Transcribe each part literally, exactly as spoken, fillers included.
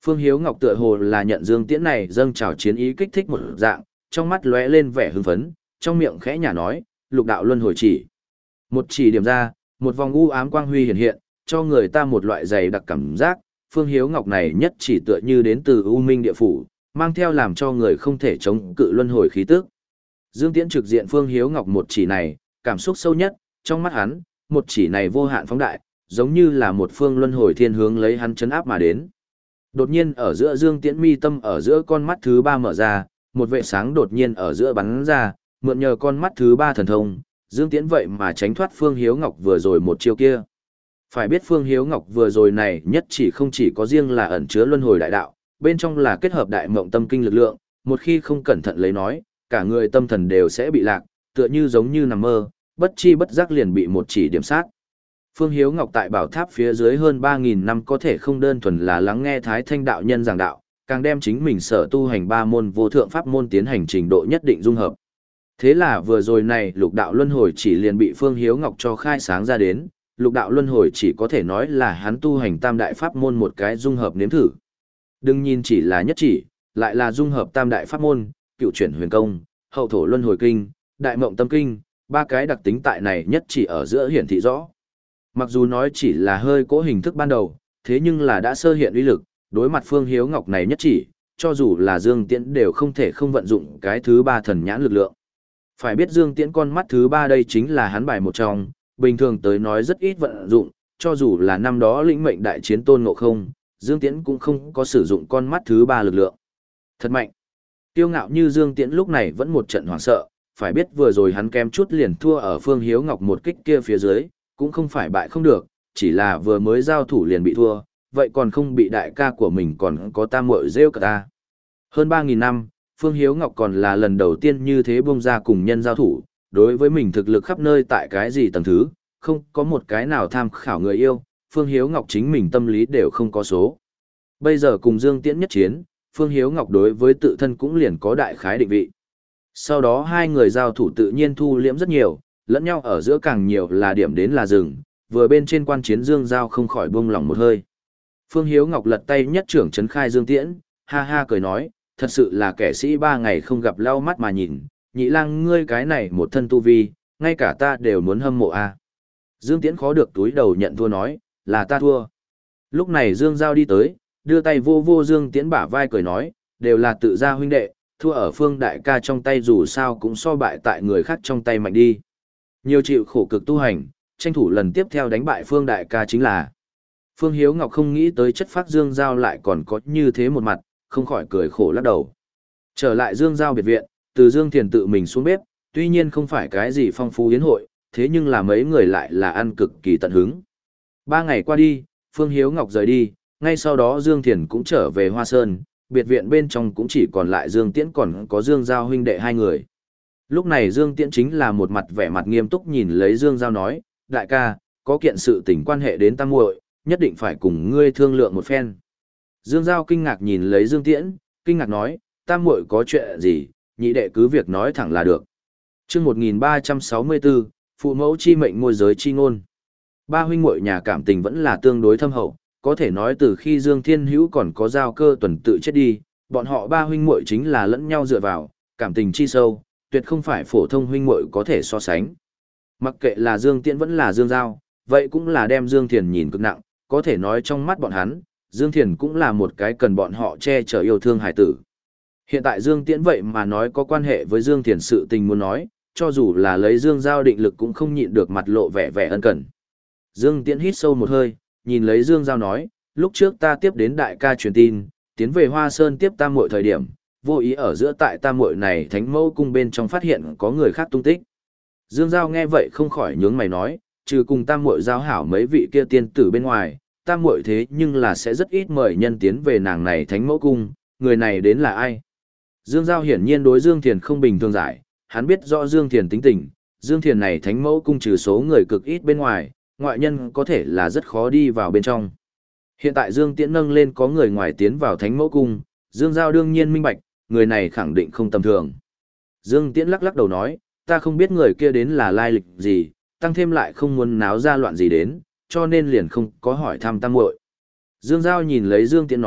Phương Hiếu Ngọc tựa hồ là nhận Dương Tiễn này dâng trào chiến ý kích thích một dạng, trong mắt lóe lên vẻ hưng phấn, trong miệng khẽ nhả nói, lục đạo luân hồi chỉ. Một chỉ điểm ra, một vòng u ám quang huy hiện hiện, cho người ta một loại dày đặc cảm giác, Phương Hiếu Ngọc này nhất chỉ tựa như đến từ U Minh địa phủ, mang theo làm cho người không thể chống cự luân hồi khí tức. Dương Tiễn trực diện Phương Hiếu Ngọc một chỉ này, cảm xúc sâu nhất, trong mắt hắn, một chỉ này vô hạn phóng đại, giống như là một phương luân hồi thiên hướng lấy hắn chấn áp mà đến. Đột nhiên ở giữa Dương Tiễn mi tâm ở giữa con mắt thứ ba mở ra, một vệ sáng đột nhiên ở giữa bắn ra, mượn nhờ con mắt thứ ba thần thông, Dương Tiễn vậy mà tránh thoát Phương Hiếu Ngọc vừa rồi một chiêu kia. Phải biết Phương Hiếu Ngọc vừa rồi này nhất chỉ không chỉ có riêng là ẩn chứa luân hồi đại đạo, bên trong là kết hợp đại mộng tâm kinh lực lượng, một khi không cẩn thận lấy nói, cả người tâm thần đều sẽ bị lạc, tựa như giống như nằm mơ, bất chi bất giác liền bị một chỉ điểm sát. Phương Hiếu Ngọc tại bảo tháp phía dưới hơn ba nghìn năm có thể không đơn thuần là lắng nghe Thái Thanh đạo nhân giảng đạo, càng đem chính mình sở tu hành ba môn vô thượng pháp môn tiến hành trình độ nhất định dung hợp. Thế là vừa rồi này lục đạo luân hồi chỉ liền bị Phương Hiếu Ngọc cho khai sáng ra đến, lục đạo luân hồi chỉ có thể nói là hắn tu hành tam đại pháp môn một cái dung hợp nếm thử. Đừng nhìn chỉ là nhất chỉ, lại là dung hợp tam đại pháp môn, cựu chuyển huyền công, hậu thổ luân hồi kinh, đại mộng tâm kinh, ba cái đặc tính tại này nhất chỉ ở giữa hiển thị rõ. Mặc dù nói chỉ là hơi cố hình thức ban đầu, thế nhưng là đã sơ hiện uy lực, đối mặt Phương Hiếu Ngọc này nhất chỉ, cho dù là Dương Tiễn đều không thể không vận dụng cái thứ ba thần nhãn lực lượng. Phải biết Dương Tiễn con mắt thứ ba đây chính là hắn bài một trong, bình thường tới nói rất ít vận dụng, cho dù là năm đó lĩnh mệnh đại chiến Tôn Ngộ Không, Dương Tiễn cũng không có sử dụng con mắt thứ ba lực lượng. Thật mạnh. Tiêu ngạo như Dương Tiễn lúc này vẫn một trận hoảng sợ, phải biết vừa rồi hắn kém chút liền thua ở Phương Hiếu Ngọc một kích kia phía dưới, cũng không phải bại không được, chỉ là vừa mới giao thủ liền bị thua, vậy còn không bị đại ca của mình còn có tam muội rêu cả ta. Hơn ba nghìn năm, Phương Hiếu Ngọc còn là lần đầu tiên như thế bông ra cùng nhân giao thủ, đối với mình thực lực khắp nơi tại cái gì tầng thứ, không có một cái nào tham khảo người yêu, Phương Hiếu Ngọc chính mình tâm lý đều không có số. Bây giờ cùng Dương Tiễn nhất chiến, Phương Hiếu Ngọc đối với tự thân cũng liền có đại khái định vị. Sau đó hai người giao thủ tự nhiên thu liễm rất nhiều, lẫn nhau ở giữa càng nhiều là điểm đến là rừng, vừa bên trên quan chiến Dương Giao không khỏi buông lỏng một hơi. Phương Hiếu Ngọc lật tay nhất trưởng trấn khai Dương Tiễn, ha ha cười nói, thật sự là kẻ sĩ ba ngày không gặp lau mắt mà nhìn, nhị lang ngươi cái này một thân tu vi, ngay cả ta đều muốn hâm mộ a. Dương Tiễn khó được túi đầu nhận thua nói, là ta thua. Lúc này Dương Giao đi tới, đưa tay vô vô Dương Tiễn bả vai cười nói, đều là tự gia huynh đệ, thua ở Phương đại ca trong tay dù sao cũng so bại tại người khác trong tay mạnh đi. Nhiều chịu khổ cực tu hành, tranh thủ lần tiếp theo đánh bại Phương đại ca chính là. Phương Hiếu Ngọc không nghĩ tới chất phác Dương Giao lại còn có như thế một mặt, không khỏi cười khổ lắc đầu. Trở lại Dương Giao biệt viện, từ Dương Thiền tự mình xuống bếp, tuy nhiên không phải cái gì phong phú yến hội, thế nhưng là mấy người lại là ăn cực kỳ tận hứng. Ba ngày qua đi, Phương Hiếu Ngọc rời đi, ngay sau đó Dương Thiền cũng trở về Hoa Sơn, biệt viện bên trong cũng chỉ còn lại Dương Tiễn còn có Dương Giao huynh đệ hai người. Lúc này Dương Tiễn chính là một mặt vẻ mặt nghiêm túc nhìn lấy Dương Giao nói, đại ca, có kiện sự tình quan hệ đến tam muội, nhất định phải cùng ngươi thương lượng một phen. Dương Giao kinh ngạc nhìn lấy Dương Tiễn, kinh ngạc nói, tam muội có chuyện gì, nhị đệ cứ việc nói thẳng là được. Chương một nghìn ba trăm sáu mươi bốn, phụ mẫu chi mệnh môi giới chi ngôn. Ba huynh muội nhà cảm tình vẫn là tương đối thâm hậu, có thể nói từ khi Dương Thiên Hữu còn có Giao Cơ tuần tự chết đi, bọn họ ba huynh muội chính là lẫn nhau dựa vào, cảm tình chi sâu, tuyệt không phải phổ thông huynh muội có thể so sánh. Mặc kệ là Dương Tiễn vẫn là Dương Giao, vậy cũng là đem Dương Thiền nhìn cực nặng, có thể nói trong mắt bọn hắn, Dương Thiền cũng là một cái cần bọn họ che chở yêu thương hải tử. Hiện tại Dương Tiễn vậy mà nói có quan hệ với Dương Thiền sự tình muốn nói, cho dù là lấy Dương Giao định lực cũng không nhịn được mặt lộ vẻ vẻ ân cần. Dương Tiễn hít sâu một hơi, nhìn lấy Dương Giao nói, lúc trước ta tiếp đến đại ca truyền tin, tiến về Hoa Sơn tiếp tam muội thời điểm, vô ý ở giữa tại tam muội này thánh mẫu cung bên trong phát hiện có người khác tung tích. Dương Giao nghe vậy không khỏi nhướng mày nói, trừ cùng tam muội giao hảo mấy vị kia tiên tử bên ngoài, tam muội thế nhưng là sẽ rất ít mời nhân tiến về nàng này thánh mẫu cung, người này đến là ai? Dương Giao hiển nhiên đối Dương Thiền không bình thường giải, hắn biết rõ Dương Thiền tính tình, Dương Thiền này thánh mẫu cung trừ số người cực ít bên ngoài, ngoại nhân có thể là rất khó đi vào bên trong. Hiện tại Dương Tiễn nâng lên có người ngoài tiến vào thánh mẫu cung, Dương Giao đương nhiên minh bạch, người này khẳng định không tầm thường. Dương Tiễn lắc lắc đầu nói, ta không biết người kia đến là lai lịch gì, tăng thêm lại không muốn náo ra loạn gì đến, cho nên liền không có hỏi thăm tam muội. Dương Giao nhìn lấy Dương Tiễn nói,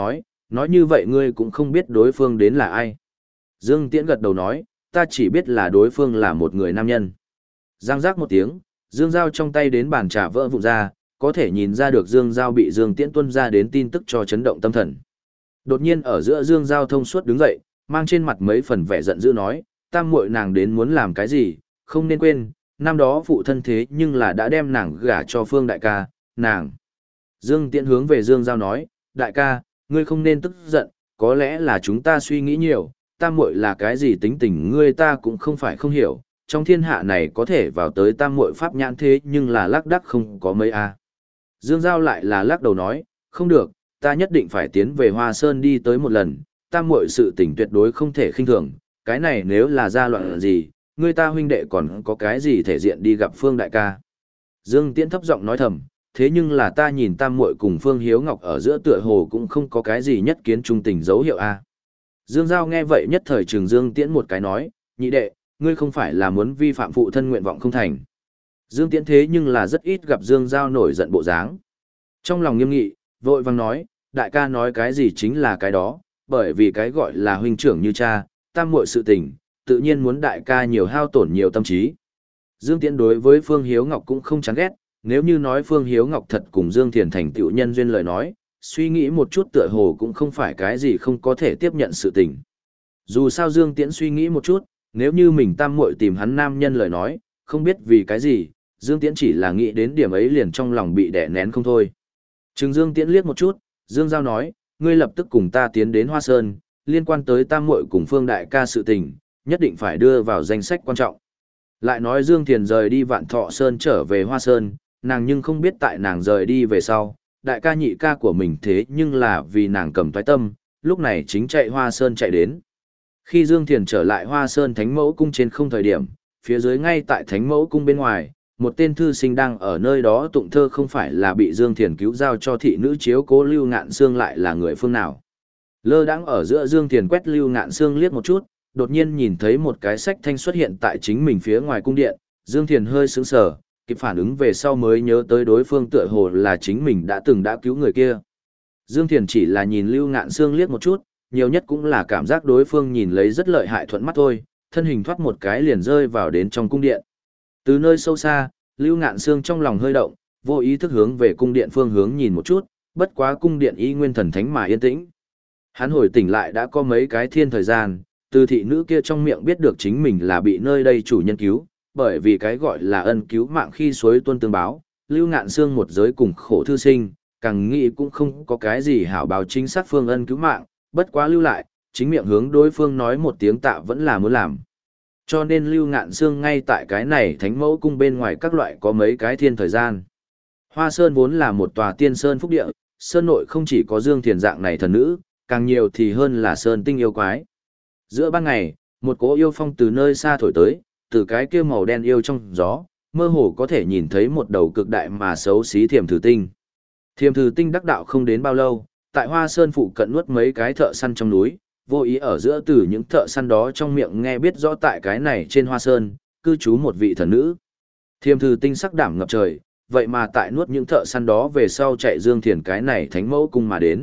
nói như vậy ngươi cũng không biết đối phương đến là ai. Dương Tiễn gật đầu nói, ta chỉ biết là đối phương là một người nam nhân. Giang giác một tiếng, Dương Giao trong tay đến bàn trà vỡ vụn ra, có thể nhìn ra được Dương Giao bị Dương Tiễn tuân ra đến tin tức cho chấn động tâm thần. Đột nhiên ở giữa Dương Giao thông suốt đứng dậy, mang trên mặt mấy phần vẻ giận dữ nói, tam muội nàng đến muốn làm cái gì, không nên quên, năm đó phụ thân thế nhưng là đã đem nàng gả cho Phương đại ca, nàng. Dương Tiễn hướng về Dương Giao nói, đại ca, ngươi không nên tức giận, có lẽ là chúng ta suy nghĩ nhiều, tam muội là cái gì tính tình ngươi ta cũng không phải không hiểu, trong thiên hạ này có thể vào tới tam muội pháp nhãn thế nhưng là lác đắc không có mấy a. Dương Giao lại là lắc đầu nói, không được, ta nhất định phải tiến về Hoa Sơn đi tới một lần, tam muội sự tình tuyệt đối không thể khinh thường, cái này nếu là ra loạn gì, ngươi ta huynh đệ còn có cái gì thể diện đi gặp Phương đại ca. Dương Tiễn thấp giọng nói thầm, thế nhưng là ta nhìn tam muội cùng Phương Hiếu Ngọc ở giữa tựa hồ cũng không có cái gì nhất kiến trung tình dấu hiệu a. Dương Giao nghe vậy nhất thời trường Dương Tiễn một cái nói, nhị đệ, ngươi không phải là muốn vi phạm phụ thân nguyện vọng không thành. Dương Tiễn thế nhưng là rất ít gặp Dương Giao nổi giận bộ dáng. Trong lòng nghiêm nghị, vội vàng nói, đại ca nói cái gì chính là cái đó, bởi vì cái gọi là huynh trưởng như cha, tam muội sự tình, tự nhiên muốn đại ca nhiều hao tổn nhiều tâm trí. Dương Tiễn đối với Phương Hiếu Ngọc cũng không chán ghét, nếu như nói Phương Hiếu Ngọc thật cùng Dương Thiền thành tựu nhân duyên lời nói, suy nghĩ một chút tựa hồ cũng không phải cái gì không có thể tiếp nhận sự tình. Dù sao Dương Tiễn suy nghĩ một chút, nếu như mình tam muội tìm hắn nam nhân lời nói, không biết vì cái gì, Dương Tiễn chỉ là nghĩ đến điểm ấy liền trong lòng bị đè nén không thôi. Trừng Dương Tiễn liếc một chút, Dương Giao nói, ngươi lập tức cùng ta tiến đến Hoa Sơn, liên quan tới tam muội cùng Phương đại ca sự tình, nhất định phải đưa vào danh sách quan trọng. Lại nói Dương Thiền rời đi Vạn Thọ Sơn trở về Hoa Sơn, nàng nhưng không biết tại nàng rời đi về sau, đại ca nhị ca của mình thế nhưng là vì nàng cầm toái tâm, lúc này chính chạy Hoa Sơn chạy đến. Khi Dương Thiền trở lại Hoa Sơn Thánh Mẫu Cung trên không thời điểm, phía dưới ngay tại Thánh Mẫu Cung bên ngoài, một tên thư sinh đang ở nơi đó tụng thơ không phải là bị Dương Thiền cứu giao cho thị nữ chiếu cố Lưu Ngạn Sương lại là người phương nào. Lơ đãng ở giữa Dương Thiền quét Lưu Ngạn Sương liếc một chút, đột nhiên nhìn thấy một cái sách thanh xuất hiện tại chính mình phía ngoài cung điện, Dương Thiền hơi sững sờ, kịp phản ứng về sau mới nhớ tới đối phương tựa hồ là chính mình đã từng đã cứu người kia. Dương Thiền chỉ là nhìn Lưu Ngạn Sương liếc một chút, nhiều nhất cũng là cảm giác đối phương nhìn lấy rất lợi hại thuận mắt thôi, thân hình thoát một cái liền rơi vào đến trong cung điện. Từ nơi sâu xa, Lưu Ngạn Sương trong lòng hơi động, vô ý thức hướng về cung điện phương hướng nhìn một chút, bất quá cung điện y nguyên thần thánh mà yên tĩnh. Hắn hồi tỉnh lại đã có mấy cái thiên thời gian, từ thị nữ kia trong miệng biết được chính mình là bị nơi đây chủ nhân cứu, bởi vì cái gọi là ân cứu mạng khi suối tuân tương báo, Lưu Ngạn Sương một giới cùng khổ thư sinh, càng nghĩ cũng không có cái gì hảo báo chính xác phương ân cứu mạng, bất quá lưu lại, chính miệng hướng đối phương nói một tiếng tạ vẫn là muốn làm. Cho nên Lưu Ngạn Sương ngay tại cái này Thánh Mẫu Cung bên ngoài các loại có mấy cái thiên thời gian. Hoa Sơn vốn là một tòa tiên sơn phúc địa, sơn nội không chỉ có Dương Thiền dạng này thần nữ, càng nhiều thì hơn là sơn tinh yêu quái. Giữa ban ngày, một cỗ yêu phong từ nơi xa thổi tới, từ cái kia màu đen yêu trong gió, mơ hồ có thể nhìn thấy một đầu cực đại mà xấu xí Thiềm Thử Tinh. Thiềm Thử Tinh đắc đạo không đến bao lâu, tại Hoa Sơn phụ cận nuốt mấy cái thợ săn trong núi, vô ý ở giữa từ những thợ săn đó trong miệng nghe biết rõ tại cái này trên Hoa Sơn, cư trú một vị thần nữ. Thiềm Thử Tinh sắc đảm ngập trời, vậy mà tại nuốt những thợ săn đó về sau chạy Dương Thiền cái này Thánh Mẫu Cung mà đến.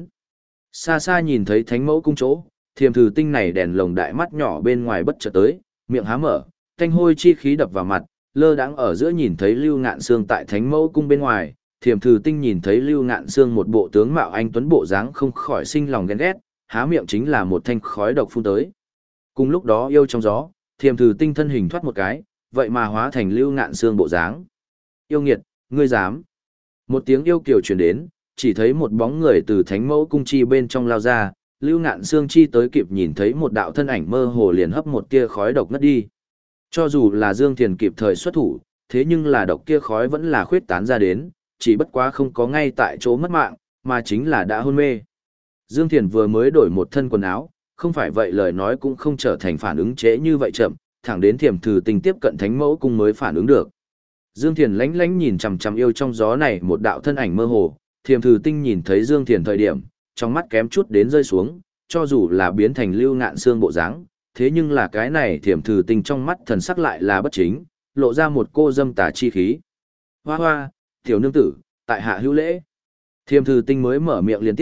Xa xa nhìn thấy Thánh Mẫu Cung chỗ, Thiềm Thử Tinh này đèn lồng đại mắt nhỏ bên ngoài bất chợt tới, miệng há mở, thanh hôi chi khí đập vào mặt, lơ đãng ở giữa nhìn thấy Lưu Ngạn Sương tại Thánh Mẫu Cung bên ngoài, Thiềm Thử Tinh nhìn thấy Lưu Ngạn Sương một bộ tướng mạo anh tuấn bộ dáng không khỏi sinh lòng ghen ghét, há miệng chính là một thanh khói độc phun tới. Cùng lúc đó yêu trong gió, Thiềm Thử Tinh thân hình thoát một cái, vậy mà hóa thành Lưu Ngạn Sương bộ dáng. Yêu nghiệt, ngươi dám? Một tiếng yêu kiều truyền đến, chỉ thấy một bóng người từ Thánh Mẫu Cung chi bên trong lao ra, Lưu Ngạn Sương chi tới kịp nhìn thấy một đạo thân ảnh mơ hồ liền hấp một tia khói độc ngất đi. Cho dù là Dương Thiền kịp thời xuất thủ, thế nhưng là độc kia khói vẫn là khuyết tán ra đến, chỉ bất quá không có ngay tại chỗ mất mạng, mà chính là đã hôn mê. Dương Thiền vừa mới đổi một thân quần áo, không phải vậy lời nói cũng không trở thành phản ứng trễ như vậy chậm, thẳng đến Thiềm Thử Tinh tiếp cận Thánh Mẫu Cung mới phản ứng được. Dương Thiền lánh lánh nhìn chằm chằm yêu trong gió này một đạo thân ảnh mơ hồ, Thiềm Thử Tinh nhìn thấy Dương Thiền thời điểm, trong mắt kém chút đến rơi xuống, cho dù là biến thành Lưu Ngạn Sương bộ dáng, thế nhưng là cái này Thiềm Thử Tinh trong mắt thần sắc lại là bất chính, lộ ra một cô dâm tà chi khí. Hoa hoa, tiểu nương tử, tại hạ hữu lễ. Thiềm Thử Tinh mới mở miệng liên tiếp,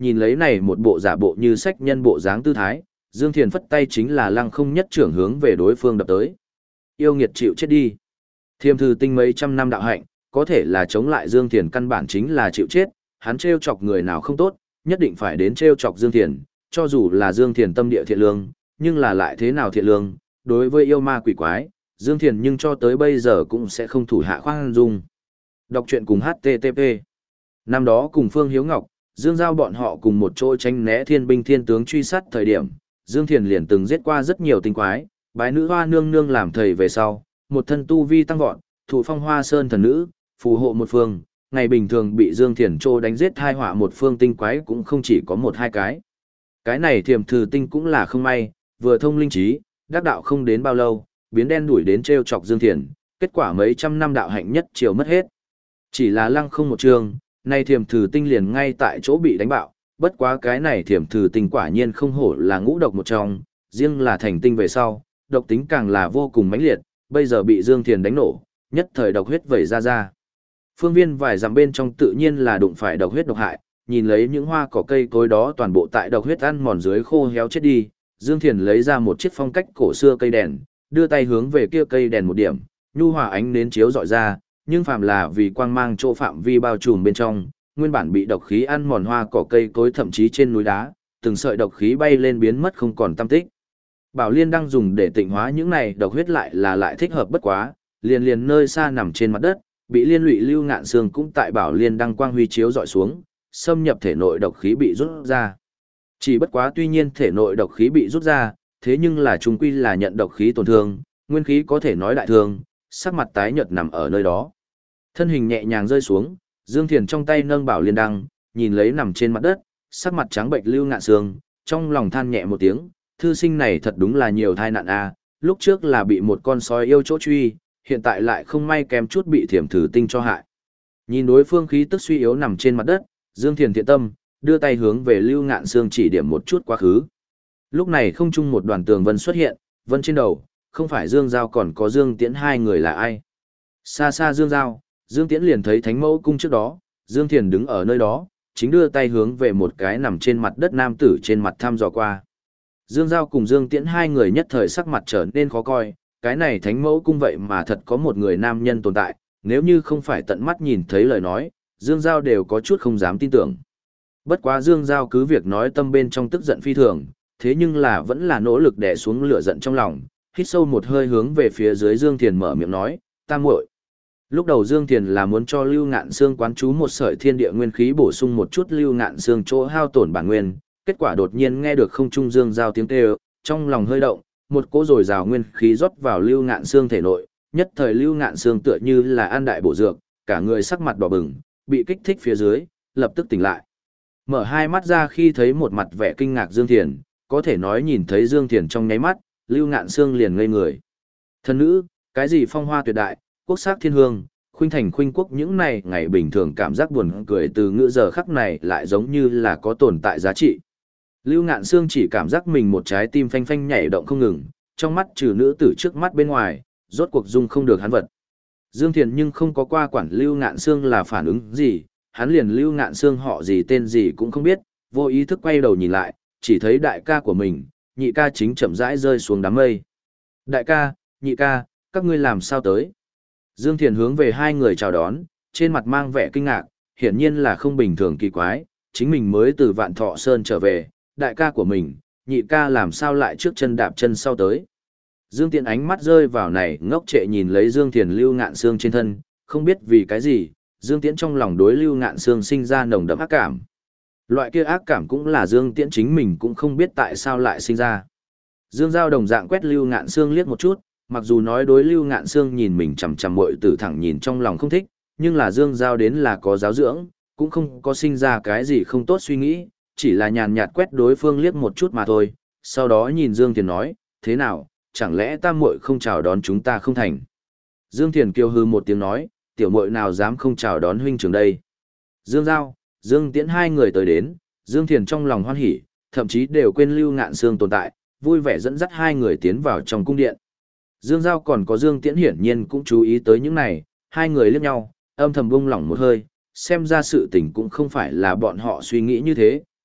nhìn lấy này một bộ giả bộ như sách nhân bộ dáng tư thái, Dương Thiền phất tay chính là lăng không nhất trưởng hướng về đối phương đập tới. Yêu nghiệt chịu chết đi. Thiềm thử tinh mấy trăm năm đạo hạnh, có thể là chống lại Dương Thiền căn bản chính là chịu chết, hắn trêu chọc người nào không tốt, nhất định phải đến trêu chọc Dương Thiền, cho dù là Dương Thiền tâm địa thiện lương, nhưng là lại thế nào thiện lương, đối với yêu ma quỷ quái, Dương Thiền nhưng cho tới bây giờ cũng sẽ không thủ hạ khoan dung. Đọc truyện cùng hát tê tê pê. Năm đó cùng Phương Hiếu Ngọc, Dương Giao bọn họ cùng một chỗ tranh né thiên binh thiên tướng truy sát thời điểm, Dương Thiền liền từng giết qua rất nhiều tinh quái, bái nữ hoa nương nương làm thầy về sau, một thân tu vi tăng vọt, thụ phong hoa sơn thần nữ, phù hộ một phương, ngày bình thường bị Dương Thiền trô đánh giết hai họa một phương tinh quái cũng không chỉ có một hai cái. Cái này thiềm thử tinh cũng là không may, vừa thông linh trí, đắc đạo không đến bao lâu, biến đen đuổi đến treo chọc Dương Thiền, kết quả mấy trăm năm đạo hạnh nhất chiều mất hết. Chỉ là lăng không một trường, nay thiềm thử tinh liền ngay tại chỗ bị đánh bạo, bất quá cái này thiềm thử tinh quả nhiên không hổ là ngũ độc một trong, riêng là thành tinh về sau, độc tính càng là vô cùng mãnh liệt, bây giờ bị Dương Thiền đánh nổ, nhất thời độc huyết vẩy ra ra. Phương viên vài dặm bên trong tự nhiên là đụng phải độc huyết độc hại, nhìn lấy những hoa cỏ cây cối đó toàn bộ tại độc huyết ăn mòn dưới khô héo chết đi, Dương Thiền lấy ra một chiếc phong cách cổ xưa cây đèn, đưa tay hướng về kia cây đèn một điểm, nhu hòa ánh nến chiếu rọi ra, nhưng phàm là vì quang mang chỗ phạm vi bao trùm bên trong, nguyên bản bị độc khí ăn mòn hoa cỏ cây cối thậm chí trên núi đá, từng sợi độc khí bay lên biến mất không còn tăm tích. Bảo Liên đang dùng để tịnh hóa những này độc huyết lại là lại thích hợp bất quá, liền liền nơi xa nằm trên mặt đất, bị liên lụy Lưu Ngạn Sương cũng tại Bảo Liên đang quang huy chiếu dọi xuống, xâm nhập thể nội độc khí bị rút ra. Chỉ bất quá tuy nhiên thể nội độc khí bị rút ra, thế nhưng là chúng quy là nhận độc khí tổn thương, nguyên khí có thể nói đại thương, sắc mặt tái nhợt nằm ở nơi đó. Thân hình nhẹ nhàng rơi xuống, Dương Thiền trong tay nâng Bảo Liên đăng, nhìn lấy nằm trên mặt đất, sắc mặt trắng bệnh Lưu Ngạn Sương, trong lòng than nhẹ một tiếng, thư sinh này thật đúng là nhiều tai nạn a, lúc trước là bị một con sói yêu chỗ truy, hiện tại lại không may kém chút bị thiểm thử tinh cho hại. Nhìn đối phương khí tức suy yếu nằm trên mặt đất, Dương Thiền thiện tâm, đưa tay hướng về Lưu Ngạn Sương chỉ điểm một chút quá khứ. Lúc này không chung một đoàn tường vân xuất hiện, vân trên đầu, không phải Dương Giao còn có Dương Tiễn hai người là ai. Xa xa Dương Giao, Dương Tiễn liền thấy Thánh Mẫu cung trước đó, Dương Thiền đứng ở nơi đó, chính đưa tay hướng về một cái nằm trên mặt đất nam tử trên mặt thăm dò qua. Dương Giao cùng Dương Tiễn hai người nhất thời sắc mặt trở nên khó coi, cái này Thánh Mẫu cung vậy mà thật có một người nam nhân tồn tại, nếu như không phải tận mắt nhìn thấy lời nói, Dương Giao đều có chút không dám tin tưởng. Bất quá Dương Giao cứ việc nói tâm bên trong tức giận phi thường, thế nhưng là vẫn là nỗ lực đè xuống lửa giận trong lòng, hít sâu một hơi hướng về phía dưới Dương Thiền mở miệng nói, ta muội. Lúc đầu Dương Thiền là muốn cho Lưu Ngạn Sương quán chú một sợi thiên địa nguyên khí bổ sung một chút Lưu Ngạn Sương chỗ hao tổn bản nguyên, kết quả đột nhiên nghe được không trung Dương Giao tiếng kêu, trong lòng hơi động, một cỗ dồi dào nguyên khí rót vào Lưu Ngạn Sương thể nội, nhất thời Lưu Ngạn Sương tựa như là an đại bổ dược, cả người sắc mặt đỏ bừng, bị kích thích phía dưới, lập tức tỉnh lại. Mở hai mắt ra khi thấy một mặt vẻ kinh ngạc Dương Thiền, có thể nói nhìn thấy Dương Thiền trong nháy mắt, Lưu Ngạn Sương liền ngây người. Thần nữ, cái gì phong hoa tuyệt đại, quốc sắc thiên hương, khuynh thành khuynh quốc những này ngày bình thường cảm giác buồn cười từ ngữ giờ khắc này lại giống như là có tồn tại giá trị. Lưu Ngạn Sương chỉ cảm giác mình một trái tim phanh phanh nhảy động không ngừng, trong mắt trừ nữ tử trước mắt bên ngoài, rốt cuộc dung không được hắn vật. Dương Thiền nhưng không có qua quản Lưu Ngạn Sương là phản ứng gì, hắn liền Lưu Ngạn Sương họ gì tên gì cũng không biết, vô ý thức quay đầu nhìn lại, chỉ thấy đại ca của mình, nhị ca chính chậm rãi rơi xuống đám mây. Đại ca, nhị ca, các ngươi làm sao tới? Dương Thiền hướng về hai người chào đón, trên mặt mang vẻ kinh ngạc, hiển nhiên là không bình thường kỳ quái, chính mình mới từ Vạn Thọ Sơn trở về, đại ca của mình, nhị ca làm sao lại trước chân đạp chân sau tới. Dương Tiễn ánh mắt rơi vào này ngốc trệ nhìn lấy Dương Thiền Lưu Ngạn Sương trên thân, không biết vì cái gì, Dương Tiễn trong lòng đối Lưu Ngạn Sương sinh ra nồng đậm ác cảm. Loại kia ác cảm cũng là Dương Tiễn chính mình cũng không biết tại sao lại sinh ra. Dương Giao đồng dạng quét Lưu Ngạn Sương liếc một chút, mặc dù nói đối Lưu Ngạn Sương nhìn mình chằm chằm muội tử thẳng nhìn trong lòng không thích, nhưng là Dương Giao đến là có giáo dưỡng, cũng không có sinh ra cái gì không tốt suy nghĩ, chỉ là nhàn nhạt quét đối phương liếc một chút mà thôi, sau đó nhìn Dương Thiền nói, thế nào, chẳng lẽ tam muội không chào đón chúng ta không thành. Dương Thiền kêu hư một tiếng nói, tiểu muội nào dám không chào đón huynh trưởng đây. Dương Giao, Dương Tiễn hai người tới đến, Dương Thiền trong lòng hoan hỉ, thậm chí đều quên Lưu Ngạn Sương tồn tại, vui vẻ dẫn dắt hai người tiến vào trong cung điện. Dương Giao còn có Dương Tiễn hiển nhiên cũng chú ý tới những này, hai người liếc nhau, âm thầm buông lỏng một hơi, xem ra sự tình cũng không phải là bọn họ suy nghĩ như thế,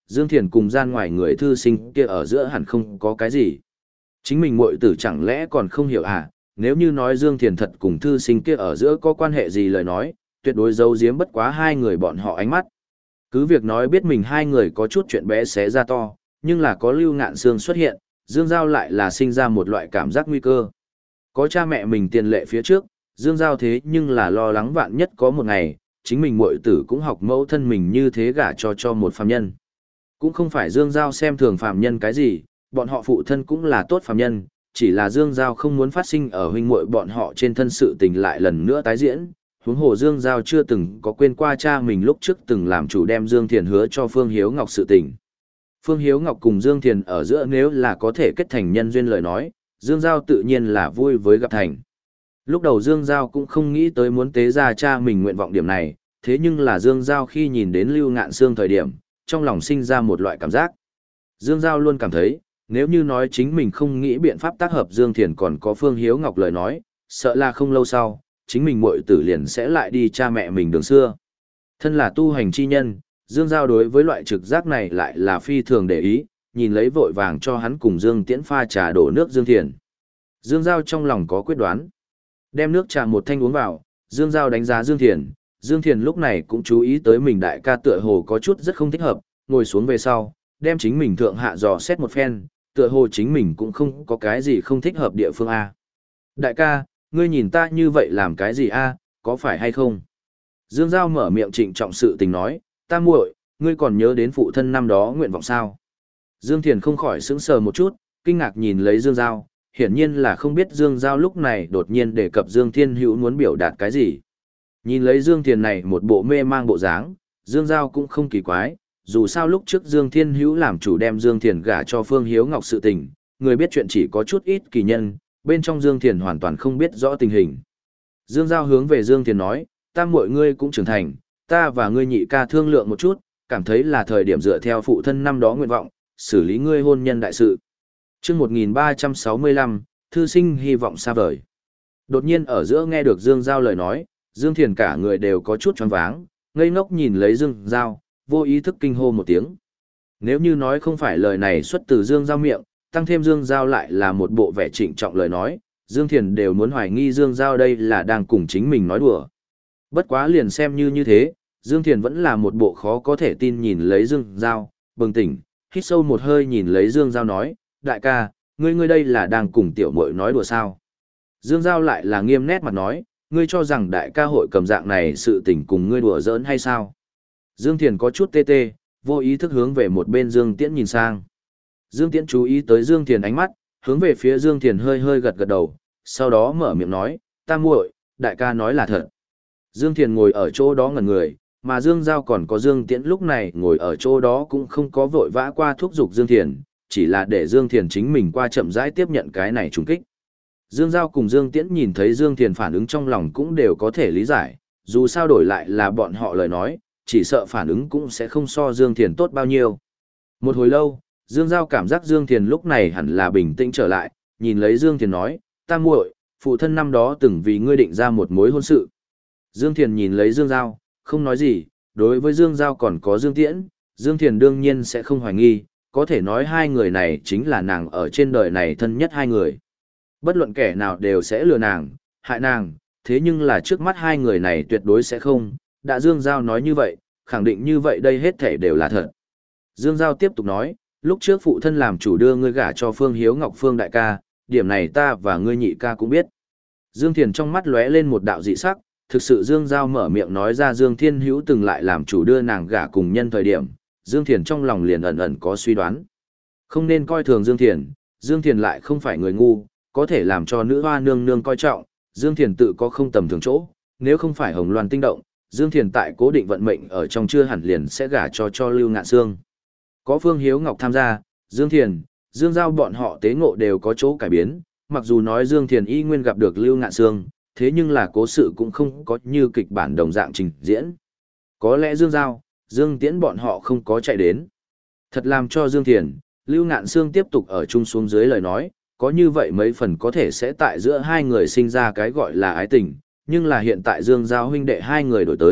Dương Thiền cùng gian ngoài người thư sinh kia ở giữa hẳn không có cái gì. Chính mình muội tử chẳng lẽ còn không hiểu à, nếu như nói Dương Thiền thật cùng thư sinh kia ở giữa có quan hệ gì lời nói, tuyệt đối giấu giếm bất quá hai người bọn họ ánh mắt. Cứ việc nói biết mình hai người có chút chuyện bé xé ra to, nhưng là có Lưu Ngạn Sương xuất hiện, Dương Giao lại là sinh ra một loại cảm giác nguy cơ. Có cha mẹ mình tiền lệ phía trước, Dương Giao thế nhưng là lo lắng vạn nhất có một ngày, chính mình muội tử cũng học mẫu thân mình như thế gả cho cho một phàm nhân. Cũng không phải Dương Giao xem thường phàm nhân cái gì, bọn họ phụ thân cũng là tốt phàm nhân, chỉ là Dương Giao không muốn phát sinh ở huynh muội bọn họ trên thân sự tình lại lần nữa tái diễn. Huống hồ Dương Giao chưa từng có quên qua cha mình lúc trước từng làm chủ đem Dương Thiền hứa cho Phương Hiếu Ngọc sự tình. Phương Hiếu Ngọc cùng Dương Thiền ở giữa nếu là có thể kết thành nhân duyên lời nói, Dương Giao tự nhiên là vui với gặp thành. Lúc đầu Dương Giao cũng không nghĩ tới muốn tế ra cha mình nguyện vọng điểm này, thế nhưng là Dương Giao khi nhìn đến Lưu Ngạn Sương thời điểm, trong lòng sinh ra một loại cảm giác. Dương Giao luôn cảm thấy, nếu như nói chính mình không nghĩ biện pháp tác hợp Dương Thiền còn có Phương Hiếu Ngọc lời nói, sợ là không lâu sau, chính mình muội tử liền sẽ lại đi cha mẹ mình đường xưa. Thân là tu hành chi nhân, Dương Giao đối với loại trực giác này lại là phi thường để ý, nhìn lấy vội vàng cho hắn cùng Dương Tiễn pha trà đổ nước Dương Thiền. Dương Giao trong lòng có quyết đoán. Đem nước trà một thanh uống vào, Dương Giao đánh giá Dương Thiền. Dương Thiền lúc này cũng chú ý tới mình đại ca tựa hồ có chút rất không thích hợp, ngồi xuống về sau, đem chính mình thượng hạ dò xét một phen, tựa hồ chính mình cũng không có cái gì không thích hợp địa phương A. Đại ca, ngươi nhìn ta như vậy làm cái gì A, có phải hay không? Dương Giao mở miệng trịnh trọng sự tình nói, ta muội, ngươi còn nhớ đến phụ thân năm đó nguyện vọng sao? Dương Thiền không khỏi sững sờ một chút, kinh ngạc nhìn lấy Dương Giao, hiển nhiên là không biết Dương Giao lúc này đột nhiên đề cập Dương Thiên Hữu muốn biểu đạt cái gì. Nhìn lấy Dương Thiền này một bộ mê mang bộ dáng, Dương Giao cũng không kỳ quái, dù sao lúc trước Dương Thiên Hữu làm chủ đem Dương Thiền gả cho Phương Hiếu Ngọc sự tình, người biết chuyện chỉ có chút ít kỳ nhân, bên trong Dương Thiền hoàn toàn không biết rõ tình hình. Dương Giao hướng về Dương Thiền nói, ta muội ngươi cũng trưởng thành, ta và ngươi nhị ca thương lượng một chút, cảm thấy là thời điểm dựa theo phụ thân năm đó nguyện vọng, xử lý ngươi hôn nhân đại sự. Chương một nghìn ba trăm sáu mươi lăm, thư sinh hy vọng xa vời. Đột nhiên ở giữa nghe được Dương Giao lời nói, Dương Thiền cả người đều có chút choáng váng, ngây ngốc nhìn lấy Dương Giao, vô ý thức kinh hô một tiếng. Nếu như nói không phải lời này xuất từ Dương Giao miệng, tăng thêm Dương Giao lại là một bộ vẻ trịnh trọng lời nói, Dương Thiền đều muốn hoài nghi Dương Giao đây là đang cùng chính mình nói đùa. Bất quá liền xem như như thế, Dương Thiền vẫn là một bộ khó có thể tin nhìn lấy Dương Giao, bừng tỉnh, hít sâu một hơi nhìn lấy Dương Giao nói, đại ca, ngươi ngươi đây là đang cùng tiểu muội nói đùa sao? Dương Giao lại là nghiêm nét mặt nói, ngươi cho rằng đại ca hội cầm dạng này sự tình cùng ngươi đùa giỡn hay sao? Dương Thiền có chút tê tê, vô ý thức hướng về một bên Dương Tiễn nhìn sang. Dương Tiễn chú ý tới Dương Thiền ánh mắt, hướng về phía Dương Thiền hơi hơi gật gật đầu, sau đó mở miệng nói, ta muội, đại ca nói là thật. Dương Thiền ngồi ở chỗ đó ngẩn người, mà Dương Giao còn có Dương Tiễn lúc này ngồi ở chỗ đó cũng không có vội vã qua thúc giục Dương Thiền, chỉ là để Dương Thiền chính mình qua chậm rãi tiếp nhận cái này trùng kích. Dương Giao cùng Dương Tiễn nhìn thấy Dương Thiền phản ứng trong lòng cũng đều có thể lý giải, dù sao đổi lại là bọn họ lời nói, chỉ sợ phản ứng cũng sẽ không so Dương Thiền tốt bao nhiêu. Một hồi lâu, Dương Giao cảm giác Dương Thiền lúc này hẳn là bình tĩnh trở lại, nhìn lấy Dương Thiền nói, ta muội, phụ thân năm đó từng vì ngươi định ra một mối hôn sự. Dương Thiền nhìn lấy Dương Giao, không nói gì, đối với Dương Giao còn có Dương Tiễn, Dương Thiền đương nhiên sẽ không hoài nghi, có thể nói hai người này chính là nàng ở trên đời này thân nhất hai người. Bất luận kẻ nào đều sẽ lừa nàng, hại nàng, thế nhưng là trước mắt hai người này tuyệt đối sẽ không, đã Dương Giao nói như vậy, khẳng định như vậy đây hết thể đều là thật. Dương Giao tiếp tục nói, lúc trước phụ thân làm chủ đưa ngươi gả cho Phương Hiếu Ngọc Phương đại ca, điểm này ta và ngươi nhị ca cũng biết. Dương Thiền trong mắt lóe lên một đạo dị sắc, thực sự Dương Giao mở miệng nói ra Dương Thiên Hữu từng lại làm chủ đưa nàng gả cùng nhân thời điểm, Dương Thiền trong lòng liền ẩn ẩn có suy đoán. Không nên coi thường Dương Thiền, Dương Thiền lại không phải người ngu, có thể làm cho nữ hoa nương nương coi trọng, Dương Thiền tự có không tầm thường chỗ, nếu không phải Hồng Loan tinh động, Dương Thiền tại cố định vận mệnh ở trong chưa hẳn liền sẽ gả cho cho Lưu Ngạn Sương. Có Phương Hiếu Ngọc tham gia, Dương Thiền, Dương Giao bọn họ tế ngộ đều có chỗ cải biến, mặc dù nói Dương Thiền y nguyên gặp được Lưu Ngạn Sương, thế nhưng là cố sự cũng không có như kịch bản đồng dạng trình diễn. Có lẽ Dương Giao, Dương Tiễn bọn họ không có chạy đến. Thật làm cho Dương Thiền, Lưu Ngạn Sương tiếp tục ở chung xuống dưới lời nói, có như vậy mấy phần có thể sẽ tại giữa hai người sinh ra cái gọi là ái tình, nhưng là hiện tại Dương Giao huynh đệ hai người đổi tới,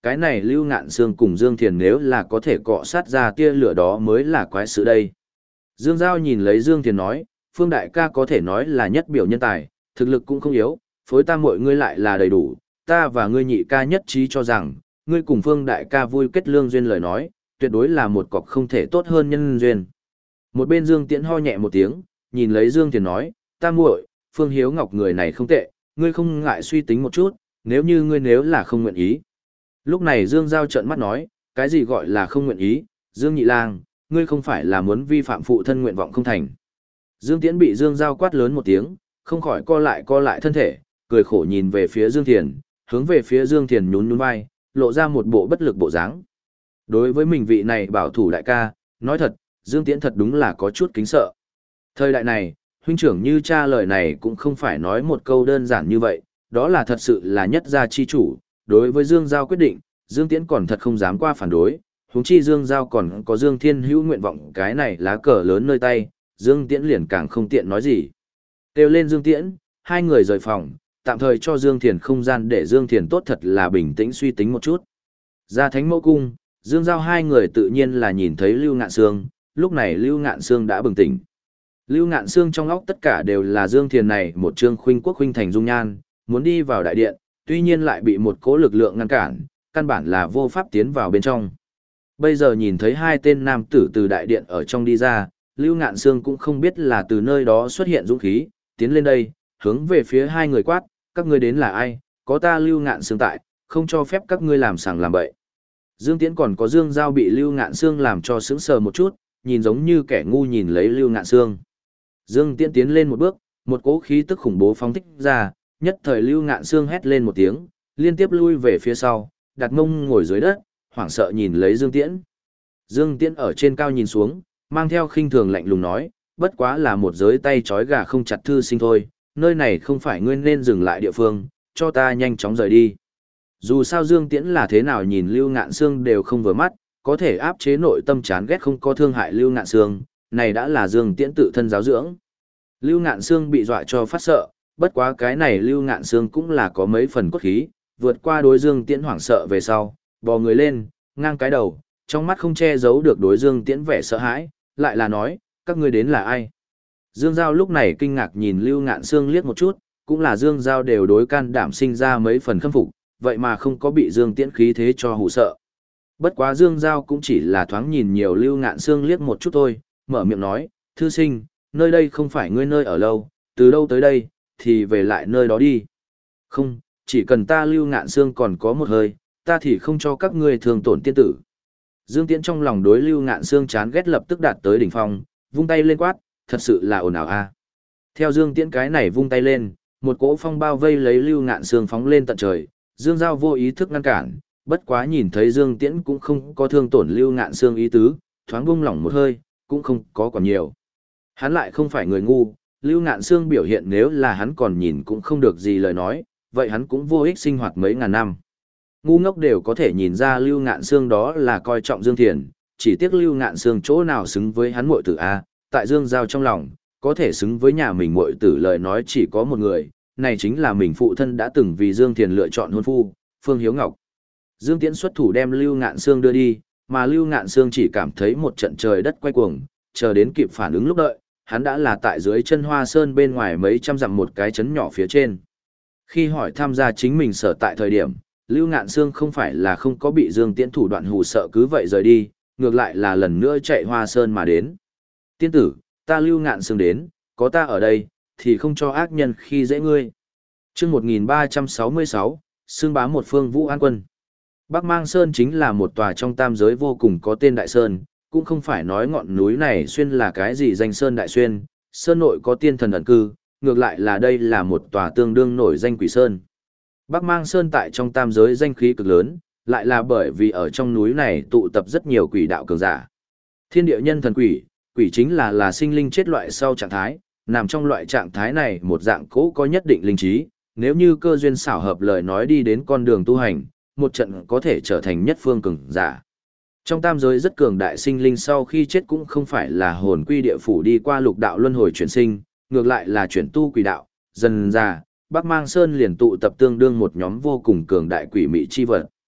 cái này Lưu Ngạn Sương cùng Dương Thiền nếu là có thể cọ sát ra tia lửa đó mới là quái sự đây. Dương Giao nhìn lấy Dương Thiền nói, Phương đại ca có thể nói là nhất biểu nhân tài, thực lực cũng không yếu, phối tam muội ngươi lại là đầy đủ, ta và ngươi nhị ca nhất trí cho rằng, ngươi cùng Phương đại ca vui kết lương duyên lời nói, tuyệt đối là một cọc không thể tốt hơn nhân duyên. Một bên Dương Tiễn ho nhẹ một tiếng, nhìn lấy Dương Thiền nói, tam muội, Phương Hiếu Ngọc người này không tệ, ngươi không ngại suy tính một chút, nếu như ngươi nếu là không nguyện ý. Lúc này Dương Giao trợn mắt nói, cái gì gọi là không nguyện ý, Dương Nhị Lang, ngươi không phải là muốn vi phạm phụ thân nguyện vọng không thành. Dương Tiễn bị Dương Giao quát lớn một tiếng, không khỏi co lại co lại thân thể, cười khổ nhìn về phía Dương Thiền, hướng về phía Dương Thiền nhún nhún vai, lộ ra một bộ bất lực bộ dáng. Đối với mình vị này bảo thủ đại ca, nói thật, Dương Tiễn thật đúng là có chút kính sợ. Thời đại này, huynh trưởng như cha lời này cũng không phải nói một câu đơn giản như vậy, đó là thật sự là nhất gia chi chủ. Đối với Dương Giao quyết định, Dương Tiễn còn thật không dám qua phản đối, huống chi Dương Giao còn có Dương Thiên Hữu nguyện vọng cái này lá cờ lớn nơi tay, Dương Tiễn liền càng không tiện nói gì. Kêu lên Dương Tiễn, hai người rời phòng, tạm thời cho Dương Thiền không gian để Dương Thiền tốt thật là bình tĩnh suy tính một chút. Ra Thánh Mẫu Cung, Dương Giao hai người tự nhiên là nhìn thấy Lưu Ngạn Sương, lúc này Lưu Ngạn Sương đã bừng tỉnh. Lưu Ngạn Sương trong óc tất cả đều là Dương Thiền này một trương khuynh quốc khuynh thành dung nhan, muốn đi vào đại điện, tuy nhiên lại bị một cỗ lực lượng ngăn cản, căn bản là vô pháp tiến vào bên trong. Bây giờ nhìn thấy hai tên nam tử từ đại điện ở trong đi ra, Lưu Ngạn Sương cũng không biết là từ nơi đó xuất hiện dũng khí, tiến lên đây, hướng về phía hai người quát, các ngươi đến là ai, có ta Lưu Ngạn Sương tại, không cho phép các ngươi làm sàng làm bậy. Dương Tiễn còn có Dương Giao bị Lưu Ngạn Sương làm cho sững sờ một chút, nhìn giống như kẻ ngu nhìn lấy Lưu Ngạn Sương. Dương Tiễn tiến lên một bước, một cỗ khí tức khủng bố phóng thích ra, nhất thời Lưu Ngạn Sương hét lên một tiếng, liên tiếp lui về phía sau, đặt mông ngồi dưới đất, hoảng sợ nhìn lấy Dương Tiễn. Dương Tiễn ở trên cao nhìn xuống, mang theo khinh thường lạnh lùng nói, bất quá là một giới tay trói gà không chặt thư sinh thôi, nơi này không phải ngươi nên dừng lại địa phương, cho ta nhanh chóng rời đi. Dù sao Dương Tiễn là thế nào nhìn Lưu Ngạn Sương đều không vừa mắt, có thể áp chế nội tâm chán ghét không có thương hại Lưu Ngạn Sương, này đã là Dương Tiễn tự thân giáo dưỡng. Lưu Ngạn Sương bị dọa cho phát sợ, bất quá cái này Lưu Ngạn Sương cũng là có mấy phần cốt khí, vượt qua đối Dương Tiễn hoảng sợ về sau, bò người lên, ngang cái đầu, trong mắt không che giấu được đối Dương Tiễn vẻ sợ hãi, lại là nói, các ngươi đến là ai? Dương Giao lúc này kinh ngạc nhìn Lưu Ngạn Sương liếc một chút, cũng là Dương Giao đều đối can đảm sinh ra mấy phần khâm phục, vậy mà không có bị Dương Tiễn khí thế cho hù sợ. Bất quá Dương Giao cũng chỉ là thoáng nhìn nhiều Lưu Ngạn Sương liếc một chút thôi, mở miệng nói, thư sinh, nơi đây không phải ngươi nơi ở lâu, từ đâu tới đây, thì về lại nơi đó đi. Không, chỉ cần ta Lưu Ngạn Sương còn có một hơi, ta thì không cho các ngươi thường tổn tiên tử. Dương Tiễn trong lòng đối Lưu Ngạn Sương chán ghét lập tức đạt tới đỉnh phong, vung tay lên quát, thật sự là ồn ào a. Theo Dương Tiễn cái này vung tay lên, một cỗ phong bao vây lấy Lưu Ngạn Sương phóng lên tận trời, Dương Giao vô ý thức ngăn cản, bất quá nhìn thấy Dương Tiễn cũng không có thương tổn Lưu Ngạn Sương ý tứ, thoáng buông lỏng một hơi, cũng không có còn nhiều. Hắn lại không phải người ngu, Lưu Ngạn Sương biểu hiện nếu là hắn còn nhìn cũng không được gì lời nói, vậy hắn cũng vô ích sinh hoạt mấy ngàn năm. Ngu ngốc đều có thể nhìn ra Lưu Ngạn Sương đó là coi trọng Dương Thiền, chỉ tiếc Lưu Ngạn Sương chỗ nào xứng với hắn muội tử a, tại Dương Giao trong lòng, có thể xứng với nhà mình muội tử lời nói chỉ có một người, này chính là mình phụ thân đã từng vì Dương Thiền lựa chọn hôn phu, Phương Hiếu Ngọc. Dương Tiễn xuất thủ đem Lưu Ngạn Sương đưa đi, mà Lưu Ngạn Sương chỉ cảm thấy một trận trời đất quay cuồng, chờ đến kịp phản ứng lúc đợi, hắn đã là tại dưới chân Hoa Sơn bên ngoài mấy trăm dặm một cái trấn nhỏ phía trên. Khi hỏi tham gia chính mình sở tại thời điểm, Lưu Ngạn Sương không phải là không có bị Dương Tiễn thủ đoạn hù sợ cứ vậy rời đi, ngược lại là lần nữa chạy Hoa Sơn mà đến. Tiên tử, ta Lưu Ngạn Sương đến, có ta ở đây, thì không cho ác nhân khi dễ ngươi. Trước một nghìn ba trăm sáu mươi sáu, xưng bá một phương Vũ An Quân. Bắc Mang Sơn chính là một tòa trong tam giới vô cùng có tên đại sơn, cũng không phải nói ngọn núi này xuyên là cái gì danh sơn đại xuyên, sơn nội có tiên thần ẩn cư, ngược lại là đây là một tòa tương đương nổi danh quỷ sơn. Bắc Mang Sơn tại trong tam giới danh khí cực lớn, lại là bởi vì ở trong núi này tụ tập rất nhiều quỷ đạo cường giả. Thiên địa nhân thần quỷ, quỷ chính là là sinh linh chết loại sau trạng thái, nằm trong loại trạng thái này một dạng cố có nhất định linh trí, nếu như cơ duyên xảo hợp lời nói đi đến con đường tu hành, một trận có thể trở thành nhất phương cường giả. Trong tam giới rất cường đại sinh linh sau khi chết cũng không phải là hồn quy địa phủ đi qua lục đạo luân hồi chuyển sinh, ngược lại là chuyển tu quỷ đạo, dần ra, Bắc Mang Sơn liền tụ tập tương đương một nhóm vô cùng cường đại quỷ mị chi vật.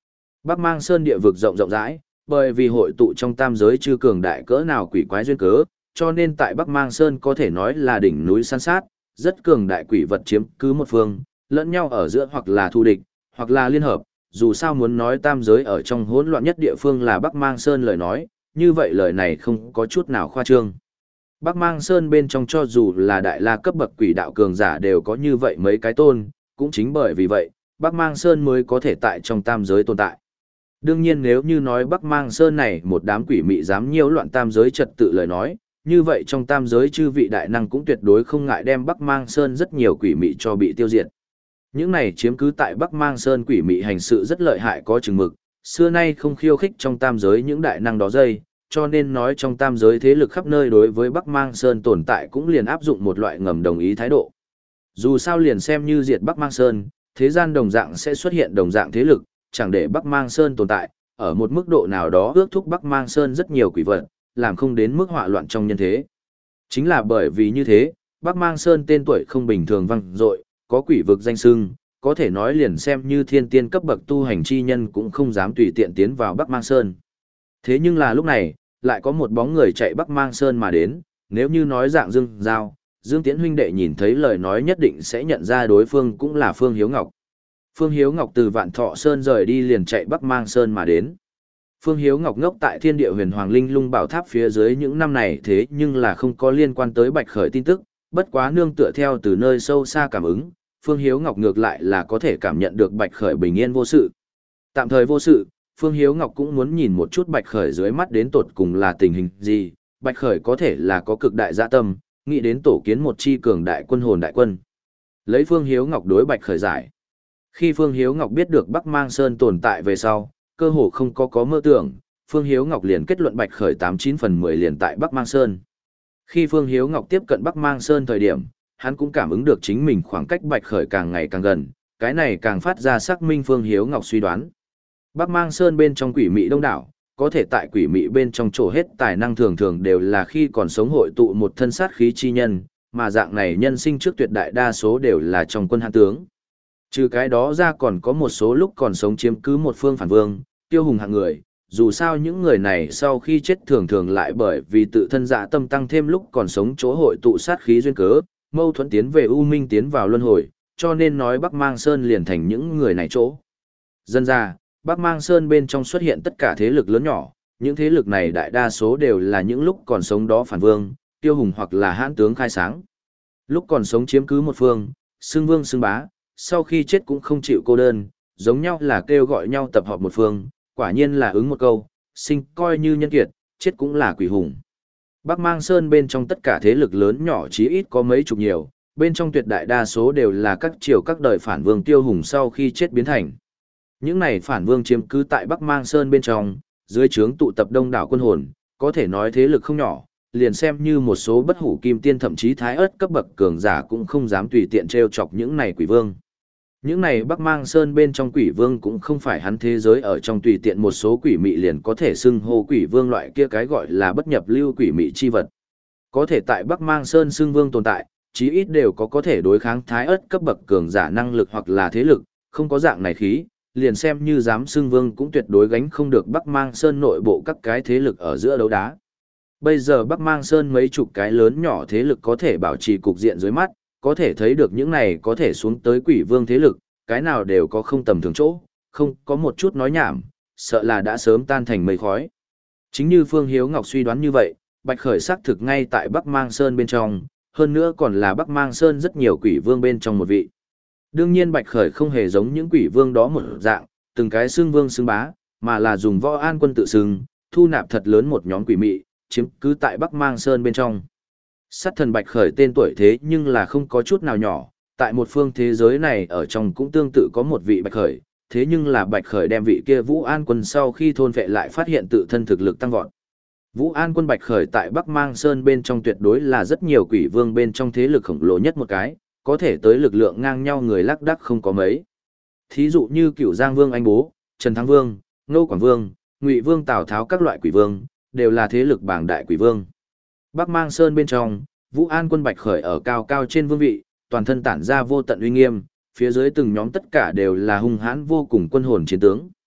Bắc Mang Sơn địa vực rộng rộng rãi, bởi vì hội tụ trong tam giới chư cường đại cỡ nào quỷ quái duyên cớ, cho nên tại Bắc Mang Sơn có thể nói là đỉnh núi san sát, rất cường đại quỷ vật chiếm cứ một phương, lẫn nhau ở giữa hoặc là thù địch, hoặc là liên hợp, dù sao muốn nói tam giới ở trong hỗn loạn nhất địa phương là Bắc Mang Sơn lời nói, như vậy lời này không có chút nào khoa trương. Bắc Mang Sơn bên trong cho dù là đại la cấp bậc quỷ đạo cường giả đều có như vậy mấy cái tôn, cũng chính bởi vì vậy, Bắc Mang Sơn mới có thể tại trong tam giới tồn tại. Đương nhiên nếu như nói Bắc Mang Sơn này một đám quỷ mị dám nhiễu loạn tam giới trật tự lời nói, như vậy trong tam giới chư vị đại năng cũng tuyệt đối không ngại đem Bắc Mang Sơn rất nhiều quỷ mị cho bị tiêu diệt. Những này chiếm cứ tại Bắc Mang Sơn quỷ mị hành sự rất lợi hại có chừng mực, xưa nay không khiêu khích trong tam giới những đại năng đó dây, cho nên nói trong tam giới thế lực khắp nơi đối với Bắc Mang Sơn tồn tại cũng liền áp dụng một loại ngầm đồng ý thái độ. Dù sao liền xem như diệt Bắc Mang Sơn, thế gian đồng dạng sẽ xuất hiện đồng dạng thế lực, chẳng để Bắc Mang Sơn tồn tại, ở một mức độ nào đó ước thúc Bắc Mang Sơn rất nhiều quỷ vật, làm không đến mức họa loạn trong nhân thế. Chính là bởi vì như thế, Bắc Mang Sơn tên tuổi không bình thường vang dội, có quỷ vực danh xưng, có thể nói liền xem như thiên tiên cấp bậc tu hành chi nhân cũng không dám tùy tiện tiến vào Bắc Mang Sơn. Thế nhưng là lúc này, lại có một bóng người chạy Bắc Mang Sơn mà đến, nếu như nói dạng Dương Giao, Dương Tiễn huynh đệ nhìn thấy lời nói nhất định sẽ nhận ra đối phương cũng là Phương Hiếu Ngọc. Phương Hiếu Ngọc từ Vạn Thọ Sơn rời đi liền chạy Bắc Mang Sơn mà đến. Phương Hiếu Ngọc ngốc tại Thiên Địa Huyền Hoàng Linh Lung Bảo Tháp phía dưới những năm này thế nhưng là không có liên quan tới Bạch Khởi tin tức, bất quá nương tựa theo từ nơi sâu xa cảm ứng, Phương Hiếu Ngọc ngược lại là có thể cảm nhận được Bạch Khởi bình yên vô sự. Tạm thời vô sự, Phương Hiếu Ngọc cũng muốn nhìn một chút Bạch Khởi dưới mắt đến tột cùng là tình hình gì, Bạch Khởi có thể là có cực đại dạ tâm, nghĩ đến tổ kiến một chi cường đại quân hồn đại quân. Lấy Phương Hiếu Ngọc đối Bạch Khởi giải. Khi Phương Hiếu Ngọc biết được Bắc Mang Sơn tồn tại về sau, cơ hồ không có có mơ tưởng, Phương Hiếu Ngọc liền kết luận Bạch Khởi tám chín phần mười liền tại Bắc Mang Sơn. Khi Phương Hiếu Ngọc tiếp cận Bắc Mang Sơn thời điểm, hắn cũng cảm ứng được chính mình khoảng cách Bạch Khởi càng ngày càng gần, cái này càng phát ra xác minh Phương Hiếu Ngọc suy đoán. Bắc Mang Sơn bên trong quỷ mị đông đảo, có thể tại quỷ mị bên trong chỗ hết tài năng thường thường đều là khi còn sống hội tụ một thân sát khí chi nhân, mà dạng này nhân sinh trước tuyệt đại đa số đều là trong quân hãn tướng. Trừ cái đó ra còn có một số lúc còn sống chiếm cứ một phương phản vương, tiêu hùng hạng người, dù sao những người này sau khi chết thường thường lại bởi vì tự thân dạ tâm tăng thêm lúc còn sống chỗ hội tụ sát khí duyên cớ, mâu thuẫn tiến về u minh tiến vào luân hồi, cho nên nói Bắc Mang Sơn liền thành những người này chỗ. Dân ra, Bắc Mang Sơn bên trong xuất hiện tất cả thế lực lớn nhỏ, những thế lực này đại đa số đều là những lúc còn sống đó phản vương, tiêu hùng hoặc là hãn tướng khai sáng. Lúc còn sống chiếm cứ một phương, xưng vương xưng bá, sau khi chết cũng không chịu cô đơn, giống nhau là kêu gọi nhau tập hợp một phương, quả nhiên là ứng một câu, sinh coi như nhân kiệt, chết cũng là quỷ hùng. Bắc Mang Sơn bên trong tất cả thế lực lớn nhỏ chí ít có mấy chục nhiều, bên trong tuyệt đại đa số đều là các triều các đời phản vương tiêu hùng sau khi chết biến thành. Những này phản vương chiếm cứ tại Bắc Mang Sơn bên trong, dưới trướng tụ tập đông đảo quân hồn, có thể nói thế lực không nhỏ, liền xem như một số bất hủ kim tiên thậm chí thái ớt cấp bậc cường giả cũng không dám tùy tiện trêu chọc những này quỷ vương. Những này Bắc Mang Sơn bên trong quỷ vương cũng không phải hắn thế giới ở trong tùy tiện một số quỷ mị liền có thể xưng hô quỷ vương loại kia cái gọi là bất nhập lưu quỷ mị chi vật. Có thể tại Bắc Mang Sơn xưng vương tồn tại, chí ít đều có có thể đối kháng thái ớt cấp bậc cường giả năng lực hoặc là thế lực, không có dạng này khí, liền xem như dám xưng vương cũng tuyệt đối gánh không được Bắc Mang Sơn nội bộ các cái thế lực ở giữa đấu đá. Bây giờ Bắc Mang Sơn mấy chục cái lớn nhỏ thế lực có thể bảo trì cục diện dưới mắt, có thể thấy được những này có thể xuống tới quỷ vương thế lực, cái nào đều có không tầm thường chỗ, không có một chút nói nhảm, sợ là đã sớm tan thành mây khói. Chính như Phương Hiếu Ngọc suy đoán như vậy, Bạch Khởi xác thực ngay tại Bắc Mang Sơn bên trong, hơn nữa còn là Bắc Mang Sơn rất nhiều quỷ vương bên trong một vị. Đương nhiên Bạch Khởi không hề giống những quỷ vương đó một dạng, từng cái xưng vương xưng bá, mà là dùng võ an quân tự xưng, thu nạp thật lớn một nhóm quỷ mị, chiếm cứ tại Bắc Mang Sơn bên trong. Sát thần Bạch Khởi tên tuổi thế nhưng là không có chút nào nhỏ, tại một phương thế giới này ở trong cũng tương tự có một vị Bạch Khởi, thế nhưng là Bạch Khởi đem vị kia Vũ An Quân sau khi thôn vệ lại phát hiện tự thân thực lực tăng vọt. Vũ An Quân Bạch Khởi tại Bắc Mang Sơn bên trong tuyệt đối là rất nhiều quỷ vương bên trong thế lực khổng lồ nhất một cái, có thể tới lực lượng ngang nhau người lác đác không có mấy. Thí dụ như Cửu Giang Vương Anh Bố, Trần Thắng Vương, Ngô Quảng Vương, Ngụy Vương Tào Tháo các loại quỷ vương, đều là thế lực bảng đại quỷ vương. Bắc Mang Sơn bên trong, Vũ An Quân Bạch Khởi ở cao cao trên vương vị, toàn thân tản ra vô tận uy nghiêm, phía dưới từng nhóm tất cả đều là hung hãn vô cùng quân hồn chiến tướng.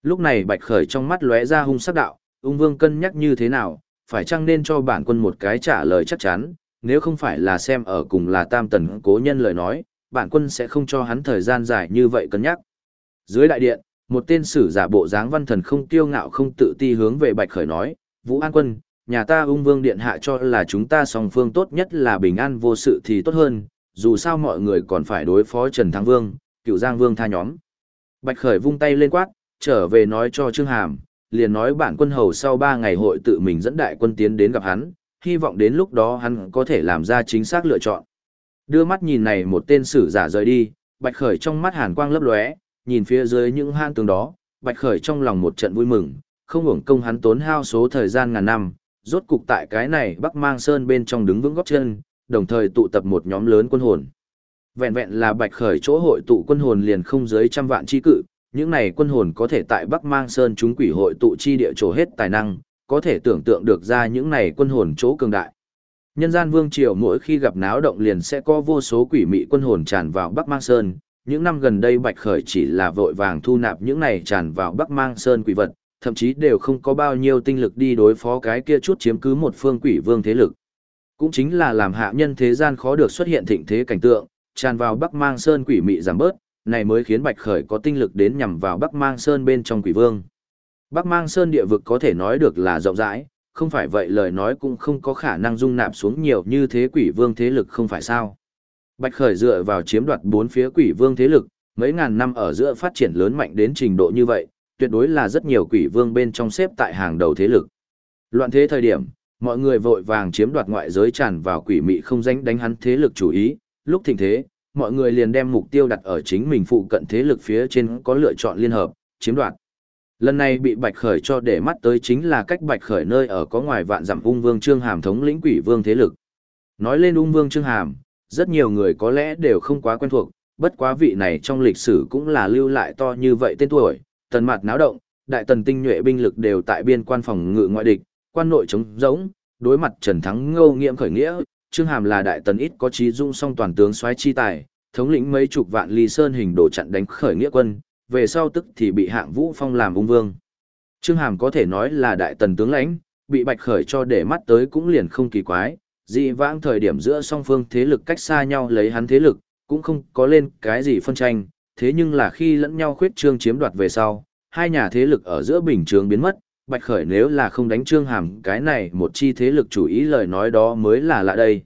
Lúc này Bạch Khởi trong mắt lóe ra hung sắc đạo, ung vương cân nhắc như thế nào, phải chăng nên cho bản quân một cái trả lời chắc chắn, nếu không phải là xem ở cùng là tam tần cố nhân lời nói, bản quân sẽ không cho hắn thời gian dài như vậy cân nhắc. Dưới đại điện, một tên sử giả bộ dáng văn thần không kiêu ngạo không tự ti hướng về Bạch Khởi nói, Vũ An quân, nhà ta ung vương điện hạ cho là chúng ta song phương tốt nhất là bình an vô sự thì tốt hơn, dù sao mọi người còn phải đối phó Trần Thắng Vương, Cựu Giang Vương tha nhóm. Bạch Khởi vung tay lên quát, trở về nói cho Trương Hàm, liền nói bản quân hầu sau ba ngày hội tự mình dẫn đại quân tiến đến gặp hắn, hy vọng đến lúc đó hắn có thể làm ra chính xác lựa chọn. Đưa mắt nhìn này một tên sử giả rời đi, Bạch Khởi trong mắt hàn quang lấp lóe, nhìn phía dưới những hang tường đó, Bạch Khởi trong lòng một trận vui mừng, không uổng công hắn tốn hao số thời gian ngàn năm, rốt cục tại cái này Bắc Mang Sơn bên trong đứng vững gót chân, đồng thời tụ tập một nhóm lớn quân hồn. Vẹn vẹn là Bạch Khởi chỗ hội tụ quân hồn liền không dưới trăm vạn chi cự, những này quân hồn có thể tại Bắc Mang Sơn chúng quỷ hội tụ chi địa trổ hết tài năng, có thể tưởng tượng được ra những này quân hồn chỗ cường đại. Nhân gian vương triều mỗi khi gặp náo động liền sẽ có vô số quỷ mị quân hồn tràn vào Bắc Mang Sơn, những năm gần đây Bạch Khởi chỉ là vội vàng thu nạp những này tràn vào Bắc Mang Sơn quỷ vật, thậm chí đều không có bao nhiêu tinh lực đi đối phó cái kia chút chiếm cứ một phương quỷ vương thế lực. Cũng chính là làm hạ nhân thế gian khó được xuất hiện thịnh thế cảnh tượng, tràn vào Bắc Mang Sơn quỷ mị giảm bớt, này mới khiến Bạch Khởi có tinh lực đến nhằm vào Bắc Mang Sơn bên trong quỷ vương. Bắc Mang Sơn địa vực có thể nói được là rộng rãi, không phải vậy lời nói cũng không có khả năng dung nạp xuống nhiều như thế quỷ vương thế lực không phải sao. Bạch Khởi dựa vào chiếm đoạt bốn phía quỷ vương thế lực, mấy ngàn năm ở giữa phát triển lớn mạnh đến trình độ như vậy, tuyệt đối là rất nhiều quỷ vương bên trong xếp tại hàng đầu thế lực. Loạn thế thời điểm, mọi người vội vàng chiếm đoạt ngoại giới tràn vào quỷ mị không dánh đánh hắn thế lực chủ ý, lúc thịnh thế, mọi người liền đem mục tiêu đặt ở chính mình phụ cận thế lực phía trên có lựa chọn liên hợp, chiếm đoạt. Lần này bị Bạch Khởi cho để mắt tới chính là cách Bạch Khởi nơi ở có ngoài vạn dặm ung vương Trương Hàm thống lĩnh quỷ vương thế lực. Nói lên ung vương Trương Hàm, rất nhiều người có lẽ đều không quá quen thuộc, bất quá vị này trong lịch sử cũng là lưu lại to như vậy tên tuổi, tần mặt náo động, đại tần tinh nhuệ binh lực đều tại biên quan phòng ngự ngoại địch, quan nội chống rỗng, đối mặt Trần Thắng Ngô Nghiễm khởi nghĩa, Trương Hàm là đại tần ít có trí dung song toàn tướng soái chi tài, thống lĩnh mấy chục vạn ly sơn hình đồ chặn đánh khởi nghĩa quân, về sau tức thì bị Hạng Vũ phong làm ung vương. Trương Hàm có thể nói là đại tần tướng lãnh, bị Bạch Khởi cho để mắt tới cũng liền không kỳ quái, dị vãng thời điểm giữa song phương thế lực cách xa nhau lấy hắn thế lực, cũng không có lên cái gì phân tranh, thế nhưng là khi lẫn nhau khuyết trương chiếm đoạt về sau, hai nhà thế lực ở giữa bình thường biến mất, Bạch Khởi nếu là không đánh Trương Hàm cái này một chi thế lực chủ ý lời nói đó mới là lạ đây.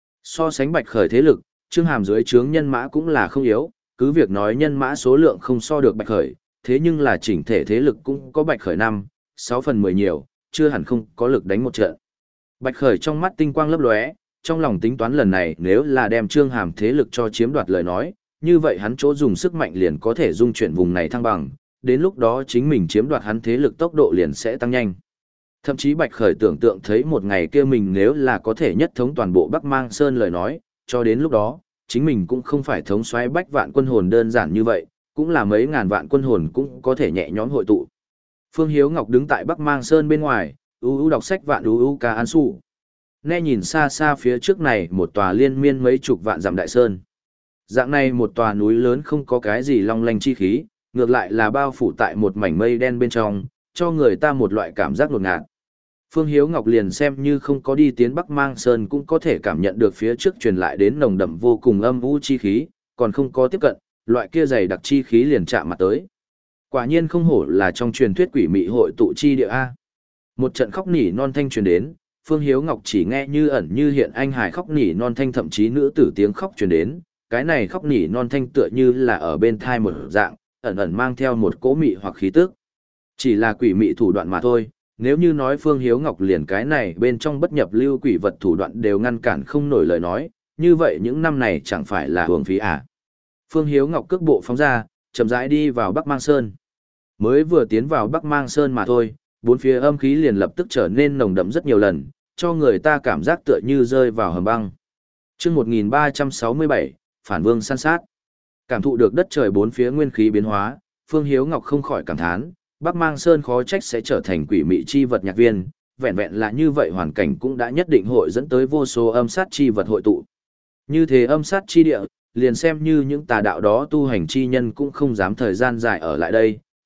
So sánh Bạch Khởi thế lực, Trương Hàm dưới trướng nhân mã cũng là không yếu, cứ việc nói nhân mã số lượng không so được Bạch Khởi, thế nhưng là chỉnh thể thế lực cũng có Bạch Khởi năm, sáu phần mười nhiều, chưa hẳn không có lực đánh một trận. Bạch Khởi trong mắt tinh quang lấp lóe, trong lòng tính toán lần này nếu là đem Trương Hàm thế lực cho chiếm đoạt lời nói, như vậy hắn chỗ dùng sức mạnh liền có thể dung chuyển vùng này thăng bằng, đến lúc đó chính mình chiếm đoạt hắn thế lực tốc độ liền sẽ tăng nhanh. Thậm chí Bạch Khởi tưởng tượng thấy một ngày kia mình nếu là có thể nhất thống toàn bộ Bắc Mang Sơn lời nói, cho đến lúc đó, chính mình cũng không phải thống soái bách vạn quân hồn đơn giản như vậy, cũng là mấy ngàn vạn quân hồn cũng có thể nhẹ nhõm hội tụ. Phương Hiếu Ngọc đứng tại Bắc Mang Sơn bên ngoài, u u đọc sách vạn u u ca an su. Nghe nhìn xa xa phía trước này một tòa liên miên mấy chục vạn dặm đại sơn. Dạng này một tòa núi lớn không có cái gì long lanh chi khí, ngược lại là bao phủ tại một mảnh mây đen bên trong, cho người ta một loại cảm giác ngột ngạt. Phương Hiếu Ngọc liền xem như không có đi tiến Bắc Mang Sơn cũng có thể cảm nhận được phía trước truyền lại đến nồng đậm vô cùng âm u chi khí, còn không có tiếp cận, loại kia dày đặc chi khí liền chạm mặt tới. Quả nhiên không hổ là trong truyền thuyết quỷ mị hội tụ chi địa A. Một trận khóc nỉ non thanh truyền đến, Phương Hiếu Ngọc chỉ nghe như ẩn như hiện anh hài khóc nỉ non thanh thậm chí nữ tử tiếng khóc truyền đến, cái này khóc nỉ non thanh tựa như là ở bên thai một dạng, ẩn ẩn mang theo một cỗ mị hoặc khí tức. Chỉ là quỷ mị thủ đoạn mà thôi, nếu như nói Phương Hiếu Ngọc liền cái này bên trong bất nhập lưu quỷ vật thủ đoạn đều ngăn cản không nổi lời nói, như vậy những năm này chẳng phải là hưởng phí à. Phương Hiếu Ngọc cước bộ phóng ra, chậm rãi đi vào Bắc Mang Sơn. Mới vừa tiến vào Bắc Mang Sơn mà thôi, bốn phía âm khí liền lập tức trở nên nồng đậm rất nhiều lần, cho người ta cảm giác tựa như rơi vào hầm băng. Chương một nghìn ba trăm sáu mươi bảy, Phản Vương săn sát. Cảm thụ được đất trời bốn phía nguyên khí biến hóa, Phương Hiếu Ngọc không khỏi cảm thán, Bắc Mang Sơn khó trách sẽ trở thành quỷ mị chi vật nhạc viên, vẹn vẹn là như vậy hoàn cảnh cũng đã nhất định hội dẫn tới vô số âm sát chi vật hội tụ. Như thế âm sát chi địa, liền xem như những tà đạo đó tu hành chi nhân cũng không dám thời gian dài ở lại đây,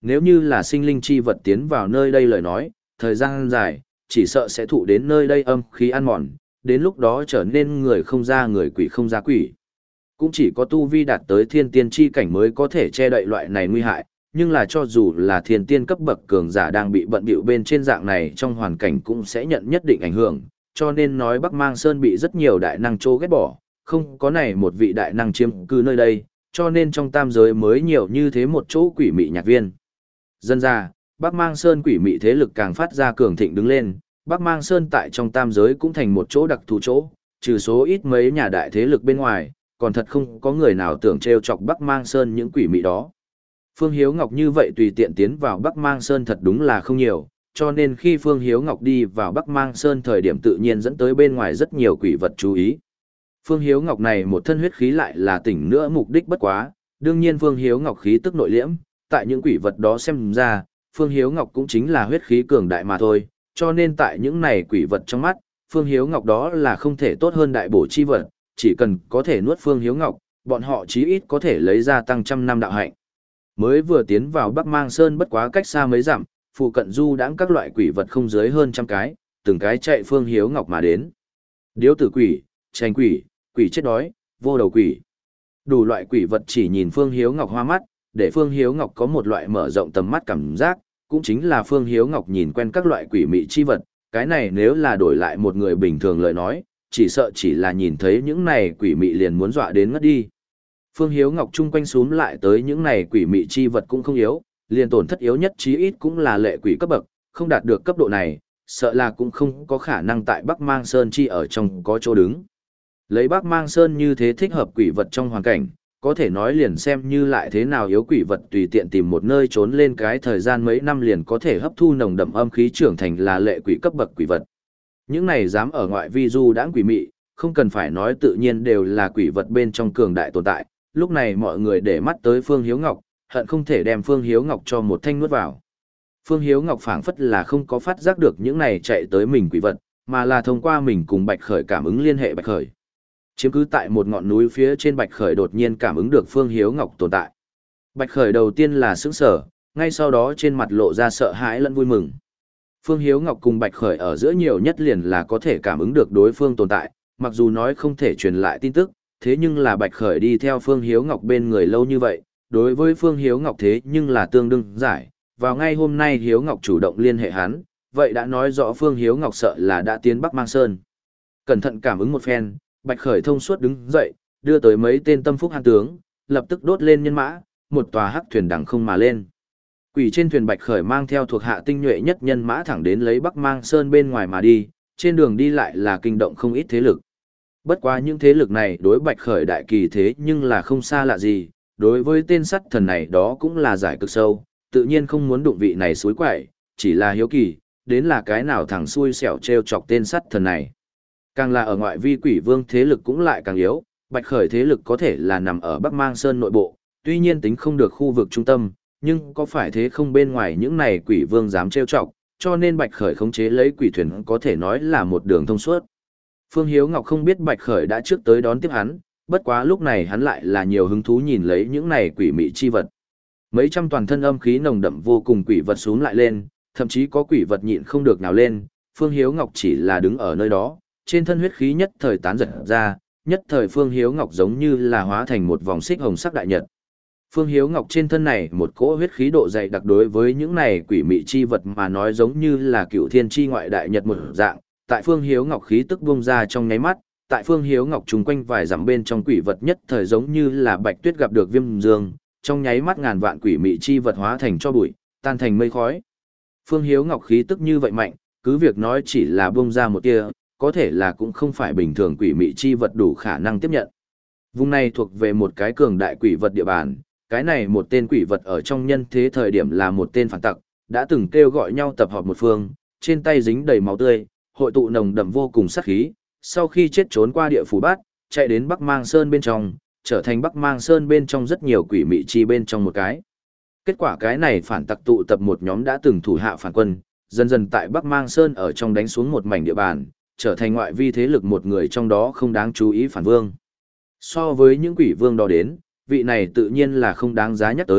Nếu như là sinh linh chi vật tiến vào nơi đây lời nói, thời gian dài, chỉ sợ sẽ thụ đến nơi đây âm khí ăn mòn, đến lúc đó trở nên người không ra người quỷ không ra quỷ. Cũng chỉ có tu vi đạt tới thiên tiên chi cảnh mới có thể che đậy loại này nguy hại, nhưng là cho dù là thiên tiên cấp bậc cường giả đang bị bận bịu bên trên dạng này trong hoàn cảnh cũng sẽ nhận nhất định ảnh hưởng, cho nên nói Bắc Mang Sơn bị rất nhiều đại năng trô ghét bỏ, không có này một vị đại năng chiếm cư nơi đây, cho nên trong tam giới mới nhiều như thế một chỗ quỷ mị nhạc viên. Dân ra, Bắc Mang Sơn quỷ mị thế lực càng phát ra cường thịnh đứng lên, Bắc Mang Sơn tại trong tam giới cũng thành một chỗ đặc thù chỗ, trừ số ít mấy nhà đại thế lực bên ngoài, còn thật không có người nào tưởng trêu chọc Bắc Mang Sơn những quỷ mị đó. Phương Hiếu Ngọc như vậy tùy tiện tiến vào Bắc Mang Sơn thật đúng là không nhiều, cho nên khi Phương Hiếu Ngọc đi vào Bắc Mang Sơn thời điểm tự nhiên dẫn tới bên ngoài rất nhiều quỷ vật chú ý. Phương Hiếu Ngọc này một thân huyết khí lại là tỉnh nữa mục đích bất quá, đương nhiên Phương Hiếu Ngọc khí tức nội liễm, tại những quỷ vật đó xem ra, Phương Hiếu Ngọc cũng chính là huyết khí cường đại mà thôi, cho nên tại những này quỷ vật trong mắt, Phương Hiếu Ngọc đó là không thể tốt hơn đại bổ chi vật, chỉ cần có thể nuốt Phương Hiếu Ngọc, bọn họ chí ít có thể lấy ra tăng trăm năm đạo hạnh. Mới vừa tiến vào Bắc Mang Sơn bất quá cách xa mấy dặm, phụ cận du đãng các loại quỷ vật không dưới hơn trăm cái, từng cái chạy Phương Hiếu Ngọc mà đến. Điếu tử quỷ, tranh quỷ, quỷ chết đói, vô đầu quỷ. Đủ loại quỷ vật chỉ nhìn Phương Hiếu Ngọc hoa mắt, để Phương Hiếu Ngọc có một loại mở rộng tầm mắt cảm giác, cũng chính là Phương Hiếu Ngọc nhìn quen các loại quỷ mị chi vật, cái này nếu là đổi lại một người bình thường lời nói, chỉ sợ chỉ là nhìn thấy những này quỷ mị liền muốn dọa đến ngất đi. Phương Hiếu Ngọc chung quanh xuống lại tới những này quỷ mị chi vật cũng không yếu, liền tổn thất yếu nhất chí ít cũng là lệ quỷ cấp bậc, không đạt được cấp độ này, sợ là cũng không có khả năng tại Bắc Mang Sơn chi ở trong có chỗ đứng. Lấy Bắc Mang Sơn như thế thích hợp quỷ vật trong hoàn cảnh, có thể nói liền xem như lại thế nào yếu quỷ vật tùy tiện tìm một nơi trốn lên cái thời gian mấy năm liền có thể hấp thu nồng đậm âm khí trưởng thành là lệ quỷ cấp bậc quỷ vật. Những này dám ở ngoại vi du đãng quỷ mị, không cần phải nói tự nhiên đều là quỷ vật bên trong cường đại tồn tại, lúc này mọi người để mắt tới Phương Hiếu Ngọc, hận không thể đem Phương Hiếu Ngọc cho một thanh nuốt vào. Phương Hiếu Ngọc phảng phất là không có phát giác được những này chạy tới mình quỷ vật, mà là thông qua mình cùng Bạch Khởi cảm ứng liên hệ Bạch Khởi. Chiếm cứ tại một ngọn núi phía trên Bạch Khởi đột nhiên cảm ứng được Phương Hiếu Ngọc tồn tại. Bạch Khởi đầu tiên là sững sờ, ngay sau đó trên mặt lộ ra sợ hãi lẫn vui mừng. Phương Hiếu Ngọc cùng Bạch Khởi ở giữa nhiều nhất liền là có thể cảm ứng được đối phương tồn tại, mặc dù nói không thể truyền lại tin tức, thế nhưng là Bạch Khởi đi theo Phương Hiếu Ngọc bên người lâu như vậy, đối với Phương Hiếu Ngọc thế nhưng là tương đương giải, vào ngay hôm nay Hiếu Ngọc chủ động liên hệ hắn, vậy đã nói rõ Phương Hiếu Ngọc sợ là đã tiến Bắc Mang Sơn. Cẩn thận cảm ứng một phen, Bạch Khởi thông suốt đứng dậy, đưa tới mấy tên tâm phúc hàn tướng, lập tức đốt lên nhân mã, một tòa hắc thuyền đằng không mà lên. Quỷ trên thuyền Bạch Khởi mang theo thuộc hạ tinh nhuệ nhất nhân mã thẳng đến lấy Bắc Mang Sơn bên ngoài mà đi, trên đường đi lại là kinh động không ít thế lực. Bất quá những thế lực này đối Bạch Khởi đại kỳ thế nhưng là không xa lạ gì, đối với tên sắt thần này đó cũng là giải cực sâu, tự nhiên không muốn đụng vị này suối quậy, chỉ là hiếu kỳ, đến là cái nào thằng xui xẻo treo chọc tên sắt thần này. Càng là ở ngoại vi quỷ vương thế lực cũng lại càng yếu, Bạch Khởi thế lực có thể là nằm ở Bắc Mang Sơn nội bộ, tuy nhiên tính không được khu vực trung tâm, nhưng có phải thế không bên ngoài những này quỷ vương dám treo chọc, cho nên Bạch Khởi khống chế lấy quỷ thuyền có thể nói là một đường thông suốt. Phương Hiếu Ngọc không biết Bạch Khởi đã trước tới đón tiếp hắn, bất quá lúc này hắn lại là nhiều hứng thú nhìn lấy những này quỷ mị chi vật. Mấy trăm toàn thân âm khí nồng đậm vô cùng quỷ vật xuống lại lên, thậm chí có quỷ vật nhịn không được nào lên, Phương Hiếu Ngọc chỉ là đứng ở nơi đó, trên thân huyết khí nhất thời tán giật ra, nhất thời Phương Hiếu Ngọc giống như là hóa thành một vòng xích hồng sắc đại nhật. Phương Hiếu Ngọc trên thân này một cỗ huyết khí độ dày đặc đối với những này quỷ mị chi vật mà nói giống như là cựu thiên chi ngoại đại nhật một dạng, tại Phương Hiếu Ngọc khí tức bung ra trong nháy mắt, tại Phương Hiếu Ngọc trùng quanh vài dặm bên trong quỷ vật nhất thời giống như là bạch tuyết gặp được viêm dương, trong nháy mắt ngàn vạn quỷ mị chi vật hóa thành cho bụi, tan thành mây khói. Phương Hiếu Ngọc khí tức như vậy mạnh, cứ việc nói chỉ là bung ra một tia, có thể là cũng không phải bình thường quỷ mị chi vật đủ khả năng tiếp nhận. Vùng này thuộc về một cái cường đại quỷ vật địa bàn, cái này một tên quỷ vật ở trong nhân thế thời điểm là một tên phản tặc, đã từng kêu gọi nhau tập hợp một phương, trên tay dính đầy máu tươi, hội tụ nồng đậm vô cùng sát khí, sau khi chết trốn qua địa phủ bát, chạy đến Bắc Mang Sơn bên trong, trở thành Bắc Mang Sơn bên trong rất nhiều quỷ mị chi bên trong một cái. Kết quả cái này phản tặc tụ tập một nhóm đã từng thủ hạ phản quân, dần dần tại Bắc Mang Sơn ở trong đánh xuống một mảnh địa bàn, trở thành ngoại vi thế lực một người trong đó không đáng chú ý phản vương. So với những quỷ vương đó đến, vị này tự nhiên là không đáng giá nhắc tới,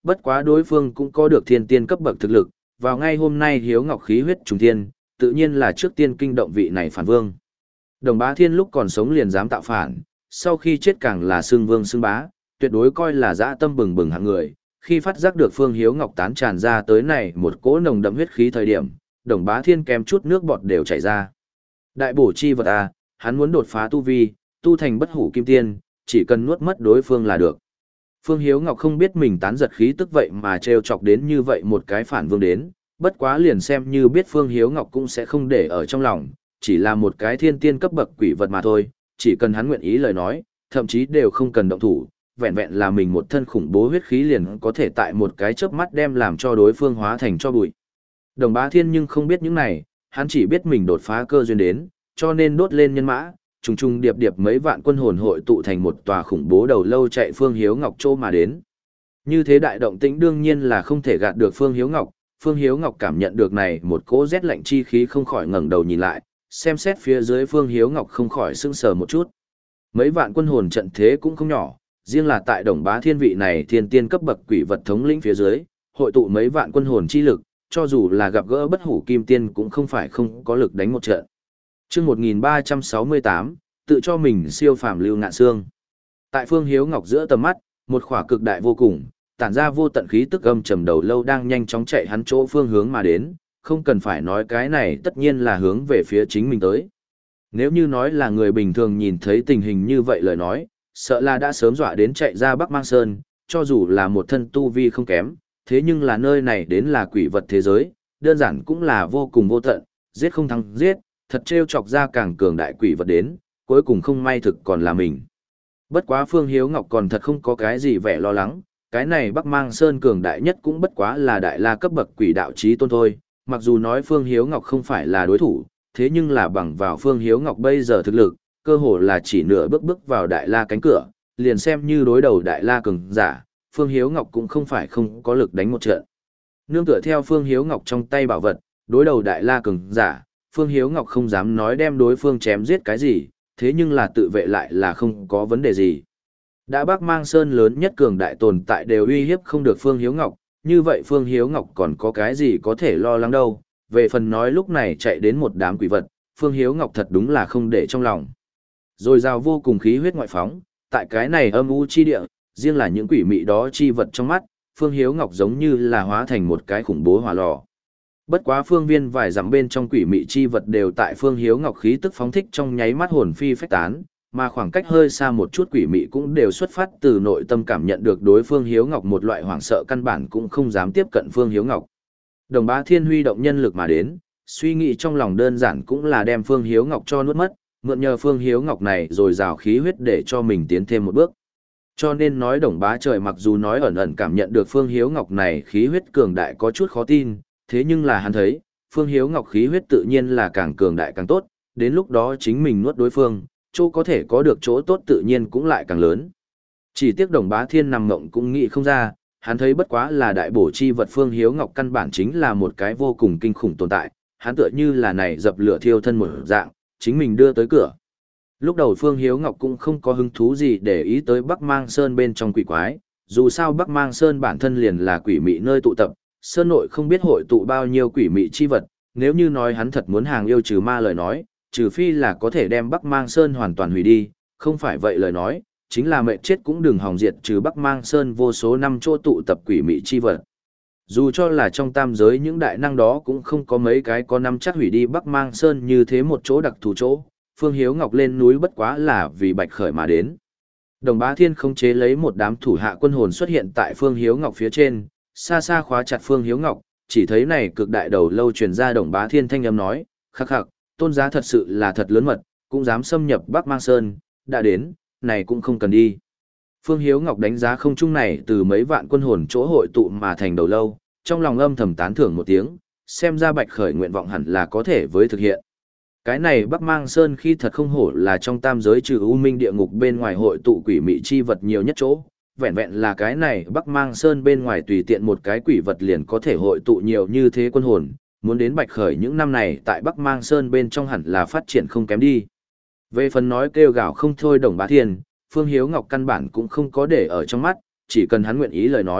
bất quá đối phương cũng có được thiên tiên cấp bậc thực lực, vào ngay hôm nay Hiếu Ngọc khí huyết trùng thiên, tự nhiên là trước tiên kinh động vị này phản vương. Đồng Bá Thiên lúc còn sống liền dám tạo phản, sau khi chết càng là xưng vương xưng bá, tuyệt đối coi là dã tâm bừng bừng hạng người. Khi phát giác được Phương Hiếu Ngọc tán tràn ra tới này một cỗ nồng đậm huyết khí thời điểm, Đồng Bá Thiên kèm chút nước bọt đều chảy ra. Đại bổ chi vật à, hắn muốn đột phá tu vi, tu thành bất hủ kim tiên, chỉ cần nuốt mất đối phương là được. Phương Hiếu Ngọc không biết mình tán giật khí tức vậy mà trêu chọc đến như vậy một cái phản vương đến, bất quá liền xem như biết Phương Hiếu Ngọc cũng sẽ không để ở trong lòng, chỉ là một cái thiên tiên cấp bậc quỷ vật mà thôi, chỉ cần hắn nguyện ý lời nói, thậm chí đều không cần động thủ, vẹn vẹn là mình một thân khủng bố huyết khí liền có thể tại một cái chớp mắt đem làm cho đối phương hóa thành cho bụi. Đồng Bá Thiên nhưng không biết những này, hắn chỉ biết mình đột phá cơ duyên đến, cho nên đốt lên nhân mã, trùng trùng điệp điệp mấy vạn quân hồn hội tụ thành một tòa khủng bố đầu lâu chạy Phương Hiếu Ngọc chỗ mà đến. Như thế đại động tĩnh đương nhiên là không thể gạt được Phương Hiếu Ngọc, Phương Hiếu Ngọc cảm nhận được này một cỗ rét lạnh chi khí không khỏi ngẩng đầu nhìn lại, xem xét phía dưới Phương Hiếu Ngọc không khỏi sững sờ một chút. Mấy vạn quân hồn trận thế cũng không nhỏ, riêng là tại Đồng Bá Thiên vị này thiên tiên cấp bậc quỷ vật thống lĩnh phía dưới, hội tụ mấy vạn quân hồn chi lực, cho dù là gặp gỡ bất hủ kim tiên cũng không phải không có lực đánh một trận. Chương một nghìn ba trăm sáu mươi tám, tự cho mình siêu phàm Lưu Ngạn Xương. Tại Phương Hiếu Ngọc giữa tầm mắt, một khỏa cực đại vô cùng, tản ra vô tận khí tức âm trầm đầu lâu đang nhanh chóng chạy hắn chỗ phương hướng mà đến, không cần phải nói cái này tất nhiên là hướng về phía chính mình tới. Nếu như nói là người bình thường nhìn thấy tình hình như vậy lời nói, sợ là đã sớm dọa đến chạy ra Bắc Mang Sơn, cho dù là một thân tu vi không kém, thế nhưng là nơi này đến là quỷ vật thế giới, đơn giản cũng là vô cùng vô tận, giết không thắng giết, thật trêu chọc ra càng cường đại quỷ vật đến, cuối cùng không may thực còn là mình. Bất quá Phương Hiếu Ngọc còn thật không có cái gì vẻ lo lắng, cái này Bắc Mang Sơn cường đại nhất cũng bất quá là đại la cấp bậc quỷ đạo chí tôn thôi, mặc dù nói Phương Hiếu Ngọc không phải là đối thủ, thế nhưng là bằng vào Phương Hiếu Ngọc bây giờ thực lực, cơ hồ là chỉ nửa bước bước vào đại la cánh cửa, liền xem như đối đầu đại la cường giả, Phương Hiếu Ngọc cũng không phải không có lực đánh một trận. Nương tựa theo Phương Hiếu Ngọc trong tay bảo vật, đối đầu đại la cường giả, Phương Hiếu Ngọc không dám nói đem đối phương chém giết cái gì, thế nhưng là tự vệ lại là không có vấn đề gì. Đã Bắc Mang Sơn lớn nhất cường đại tồn tại đều uy hiếp không được Phương Hiếu Ngọc, như vậy Phương Hiếu Ngọc còn có cái gì có thể lo lắng đâu, về phần nói lúc này chạy đến một đám quỷ vật, Phương Hiếu Ngọc thật đúng là không để trong lòng. Rồi rào vô cùng khí huyết ngoại phóng, tại cái này âm u chi địa, riêng là những quỷ mị đó chi vật trong mắt, Phương Hiếu Ngọc giống như là hóa thành một cái khủng bố hỏa lò. Bất quá phương viên vài dặm bên trong quỷ mị chi vật đều tại Phương Hiếu Ngọc khí tức phóng thích trong nháy mắt hồn phi phách tán, mà khoảng cách hơi xa một chút quỷ mị cũng đều xuất phát từ nội tâm cảm nhận được đối Phương Hiếu Ngọc một loại hoảng sợ căn bản cũng không dám tiếp cận Phương Hiếu Ngọc. Đồng Bá Thiên huy động nhân lực mà đến, suy nghĩ trong lòng đơn giản cũng là đem Phương Hiếu Ngọc cho nuốt mất, mượn nhờ Phương Hiếu Ngọc này rồi rào khí huyết để cho mình tiến thêm một bước. Cho nên nói Đồng Bá Trời mặc dù nói ẩn ẩn cảm nhận được Phương Hiếu Ngọc này khí huyết cường đại có chút khó tin, thế nhưng là hắn thấy, Phương Hiếu Ngọc khí huyết tự nhiên là càng cường đại càng tốt, đến lúc đó chính mình nuốt đối phương, chỗ có thể có được chỗ tốt tự nhiên cũng lại càng lớn. Chỉ tiếc Đồng Bá Thiên nằm ngộng cũng nghĩ không ra, hắn thấy bất quá là đại bổ chi vật Phương Hiếu Ngọc căn bản chính là một cái vô cùng kinh khủng tồn tại, hắn tựa như là này dập lửa thiêu thân một dạng, chính mình đưa tới cửa. Lúc đầu Phương Hiếu Ngọc cũng không có hứng thú gì để ý tới Bắc Mang Sơn bên trong quỷ quái, dù sao Bắc Mang Sơn bản thân liền là quỷ mị nơi tụ tập, Sơn nội không biết hội tụ bao nhiêu quỷ mị chi vật, nếu như nói hắn thật muốn hàng yêu trừ ma lời nói, trừ phi là có thể đem Bắc Mang Sơn hoàn toàn hủy đi, không phải vậy lời nói, chính là mệnh chết cũng đừng hòng diệt trừ Bắc Mang Sơn vô số năm chỗ tụ tập quỷ mị chi vật. Dù cho là trong tam giới những đại năng đó cũng không có mấy cái có năm chắc hủy đi Bắc Mang Sơn như thế một chỗ đặc thù chỗ, Phương Hiếu Ngọc lên núi bất quá là vì Bạch Khởi mà đến. Đồng Bá Thiên không chế lấy một đám thủ hạ quân hồn xuất hiện tại Phương Hiếu Ngọc phía trên, xa xa khóa chặt Phương Hiếu Ngọc, chỉ thấy này cực đại đầu lâu truyền ra Đồng Bá Thiên thanh âm nói, khắc khắc, tôn giá thật sự là thật lớn mật, cũng dám xâm nhập Bắc Mang Sơn, đã đến, này cũng không cần đi. Phương Hiếu Ngọc đánh giá không trung này từ mấy vạn quân hồn chỗ hội tụ mà thành đầu lâu, trong lòng âm thầm tán thưởng một tiếng, xem ra Bạch Khởi nguyện vọng hẳn là có thể với thực hiện. Cái này Bắc Mang Sơn khi thật không hổ là trong tam giới trừ U Minh địa ngục bên ngoài hội tụ quỷ mị chi vật nhiều nhất chỗ, vẹn vẹn là cái này Bắc Mang Sơn bên ngoài tùy tiện một cái quỷ vật liền có thể hội tụ nhiều như thế quân hồn, muốn đến Bạch Khởi những năm này tại Bắc Mang Sơn bên trong hẳn là phát triển không kém đi. Về phần nói kêu gào không thôi Đồng Bá Thiên, Phương Hiếu Ngọc căn bản cũng không có để ở trong mắt, chỉ cần hắn nguyện ý lời nói,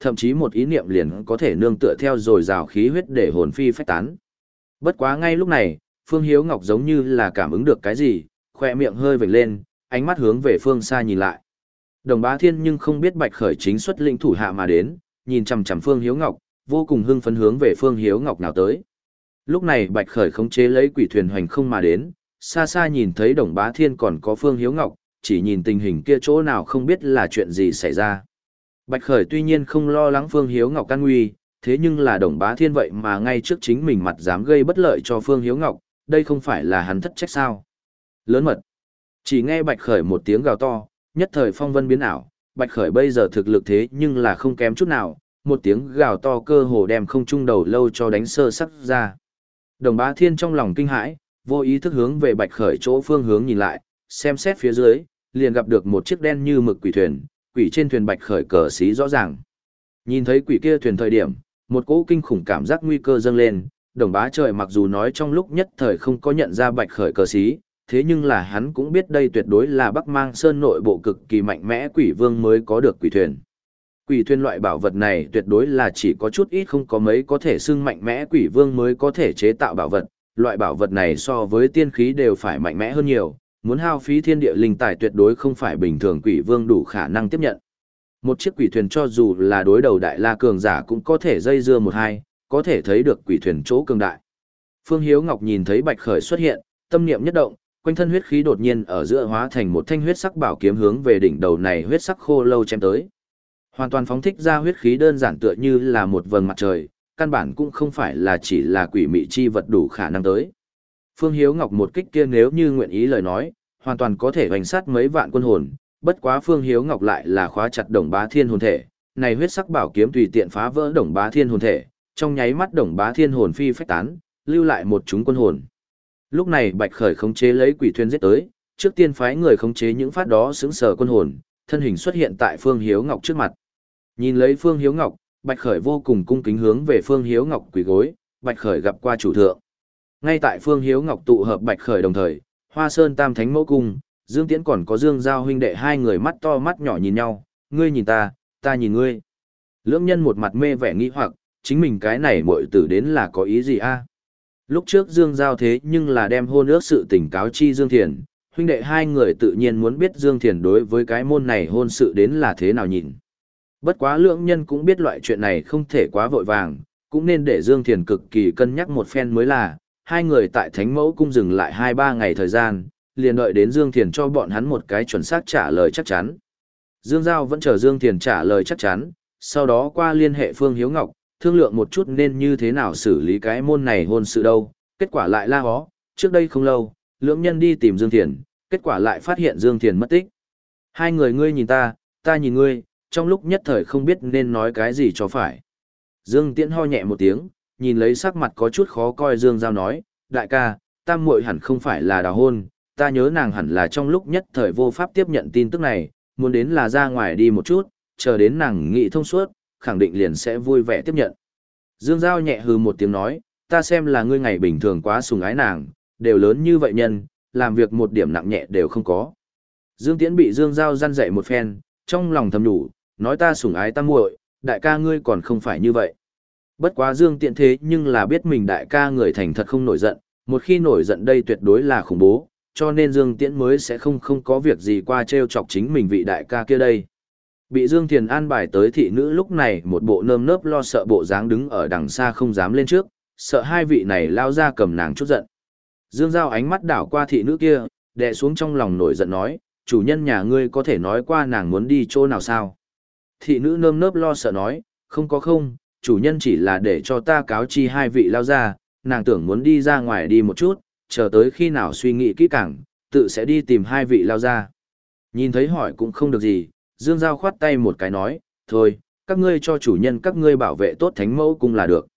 thậm chí một ý niệm liền có thể nương tựa theo rồi rào khí huyết để hồn phi phách tán. Bất quá ngay lúc này, Phương Hiếu Ngọc giống như là cảm ứng được cái gì, khỏe miệng hơi vểnh lên, ánh mắt hướng về phương xa nhìn lại. Đồng Bá Thiên nhưng không biết Bạch Khởi chính xuất lĩnh thủ hạ mà đến, nhìn chằm chằm Phương Hiếu Ngọc, vô cùng hưng phấn hướng về Phương Hiếu Ngọc nào tới. Lúc này Bạch Khởi khống chế lấy quỷ thuyền hoành không mà đến, xa xa nhìn thấy Đồng Bá Thiên còn có Phương Hiếu Ngọc, chỉ nhìn tình hình kia chỗ nào không biết là chuyện gì xảy ra. Bạch Khởi tuy nhiên không lo lắng Phương Hiếu Ngọc can nguy, thế nhưng là Đồng Bá Thiên vậy mà ngay trước chính mình mặt dám gây bất lợi cho Phương Hiếu Ngọc, đây không phải là hắn thất trách sao? Lớn mật. Chỉ nghe Bạch Khởi một tiếng gào to, nhất thời phong vân biến ảo, Bạch Khởi bây giờ thực lực thế nhưng là không kém chút nào, một tiếng gào to cơ hồ đem không trung đầu lâu cho đánh sơ sắc ra. Đồng Bá Thiên trong lòng kinh hãi, vô ý thức hướng về Bạch Khởi chỗ phương hướng nhìn lại, xem xét phía dưới, liền gặp được một chiếc đen như mực quỷ thuyền, quỷ trên thuyền Bạch Khởi cờ xí rõ ràng. Nhìn thấy quỷ kia thuyền thời điểm, một cỗ kinh khủng cảm giác nguy cơ dâng lên, Đồng Bá Trời mặc dù nói trong lúc nhất thời không có nhận ra Bạch Khởi cờ xí, thế nhưng là hắn cũng biết đây tuyệt đối là Bắc Mang Sơn nội bộ cực kỳ mạnh mẽ quỷ vương mới có được quỷ thuyền. Quỷ thuyền loại bảo vật này tuyệt đối là chỉ có chút ít không có mấy có thể xưng mạnh mẽ quỷ vương mới có thể chế tạo bảo vật, loại bảo vật này so với tiên khí đều phải mạnh mẽ hơn nhiều, muốn hao phí thiên địa linh tài tuyệt đối không phải bình thường quỷ vương đủ khả năng tiếp nhận. Một chiếc quỷ thuyền cho dù là đối đầu đại la cường giả cũng có thể dây dưa một hai, có thể thấy được quỷ thuyền chỗ cường đại. Phương Hiếu Ngọc nhìn thấy Bạch Khởi xuất hiện, tâm niệm nhất động, quanh thân huyết khí đột nhiên ở giữa hóa thành một thanh huyết sắc bảo kiếm hướng về đỉnh đầu này huyết sắc khô lâu chém tới. Hoàn toàn phóng thích ra huyết khí đơn giản tựa như là một vầng mặt trời, căn bản cũng không phải là chỉ là quỷ mị chi vật đủ khả năng tới. Phương Hiếu Ngọc một kích kia nếu như nguyện ý lời nói, hoàn toàn có thể hoành sát mấy vạn quân hồn, bất quá Phương Hiếu Ngọc lại là khóa chặt Đồng Bá Thiên hồn thể, này huyết sắc bảo kiếm tùy tiện phá vỡ Đồng Bá Thiên hồn thể, trong nháy mắt Đồng Bá Thiên hồn phi phách tán, lưu lại một chúng quân hồn. Lúc này Bạch Khởi khống chế lấy quỷ thuyền giết tới, trước tiên phái người khống chế những phát đó xứng sở quân hồn, thân hình xuất hiện tại Phương Hiếu Ngọc trước mặt. Nhìn lấy Phương Hiếu Ngọc, Bạch Khởi vô cùng cung kính hướng về Phương Hiếu Ngọc quỳ gối, Bạch Khởi gặp qua chủ thượng. Ngay tại Phương Hiếu Ngọc tụ hợp Bạch Khởi đồng thời, Hoa Sơn Tam Thánh Mẫu Cung, Dương Tiễn còn có Dương Giao huynh đệ hai người mắt to mắt nhỏ nhìn nhau, ngươi nhìn ta, ta nhìn ngươi. Lưỡng nhân một mặt mê vẻ nghi hoặc, chính mình cái này muội tử đến là có ý gì a? Lúc trước Dương Giao thế nhưng là đem hôn ước sự tình cáo chi Dương Thiền, huynh đệ hai người tự nhiên muốn biết Dương Thiền đối với cái môn này hôn sự đến là thế nào nhìn. Bất quá lưỡng nhân cũng biết loại chuyện này không thể quá vội vàng, cũng nên để Dương Thiền cực kỳ cân nhắc một phen mới là, hai người tại Thánh Mẫu Cung dừng lại hai ba ngày thời gian, liền đợi đến Dương Thiền cho bọn hắn một cái chuẩn xác trả lời chắc chắn. Dương Giao vẫn chờ Dương Thiền trả lời chắc chắn, sau đó qua liên hệ Phương Hiếu Ngọc, thương lượng một chút nên như thế nào xử lý cái môn này hôn sự đâu, kết quả lại la hó, trước đây không lâu, lưỡng nhân đi tìm Dương Thiền, kết quả lại phát hiện Dương Thiền mất tích. Hai người ngươi nhìn ta, ta nhìn ngươi, trong lúc nhất thời không biết nên nói cái gì cho phải. Dương Tiễn ho nhẹ một tiếng, nhìn lấy sắc mặt có chút khó coi Dương Giao nói, đại ca, tam muội hẳn không phải là đào hôn, ta nhớ nàng hẳn là trong lúc nhất thời vô pháp tiếp nhận tin tức này, muốn đến là ra ngoài đi một chút, chờ đến nàng nghị thông suốt, khẳng định liền sẽ vui vẻ tiếp nhận. Dương Giao nhẹ hừ một tiếng nói, ta xem là ngươi ngày bình thường quá sùng ái nàng, đều lớn như vậy nhân, làm việc một điểm nặng nhẹ đều không có. Dương Tiễn bị Dương Giao răn dạy một phen, trong lòng thầm đủ, nói ta sủng ái tam muội, đại ca ngươi còn không phải như vậy. Bất quá Dương Tiễn thế nhưng là biết mình đại ca người thành thật không nổi giận, một khi nổi giận đây tuyệt đối là khủng bố, cho nên Dương Tiễn mới sẽ không không có việc gì qua trêu chọc chính mình vị đại ca kia đây. Bị Dương Thiền an bài tới thị nữ lúc này một bộ nơm nớp lo sợ bộ dáng đứng ở đằng xa không dám lên trước, sợ hai vị này lao ra cầm nàng chút giận. Dương Giao ánh mắt đảo qua thị nữ kia, đè xuống trong lòng nổi giận nói, chủ nhân nhà ngươi có thể nói qua nàng muốn đi chỗ nào sao? Thị nữ nơm nớp lo sợ nói, không có không, chủ nhân chỉ là để cho ta cáo chi hai vị lao ra, nàng tưởng muốn đi ra ngoài đi một chút, chờ tới khi nào suy nghĩ kỹ càng, tự sẽ đi tìm hai vị lao ra. Nhìn thấy hỏi cũng không được gì, Dương Giao khoát tay một cái nói, thôi, các ngươi cho chủ nhân các ngươi bảo vệ tốt Thánh Mẫu Cung là được.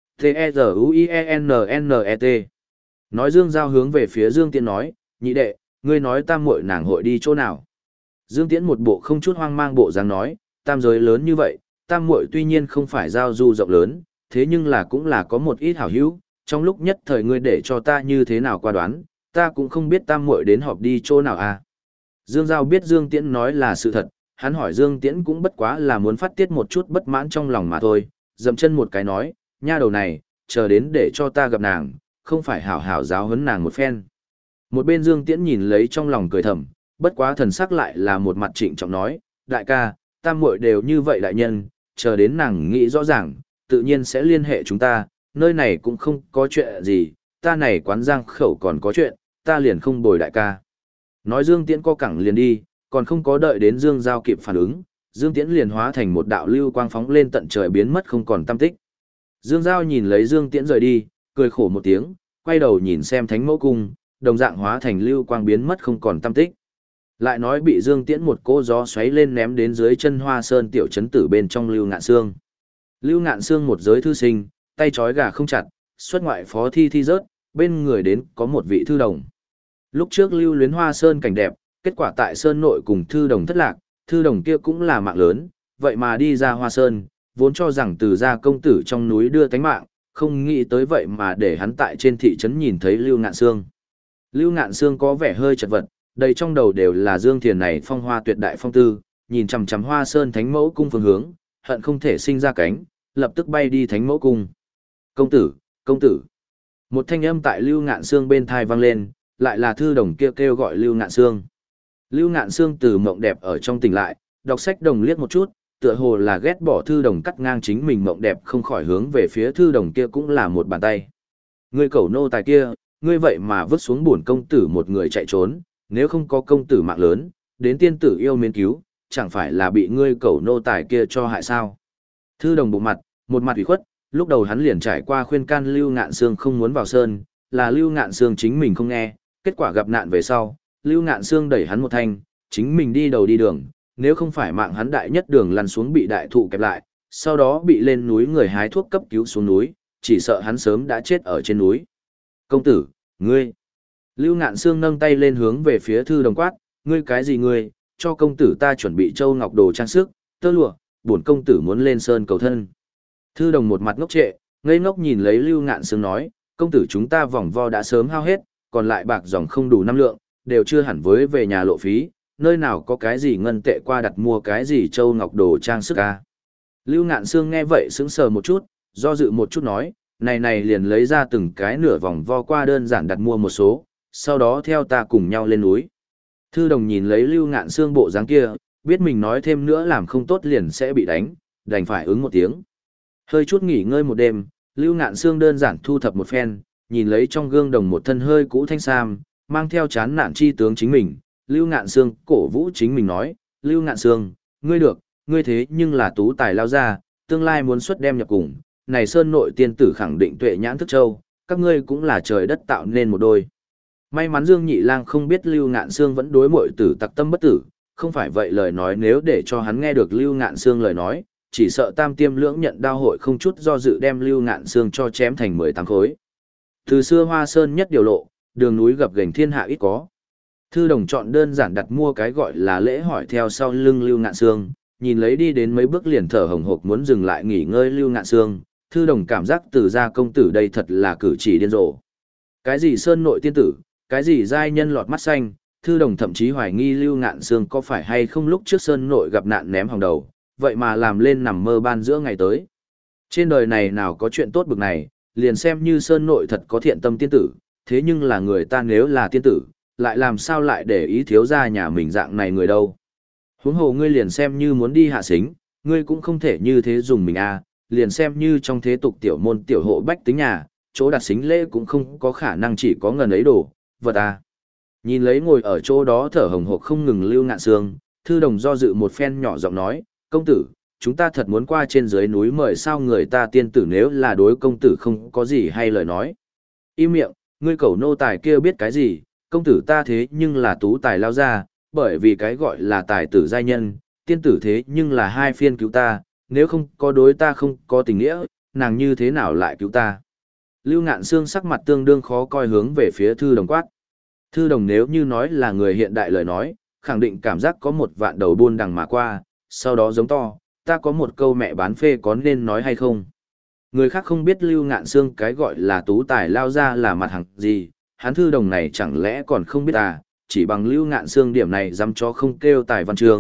T-E-Z-U-I-E-N-N-E-T Nói Dương Giao hướng về phía Dương Tiễn nói, nhị đệ, ngươi nói tam muội nàng hội đi chỗ nào? Dương Tiễn một bộ không chút hoang mang bộ dáng nói, tam giới lớn như vậy, tam muội tuy nhiên không phải giao du rộng lớn, thế nhưng là cũng là có một ít hảo hữu, trong lúc nhất thời ngươi để cho ta như thế nào qua đoán, ta cũng không biết tam muội đến họp đi chỗ nào à. Dương Giao biết Dương Tiễn nói là sự thật, Hắn hỏi Dương Tiễn cũng bất quá là muốn phát tiết một chút bất mãn trong lòng mà thôi, dậm chân một cái nói, nha đầu này, chờ đến để cho ta gặp nàng, không phải hảo hảo giáo huấn nàng một phen. Một bên Dương Tiễn nhìn lấy trong lòng cười thầm, bất quá thần sắc lại là một mặt trịnh trọng nói, đại ca, tam muội đều như vậy đại nhân, chờ đến nàng nghĩ rõ ràng, tự nhiên sẽ liên hệ chúng ta, nơi này cũng không có chuyện gì, ta này quán giang khẩu còn có chuyện, ta liền không bồi đại ca. Nói Dương Tiễn co cẳng liền đi, còn không có đợi đến Dương Giao kịp phản ứng, Dương Tiễn liền hóa thành một đạo lưu quang phóng lên tận trời biến mất không còn tăm tích. Dương Giao nhìn lấy Dương Tiễn rời đi, cười khổ một tiếng, quay đầu nhìn xem Thánh Mẫu Cung, đồng dạng hóa thành lưu quang biến mất không còn tăm tích. Lại nói bị Dương Tiễn một cỗ gió xoáy lên ném đến dưới chân Hoa Sơn tiểu trấn tử bên trong Lưu Ngạn Sương. Lưu Ngạn Sương một giới thư sinh, tay trói gà không chặt, xuất ngoại phó thi thi rớt, bên người đến có một vị thư đồng. Lúc trước Lưu luyến Hoa Sơn cảnh đẹp, kết quả tại Sơn nội cùng thư đồng thất lạc, thư đồng kia cũng là mạng lớn, vậy mà đi ra Hoa Sơn, vốn cho rằng từ gia công tử trong núi đưa tánh mạng, không nghĩ tới vậy mà để hắn tại trên thị trấn nhìn thấy Lưu Ngạn Sương. Lưu Ngạn Sương có vẻ hơi chật vật, đầy trong đầu đều là Dương Thiền này phong hoa tuyệt đại phong tư, nhìn chằm chằm Hoa Sơn Thánh Mẫu Cung phương hướng, hận không thể sinh ra cánh, lập tức bay đi Thánh Mẫu Cung. Công tử, công tử. Một thanh âm tại Lưu Ngạn Sương bên thai vang lên, lại là thư đồng kia kêu, kêu gọi Lưu Ngạn Sương. Lưu Ngạn Sương từ mộng đẹp ở trong tỉnh lại, đọc sách đồng liếc một chút, tựa hồ là ghét bỏ thư đồng cắt ngang chính mình mộng đẹp không khỏi hướng về phía thư đồng kia cũng là một bàn tay. Ngươi cẩu nô tài kia, ngươi vậy mà vứt xuống bổn công tử một người chạy trốn, nếu không có công tử mạng lớn, đến tiên tử yêu mến cứu, chẳng phải là bị ngươi cẩu nô tài kia cho hại sao. Thư đồng bụng mặt, một mặt ủy khuất, lúc đầu hắn liền trải qua khuyên can Lưu Ngạn Sương không muốn vào sơn, là Lưu Ngạn Sương chính mình không nghe, kết quả gặp nạn về sau, Lưu Ngạn Sương đẩy hắn một thanh, chính mình đi đầu đi đường, nếu không phải mạng hắn đại nhất đường lăn xuống bị đại thụ kẹp lại, sau đó bị lên núi người hái thuốc cấp cứu xuống núi, chỉ sợ hắn sớm đã chết ở trên núi. Công tử, ngươi. Lưu Ngạn Sương nâng tay lên hướng về phía thư đồng quát, ngươi cái gì ngươi, cho công tử ta chuẩn bị châu ngọc đồ trang sức, tơ lụa, bổn công tử muốn lên sơn cầu thân. Thư đồng một mặt ngốc trệ, ngây ngốc nhìn lấy Lưu Ngạn Sương nói, công tử chúng ta vòng vo đã sớm hao hết, còn lại bạc dòng không đủ năm lượng, đều chưa hẳn với về nhà lộ phí, nơi nào có cái gì ngân tệ qua đặt mua cái gì châu ngọc đồ trang sức à. Lưu Ngạn Sương nghe vậy sững sờ một chút, do dự một chút nói, này này liền lấy ra từng cái nửa vòng vo qua đơn giản đặt mua một số, sau đó theo ta cùng nhau lên núi. Thư đồng nhìn lấy Lưu Ngạn Sương bộ dáng kia, biết mình nói thêm nữa làm không tốt liền sẽ bị đánh, đành phải ứng một tiếng. Hơi chút nghỉ ngơi một đêm, Lưu Ngạn Sương đơn giản thu thập một phen, nhìn lấy trong gương đồng một thân hơi cũ thanh sam, mang theo chán nản chi tướng chính mình, Lưu Ngạn Sương cổ vũ chính mình nói, Lưu Ngạn Sương, ngươi được, ngươi thế nhưng là tú tài lao ra, tương lai muốn xuất đem nhập cùng, này sơn nội tiên tử khẳng định tuệ nhãn thức châu, các ngươi cũng là trời đất tạo nên một đôi. May mắn Dương Nhị Lang không biết Lưu Ngạn Sương vẫn đối muội tử tặc tâm bất tử, không phải vậy lời nói nếu để cho hắn nghe được Lưu Ngạn Sương lời nói, chỉ sợ tam tiêm lưỡng nhận đao hội không chút do dự đem Lưu Ngạn Sương cho chém thành mười tám khối. Từ xưa Hoa Sơn nhất điều lộ, đường núi gập ghềnh thiên hạ ít có. Thư đồng chọn đơn giản đặt mua cái gọi là lễ hỏi theo sau lưng Lưu Ngạn Sương, nhìn lấy đi đến mấy bước liền thở hồng hộc muốn dừng lại nghỉ ngơi Lưu Ngạn Sương, thư đồng cảm giác từ gia công tử đây thật là cử chỉ điên rồ. Cái gì sơn nội tiên tử, cái gì giai nhân lọt mắt xanh, thư đồng thậm chí hoài nghi Lưu Ngạn Sương có phải hay không lúc trước sơn nội gặp nạn ném hòng đầu, vậy mà làm lên nằm mơ ban giữa ngày tới. Trên đời này nào có chuyện tốt bực này, liền xem như sơn nội thật có thiện tâm tiên tử, thế nhưng là người ta nếu là tiên tử, lại làm sao lại để ý thiếu gia nhà mình dạng này người đâu. Huống hồ ngươi liền xem như muốn đi hạ xính, ngươi cũng không thể như thế dùng mình à, liền xem như trong thế tục tiểu môn tiểu hộ bách tính nhà, chỗ đặt xính lễ cũng không có khả năng chỉ có ngần ấy đồ, vật à. Nhìn lấy ngồi ở chỗ đó thở hồng hộc không ngừng Lưu Ngạn Sương, thư đồng do dự một phen nhỏ giọng nói, công tử, chúng ta thật muốn qua trên dưới núi mời sao người ta tiên tử nếu là đối công tử không có gì hay lời nói. Im miệng, ngươi cẩu nô tài kia biết cái gì, công tử ta thế nhưng là tú tài lao ra, bởi vì cái gọi là tài tử giai nhân, tiên tử thế nhưng là hai phiên cứu ta, nếu không có đối ta không có tình nghĩa, nàng như thế nào lại cứu ta. Lưu Ngạn Sương sắc mặt tương đương khó coi hướng về phía thư đồng quát. Thư đồng nếu như nói là người hiện đại lời nói, khẳng định cảm giác có một vạn đầu buôn đằng mà qua, sau đó giống to, ta có một câu mẹ bán phê có nên nói hay không. Người khác không biết Lưu Ngạn Sương cái gọi là tú tài lao ra là mặt hàng gì, hắn thư đồng này chẳng lẽ còn không biết à, chỉ bằng Lưu Ngạn Sương điểm này dám cho không kêu tài văn trường,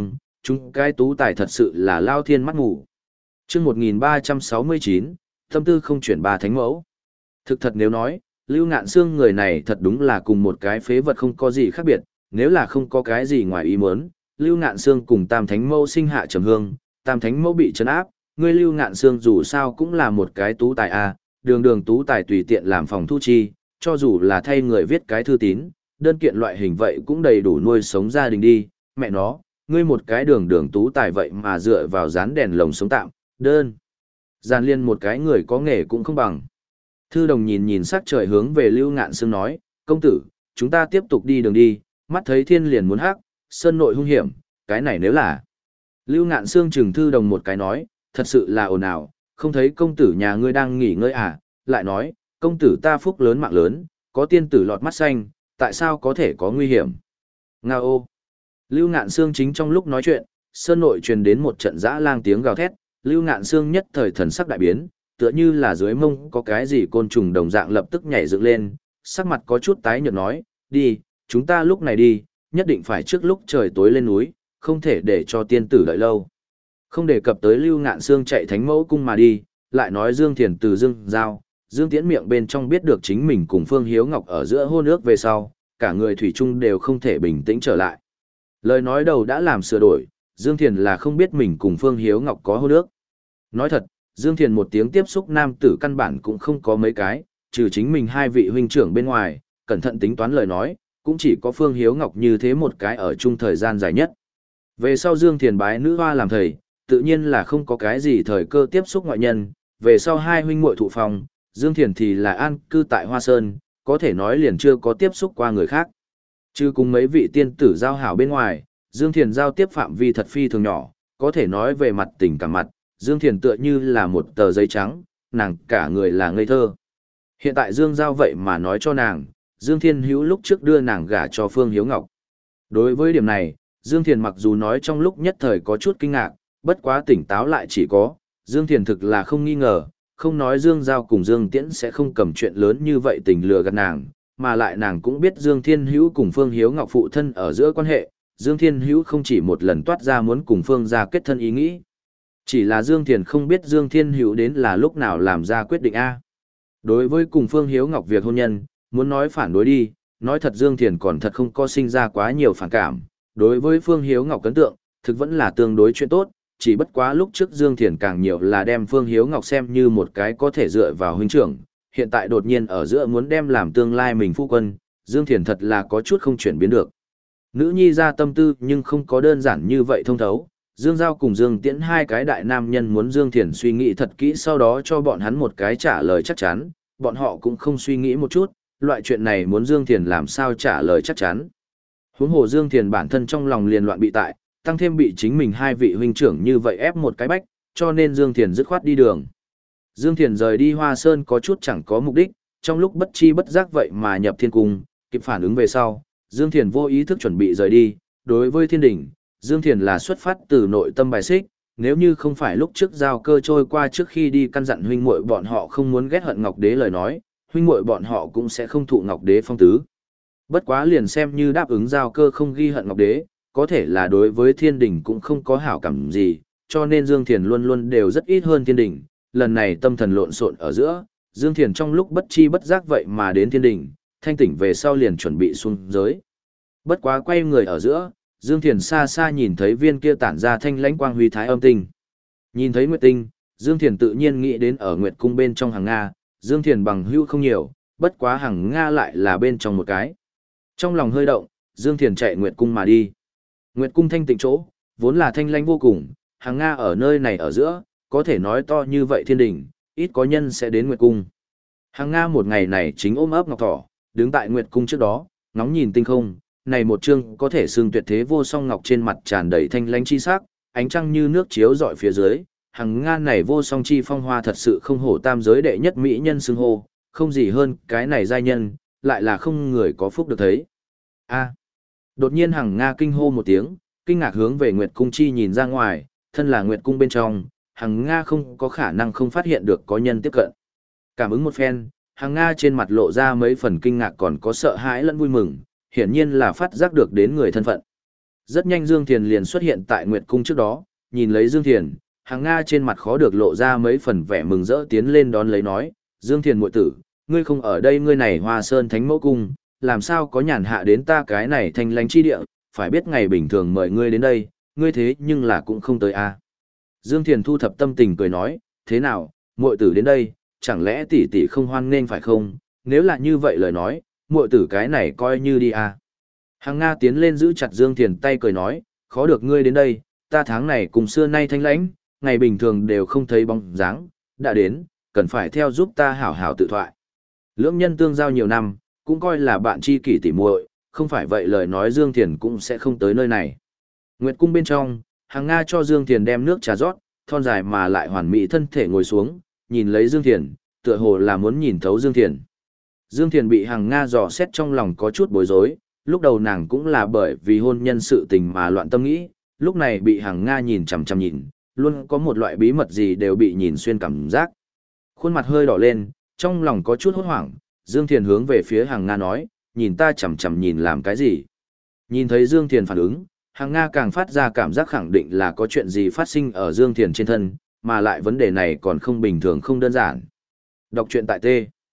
chúng cái tú tài thật sự là lao thiên mắt ngủ. Chương một nghìn ba trăm sáu mươi chín, tâm tư không chuyển ba thánh mẫu. Thực thật nếu nói, Lưu Ngạn Sương người này thật đúng là cùng một cái phế vật không có gì khác biệt, nếu là không có cái gì ngoài ý muốn, Lưu Ngạn Sương cùng Tam Thánh Mẫu sinh hạ trầm hương, Tam Thánh Mẫu bị trấn áp, ngươi Lưu Ngạn Sương dù sao cũng là một cái tú tài a, đường đường tú tài tùy tiện làm phòng thu chi, cho dù là thay người viết cái thư tín, đơn kiện loại hình vậy cũng đầy đủ nuôi sống gia đình đi, mẹ nó, ngươi một cái đường đường tú tài vậy mà dựa vào dán đèn lồng sống tạm, đơn. Giàn liên một cái người có nghề cũng không bằng. Thư đồng nhìn nhìn sắc trời hướng về Lưu Ngạn Sương nói, công tử, chúng ta tiếp tục đi đường đi, mắt thấy thiên liền muốn hắc, sơn nội hung hiểm, cái này nếu là. Lưu Ngạn Sương chừng thư đồng một cái nói, thật sự là ồn ào, không thấy công tử nhà ngươi đang nghỉ ngơi à, lại nói, công tử ta phúc lớn mạng lớn, có tiên tử lọt mắt xanh, tại sao có thể có nguy hiểm. Nga ô. Lưu Ngạn Sương chính trong lúc nói chuyện, sơn nội truyền đến một trận dã lang tiếng gào thét, Lưu Ngạn Sương nhất thời thần sắc đại biến, tựa như là dưới mông có cái gì côn trùng đồng dạng lập tức nhảy dựng lên, sắc mặt có chút tái nhợt nói, đi, chúng ta lúc này đi, nhất định phải trước lúc trời tối lên núi, không thể để cho tiên tử đợi lâu. Không đề cập tới Lưu Ngạn Sương chạy Thánh Mẫu cung mà đi, lại nói Dương Thiền từ Dương Giao, Dương Tiễn miệng bên trong biết được chính mình cùng Phương Hiếu Ngọc ở giữa hôn ước về sau, cả người thủy chung đều không thể bình tĩnh trở lại. Lời nói đầu đã làm sửa đổi, Dương Thiền là không biết mình cùng Phương Hiếu Ngọc có hôn ước. Nói thật, Dương Thiền một tiếng tiếp xúc nam tử căn bản cũng không có mấy cái, trừ chính mình hai vị huynh trưởng bên ngoài, cẩn thận tính toán lời nói, cũng chỉ có Phương Hiếu Ngọc như thế một cái ở chung thời gian dài nhất. Về sau Dương Thiền bái nữ hoa làm thầy, tự nhiên là không có cái gì thời cơ tiếp xúc ngoại nhân, về sau hai huynh muội thụ phòng, Dương Thiền thì là an cư tại Hoa Sơn, có thể nói liền chưa có tiếp xúc qua người khác. Chứ cùng mấy vị tiên tử giao hảo bên ngoài, Dương Thiền giao tiếp phạm vi thật phi thường nhỏ, có thể nói về mặt tình cảm mặt, Dương Thiền tựa như là một tờ giấy trắng, nàng cả người là ngây thơ. Hiện tại Dương Giao vậy mà nói cho nàng, Dương Thiên Hữu lúc trước đưa nàng gả cho Phương Hiếu Ngọc. Đối với điểm này, Dương Thiền mặc dù nói trong lúc nhất thời có chút kinh ngạc, bất quá tỉnh táo lại chỉ có, Dương Thiền thực là không nghi ngờ, không nói Dương Giao cùng Dương Tiễn sẽ không cầm chuyện lớn như vậy tình lừa gạt nàng, mà lại nàng cũng biết Dương Thiên Hữu cùng Phương Hiếu Ngọc phụ thân ở giữa quan hệ, Dương Thiên Hữu không chỉ một lần toát ra muốn cùng Phương gia kết thân ý nghĩ. Chỉ là Dương Thiền không biết Dương Thiên Hữu đến là lúc nào làm ra quyết định A. Đối với cùng Phương Hiếu Ngọc việc hôn nhân, muốn nói phản đối đi, nói thật Dương Thiền còn thật không có sinh ra quá nhiều phản cảm. Đối với Phương Hiếu Ngọc ấn tượng, thực vẫn là tương đối chuyện tốt, chỉ bất quá lúc trước Dương Thiền càng nhiều là đem Phương Hiếu Ngọc xem như một cái có thể dựa vào huynh trưởng. Hiện tại đột nhiên ở giữa muốn đem làm tương lai mình phu quân, Dương Thiền thật là có chút không chuyển biến được. Nữ nhi ra tâm tư nhưng không có đơn giản như vậy thông thấu. Dương Giao cùng Dương Tiễn hai cái đại nam nhân muốn Dương Thiền suy nghĩ thật kỹ sau đó cho bọn hắn một cái trả lời chắc chắn, bọn họ cũng không suy nghĩ một chút, loại chuyện này muốn Dương Thiền làm sao trả lời chắc chắn. Huống hồ Dương Thiền bản thân trong lòng liền loạn bị tại, tăng thêm bị chính mình hai vị huynh trưởng như vậy ép một cái bách, cho nên Dương Thiền dứt khoát đi đường. Dương Thiền rời đi Hoa Sơn có chút chẳng có mục đích, trong lúc bất chi bất giác vậy mà nhập thiên cung, kịp phản ứng về sau, Dương Thiền vô ý thức chuẩn bị rời đi, đối với thiên đỉnh. Dương Thiền là xuất phát từ nội tâm bài xích, nếu như không phải lúc trước giao cơ trôi qua trước khi đi căn dặn huynh muội bọn họ không muốn ghét hận Ngọc Đế lời nói, huynh muội bọn họ cũng sẽ không thụ Ngọc Đế phong tứ. Bất quá liền xem như đáp ứng giao cơ không ghi hận Ngọc Đế, có thể là đối với thiên đình cũng không có hảo cảm gì, cho nên Dương Thiền luôn luôn đều rất ít hơn thiên đình. Lần này tâm thần lộn xộn ở giữa, Dương Thiền trong lúc bất chi bất giác vậy mà đến thiên đình, thanh tỉnh về sau liền chuẩn bị xuống giới. Bất quá quay người ở giữa, Dương Thiền xa xa nhìn thấy viên kia tản ra thanh lãnh quang huy thái âm tinh. Nhìn thấy Nguyệt Tinh, Dương Thiền tự nhiên nghĩ đến ở Nguyệt Cung bên trong hàng Nga, Dương Thiền bằng hữu không nhiều, bất quá hàng Nga lại là bên trong một cái. Trong lòng hơi động, Dương Thiền chạy Nguyệt Cung mà đi. Nguyệt Cung thanh tịnh chỗ, vốn là thanh lãnh vô cùng, hàng Nga ở nơi này ở giữa, có thể nói to như vậy thiên đình, ít có nhân sẽ đến Nguyệt Cung. Hàng Nga một ngày này chính ôm ấp ngọc thỏ, đứng tại Nguyệt Cung trước đó, ngóng nhìn tinh không. Này một chương có thể xương tuyệt thế vô song ngọc trên mặt tràn đầy thanh lãnh chi sắc, ánh trăng như nước chiếu rọi phía dưới, hàng Nga này vô song chi phong hoa thật sự không hổ tam giới đệ nhất mỹ nhân xưng hô, không gì hơn cái này giai nhân, lại là không người có phúc được thấy. A. Đột nhiên hàng Nga kinh hô một tiếng, kinh ngạc hướng về Nguyệt Cung chi nhìn ra ngoài, thân là Nguyệt Cung bên trong, hàng Nga không có khả năng không phát hiện được có nhân tiếp cận. Cảm ứng một phen, hàng Nga trên mặt lộ ra mấy phần kinh ngạc còn có sợ hãi lẫn vui mừng. Hiển nhiên là phát giác được đến người thân phận. Rất nhanh Dương Thiền liền xuất hiện tại Nguyệt Cung trước đó, nhìn lấy Dương Thiền, Hằng Nga trên mặt khó được lộ ra mấy phần vẻ mừng rỡ tiến lên đón lấy nói, Dương Thiền muội tử, ngươi không ở đây ngươi này Hoa Sơn Thánh Mẫu Cung, làm sao có nhàn hạ đến ta cái này thanh lánh chi địa, phải biết ngày bình thường mời ngươi đến đây, ngươi thế nhưng là cũng không tới a. À. Dương Thiền thu thập tâm tình cười nói, thế nào, muội tử đến đây, chẳng lẽ tỷ tỷ không hoan nghênh phải không, nếu là như vậy lời nói, muội tử cái này coi như đi a. À. Hằng Nga tiến lên giữ chặt Dương Thiền tay cười nói, khó được ngươi đến đây, ta tháng này cùng xưa nay thanh lãnh, ngày bình thường đều không thấy bóng dáng, đã đến, cần phải theo giúp ta hảo hảo tự thoại. Lưỡng nhân tương giao nhiều năm, cũng coi là bạn tri kỷ tỉ muội, không phải vậy lời nói Dương Thiền cũng sẽ không tới nơi này. Nguyệt Cung bên trong, Hằng Nga cho Dương Thiền đem nước trà rót, thon dài mà lại hoàn mỹ thân thể ngồi xuống, nhìn lấy Dương Thiền, tựa hồ là muốn nhìn thấu Dương Thiền. Dương Thiền bị Hằng Nga dò xét trong lòng có chút bối rối, lúc đầu nàng cũng là bởi vì hôn nhân sự tình mà loạn tâm nghĩ, lúc này bị Hằng Nga nhìn chằm chằm nhìn, luôn có một loại bí mật gì đều bị nhìn xuyên cảm giác. Khuôn mặt hơi đỏ lên, trong lòng có chút hốt hoảng, Dương Thiền hướng về phía Hằng Nga nói, nhìn ta chằm chằm nhìn làm cái gì. Nhìn thấy Dương Thiền phản ứng, Hằng Nga càng phát ra cảm giác khẳng định là có chuyện gì phát sinh ở Dương Thiền trên thân, mà lại vấn đề này còn không bình thường không đơn giản. Đọc truyện tại T.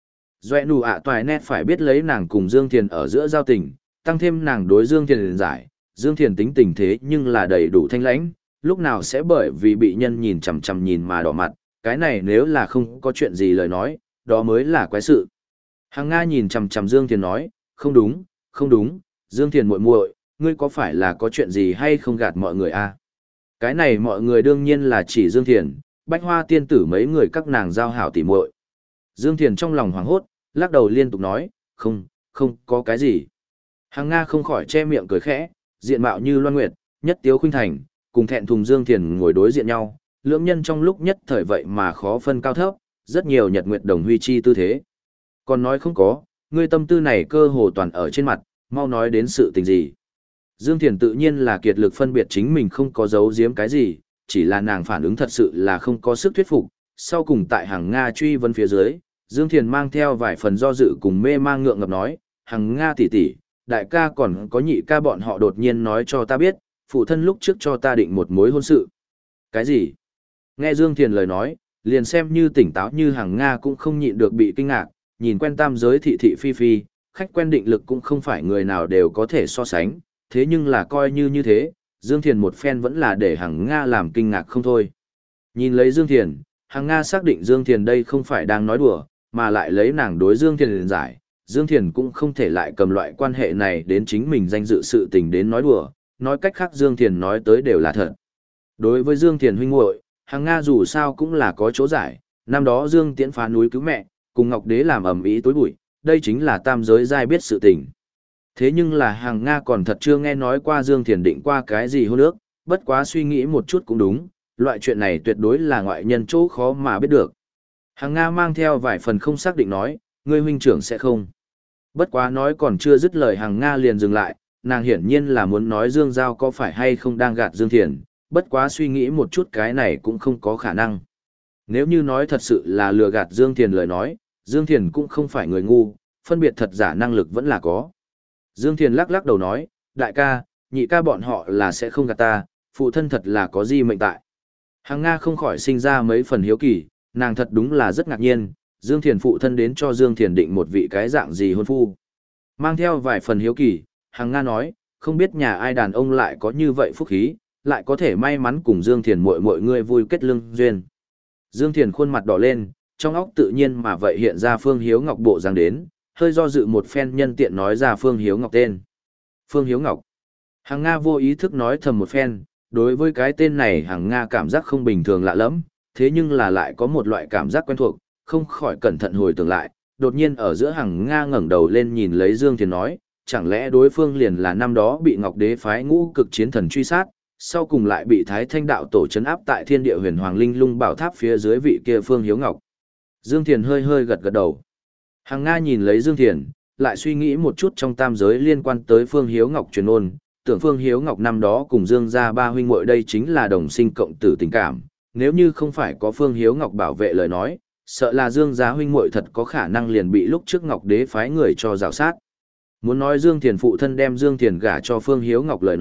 Doe nụ ạ toài nét phải biết lấy nàng cùng Dương Thiền ở giữa giao tình, tăng thêm nàng đối Dương Thiền giải, Dương Thiền tính tình thế nhưng là đầy đủ thanh lãnh, lúc nào sẽ bởi vì bị nhân nhìn chằm chằm nhìn mà đỏ mặt, cái này nếu là không có chuyện gì lời nói, đó mới là quái sự. Hằng Nga nhìn chằm chằm Dương Thiền nói, không đúng, không đúng, Dương Thiền muội muội, ngươi có phải là có chuyện gì hay không gạt mọi người a? À? Cái này mọi người đương nhiên là chỉ Dương Thiền, Bách Hoa tiên tử mấy người các nàng giao hảo tỉ muội. Dương Thiền trong lòng hoảng hốt, lắc đầu liên tục nói, không, không có cái gì. Hằng Nga không khỏi che miệng cười khẽ, diện mạo như loan nguyệt, nhất tiếu khuynh thành, cùng thẹn thùng Dương Thiền ngồi đối diện nhau, lưỡng nhân trong lúc nhất thời vậy mà khó phân cao thấp, rất nhiều nhật nguyệt đồng huy chi tư thế. Còn nói không có, ngươi tâm tư này cơ hồ toàn ở trên mặt, mau nói đến sự tình gì. Dương Thiền tự nhiên là kiệt lực phân biệt chính mình không có giấu giếm cái gì, chỉ là nàng phản ứng thật sự là không có sức thuyết phục. Sau cùng tại Hằng Nga truy vấn phía dưới, Dương Thiền mang theo vài phần do dự cùng mê mang ngượng ngập nói, Hằng Nga tỷ tỷ, đại ca còn có nhị ca bọn họ đột nhiên nói cho ta biết, phụ thân lúc trước cho ta định một mối hôn sự. Cái gì? Nghe Dương Thiền lời nói, liền xem như tỉnh táo như Hằng Nga cũng không nhịn được bị kinh ngạc, nhìn quen tam giới thị thị phi phi, khách quen định lực cũng không phải người nào đều có thể so sánh, thế nhưng là coi như như thế, Dương Thiền một phen vẫn là để Hằng Nga làm kinh ngạc không thôi. Nhìn lấy Dương Thiền, Hằng Nga xác định Dương Thiền đây không phải đang nói đùa, mà lại lấy nàng đối Dương Thiền liền giải, Dương Thiền cũng không thể lại cầm loại quan hệ này đến chính mình danh dự sự tình đến nói đùa, nói cách khác Dương Thiền nói tới đều là thật. Đối với Dương Thiền huynh muội, Hằng Nga dù sao cũng là có chỗ giải, năm đó Dương Tiễn phá núi cứu mẹ, cùng Ngọc Đế làm ầm ĩ tối bụi, đây chính là tam giới giai biết sự tình. Thế nhưng là Hằng Nga còn thật chưa nghe nói qua Dương Thiền định qua cái gì hôn ước, bất quá suy nghĩ một chút cũng đúng, loại chuyện này tuyệt đối là ngoại nhân chỗ khó mà biết được. Hằng Nga mang theo vài phần không xác định nói, ngươi huynh trưởng sẽ không. Bất quá nói còn chưa dứt lời Hằng Nga liền dừng lại, nàng hiển nhiên là muốn nói Dương Giao có phải hay không đang gạt Dương Thiền, bất quá suy nghĩ một chút cái này cũng không có khả năng. Nếu như nói thật sự là lừa gạt Dương Thiền lời nói, Dương Thiền cũng không phải người ngu, phân biệt thật giả năng lực vẫn là có. Dương Thiền lắc lắc đầu nói, đại ca, nhị ca bọn họ là sẽ không gạt ta, phụ thân thật là có gì mệnh tại. Hằng Nga không khỏi sinh ra mấy phần hiếu kỳ, nàng thật đúng là rất ngạc nhiên, Dương Thiền phụ thân đến cho Dương Thiền định một vị cái dạng gì hôn phu. Mang theo vài phần hiếu kỳ, Hằng Nga nói, không biết nhà ai đàn ông lại có như vậy phúc khí, lại có thể may mắn cùng Dương Thiền muội muội người vui kết lương duyên. Dương Thiền khuôn mặt đỏ lên, trong óc tự nhiên mà vậy hiện ra Phương Hiếu Ngọc bộ dáng đến, hơi do dự một phen nhân tiện nói ra Phương Hiếu Ngọc tên. Phương Hiếu Ngọc. Hằng Nga vô ý thức nói thầm một phen, đối với cái tên này Hằng Nga cảm giác không bình thường lạ lắm, thế nhưng là lại có một loại cảm giác quen thuộc, không khỏi cẩn thận hồi tưởng lại, đột nhiên ở giữa Hằng Nga ngẩng đầu lên nhìn lấy Dương Thiền nói, chẳng lẽ đối phương liền là năm đó bị Ngọc Đế phái ngũ cực chiến thần truy sát, sau cùng lại bị Thái Thanh đạo tổ trấn áp tại Thiên Địa Huyền Hoàng Linh Lung Bảo Tháp phía dưới vị kia Phương Hiếu Ngọc. Dương Thiền hơi hơi gật gật đầu. Hằng Nga nhìn lấy Dương Thiền, lại suy nghĩ một chút trong tam giới liên quan tới Phương Hiếu Ngọc truyền ôn, tưởng Phương Hiếu Ngọc năm đó cùng Dương gia ba huynh muội đây chính là đồng sinh cộng tử tình cảm, nếu như không phải có Phương Hiếu Ngọc bảo vệ lời nói, sợ là Dương gia huynh muội thật có khả năng liền bị lúc trước Ngọc Đế phái người cho rào sát. Muốn nói Dương Thiền phụ thân đem Dương Thiền gả cho Phương Hiếu Ngọc lời nói,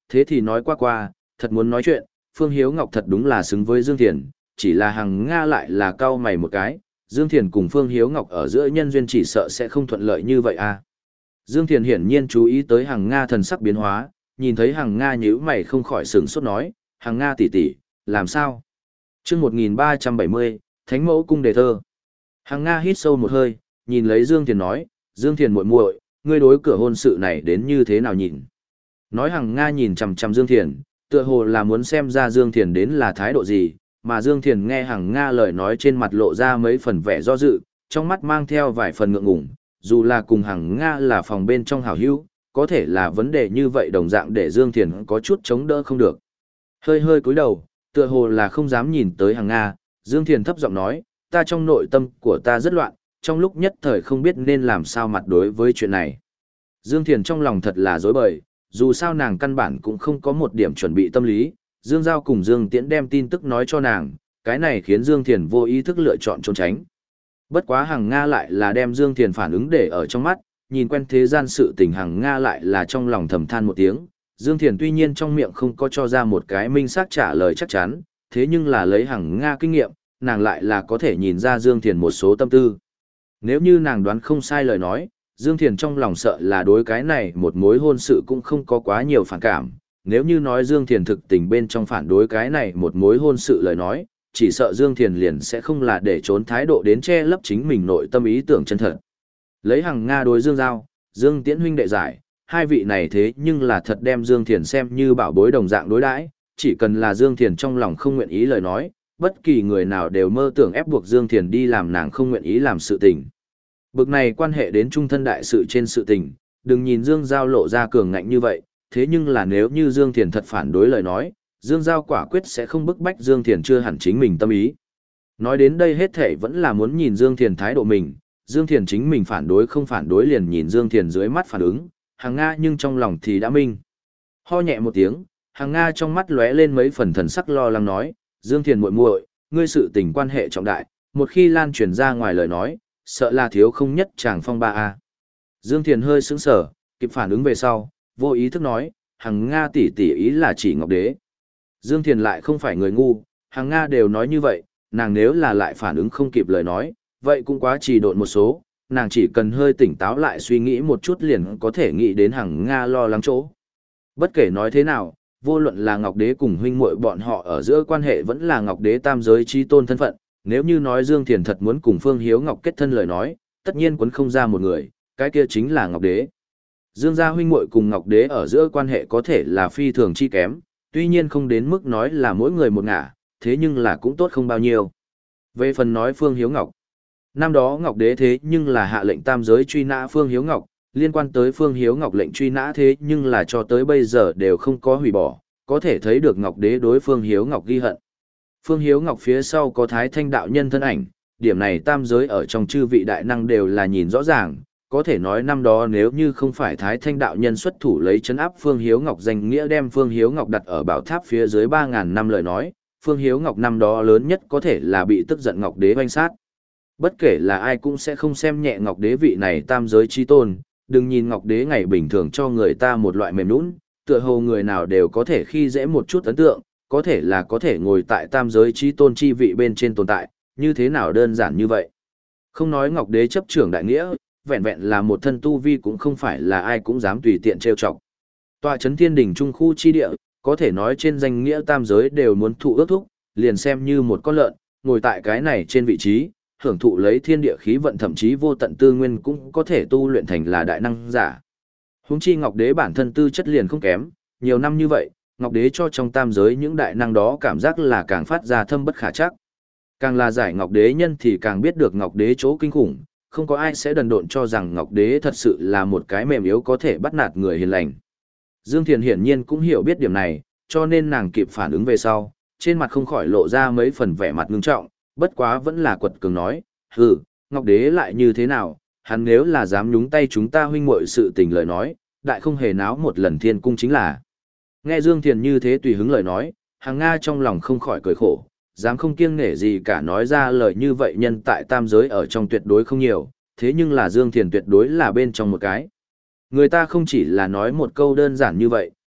thế thì nói qua qua, thật muốn nói chuyện, Phương Hiếu Ngọc thật đúng là xứng với Dương Thiền, chỉ là Hằng Nga lại là cau mày một cái, Dương Thiền cùng Phương Hiếu Ngọc ở giữa nhân duyên chỉ sợ sẽ không thuận lợi như vậy à. Dương Thiền hiển nhiên chú ý tới Hằng Nga thần sắc biến hóa, nhìn thấy Hằng Nga nhíu mày không khỏi sửng sốt nói, Hằng Nga tỷ tỷ, làm sao? Chương một nghìn ba trăm bảy mươi, Thánh Mẫu Cung Đề Thơ. Hằng Nga hít sâu một hơi, nhìn lấy Dương Thiền nói, Dương Thiền muội muội, ngươi đối cửa hôn sự này đến như thế nào nhìn? Nói Hằng Nga nhìn chằm chằm Dương Thiền, tựa hồ là muốn xem ra Dương Thiền đến là thái độ gì, mà Dương Thiền nghe Hằng Nga lời nói trên mặt lộ ra mấy phần vẻ do dự, trong mắt mang theo vài phần ngượng ngùng, dù là cùng Hằng Nga là phòng bên trong hảo hữu, có thể là vấn đề như vậy đồng dạng để Dương Thiền có chút chống đỡ không được. Hơi hơi cúi đầu, tựa hồ là không dám nhìn tới Hằng Nga, Dương Thiền thấp giọng nói, ta trong nội tâm của ta rất loạn, trong lúc nhất thời không biết nên làm sao mặt đối với chuyện này. Dương Thiền trong lòng thật là dối bời, dù sao nàng căn bản cũng không có một điểm chuẩn bị tâm lý, Dương Giao cùng Dương Tiễn đem tin tức nói cho nàng, cái này khiến Dương Thiền vô ý thức lựa chọn trốn tránh. Bất quá Hằng Nga lại là đem Dương Thiền phản ứng để ở trong mắt, nhìn quen thế gian sự tình Hằng Nga lại là trong lòng thầm than một tiếng, Dương Thiền tuy nhiên trong miệng không có cho ra một cái minh xác trả lời chắc chắn, thế nhưng là lấy Hằng Nga kinh nghiệm, nàng lại là có thể nhìn ra Dương Thiền một số tâm tư. Nếu như nàng đoán không sai lời nói, Dương Thiền trong lòng sợ là đối cái này một mối hôn sự cũng không có quá nhiều phản cảm. Nếu như nói Dương Thiền thực tình bên trong phản đối cái này một mối hôn sự lời nói, chỉ sợ Dương Thiền liền sẽ không là để trốn thái độ đến che lấp chính mình nội tâm ý tưởng chân thật. Lấy Hằng Nga đối Dương Giao, Dương Tiễn huynh đệ giải, hai vị này thế nhưng là thật đem Dương Thiền xem như bảo bối đồng dạng đối đãi, chỉ cần là Dương Thiền trong lòng không nguyện ý lời nói, bất kỳ người nào đều mơ tưởng ép buộc Dương Thiền đi làm nàng không nguyện ý làm sự tình. Bực này quan hệ đến trung thân đại sự trên sự tình, đừng nhìn Dương Giao lộ ra cường ngạnh như vậy, thế nhưng là nếu như Dương Thiền thật phản đối lời nói, Dương Giao quả quyết sẽ không bức bách Dương Thiền chưa hẳn chính mình tâm ý. Nói đến đây hết thể vẫn là muốn nhìn Dương Thiền thái độ mình, Dương Thiền chính mình phản đối không phản đối liền nhìn Dương Thiền dưới mắt phản ứng, Hằng Nga nhưng trong lòng thì đã minh. Ho nhẹ một tiếng, Hằng Nga trong mắt lóe lên mấy phần thần sắc lo lắng nói, Dương Thiền muội muội, ngươi sự tình quan hệ trọng đại, một khi lan truyền ra ngoài lời nói, sợ là thiếu không nhất chàng phong ba a. Dương Thiền hơi sững sờ, kịp phản ứng về sau, vô ý thức nói, Hằng Nga tỷ tỷ ý là chỉ Ngọc Đế. Dương Thiền lại không phải người ngu, Hằng Nga đều nói như vậy, nàng nếu là lại phản ứng không kịp lời nói, vậy cũng quá trì độn một số, nàng chỉ cần hơi tỉnh táo lại suy nghĩ một chút liền có thể nghĩ đến Hằng Nga lo lắng chỗ. Bất kể nói thế nào, vô luận là Ngọc Đế cùng huynh muội bọn họ ở giữa quan hệ vẫn là Ngọc Đế tam giới chi tôn thân phận, nếu như nói Dương Thiền thật muốn cùng Phương Hiếu Ngọc kết thân lời nói, tất nhiên quấn không ra một người, cái kia chính là Ngọc Đế. Dương gia huynh muội cùng Ngọc Đế ở giữa quan hệ có thể là phi thường chi kém, tuy nhiên không đến mức nói là mỗi người một ngả, thế nhưng là cũng tốt không bao nhiêu. Về phần nói Phương Hiếu Ngọc, năm đó Ngọc Đế thế nhưng là hạ lệnh tam giới truy nã Phương Hiếu Ngọc, liên quan tới Phương Hiếu Ngọc lệnh truy nã thế nhưng là cho tới bây giờ đều không có hủy bỏ, có thể thấy được Ngọc Đế đối Phương Hiếu Ngọc ghi hận. Phương Hiếu Ngọc phía sau có Thái Thanh đạo nhân thân ảnh, điểm này tam giới ở trong chư vị đại năng đều là nhìn rõ ràng, có thể nói năm đó nếu như không phải Thái Thanh đạo nhân xuất thủ lấy trấn áp Phương Hiếu Ngọc danh nghĩa đem Phương Hiếu Ngọc đặt ở bảo tháp phía dưới ba ngàn năm lời nói, Phương Hiếu Ngọc năm đó lớn nhất có thể là bị tức giận Ngọc Đế oanh sát. Bất kể là ai cũng sẽ không xem nhẹ Ngọc Đế vị này tam giới chi tôn, đừng nhìn Ngọc Đế ngày bình thường cho người ta một loại mềm nũng, tựa hồ người nào đều có thể khi dễ một chút ấn tượng, có thể là có thể ngồi tại tam giới chi tôn chi vị bên trên tồn tại, như thế nào đơn giản như vậy. Không nói Ngọc Đế chấp trưởng đại nghĩa, vẹn vẹn là một thân tu vi cũng không phải là ai cũng dám tùy tiện trêu chọc. Tọa trấn thiên đỉnh trung khu chi địa, có thể nói trên danh nghĩa tam giới đều muốn thụ ước thúc, liền xem như một con lợn, ngồi tại cái này trên vị trí, hưởng thụ lấy thiên địa khí vận thậm chí vô tận tư nguyên cũng có thể tu luyện thành là đại năng giả. Huống chi Ngọc Đế bản thân tư chất liền không kém, nhiều năm như vậy, Ngọc Đế cho trong tam giới những đại năng đó cảm giác là càng phát ra thâm bất khả chắc. Càng là giải Ngọc Đế nhân thì càng biết được Ngọc Đế chỗ kinh khủng, không có ai sẽ đần độn cho rằng Ngọc Đế thật sự là một cái mềm yếu có thể bắt nạt người hiền lành. Dương Thiền hiển nhiên cũng hiểu biết điểm này, cho nên nàng kịp phản ứng về sau, trên mặt không khỏi lộ ra mấy phần vẻ mặt ngưng trọng, bất quá vẫn là quật cường nói, hừ, Ngọc Đế lại như thế nào, hắn nếu là dám nhúng tay chúng ta huynh muội sự tình lời nói, đại không hề náo một lần thiên cung chính là. Nghe Dương Thiền như thế tùy hứng lời nói, Hằng Nga trong lòng không khỏi cười khổ, dám không kiêng nể gì cả nói ra lời như vậy nhân tại tam giới ở trong tuyệt đối không nhiều, thế nhưng là Dương Thiền tuyệt đối là bên trong một cái. Người ta không chỉ là nói một câu đơn giản như vậy,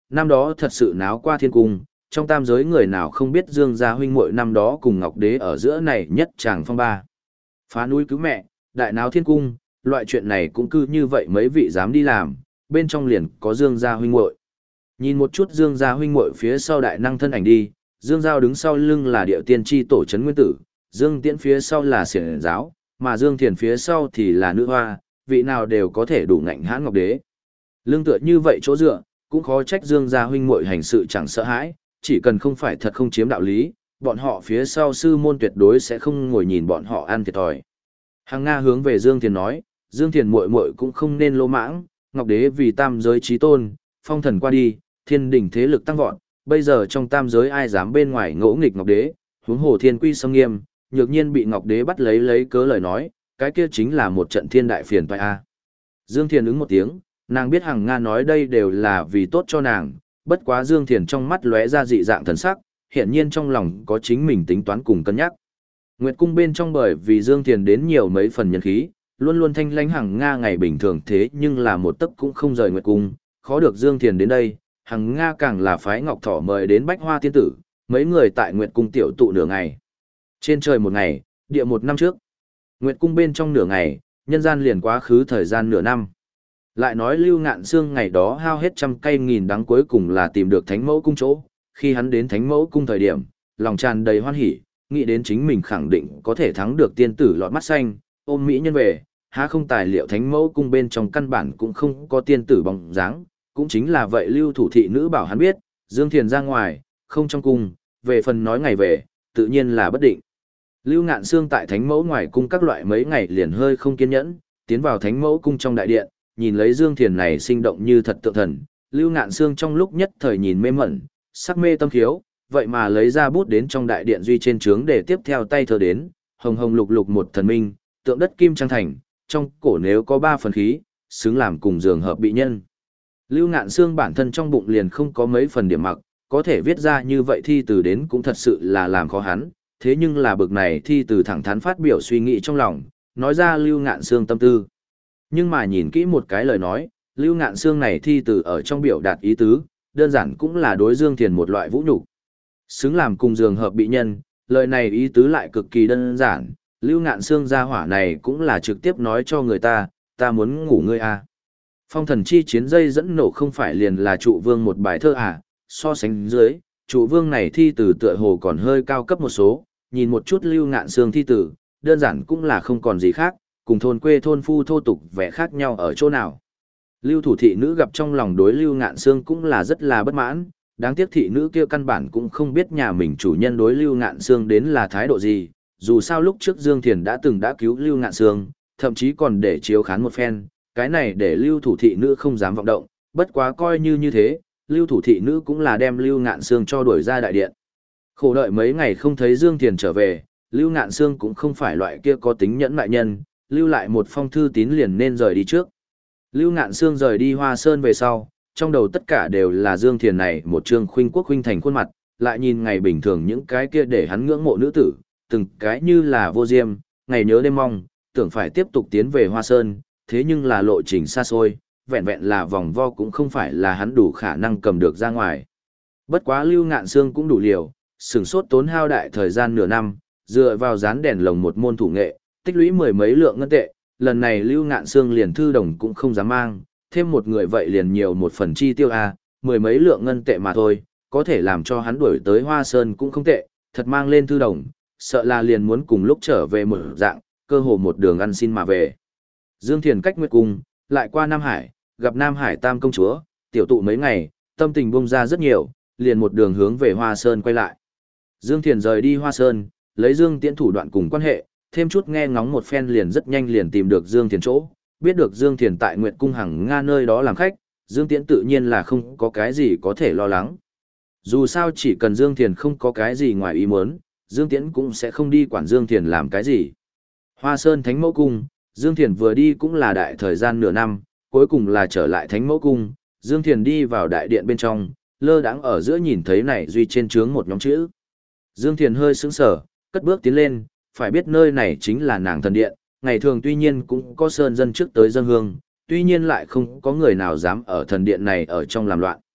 năm đó thật sự náo qua thiên cung, trong tam giới người nào không biết Dương gia huynh muội năm đó cùng Ngọc Đế ở giữa này nhất chàng phong ba. Phá núi cứu mẹ, đại náo thiên cung, loại chuyện này cũng cứ như vậy mấy vị dám đi làm, bên trong liền có Dương gia huynh muội. Nhìn một chút Dương gia huynh muội phía sau đại năng thân ảnh đi, Dương Giao đứng sau lưng là Điệu Tiên Tri tổ trấn nguyên tử, Dương Tiễn phía sau là Xiển giáo, mà Dương Thiền phía sau thì là nữ hoa, vị nào đều có thể đủ ngạnh hãn Ngọc Đế. Lương tựa như vậy chỗ dựa, cũng khó trách Dương gia huynh muội hành sự chẳng sợ hãi, chỉ cần không phải thật không chiếm đạo lý, bọn họ phía sau sư môn tuyệt đối sẽ không ngồi nhìn bọn họ ăn thiệt thòi. Hằng Nga hướng về Dương Thiền nói, Dương Thiền muội muội cũng không nên lỗ mãng, Ngọc Đế vì tam giới chí tôn, phong thần qua đi, thiên đỉnh thế lực tăng vọt, bây giờ trong tam giới ai dám bên ngoài ngỗ nghịch Ngọc Đế, huống hồ thiên quy sâm nghiêm, nhược nhiên bị Ngọc Đế bắt lấy lấy cớ lời nói, cái kia chính là một trận thiên đại phiền toái a. Dương Thiền ứng một tiếng, nàng biết Hằng Nga nói đây đều là vì tốt cho nàng, bất quá Dương Thiền trong mắt lóe ra dị dạng thần sắc, hiện nhiên trong lòng có chính mình tính toán cùng cân nhắc. Nguyệt cung bên trong bởi vì Dương Thiền đến nhiều mấy phần nhân khí, luôn luôn thanh lãnh Hằng Nga ngày bình thường thế nhưng là một tấc cũng không rời Nguyệt cung, khó được Dương Thiền đến đây, Hằng Nga càng là phái Ngọc Thỏ mời đến Bách Hoa Tiên Tử, mấy người tại Nguyệt cung tiểu tụ nửa ngày. Trên trời một ngày, địa một năm trước. Nguyệt cung bên trong nửa ngày, nhân gian liền quá khứ thời gian nửa năm. Lại nói Lưu Ngạn Sương ngày đó hao hết trăm cây nghìn đắng cuối cùng là tìm được Thánh Mẫu cung chỗ, khi hắn đến Thánh Mẫu cung thời điểm, lòng tràn đầy hoan hỉ, nghĩ đến chính mình khẳng định có thể thắng được tiên tử lọt mắt xanh, ôm mỹ nhân về, há không tài liệu Thánh Mẫu cung bên trong căn bản cũng không có tiên tử bóng dáng, cũng chính là vậy Lưu thủ thị nữ bảo hắn biết, Dương Thiền ra ngoài, không trong cung, về phần nói ngày về, tự nhiên là bất định. Lưu Ngạn Sương tại Thánh Mẫu ngoài cung các loại mấy ngày liền hơi không kiên nhẫn, tiến vào Thánh Mẫu cung trong đại điện, nhìn lấy Dương Thiền này sinh động như thật tượng thần, Lưu Ngạn Sương trong lúc nhất thời nhìn mê mẩn, sắc mê tâm khiếu, vậy mà lấy ra bút đến trong đại điện duy trên trướng để tiếp theo tay thơ đến, hồng hồng lục lục một thần minh, tượng đất kim trang thành, trong cổ nếu có ba phần khí, xứng làm cùng giường hợp bị nhân. Lưu Ngạn Sương bản thân trong bụng liền không có mấy phần điểm mặc, có thể viết ra như vậy thi từ đến cũng thật sự là làm khó hắn, thế nhưng là bực này thi từ thẳng thắn phát biểu suy nghĩ trong lòng, nói ra Lưu Ngạn Sương tâm tư. Nhưng mà nhìn kỹ một cái lời nói, Lưu Ngạn Sương này thi từ ở trong biểu đạt ý tứ, đơn giản cũng là đối Dương Thiền một loại vũ nhục. Xứng làm cùng giường hợp bị nhân, lời này ý tứ lại cực kỳ đơn giản, Lưu Ngạn Sương gia hỏa này cũng là trực tiếp nói cho người ta, ta muốn ngủ ngươi à. Phong thần chi chiến dây dẫn nổ không phải liền là trụ vương một bài thơ à, so sánh dưới, trụ vương này thi từ tựa hồ còn hơi cao cấp một số, nhìn một chút Lưu Ngạn Sương thi từ, đơn giản cũng là không còn gì khác, cùng thôn quê thôn phu thô tục vẻ khác nhau ở chỗ nào. Lưu thủ thị nữ gặp trong lòng đối Lưu Ngạn Sương cũng là rất là bất mãn, đáng tiếc thị nữ kia căn bản cũng không biết nhà mình chủ nhân đối Lưu Ngạn Sương đến là thái độ gì, dù sao lúc trước Dương Thiền đã từng đã cứu Lưu Ngạn Sương, thậm chí còn để chiếu khán một phen, cái này để Lưu thủ thị nữ không dám vọng động, bất quá coi như như thế, Lưu thủ thị nữ cũng là đem Lưu Ngạn Sương cho đuổi ra đại điện. Khổ đợi mấy ngày không thấy Dương Thiền trở về, Lưu Ngạn Sương cũng không phải loại kia có tính nhẫn mại nhân, lưu lại một phong thư tín liền nên rời đi trước. Lưu Ngạn Sương rời đi Hoa Sơn về sau, trong đầu tất cả đều là Dương Thiền này một trương khuynh quốc khuynh thành khuôn mặt, lại nhìn ngày bình thường những cái kia để hắn ngưỡng mộ nữ tử, từng cái như là vô diêm, ngày nhớ đêm mong, tưởng phải tiếp tục tiến về Hoa Sơn, thế nhưng là lộ trình xa xôi, vẹn vẹn là vòng vo cũng không phải là hắn đủ khả năng cầm được ra ngoài. Bất quá Lưu Ngạn Sương cũng đủ liều, sửng sốt tốn hao đại thời gian nửa năm, dựa vào dán đèn lồng một môn thủ nghệ, tích lũy mười mấy lượng ngân tệ, lần này Lưu Ngạn Sương liền thư đồng cũng không dám mang, thêm một người vậy liền nhiều một phần chi tiêu a, mười mấy lượng ngân tệ mà thôi, có thể làm cho hắn đuổi tới Hoa Sơn cũng không tệ, thật mang lên thư đồng, sợ là liền muốn cùng lúc trở về một dạng, cơ hồ một đường ăn xin mà về. Dương Thiền cách Nguyệt cung, lại qua Nam Hải, gặp Nam Hải Tam công chúa, tiểu tụ mấy ngày, tâm tình bông ra rất nhiều, liền một đường hướng về Hoa Sơn quay lại. Dương Thiền rời đi Hoa Sơn, lấy Dương Tiễn thủ đoạn cùng quan hệ, thêm chút nghe ngóng một phen liền rất nhanh liền tìm được Dương Thiền chỗ, biết được Dương Thiền tại Nguyệt cung Hằng Nga nơi đó làm khách, Dương Tiễn tự nhiên là không có cái gì có thể lo lắng. Dù sao chỉ cần Dương Thiền không có cái gì ngoài ý muốn, Dương Tiễn cũng sẽ không đi quản Dương Thiền làm cái gì. Hoa Sơn Thánh Mẫu cung, Dương Thiền vừa đi cũng là đại thời gian nửa năm, cuối cùng là trở lại Thánh Mẫu cung, Dương Thiền đi vào đại điện bên trong, lơ đãng ở giữa nhìn thấy này duy trên trướng một nhóm chữ. Dương Thiền hơi sững sờ, cất bước tiến lên, phải biết nơi này chính là nàng thần điện, ngày thường tuy nhiên cũng có sơn dân trước tới dâng hương, tuy nhiên lại không có người nào dám ở thần điện này ở trong làm loạn.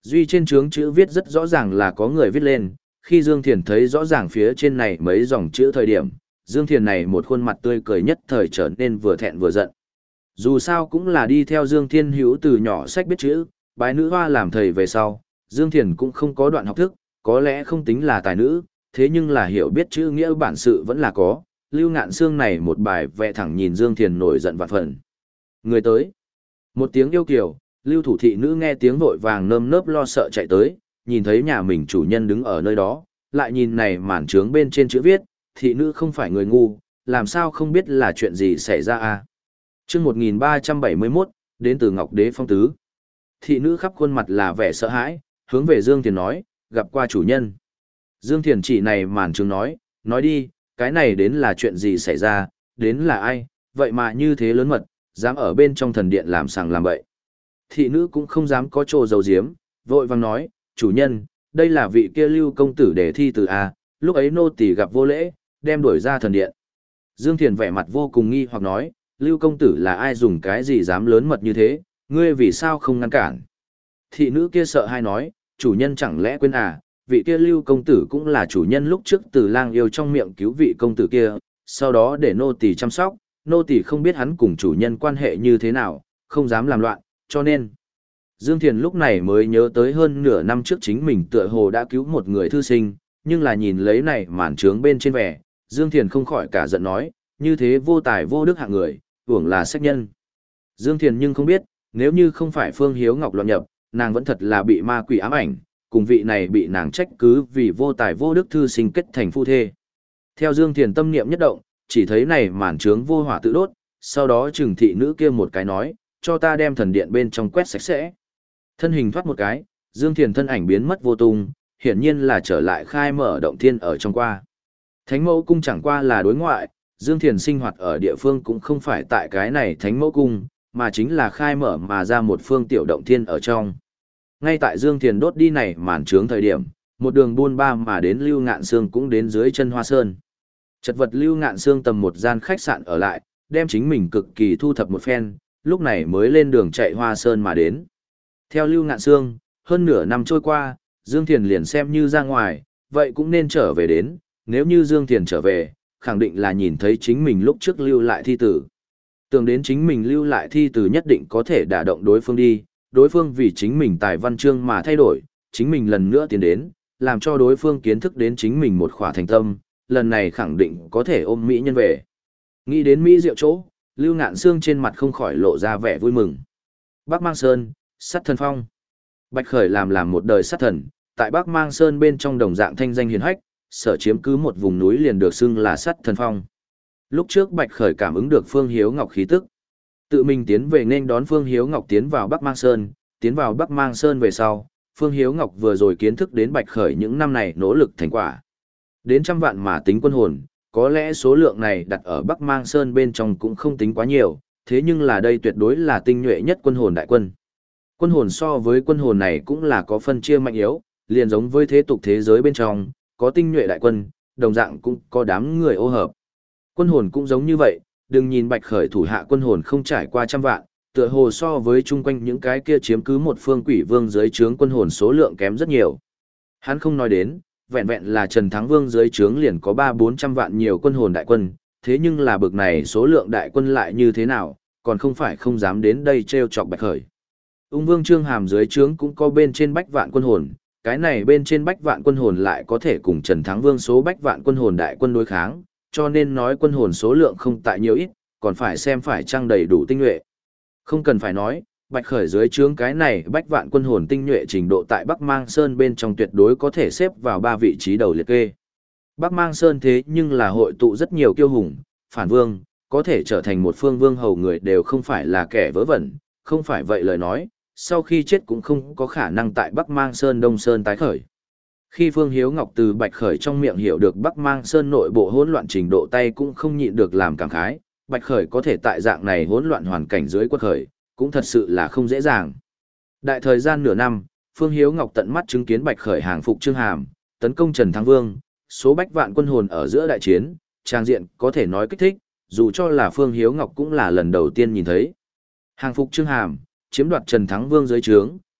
Duy trên trướng chữ viết rất rõ ràng là có người viết lên, khi Dương Thiền thấy rõ ràng phía trên này mấy dòng chữ thời điểm, Dương Thiền này một khuôn mặt tươi cười nhất thời trở nên vừa thẹn vừa giận. Dù sao cũng là đi theo Dương Thiên Hữu từ nhỏ sách biết chữ, bái nữ hoa làm thầy về sau, Dương Thiền cũng không có đoạn học thức, có lẽ không tính là tài nữ, thế nhưng là hiểu biết chữ nghĩa bản sự vẫn là có. Lưu Ngạn Sương này một bài vẽ thẳng nhìn Dương Thiền nổi giận vạn phần. Người tới. Một tiếng yêu kiều, Lưu thủ thị nữ nghe tiếng vội vàng nơm nớp lo sợ chạy tới, nhìn thấy nhà mình chủ nhân đứng ở nơi đó, lại nhìn này màn trướng bên trên chữ viết, thị nữ không phải người ngu, làm sao không biết là chuyện gì xảy ra à. Chương một nghìn ba trăm bảy mươi mốt, đến từ Ngọc Đế Phong Tứ. Thị nữ khắp khuôn mặt là vẻ sợ hãi, hướng về Dương Thiền nói, gặp qua chủ nhân. Dương Thiền chỉ này màn trướng nói, nói đi, cái này đến là chuyện gì xảy ra, đến là ai, vậy mà như thế lớn mật, dám ở bên trong thần điện làm sàng làm bậy. Thị nữ cũng không dám có trô dầu diếm, vội vàng nói, chủ nhân, đây là vị kia Lưu công tử để thi từ A, lúc ấy nô tỳ gặp vô lễ, đem đuổi ra thần điện. Dương Thiền vẻ mặt vô cùng nghi hoặc nói, Lưu công tử là ai dùng cái gì dám lớn mật như thế, ngươi vì sao không ngăn cản. Thị nữ kia sợ hai nói, chủ nhân chẳng lẽ quên à, vị kia Lưu công tử cũng là chủ nhân lúc trước từ lang yêu trong miệng cứu vị công tử kia, sau đó để nô tỳ chăm sóc, nô tỳ không biết hắn cùng chủ nhân quan hệ như thế nào, không dám làm loạn, cho nên. Dương Thiền lúc này mới nhớ tới hơn nửa năm trước chính mình tựa hồ đã cứu một người thư sinh, nhưng là nhìn lấy này màn trướng bên trên vẻ, Dương Thiền không khỏi cả giận nói, như thế vô tài vô đức hạng người, hưởng là sách nhân. Dương Thiền nhưng không biết, nếu như không phải Phương Hiếu Ngọc loạn nhập, nàng vẫn thật là bị ma quỷ ám ảnh, cùng vị này bị nàng trách cứ vì vô tài vô đức thư sinh kết thành phu thê. Theo Dương Thiền tâm niệm nhất động, chỉ thấy này màn trướng vô hỏa tự đốt, sau đó trừng thị nữ kia một cái nói, cho ta đem thần điện bên trong quét sạch sẽ. Thân hình thoát một cái, Dương Thiền thân ảnh biến mất vô tung, hiển nhiên là trở lại khai mở động thiên ở trong qua. Thánh mẫu cung chẳng qua là đối ngoại, Dương Thiền sinh hoạt ở địa phương cũng không phải tại cái này thánh mẫu cung, mà chính là khai mở mà ra một phương tiểu động thiên ở trong. Ngay tại Dương Thiền đốt đi này màn trướng thời điểm, một đường buôn ba mà đến Lưu Ngạn Sương cũng đến dưới chân Hoa Sơn. Chật vật Lưu Ngạn Sương tầm một gian khách sạn ở lại, đem chính mình cực kỳ thu thập một phen, lúc này mới lên đường chạy Hoa Sơn mà đến. Theo Lưu Ngạn Sương, hơn nửa năm trôi qua, Dương Thiền liền xem như ra ngoài, vậy cũng nên trở về đến, nếu như Dương Thiền trở về, khẳng định là nhìn thấy chính mình lúc trước lưu lại thi tử. Tưởng đến chính mình lưu lại thi tử nhất định có thể đả động đối phương đi, đối phương vì chính mình tài văn chương mà thay đổi, chính mình lần nữa tiến đến, làm cho đối phương kiến thức đến chính mình một khỏa thành tâm, lần này khẳng định có thể ôm Mỹ nhân về. Nghĩ đến Mỹ diệu chỗ, Lưu Ngạn Sương trên mặt không khỏi lộ ra vẻ vui mừng. Bắc Mang Sơn, Sắt Thần Phong. Bạch Khởi làm làm một đời sát thần, tại Bắc Mang Sơn bên trong đồng dạng thanh danh hiển hách, sở chiếm cứ một vùng núi liền được xưng là Sắt Thần Phong. Lúc trước Bạch Khởi cảm ứng được Phương Hiếu Ngọc khí tức, tự mình tiến về nên đón Phương Hiếu Ngọc tiến vào Bắc Mang Sơn, tiến vào Bắc Mang Sơn về sau, Phương Hiếu Ngọc vừa rồi kiến thức đến Bạch Khởi những năm này nỗ lực thành quả. Đến trăm vạn mà tính quân hồn, có lẽ số lượng này đặt ở Bắc Mang Sơn bên trong cũng không tính quá nhiều, thế nhưng là đây tuyệt đối là tinh nhuệ nhất quân hồn đại quân. Quân hồn so với quân hồn này cũng là có phân chia mạnh yếu, liền giống với thế tục thế giới bên trong, có tinh nhuệ đại quân, đồng dạng cũng có đám người ô hợp. Quân hồn cũng giống như vậy, đừng nhìn Bạch Khởi thủ hạ quân hồn không trải qua trăm vạn, tựa hồ so với chung quanh những cái kia chiếm cứ một phương quỷ vương dưới trướng quân hồn số lượng kém rất nhiều. Hắn không nói đến, vẹn vẹn là Trần Thắng Vương dưới trướng liền có ba bốn trăm vạn nhiều quân hồn đại quân, thế nhưng là bực này số lượng đại quân lại như thế nào, còn không phải không dám đến đây trêu chọc Bạch Khởi. Ung Vương Trương Hàm dưới trướng cũng có bên trên bách vạn quân hồn, cái này bên trên bách vạn quân hồn lại có thể cùng Trần Thắng Vương số bách vạn quân hồn đại quân đối kháng, cho nên nói quân hồn số lượng không tại nhiều ít, còn phải xem phải trang đầy đủ tinh nhuệ. Không cần phải nói, Bạch Khởi dưới trướng cái này bách vạn quân hồn tinh nhuệ trình độ tại Bắc Mang Sơn bên trong tuyệt đối có thể xếp vào ba vị trí đầu liệt kê. Bắc Mang Sơn thế nhưng là hội tụ rất nhiều kiêu hùng, phản vương, có thể trở thành một phương vương hầu người đều không phải là kẻ vớ vẩn, không phải vậy lời nói, sau khi chết cũng không có khả năng tại Bắc Mang Sơn Đông Sơn tái khởi. Khi Phương Hiếu Ngọc từ Bạch Khởi trong miệng hiểu được Bắc Mang Sơn nội bộ hỗn loạn trình độ tay cũng không nhịn được làm cảm khái, Bạch Khởi có thể tại dạng này hỗn loạn hoàn cảnh dưới quật khởi, cũng thật sự là không dễ dàng. Đại thời gian nửa năm, Phương Hiếu Ngọc tận mắt chứng kiến Bạch Khởi hàng phục Trương Hàm, tấn công Trần Thắng Vương, số bách vạn quân hồn ở giữa đại chiến, trang diện có thể nói kích thích, dù cho là Phương Hiếu Ngọc cũng là lần đầu tiên nhìn thấy. Hàng phục Trương Hàm, chiếm đoạt Trần Thắng Vương dưới trướng,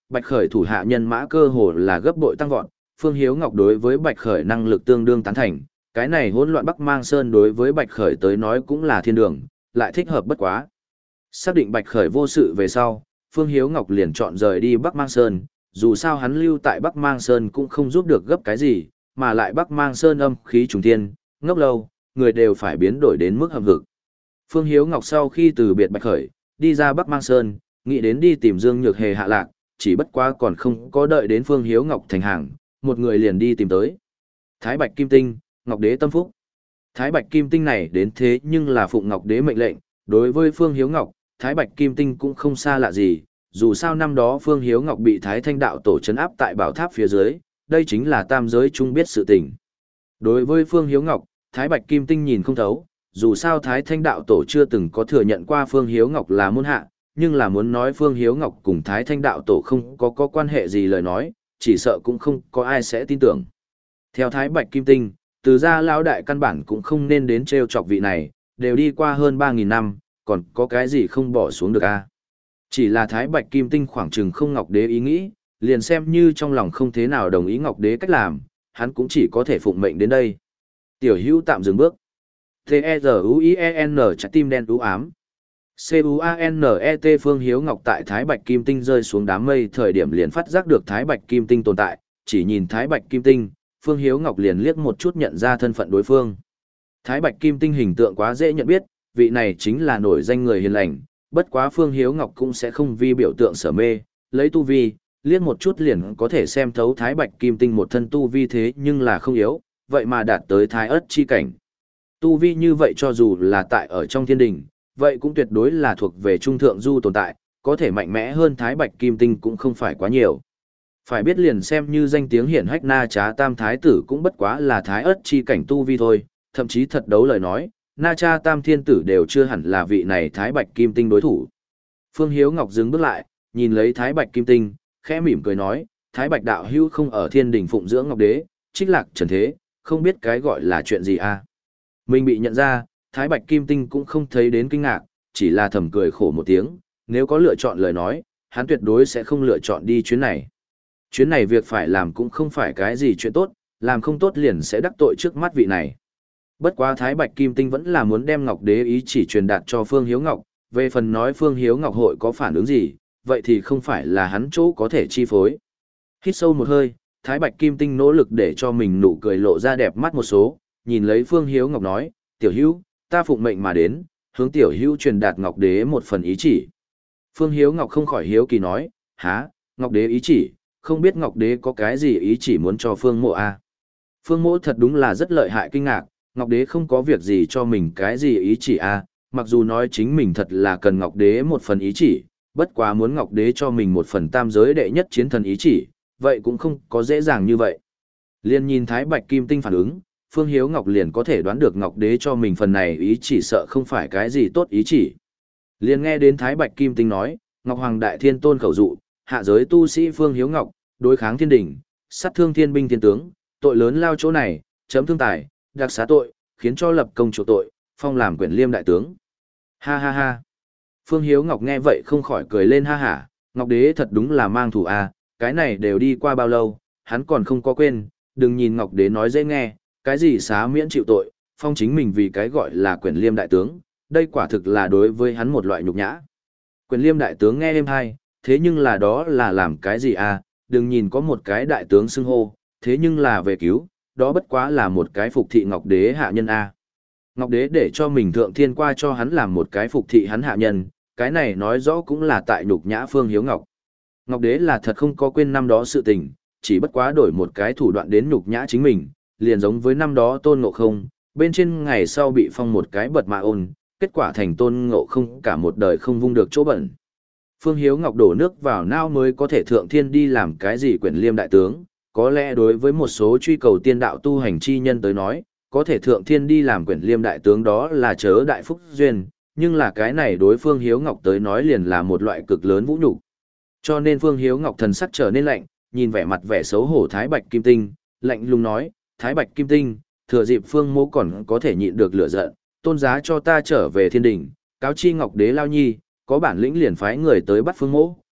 Bạch Khởi thủ hạ nhân mã cơ hồ là gấp bội tăng vọt, Phương Hiếu Ngọc đối với Bạch Khởi năng lực tương đương tán thành, cái này hỗn loạn Bắc Mang Sơn đối với Bạch Khởi tới nói cũng là thiên đường, lại thích hợp bất quá. Xác định Bạch Khởi vô sự về sau, Phương Hiếu Ngọc liền chọn rời đi Bắc Mang Sơn, dù sao hắn lưu tại Bắc Mang Sơn cũng không giúp được gấp cái gì, mà lại Bắc Mang Sơn âm khí trùng thiên, ngốc lâu, người đều phải biến đổi đến mức hầm hực. Phương Hiếu Ngọc sau khi từ biệt Bạch Khởi, đi ra Bắc Mang Sơn, nghĩ đến đi tìm Dương Nhược Hề hạ lạc, chỉ bất quá còn không có đợi đến Phương Hiếu Ngọc thành hàng, một người liền đi tìm tới. Thái Bạch Kim Tinh, Ngọc Đế tâm phúc. Thái Bạch Kim Tinh này đến thế nhưng là phụng Ngọc Đế mệnh lệnh, đối với Phương Hiếu Ngọc, Thái Bạch Kim Tinh cũng không xa lạ gì, dù sao năm đó Phương Hiếu Ngọc bị Thái Thanh đạo tổ trấn áp tại bảo tháp phía dưới, đây chính là tam giới chung biết sự tình. Đối với Phương Hiếu Ngọc, Thái Bạch Kim Tinh nhìn không thấu, dù sao Thái Thanh đạo tổ chưa từng có thừa nhận qua Phương Hiếu Ngọc là môn hạ, nhưng là muốn nói Phương Hiếu Ngọc cùng Thái Thanh đạo tổ không có có quan hệ gì lời nói, chỉ sợ cũng không có ai sẽ tin tưởng. Theo Thái Bạch Kim Tinh, từ gia lão đại căn bản cũng không nên đến trêu chọc vị này, đều đi qua hơn ba nghìn năm, còn có cái gì không bỏ xuống được a? Chỉ là Thái Bạch Kim Tinh khoảng chừng không Ngọc Đế ý nghĩ, liền xem như trong lòng không thế nào đồng ý Ngọc Đế cách làm, hắn cũng chỉ có thể phụng mệnh đến đây. Tiểu Hữu tạm dừng bước. T-E-Z-U-I-E-N trái tim đen u ám. C-U-A-N-E-T Phương Hiếu Ngọc tại Thái Bạch Kim Tinh rơi xuống đám mây thời điểm liền phát giác được Thái Bạch Kim Tinh tồn tại, chỉ nhìn Thái Bạch Kim Tinh, Phương Hiếu Ngọc liền liếc một chút nhận ra thân phận đối phương. Thái Bạch Kim Tinh hình tượng quá dễ nhận biết, vị này chính là nổi danh người hiền lành, bất quá Phương Hiếu Ngọc cũng sẽ không vi biểu tượng sở mê, lấy tu vi, liếc một chút liền có thể xem thấu Thái Bạch Kim Tinh một thân tu vi thế nhưng là không yếu, vậy mà đạt tới Thái Ất chi cảnh. Tu vi như vậy cho dù là tại ở trong thiên đình, vậy cũng tuyệt đối là thuộc về trung thượng du tồn tại, có thể mạnh mẽ hơn Thái Bạch Kim Tinh cũng không phải quá nhiều. Phải biết liền xem như danh tiếng hiển hách Na Trá Tam Thái Tử cũng bất quá là Thái Ất chi cảnh tu vi thôi, thậm chí thật đấu lời nói, Na Cha Tam Thiên Tử đều chưa hẳn là vị này Thái Bạch Kim Tinh đối thủ. Phương Hiếu Ngọc dừng bước lại, nhìn lấy Thái Bạch Kim Tinh, khẽ mỉm cười nói, Thái Bạch đạo hữu không ở thiên đình phụng dưỡng Ngọc Đế, trích lạc trần thế, không biết cái gọi là chuyện gì à. Mình bị nhận ra, Thái Bạch Kim Tinh cũng không thấy đến kinh ngạc, chỉ là thầm cười khổ một tiếng, nếu có lựa chọn lời nói, hắn tuyệt đối sẽ không lựa chọn đi chuyến này. Chuyến này việc phải làm cũng không phải cái gì chuyện tốt, làm không tốt liền sẽ đắc tội trước mắt vị này. Bất quá Thái Bạch Kim Tinh vẫn là muốn đem Ngọc Đế ý chỉ truyền đạt cho Phương Hiếu Ngọc, về phần nói Phương Hiếu Ngọc hội có phản ứng gì, vậy thì không phải là hắn chỗ có thể chi phối. Hít sâu một hơi, Thái Bạch Kim Tinh nỗ lực để cho mình nụ cười lộ ra đẹp mắt một số, nhìn lấy Phương Hiếu Ngọc nói, tiểu hữu, ta phụng mệnh mà đến, hướng tiểu hữu truyền đạt Ngọc Đế một phần ý chỉ. Phương Hiếu Ngọc không khỏi hiếu kỳ nói, há, Ngọc Đế ý chỉ, không biết Ngọc Đế có cái gì ý chỉ muốn cho Phương Mộ à? Phương Mộ thật đúng là rất lợi hại kinh ngạc, Ngọc Đế không có việc gì cho mình cái gì ý chỉ à, mặc dù nói chính mình thật là cần Ngọc Đế một phần ý chỉ, bất quá muốn Ngọc Đế cho mình một phần tam giới đệ nhất chiến thần ý chỉ, vậy cũng không có dễ dàng như vậy. Liên nhìn Thái Bạch Kim Tinh phản ứng, Phương Hiếu Ngọc liền có thể đoán được Ngọc Đế cho mình phần này ý chỉ sợ không phải cái gì tốt ý chỉ. Liền nghe đến Thái Bạch Kim Tinh nói, Ngọc Hoàng Đại Thiên Tôn khẩu dụ, hạ giới tu sĩ Phương Hiếu Ngọc, đối kháng thiên đỉnh, sát thương thiên binh thiên tướng, tội lớn lao chỗ này, chấm thương tài, đặc xá tội, khiến cho lập công chỗ tội, phong làm quyển liêm đại tướng. Ha ha ha. Phương Hiếu Ngọc nghe vậy không khỏi cười lên ha hả, Ngọc Đế thật đúng là mang thủ à, cái này đều đi qua bao lâu, hắn còn không có quên, đừng nhìn Ngọc Đế nói dễ nghe, cái gì xá miễn chịu tội, phong chính mình vì cái gọi là quyển liêm đại tướng, đây quả thực là đối với hắn một loại nhục nhã. Quyển liêm đại tướng nghe êm hay, thế nhưng là đó là làm cái gì à, đừng nhìn có một cái đại tướng xưng hô, thế nhưng là về cứu, đó bất quá là một cái phục thị Ngọc Đế hạ nhân a. Ngọc Đế để cho mình thượng thiên qua cho hắn làm một cái phục thị hắn hạ nhân, cái này nói rõ cũng là tại nhục nhã Phương Hiếu Ngọc. Ngọc Đế là thật không có quên năm đó sự tình, chỉ bất quá đổi một cái thủ đoạn đến nhục nhã chính mình, liền giống với năm đó Tôn Ngộ Không, bên trên ngày sau bị phong một cái bật mạ ôn, kết quả thành Tôn Ngộ Không cả một đời không vung được chỗ bẩn. Phương Hiếu Ngọc đổ nước vào não mới có thể thượng thiên đi làm cái gì quyển liêm đại tướng, có lẽ đối với một số truy cầu tiên đạo tu hành chi nhân tới nói, có thể thượng thiên đi làm quyển liêm đại tướng đó là chớ đại phúc duyên, nhưng là cái này đối Phương Hiếu Ngọc tới nói liền là một loại cực lớn vũ nhục. Cho nên Phương Hiếu Ngọc thần sắc trở nên lạnh, nhìn vẻ mặt vẻ xấu hổ Thái Bạch Kim Tinh, lạnh lùng nói, Thái Bạch Kim Tinh, thừa dịp Phương Mỗ còn có thể nhịn được lửa giận, tôn giá cho ta trở về thiên đình, cáo chi Ngọc Đế Lao Nhi, có bản lĩnh liền phái người tới bắt Phương Mỗ,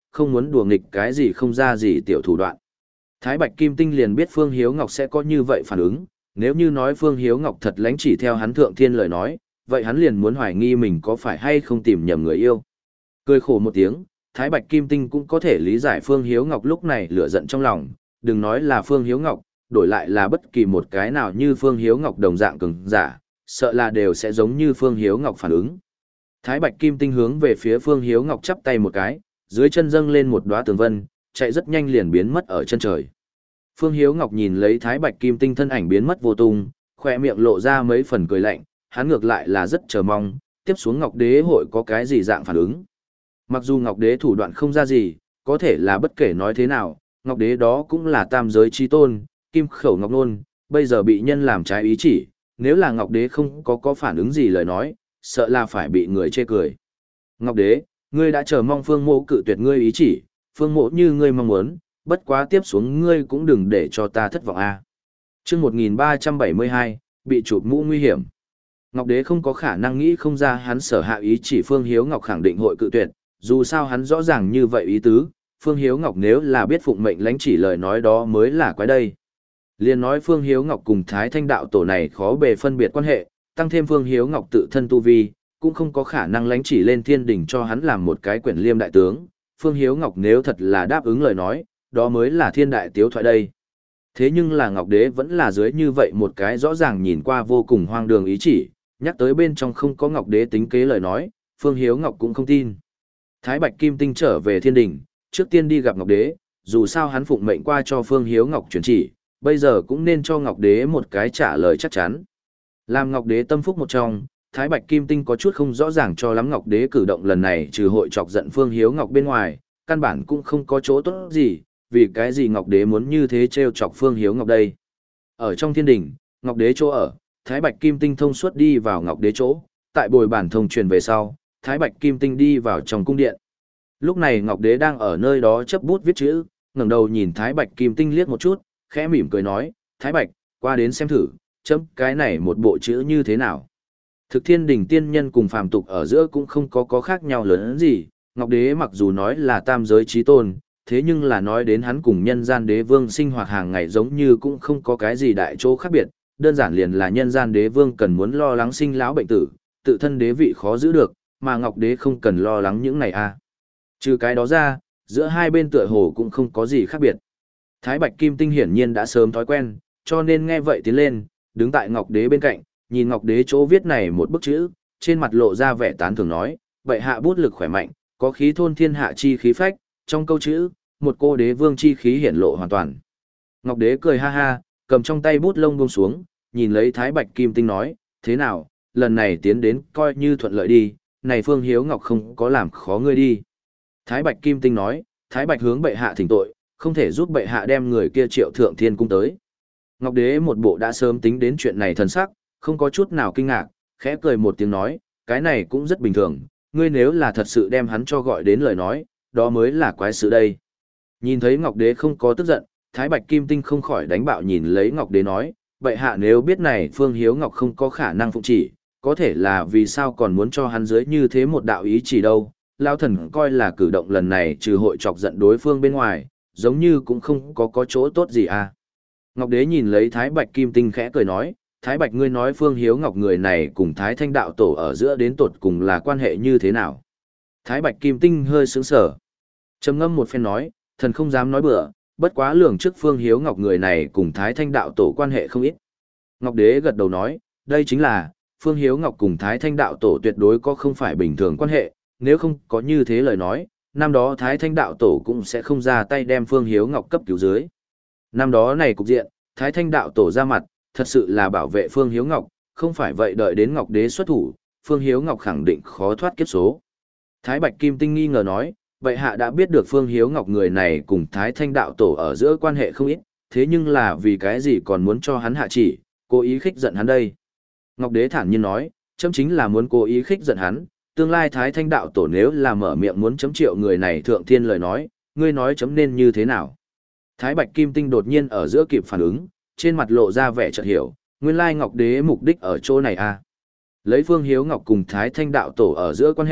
không muốn đùa nghịch cái gì không ra gì tiểu thủ đoạn. Thái Bạch Kim Tinh liền biết Phương Hiếu Ngọc sẽ có như vậy phản ứng, nếu như nói Phương Hiếu Ngọc thật lánh chỉ theo hắn thượng thiên lời nói, vậy hắn liền muốn hoài nghi mình có phải hay không tìm nhầm người yêu. Cười khổ một tiếng, Thái Bạch Kim Tinh cũng có thể lý giải Phương Hiếu Ngọc lúc này lửa giận trong lòng, đừng nói là Phương Hiếu Ngọc, đổi lại là bất kỳ một cái nào như Phương Hiếu Ngọc đồng dạng cường giả, sợ là đều sẽ giống như Phương Hiếu Ngọc phản ứng. Thái Bạch Kim Tinh hướng về phía Phương Hiếu Ngọc chắp tay một cái, dưới chân dâng lên một đóa tường vân, chạy rất nhanh liền biến mất ở chân trời. Phương Hiếu Ngọc nhìn lấy Thái Bạch Kim Tinh thân ảnh biến mất vô tung, khoe miệng lộ ra mấy phần cười lạnh, hắn ngược lại là rất chờ mong, tiếp xuống Ngọc Đế hội có cái gì dạng phản ứng. Mặc dù Ngọc Đế thủ đoạn không ra gì, có thể là bất kể nói thế nào, Ngọc Đế đó cũng là tam giới chi tôn, kim khẩu Ngọc Nôn, bây giờ bị nhân làm trái ý chỉ, nếu là Ngọc Đế không có có phản ứng gì lời nói, sợ là phải bị người chê cười. Ngọc Đế, ngươi đã chờ mong Phương Mộ cự tuyệt ngươi ý chỉ, Phương Mộ như ngươi mong muốn, bất quá tiếp xuống ngươi cũng đừng để cho ta thất vọng a. Chương một nghìn ba trăm bảy mươi hai, bị chụp mũ nguy hiểm. Ngọc Đế không có khả năng nghĩ không ra hắn sở hạ ý chỉ Phương Hiếu Ngọc khẳng định hội cự tuyệt, dù sao hắn rõ ràng như vậy ý tứ, Phương Hiếu Ngọc nếu là biết phụng mệnh lãnh chỉ lời nói đó mới là quái đây. Liên nói Phương Hiếu Ngọc cùng Thái Thanh đạo tổ này khó bề phân biệt quan hệ, tăng thêm Phương Hiếu Ngọc tự thân tu vi, cũng không có khả năng lãnh chỉ lên thiên đỉnh cho hắn làm một cái quyển liêm đại tướng. Phương Hiếu Ngọc nếu thật là đáp ứng lời nói, đó mới là thiên đại tiếu thoại đây. Thế nhưng là Ngọc Đế vẫn là dưới như vậy một cái rõ ràng nhìn qua vô cùng hoang đường ý chỉ, nhắc tới bên trong không có Ngọc Đế tính kế lời nói, Phương Hiếu Ngọc cũng không tin. Thái Bạch Kim Tinh trở về thiên đỉnh, trước tiên đi gặp Ngọc Đế, dù sao hắn phụng mệnh qua cho Phương Hiếu Ngọc truyền chỉ, bây giờ cũng nên cho Ngọc Đế một cái trả lời chắc chắn. Làm Ngọc Đế tâm phúc một trong, Thái Bạch Kim Tinh có chút không rõ ràng cho lắm Ngọc Đế cử động lần này trừ hội chọc giận Phương Hiếu Ngọc bên ngoài, căn bản cũng không có chỗ tốt gì, vì cái gì Ngọc Đế muốn như thế trêu chọc Phương Hiếu Ngọc đây. Ở trong thiên đỉnh, Ngọc Đế chỗ ở, Thái Bạch Kim Tinh thông suốt đi vào Ngọc Đế chỗ, tại bồi bản thông truyền về sau, Thái Bạch Kim Tinh đi vào trong cung điện. Lúc này Ngọc Đế đang ở nơi đó chấp bút viết chữ, ngẩng đầu nhìn Thái Bạch Kim Tinh liếc một chút, khẽ mỉm cười nói, Thái Bạch, qua đến xem thử, chấm cái này một bộ chữ như thế nào. Thực thiên đỉnh tiên nhân cùng phàm tục ở giữa cũng không có có khác nhau lớn gì, Ngọc Đế mặc dù nói là tam giới chí tôn, thế nhưng là nói đến hắn cùng nhân gian đế vương sinh hoạt hàng ngày giống như cũng không có cái gì đại chỗ khác biệt, đơn giản liền là nhân gian đế vương cần muốn lo lắng sinh lão bệnh tử, tự thân đế vị khó giữ được, mà Ngọc Đế không cần lo lắng những này à. Trừ cái đó ra, giữa hai bên tựa hồ cũng không có gì khác biệt. Thái Bạch Kim Tinh hiển nhiên đã sớm thói quen, cho nên nghe vậy tiến lên, đứng tại Ngọc Đế bên cạnh, nhìn Ngọc Đế chỗ viết này một bức chữ, trên mặt lộ ra vẻ tán thưởng nói, vậy hạ bút lực khỏe mạnh, có khí thôn thiên hạ chi khí phách, trong câu chữ, một cô đế vương chi khí hiển lộ hoàn toàn. Ngọc Đế cười ha ha, cầm trong tay bút lông buông xuống, nhìn lấy Thái Bạch Kim Tinh nói, thế nào, lần này tiến đến coi như thuận lợi đi, này Phương Hiếu Ngọc không có làm khó ngươi đi. Thái Bạch Kim Tinh nói, Thái Bạch hướng bệ hạ thỉnh tội, không thể giúp bệ hạ đem người kia triệu thượng thiên cung tới. Ngọc Đế một bộ đã sớm tính đến chuyện này thần sắc, không có chút nào kinh ngạc, khẽ cười một tiếng nói, cái này cũng rất bình thường, ngươi nếu là thật sự đem hắn cho gọi đến lời nói, đó mới là quái sự đây. Nhìn thấy Ngọc Đế không có tức giận, Thái Bạch Kim Tinh không khỏi đánh bạo nhìn lấy Ngọc Đế nói, bệ hạ nếu biết này Phương Hiếu Ngọc không có khả năng phụng chỉ, có thể là vì sao còn muốn cho hắn dưới như thế một đạo ý chỉ đâu. Lão thần coi là cử động lần này trừ hội chọc giận đối phương bên ngoài, giống như cũng không có có chỗ tốt gì à. Ngọc Đế nhìn lấy Thái Bạch Kim Tinh khẽ cười nói, Thái Bạch ngươi nói Phương Hiếu Ngọc người này cùng Thái Thanh đạo tổ ở giữa đến tột cùng là quan hệ như thế nào. Thái Bạch Kim Tinh hơi sững sờ, trầm ngâm một phen nói, thần không dám nói bừa, bất quá lường trước Phương Hiếu Ngọc người này cùng Thái Thanh đạo tổ quan hệ không ít. Ngọc Đế gật đầu nói, đây chính là, Phương Hiếu Ngọc cùng Thái Thanh đạo tổ tuyệt đối có không phải bình thường quan hệ, nếu không có như thế lời nói, năm đó Thái Thanh đạo tổ cũng sẽ không ra tay đem Phương Hiếu Ngọc cấp cứu dưới. Năm đó này cục diện, Thái Thanh đạo tổ ra mặt, thật sự là bảo vệ Phương Hiếu Ngọc, không phải vậy đợi đến Ngọc Đế xuất thủ, Phương Hiếu Ngọc khẳng định khó thoát kiếp số. Thái Bạch Kim Tinh nghi ngờ nói, vậy hạ đã biết được Phương Hiếu Ngọc người này cùng Thái Thanh đạo tổ ở giữa quan hệ không ít, thế nhưng là vì cái gì còn muốn cho hắn hạ chỉ, cố ý khích giận hắn đây. Ngọc Đế thản nhiên nói, chấm chính là muốn cố ý khích giận hắn, tương lai Thái Thanh đạo tổ nếu là mở miệng muốn chấm triệu người này thượng thiên lời nói, ngươi nói chấm nên như thế nào. Thái Bạch Kim Tinh đột nhiên ở giữa kịp phản ứng, trên mặt lộ ra vẻ chợt hiểu, nguyên lai Ngọc Đế mục đích ở chỗ này à. Lấy Phương Hiếu Ngọc cùng Thái Thanh đạo tổ ở giữa quan hệ,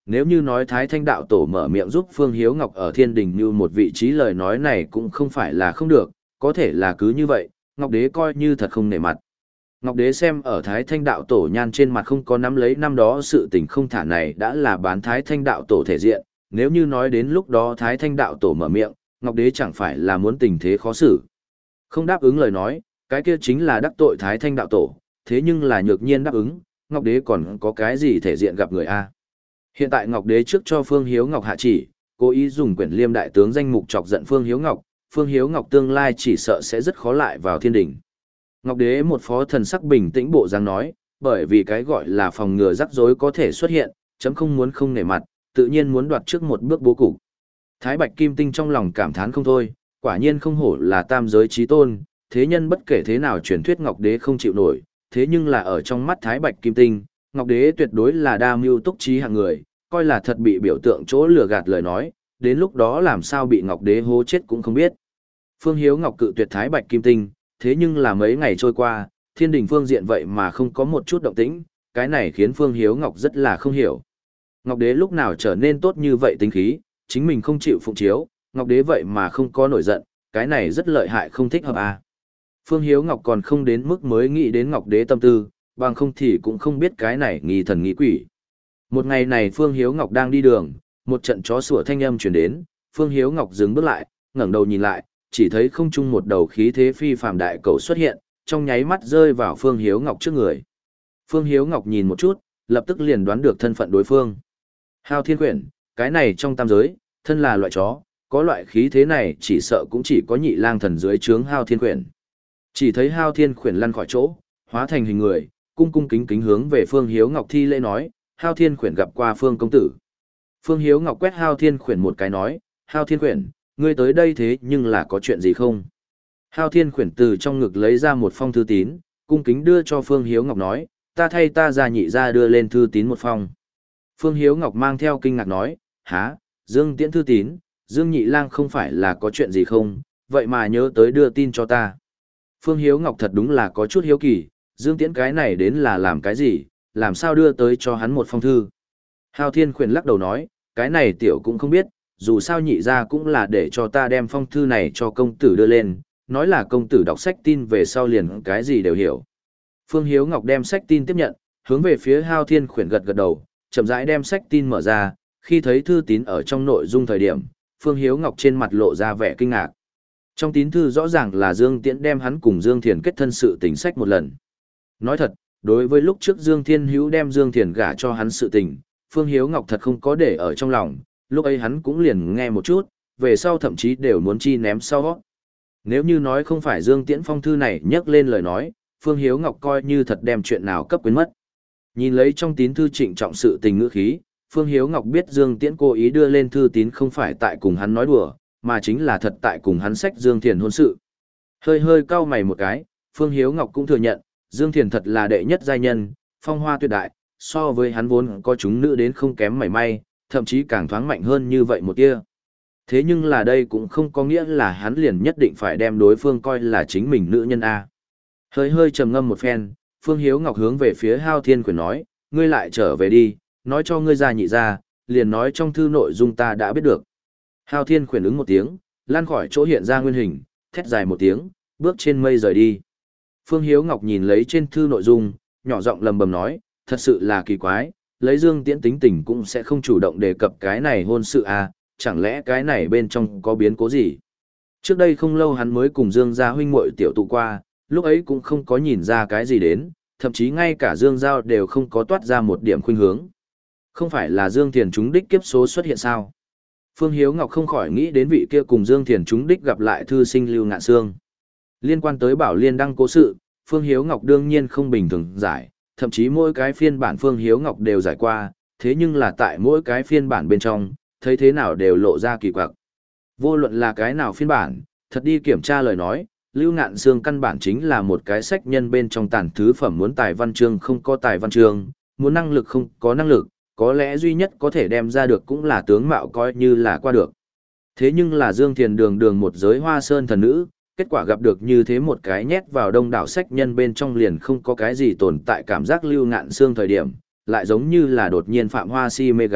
Nếu như nói Thái Thanh đạo tổ mở miệng giúp Phương Hiếu Ngọc ở thiên đình như một vị trí lời nói này cũng không phải là không được, có thể là cứ như vậy, Ngọc Đế coi như thật không nể mặt. Ngọc Đế xem ở Thái Thanh đạo tổ nhan trên mặt không có nắm lấy năm đó sự tình không thả này đã là bán Thái Thanh đạo tổ thể diện, nếu như nói đến lúc đó Thái Thanh đạo tổ mở miệng, Ngọc Đế chẳng phải là muốn tình thế khó xử. Không đáp ứng lời nói, cái kia chính là đắc tội Thái Thanh đạo tổ, thế nhưng là nhược nhiên đáp ứng, Ngọc Đế còn có cái gì thể diện gặp người A. Hiện tại Ngọc Đế trước cho Phương Hiếu Ngọc hạ chỉ, cố ý dùng quyển liêm đại tướng danh mục chọc giận Phương Hiếu Ngọc, Phương Hiếu Ngọc tương lai chỉ sợ sẽ rất khó lại vào thiên đình. Ngọc Đế một phó thần sắc bình tĩnh bộ dáng nói, bởi vì cái gọi là phòng ngừa rắc rối có thể xuất hiện, chấm không muốn không nể mặt, tự nhiên muốn đoạt trước một bước bố cục. Thái Bạch Kim Tinh trong lòng cảm thán không thôi, quả nhiên không hổ là tam giới chí tôn, thế nhân bất kể thế nào truyền thuyết Ngọc Đế không chịu nổi, thế nhưng là ở trong mắt Thái Bạch Kim Tinh, Ngọc Đế tuyệt đối là đa mưu túc trí hạng người, coi là thật bị biểu tượng chỗ lừa gạt lời nói, đến lúc đó làm sao bị Ngọc Đế hố chết cũng không biết. Phương Hiếu Ngọc cự tuyệt Thái Bạch Kim Tinh, thế nhưng là mấy ngày trôi qua, thiên đình phương diện vậy mà không có một chút động tĩnh, cái này khiến Phương Hiếu Ngọc rất là không hiểu. Ngọc Đế lúc nào trở nên tốt như vậy tính khí, chính mình không chịu phụng chiếu, Ngọc Đế vậy mà không có nổi giận, cái này rất lợi hại không thích hợp à. Phương Hiếu Ngọc còn không đến mức mới nghĩ đến Ngọc Đế tâm tư, bằng không thì cũng không biết cái này nghi thần nghi quỷ. Một ngày này Phương Hiếu Ngọc đang đi đường, một trận chó sủa thanh âm truyền đến, Phương Hiếu Ngọc dừng bước lại, ngẩng đầu nhìn lại, chỉ thấy không trung một đầu khí thế phi phàm đại cầu xuất hiện, trong nháy mắt rơi vào Phương Hiếu Ngọc trước người. Phương Hiếu Ngọc nhìn một chút, lập tức liền đoán được thân phận đối phương. Hao Thiên Quyển, cái này trong tam giới, thân là loại chó, có loại khí thế này chỉ sợ cũng chỉ có nhị lang thần dưới trướng Hao Thiên Quyển. Chỉ thấy Hao Thiên Quyển lăn khỏi chỗ, hóa thành hình người, cung cung kính kính hướng về Phương Hiếu Ngọc thi lễ nói, Hao Thiên Quyển gặp qua Phương công tử. Phương Hiếu Ngọc quét Hao Thiên Quyển một cái nói, Hao Thiên Quyển, ngươi tới đây thế nhưng là có chuyện gì không? Hao Thiên Quyển từ trong ngực lấy ra một phong thư tín, cung kính đưa cho Phương Hiếu Ngọc nói, ta thay ta ra nhị ra đưa lên thư tín một phong. Phương Hiếu Ngọc mang theo kinh ngạc nói, há, Dương Tiễn thư tín, Dương Nhị Lang không phải là có chuyện gì không, vậy mà nhớ tới đưa tin cho ta. Phương Hiếu Ngọc thật đúng là có chút hiếu kỳ, Dương Tiễn cái này đến là làm cái gì, làm sao đưa tới cho hắn một phong thư. Hao Thiên Quyển lắc đầu nói, cái này tiểu cũng không biết, dù sao nhị ra cũng là để cho ta đem phong thư này cho công tử đưa lên, nói là công tử đọc sách tin về sau liền cái gì đều hiểu. Phương Hiếu Ngọc đem sách tin tiếp nhận, hướng về phía Hao Thiên Quyển gật gật đầu, chậm rãi đem sách tin mở ra, khi thấy thư tín ở trong nội dung thời điểm, Phương Hiếu Ngọc trên mặt lộ ra vẻ kinh ngạc. Trong tín thư rõ ràng là Dương Tiễn đem hắn cùng Dương Thiền kết thân sự tình sách một lần. Nói thật, đối với lúc trước Dương Thiên Hữu đem Dương Thiền gả cho hắn sự tình, Phương Hiếu Ngọc thật không có để ở trong lòng, lúc ấy hắn cũng liền nghe một chút, về sau thậm chí đều muốn chi ném sau. Nếu như nói không phải Dương Tiễn phong thư này nhắc lên lời nói, Phương Hiếu Ngọc coi như thật đem chuyện nào cấp quên mất. Nhìn lấy trong tín thư trịnh trọng sự tình ngữ khí, Phương Hiếu Ngọc biết Dương Tiễn cố ý đưa lên thư tín không phải tại cùng hắn nói đùa, mà chính là thật tại cùng hắn sách Dương Thiền hôn sự. Hơi hơi cau mày một cái, Phương Hiếu Ngọc cũng thừa nhận, Dương Thiền thật là đệ nhất giai nhân, phong hoa tuyệt đại, so với hắn vốn có chúng nữ đến không kém mảy may, thậm chí càng thoáng mạnh hơn như vậy một tia. Thế nhưng là đây cũng không có nghĩa là hắn liền nhất định phải đem đối phương coi là chính mình nữ nhân A. Hơi hơi trầm ngâm một phen, Phương Hiếu Ngọc hướng về phía Hao Thiên Quyển nói, ngươi lại trở về đi, nói cho ngươi ra nhị ra, liền nói trong thư nội dung ta đã biết được. Hao Thiên Quyển ứng một tiếng, lan khỏi chỗ hiện ra nguyên hình, thét dài một tiếng, bước trên mây rời đi. Phương Hiếu Ngọc nhìn lấy trên thư nội dung, nhỏ giọng lầm bầm nói, thật sự là kỳ quái, lấy Dương Tiễn tính tình cũng sẽ không chủ động đề cập cái này hôn sự à, chẳng lẽ cái này bên trong có biến cố gì. Trước đây không lâu hắn mới cùng Dương gia huynh muội tiểu tụ qua, lúc ấy cũng không có nhìn ra cái gì đến, thậm chí ngay cả Dương Giao đều không có toát ra một điểm khuynh hướng. Không phải là Dương Thiền trúng đích kiếp số xuất hiện sao? Phương Hiếu Ngọc không khỏi nghĩ đến vị kia cùng Dương Thiền trúng đích gặp lại thư sinh Lưu Ngạn Sương. Liên quan tới Bảo Liên đăng cố sự, Phương Hiếu Ngọc đương nhiên không bình thường giải, thậm chí mỗi cái phiên bản Phương Hiếu Ngọc đều giải qua, thế nhưng là tại mỗi cái phiên bản bên trong, thấy thế nào đều lộ ra kỳ quặc. Vô luận là cái nào phiên bản, thật đi kiểm tra lời nói, Lưu Ngạn Sương căn bản chính là một cái sách nhân bên trong tàn thứ phẩm, muốn tài văn chương không có tài văn chương, muốn năng lực không có năng lực, có lẽ duy nhất có thể đem ra được cũng là tướng mạo coi như là qua được. Thế nhưng là Dương Thiền đường đường một giới hoa sơn thần nữ, kết quả gặp được như thế một cái nhét vào đông đảo sách nhân bên trong liền không có cái gì tồn tại cảm giác Lưu Ngạn Sương thời điểm, lại giống như là đột nhiên phạm hoa si mê gái,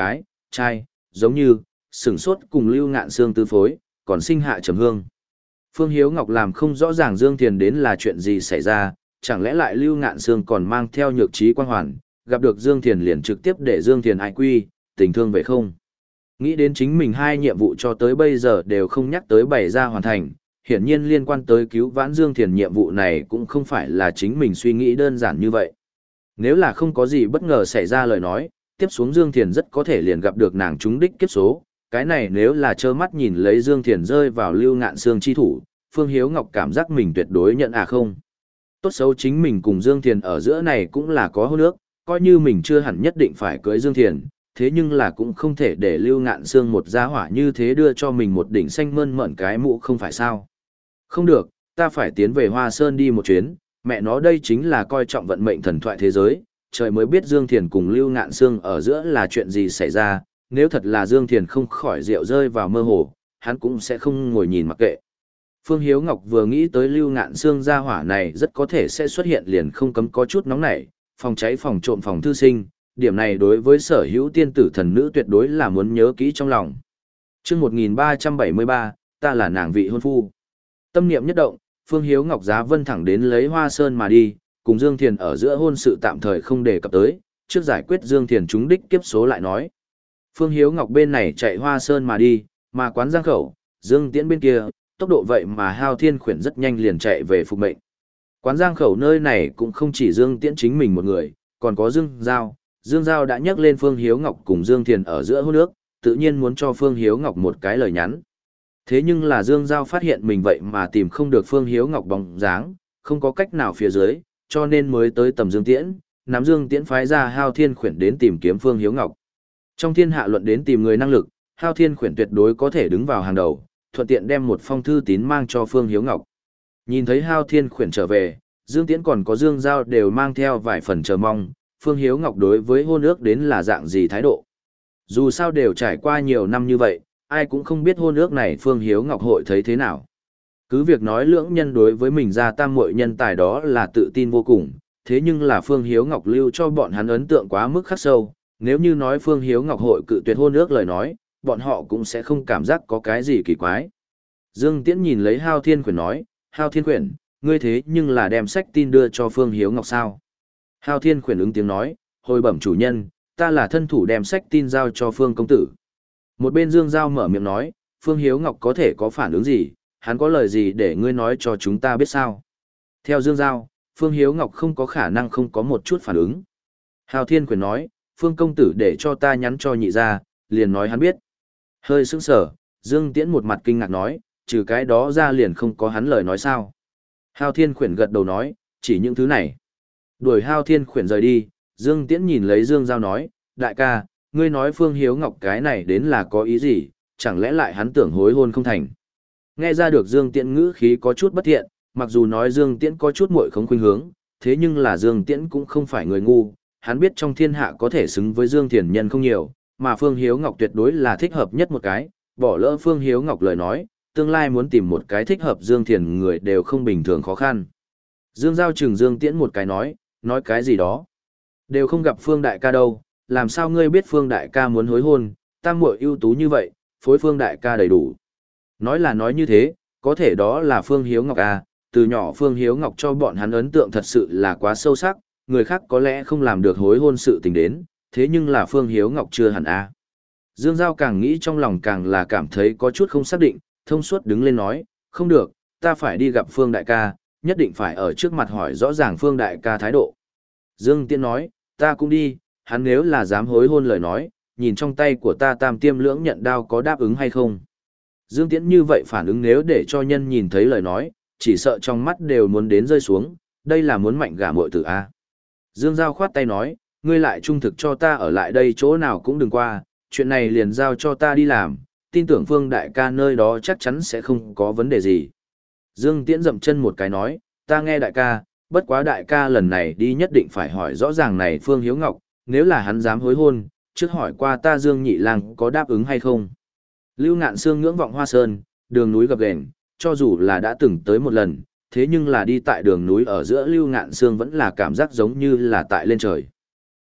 trai, giống như, sửng sốt cùng Lưu Ngạn Sương tư phối, còn sinh hạ trầm hương. Phương Hiếu Ngọc làm không rõ ràng Dương Thiền đến là chuyện gì xảy ra, chẳng lẽ lại Lưu Ngạn Sương còn mang theo nhược trí quan hoàn, gặp được Dương Thiền liền trực tiếp để Dương Thiền ai quy, tình thương về không. Nghĩ đến chính mình hai nhiệm vụ cho tới bây giờ đều không nhắc tới bày ra hoàn thành, hiển nhiên liên quan tới cứu vãn Dương Thiền nhiệm vụ này cũng không phải là chính mình suy nghĩ đơn giản như vậy. Nếu là không có gì bất ngờ xảy ra lời nói, tiếp xuống Dương Thiền rất có thể liền gặp được nàng trúng đích kiếp số. Cái này nếu là trơ mắt nhìn lấy Dương Thiền rơi vào Lưu Ngạn Sương chi thủ, Phương Hiếu Ngọc cảm giác mình tuyệt đối nhận à không. Tốt xấu chính mình cùng Dương Thiền ở giữa này cũng là có hôn ước, coi như mình chưa hẳn nhất định phải cưới Dương Thiền, thế nhưng là cũng không thể để Lưu Ngạn Sương một gia hỏa như thế đưa cho mình một đỉnh xanh mơn mởn cái mũ không phải sao. Không được, ta phải tiến về Hoa Sơn đi một chuyến, mẹ nó đây chính là coi trọng vận mệnh thần thoại thế giới, trời mới biết Dương Thiền cùng Lưu Ngạn Sương ở giữa là chuyện gì xảy ra, nếu thật là Dương Thiền không khỏi rượu rơi vào mơ hồ, hắn cũng sẽ không ngồi nhìn mặc kệ. Phương Hiếu Ngọc vừa nghĩ tới Lưu Ngạn Sương gia hỏa này rất có thể sẽ xuất hiện liền không cấm có chút nóng nảy, phòng cháy phòng trộm phòng thư sinh, điểm này đối với sở hữu tiên tử thần nữ tuyệt đối là muốn nhớ kỹ trong lòng. Chương một nghìn ba trăm bảy mươi ba, ta là nàng vị hôn phu. Tâm niệm nhất động, Phương Hiếu Ngọc giá vân thẳng đến lấy Hoa Sơn mà đi, cùng Dương Thiền ở giữa hôn sự tạm thời không đề cập tới, trước giải quyết Dương Thiền trúng đích kiếp số lại nói. Phương Hiếu Ngọc bên này chạy Hoa Sơn mà đi, mà quán Giang Khẩu, Dương Tiễn bên kia, tốc độ vậy mà Hao Thiên Khuyển rất nhanh liền chạy về phục mệnh. Quán Giang Khẩu nơi này cũng không chỉ Dương Tiễn chính mình một người, còn có Dương Giao. Dương Giao đã nhắc lên Phương Hiếu Ngọc cùng Dương Thiền ở giữa hôn ước, tự nhiên muốn cho Phương Hiếu Ngọc một cái lời nhắn. Thế nhưng là Dương Giao phát hiện mình vậy mà tìm không được Phương Hiếu Ngọc bóng dáng, không có cách nào phía dưới, cho nên mới tới tầm Dương Tiễn, nắm Dương Tiễn phái ra Hao Thiên Khuyển đến tìm kiếm Phương Hiếu Ngọc. Trong thiên hạ luận đến tìm người năng lực, Hao Thiên Khuyển tuyệt đối có thể đứng vào hàng đầu, thuận tiện đem một phong thư tín mang cho Phương Hiếu Ngọc. Nhìn thấy Hao Thiên Khuyển trở về, Dương Tiễn còn có Dương Giao đều mang theo vài phần chờ mong, Phương Hiếu Ngọc đối với hôn ước đến là dạng gì thái độ. Dù sao đều trải qua nhiều năm như vậy, ai cũng không biết hôn ước này Phương Hiếu Ngọc hội thấy thế nào. Cứ việc nói lưỡng nhân đối với mình ra tam muội nhân tài đó là tự tin vô cùng, thế nhưng là Phương Hiếu Ngọc lưu cho bọn hắn ấn tượng quá mức khắc sâu, nếu như nói Phương Hiếu Ngọc hội cự tuyệt hôn ước lời nói, bọn họ cũng sẽ không cảm giác có cái gì kỳ quái. Dương Tiễn nhìn lấy Hao Thiên Khuyển nói, Hao Thiên Khuyển, ngươi thế nhưng là đem sách tin đưa cho Phương Hiếu Ngọc sao? Hao Thiên Khuyển ứng tiếng nói, hồi bẩm chủ nhân, ta là thân thủ đem sách tin giao cho Phương công tử. Một bên Dương Giao mở miệng nói, Phương Hiếu Ngọc có thể có phản ứng gì, hắn có lời gì để ngươi nói cho chúng ta biết sao? Theo Dương Giao, Phương Hiếu Ngọc không có khả năng không có một chút phản ứng. Hao Thiên Khuyển nói, Phương công tử để cho ta nhắn cho nhị ra, liền nói hắn biết. Hơi sững sờ, Dương Tiễn một mặt kinh ngạc nói, trừ cái đó ra liền không có hắn lời nói sao. Hao Thiên Khuyển gật đầu nói, chỉ những thứ này. Đuổi Hao Thiên Khuyển rời đi, Dương Tiễn nhìn lấy Dương Giao nói, đại ca, ngươi nói Phương Hiếu Ngọc cái này đến là có ý gì, chẳng lẽ lại hắn tưởng hối hôn không thành. Nghe ra được Dương Tiễn ngữ khí có chút bất thiện, mặc dù nói Dương Tiễn có chút muội không khuynh hướng, thế nhưng là Dương Tiễn cũng không phải người ngu, hắn biết trong thiên hạ có thể xứng với Dương Thiền Nhân không nhiều, mà Phương Hiếu Ngọc tuyệt đối là thích hợp nhất một cái, bỏ lỡ Phương Hiếu Ngọc lời nói, tương lai muốn tìm một cái thích hợp Dương Thiền người đều không bình thường khó khăn. Dương Giao chừng Dương Tiễn một cái nói, nói cái gì đó. Đều không gặp Phương Đại ca đâu, làm sao ngươi biết Phương Đại ca muốn hối hôn, tam muội ưu tú như vậy, phối Phương Đại ca đầy đủ. Nói là nói như thế, có thể đó là Phương Hiếu Ngọc à, từ nhỏ Phương Hiếu Ngọc cho bọn hắn ấn tượng thật sự là quá sâu sắc, người khác có lẽ không làm được hối hôn sự tình đến, thế nhưng là Phương Hiếu Ngọc chưa hẳn à. Dương Giao càng nghĩ trong lòng càng là cảm thấy có chút không xác định, thông suốt đứng lên nói, không được, ta phải đi gặp Phương Đại ca, nhất định phải ở trước mặt hỏi rõ ràng Phương Đại ca thái độ. Dương Tiễn nói, ta cũng đi, hắn nếu là dám hối hôn lời nói, nhìn trong tay của ta tam tiêm lưỡng nhận đao có đáp ứng hay không. Dương Tiễn như vậy phản ứng nếu để cho nhân nhìn thấy lời nói, chỉ sợ trong mắt đều muốn đến rơi xuống, đây là muốn mạnh gả muội tử a. Dương Giao khoát tay nói, ngươi lại trung thực cho ta ở lại đây chỗ nào cũng đừng qua, chuyện này liền giao cho ta đi làm, tin tưởng Phương Đại ca nơi đó chắc chắn sẽ không có vấn đề gì. Dương Tiễn dậm chân một cái nói, ta nghe đại ca, bất quá đại ca lần này đi nhất định phải hỏi rõ ràng này Phương Hiếu Ngọc, nếu là hắn dám hối hôn, trước hỏi qua ta Dương Nhị Lang có đáp ứng hay không. Lưu Ngạn Sương ngưỡng vọng Hoa Sơn, đường núi gập ghềnh, cho dù là đã từng tới một lần, thế nhưng là đi tại đường núi ở giữa Lưu Ngạn Sương vẫn là cảm giác giống như là tại lên trời.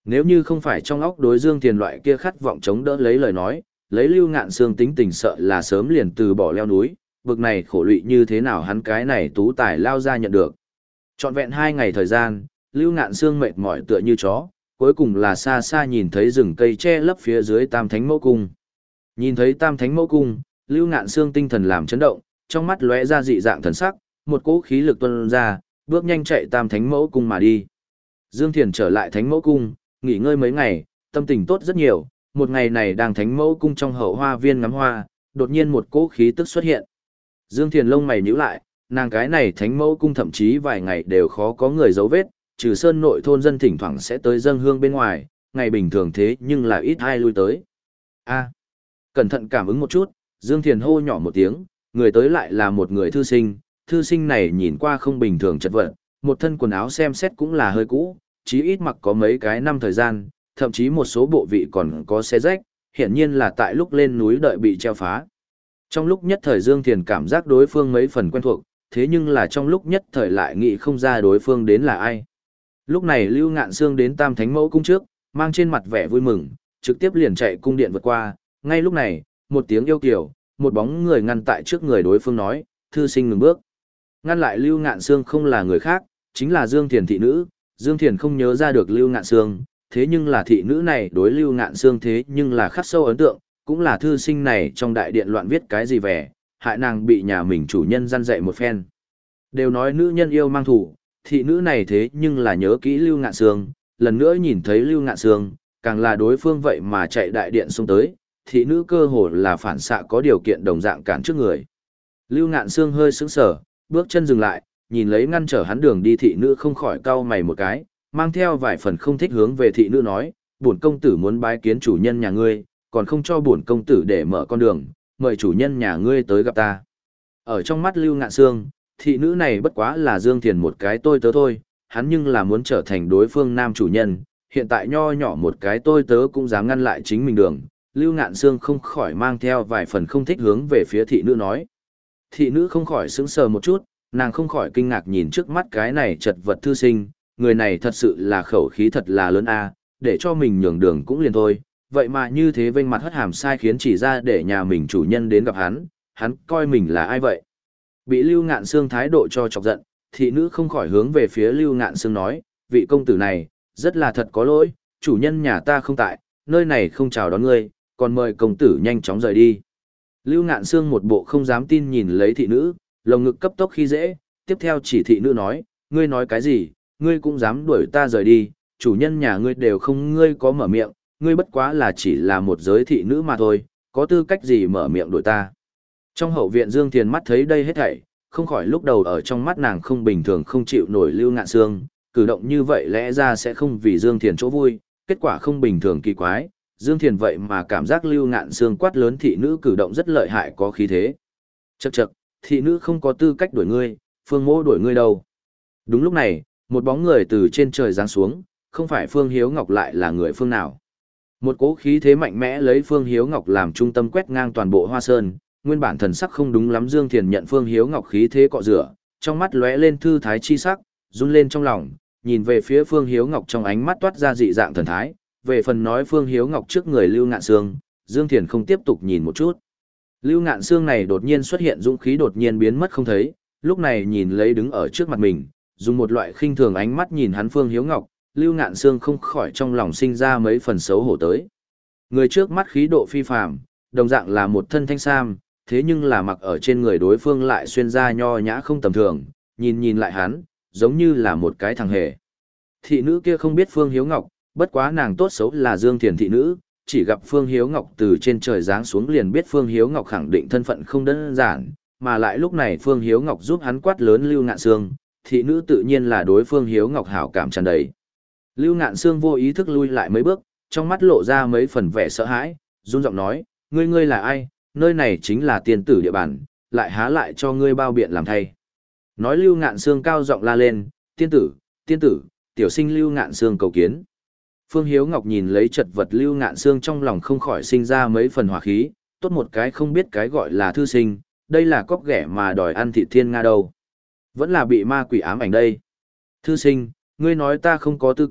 Nếu như không phải trong óc đối Dương Thiền loại kia khát vọng chống đỡ lấy lời nói, lấy Lưu Ngạn Sương tính tình sợ là sớm liền từ bỏ leo núi, vực này khổ lụy như thế nào hắn cái này tú tài lao ra nhận được. Trọn vẹn hai ngày thời gian, Lưu Ngạn Sương mệt mỏi tựa như chó, cuối cùng là xa xa nhìn thấy rừng cây che lấp phía dưới Tam Thánh Mẫu Cung. Nhìn thấy Tam Thánh Mẫu Cung, Lưu Ngạn Sương tinh thần làm chấn động, trong mắt lóe ra dị dạng thần sắc, một cỗ khí lực tuôn ra, bước nhanh chạy Tam Thánh Mẫu Cung mà đi. Dương Thiền trở lại Thánh Mẫu Cung, nghỉ ngơi mấy ngày, tâm tình tốt rất nhiều, một ngày này đang Thánh Mẫu Cung trong hậu hoa viên ngắm hoa, đột nhiên một cỗ khí tức xuất hiện. Dương Thiền lông mày nhíu lại, nàng cái này Thánh Mẫu Cung thậm chí vài ngày đều khó có người dấu vết, trừ sơn nội thôn dân thỉnh thoảng sẽ tới dâng hương bên ngoài, ngày bình thường thế nhưng là ít ai lui tới. A, cẩn thận cảm ứng một chút, Dương Thiền hô nhỏ một tiếng, người tới lại là một người thư sinh, thư sinh này nhìn qua không bình thường chật vật, một thân quần áo xem xét cũng là hơi cũ, chí ít mặc có mấy cái năm thời gian, thậm chí một số bộ vị còn có xé rách, hiển nhiên là tại lúc lên núi đợi bị treo phá. Trong lúc nhất thời Dương Thiền cảm giác đối phương mấy phần quen thuộc, thế nhưng là trong lúc nhất thời lại nghĩ không ra đối phương đến là ai. Lúc này Lưu Ngạn Sương đến Tam Thánh Mẫu Cung trước, mang trên mặt vẻ vui mừng, trực tiếp liền chạy cung điện vượt qua, ngay lúc này, một tiếng yêu kiều, một bóng người ngăn tại trước người đối phương nói, thư sinh ngừng bước. Ngăn lại Lưu Ngạn Sương không là người khác, chính là Dương Thiền thị nữ, Dương Thiền không nhớ ra được Lưu Ngạn Sương, thế nhưng là thị nữ này đối Lưu Ngạn Sương thế nhưng là khắc sâu ấn tượng, cũng là thư sinh này trong đại điện loạn viết cái gì vẻ, hại nàng bị nhà mình chủ nhân răn dạy một phen. Đều nói nữ nhân yêu mang thủ, thị nữ này thế nhưng là nhớ kỹ Lưu Ngạn Sương, lần nữa nhìn thấy Lưu Ngạn Sương, càng là đối phương vậy mà chạy đại điện xuống tới, thị nữ cơ hồ là phản xạ có điều kiện đồng dạng cản trước người. Lưu Ngạn Sương hơi sững sờ, bước chân dừng lại, nhìn lấy ngăn trở hắn đường đi thị nữ không khỏi cau mày một cái, mang theo vài phần không thích hướng về thị nữ nói, bổn công tử muốn bái kiến chủ nhân nhà ngươi, còn không cho bổn công tử để mở con đường, mời chủ nhân nhà ngươi tới gặp ta. Ở trong mắt Lưu Ngạn Sương, thị nữ này bất quá là Dương Thiền một cái tôi tớ thôi, hắn nhưng là muốn trở thành đối phương nam chủ nhân, hiện tại nho nhỏ một cái tôi tớ cũng dám ngăn lại chính mình đường, Lưu Ngạn Sương không khỏi mang theo vài phần không thích hướng về phía thị nữ nói. Thị nữ không khỏi sững sờ một chút, nàng không khỏi kinh ngạc nhìn trước mắt cái này chật vật thư sinh, người này thật sự là khẩu khí thật là lớn a, để cho mình nhường đường cũng liền thôi, vậy mà như thế vênh mặt hất hàm sai khiến chỉ ra để nhà mình chủ nhân đến gặp hắn, hắn coi mình là ai vậy? Bị Lưu Ngạn Sương thái độ cho chọc giận, thị nữ không khỏi hướng về phía Lưu Ngạn Sương nói, vị công tử này, rất là thật có lỗi, chủ nhân nhà ta không tại, nơi này không chào đón ngươi, còn mời công tử nhanh chóng rời đi. Lưu Ngạn Sương một bộ không dám tin nhìn lấy thị nữ, lồng ngực cấp tốc khi dễ, tiếp theo chỉ thị nữ nói, ngươi nói cái gì, ngươi cũng dám đuổi ta rời đi, chủ nhân nhà ngươi đều không ngươi có mở miệng, ngươi bất quá là chỉ là một giới thị nữ mà thôi, có tư cách gì mở miệng đuổi ta. Trong hậu viện Dương Thiền mắt thấy đây hết thảy, không khỏi lúc đầu ở trong mắt nàng không bình thường không chịu nổi Lưu Ngạn Sương, cử động như vậy lẽ ra sẽ không vì Dương Thiền chỗ vui, kết quả không bình thường kỳ quái, Dương Thiền vậy mà cảm giác Lưu Ngạn Sương quát lớn thị nữ cử động rất lợi hại có khí thế. Chậc chậc, thị nữ không có tư cách đuổi ngươi, Phương Mỗ đuổi ngươi đâu. Đúng lúc này, một bóng người từ trên trời giáng xuống, không phải Phương Hiếu Ngọc lại là người phương nào. Một cỗ khí thế mạnh mẽ lấy Phương Hiếu Ngọc làm trung tâm quét ngang toàn bộ Hoa Sơn, nguyên bản thần sắc không đúng lắm Dương Thiền nhận Phương Hiếu Ngọc khí thế cọ rửa, trong mắt lóe lên thư thái chi sắc, run lên trong lòng, nhìn về phía Phương Hiếu Ngọc trong ánh mắt toát ra dị dạng thần thái, về phần nói Phương Hiếu Ngọc trước người Lưu Ngạn Sương, Dương Thiền không tiếp tục nhìn một chút. Lưu Ngạn Sương này đột nhiên xuất hiện dũng khí đột nhiên biến mất không thấy, lúc này nhìn lấy đứng ở trước mặt mình, dùng một loại khinh thường ánh mắt nhìn hắn Phương Hiếu Ngọc, Lưu Ngạn Sương không khỏi trong lòng sinh ra mấy phần xấu hổ tới. Người trước mắt khí độ phi phàm, đồng dạng là một thân thanh sam, thế nhưng là mặc ở trên người đối phương lại xuyên ra nho nhã không tầm thường, nhìn nhìn lại hắn, giống như là một cái thằng hề. Thị nữ kia không biết Phương Hiếu Ngọc, bất quá nàng tốt xấu là Dương Thiền thị nữ, chỉ gặp Phương Hiếu Ngọc từ trên trời giáng xuống liền biết Phương Hiếu Ngọc khẳng định thân phận không đơn giản, mà lại lúc này Phương Hiếu Ngọc giúp hắn quát lớn Lưu Ngạn Sương, thị nữ tự nhiên là đối Phương Hiếu Ngọc hảo cảm tràn đầy. Lưu Ngạn Sương vô ý thức lui lại mấy bước, trong mắt lộ ra mấy phần vẻ sợ hãi, run giọng nói, ngươi ngươi là ai, nơi này chính là tiền tử địa bàn, lại há lại cho ngươi bao biện làm thay. Nói Lưu Ngạn Sương cao giọng la lên, tiên tử, tiên tử, tiểu sinh Lưu Ngạn Sương cầu kiến. Phương Hiếu Ngọc nhìn lấy chật vật Lưu Ngạn Sương trong lòng không khỏi sinh ra mấy phần hỏa khí, tốt một cái không biết cái gọi là thư sinh, đây là cóc ghẻ mà đòi ăn thịt thiên nga đâu. Vẫn là bị ma quỷ ám ảnh đây. Thư sinh, ngươi nói ta không có tư cách,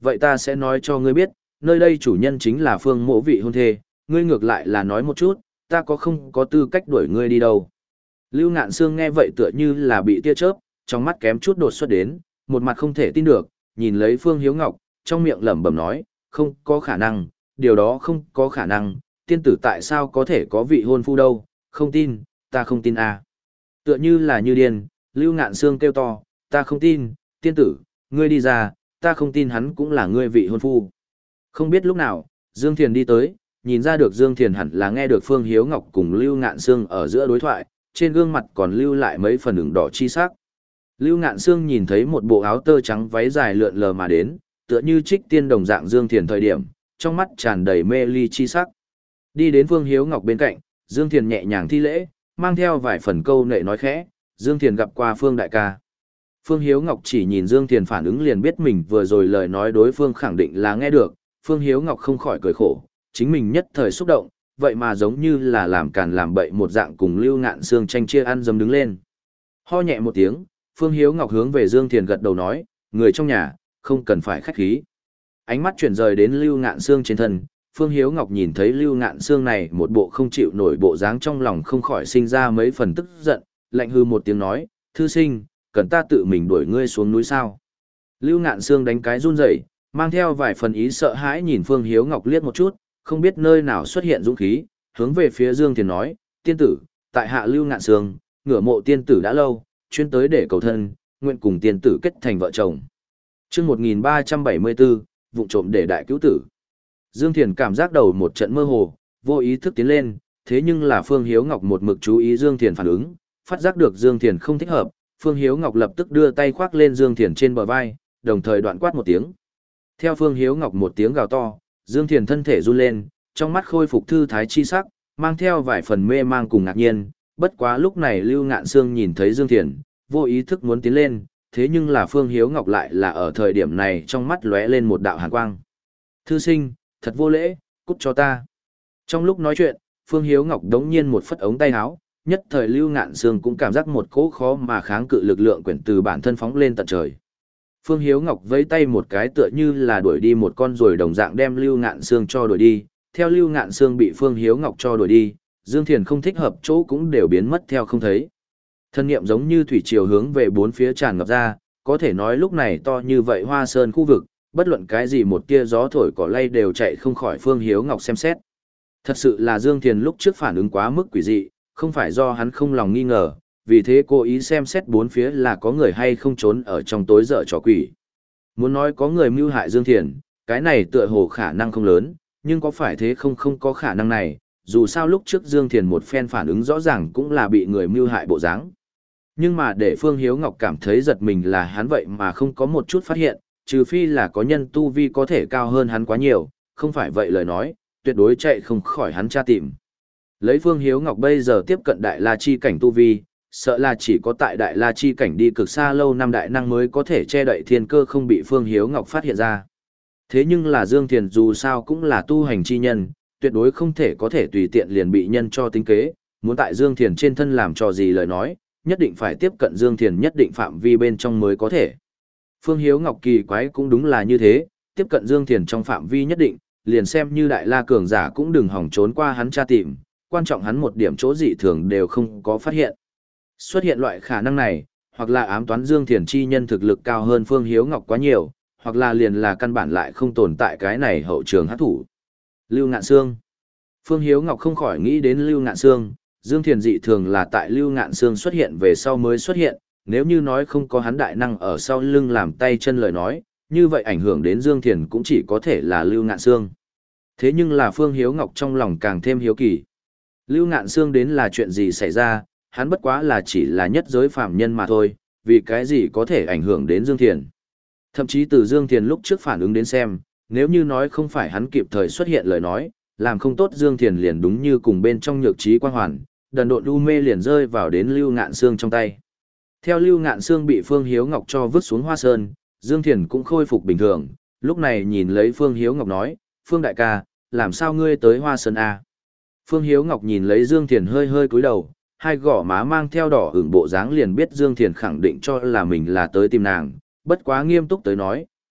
vậy ta sẽ nói cho ngươi biết, nơi đây chủ nhân chính là Phương Mộ vị hôn thê, ngươi ngược lại là nói một chút, ta có không có tư cách đuổi ngươi đi đâu. Lưu Ngạn Sương nghe vậy tựa như là bị tia chớp, trong mắt kém chút đột xuất đến, một mặt không thể tin được, nhìn lấy Phương Hiếu Ngọc, trong miệng lẩm bẩm nói, không có khả năng, điều đó không có khả năng, tiên tử tại sao có thể có vị hôn phu đâu, không tin, ta không tin à. Tựa như là như điên, Lưu Ngạn Sương kêu to, ta không tin, tiên tử, ngươi đi ra, ta không tin hắn cũng là ngươi vị hôn phu. Không biết lúc nào, Dương Thiền đi tới, nhìn ra được Dương Thiền hẳn là nghe được Phương Hiếu Ngọc cùng Lưu Ngạn Sương ở giữa đối thoại, trên gương mặt còn lưu lại mấy phần ửng đỏ chi sắc. Lưu Ngạn Sương nhìn thấy một bộ áo tơ trắng váy dài lượn lờ mà đến, tựa như trích tiên đồng dạng Dương Thiền thời điểm, trong mắt tràn đầy mê ly chi sắc. Đi đến Phương Hiếu Ngọc bên cạnh, Dương Thiền nhẹ nhàng thi lễ, mang theo vài phần câu nệ nói khẽ, Dương Thiền gặp qua Phương đại ca. Phương Hiếu Ngọc chỉ nhìn Dương Thiền phản ứng liền biết mình vừa rồi lời nói đối phương khẳng định là nghe được, Phương Hiếu Ngọc không khỏi cười khổ, chính mình nhất thời xúc động, vậy mà giống như là làm càn làm bậy một dạng cùng Lưu Ngạn Sương tranh chia ăn dấm đứng lên. Ho nhẹ một tiếng, Phương Hiếu Ngọc hướng về Dương Thiền gật đầu nói, người trong nhà, không cần phải khách khí. Ánh mắt chuyển rời đến Lưu Ngạn Sương trên thân, Phương Hiếu Ngọc nhìn thấy Lưu Ngạn Sương này một bộ không chịu nổi bộ dáng trong lòng không khỏi sinh ra mấy phần tức giận, lạnh hư một tiếng nói, thư sinh, cần ta tự mình đuổi ngươi xuống núi sao. Lưu Ngạn Sương đánh cái run rẩy, mang theo vài phần ý sợ hãi nhìn Phương Hiếu Ngọc liếc một chút, không biết nơi nào xuất hiện dũng khí, hướng về phía Dương Thiền nói, tiên tử, tại hạ Lưu Ngạn Sương, ngửa mộ tiên tử đã lâu, chuyên tới để cầu thân, nguyện cùng tiên tử kết thành vợ chồng. Chương một nghìn ba trăm bảy mươi bốn, vụng trộm để đại cứu tử. Dương Thiền cảm giác đầu một trận mơ hồ, vô ý thức tiến lên, thế nhưng là Phương Hiếu Ngọc một mực chú ý Dương Thiền phản ứng, phát giác được Dương Thiền không thích hợp, Phương Hiếu Ngọc lập tức đưa tay khoác lên Dương Thiền trên bờ vai, đồng thời đoạn quát một tiếng. Theo Phương Hiếu Ngọc một tiếng gào to, Dương Thiền thân thể run lên, trong mắt khôi phục thư thái chi sắc, mang theo vài phần mê mang cùng ngạc nhiên, bất quá lúc này Lưu Ngạn Sương nhìn thấy Dương Thiền, vô ý thức muốn tiến lên, thế nhưng là Phương Hiếu Ngọc lại là ở thời điểm này trong mắt lóe lên một đạo hàn quang. Thư sinh, thật vô lễ, cút cho ta. Trong lúc nói chuyện, Phương Hiếu Ngọc đống nhiên một phất ống tay áo, nhất thời Lưu Ngạn Sương cũng cảm giác một cỗ khó mà kháng cự lực lượng quyển từ bản thân phóng lên tận trời. Phương Hiếu Ngọc vẫy tay một cái tựa như là đuổi đi một con ruồi đồng dạng đem Lưu Ngạn Sương cho đuổi đi, theo Lưu Ngạn Sương bị Phương Hiếu Ngọc cho đuổi đi, Dương Thiền không thích hợp chỗ cũng đều biến mất theo không thấy. Thân niệm giống như thủy triều hướng về bốn phía tràn ngập ra, có thể nói lúc này to như vậy Hoa Sơn khu vực, bất luận cái gì một tia gió thổi cỏ lay đều chạy không khỏi Phương Hiếu Ngọc xem xét. Thật sự là Dương Thiền lúc trước phản ứng quá mức quỷ dị, không phải do hắn không lòng nghi ngờ, vì thế cố ý xem xét bốn phía là có người hay không trốn ở trong tối dở trò quỷ. Muốn nói có người mưu hại Dương Thiền, cái này tựa hồ khả năng không lớn, nhưng có phải thế không không có khả năng này, dù sao lúc trước Dương Thiền một phen phản ứng rõ ràng cũng là bị người mưu hại bộ dáng. Nhưng mà để Phương Hiếu Ngọc cảm thấy giật mình là hắn vậy mà không có một chút phát hiện, trừ phi là có nhân tu vi có thể cao hơn hắn quá nhiều, không phải vậy lời nói, tuyệt đối chạy không khỏi hắn tra tìm. Lấy Phương Hiếu Ngọc bây giờ tiếp cận Đại La Chi cảnh tu vi, sợ là chỉ có tại Đại La Chi cảnh đi cực xa lâu năm đại năng mới có thể che đậy thiên cơ không bị Phương Hiếu Ngọc phát hiện ra. Thế nhưng là Dương Thiền dù sao cũng là tu hành chi nhân, tuyệt đối không thể có thể tùy tiện liền bị nhân cho tính kế, muốn tại Dương Thiền trên thân làm trò gì lời nói, nhất định phải tiếp cận Dương Thiền nhất định phạm vi bên trong mới có thể. Phương Hiếu Ngọc kỳ quái cũng đúng là như thế, tiếp cận Dương Thiền trong phạm vi nhất định, liền xem như Đại La cường giả cũng đừng hỏng trốn qua hắn tra tìm, quan trọng hắn một điểm chỗ dị thường đều không có phát hiện. Xuất hiện loại khả năng này, hoặc là ám toán Dương Thiền chi nhân thực lực cao hơn Phương Hiếu Ngọc quá nhiều, hoặc là liền là căn bản lại không tồn tại cái này hậu trường hắc thủ. Lưu Ngạn Sương. Phương Hiếu Ngọc không khỏi nghĩ đến Lưu Ngạn Sương, Dương Thiền dị thường là tại Lưu Ngạn Sương xuất hiện về sau mới xuất hiện, nếu như nói không có hắn đại năng ở sau lưng làm tay chân lời nói, như vậy ảnh hưởng đến Dương Thiền cũng chỉ có thể là Lưu Ngạn Sương. Thế nhưng là Phương Hiếu Ngọc trong lòng càng thêm hiếu kỳ. Lưu Ngạn Sương đến là chuyện gì xảy ra, hắn bất quá là chỉ là nhất giới phàm nhân mà thôi, vì cái gì có thể ảnh hưởng đến Dương Thiền. Thậm chí từ Dương Thiền lúc trước phản ứng đến xem, nếu như nói không phải hắn kịp thời xuất hiện lời nói, làm không tốt Dương Thiền liền đúng như cùng bên trong nhược trí quan hoàn, đần độn u mê liền rơi vào đến Lưu Ngạn Sương trong tay. Theo Lưu Ngạn Sương bị Phương Hiếu Ngọc cho vứt xuống Hoa Sơn, Dương Thiền cũng khôi phục bình thường, lúc này nhìn lấy Phương Hiếu Ngọc nói, Phương đại ca, làm sao ngươi tới Hoa Sơn A? Phương Hiếu Ngọc nhìn lấy Dương Thiền hơi hơi cúi đầu, hai gò má mang theo đỏ ửng bộ dáng liền biết Dương Thiền khẳng định cho là mình là tới tìm nàng, bất quá nghiêm túc tới nói,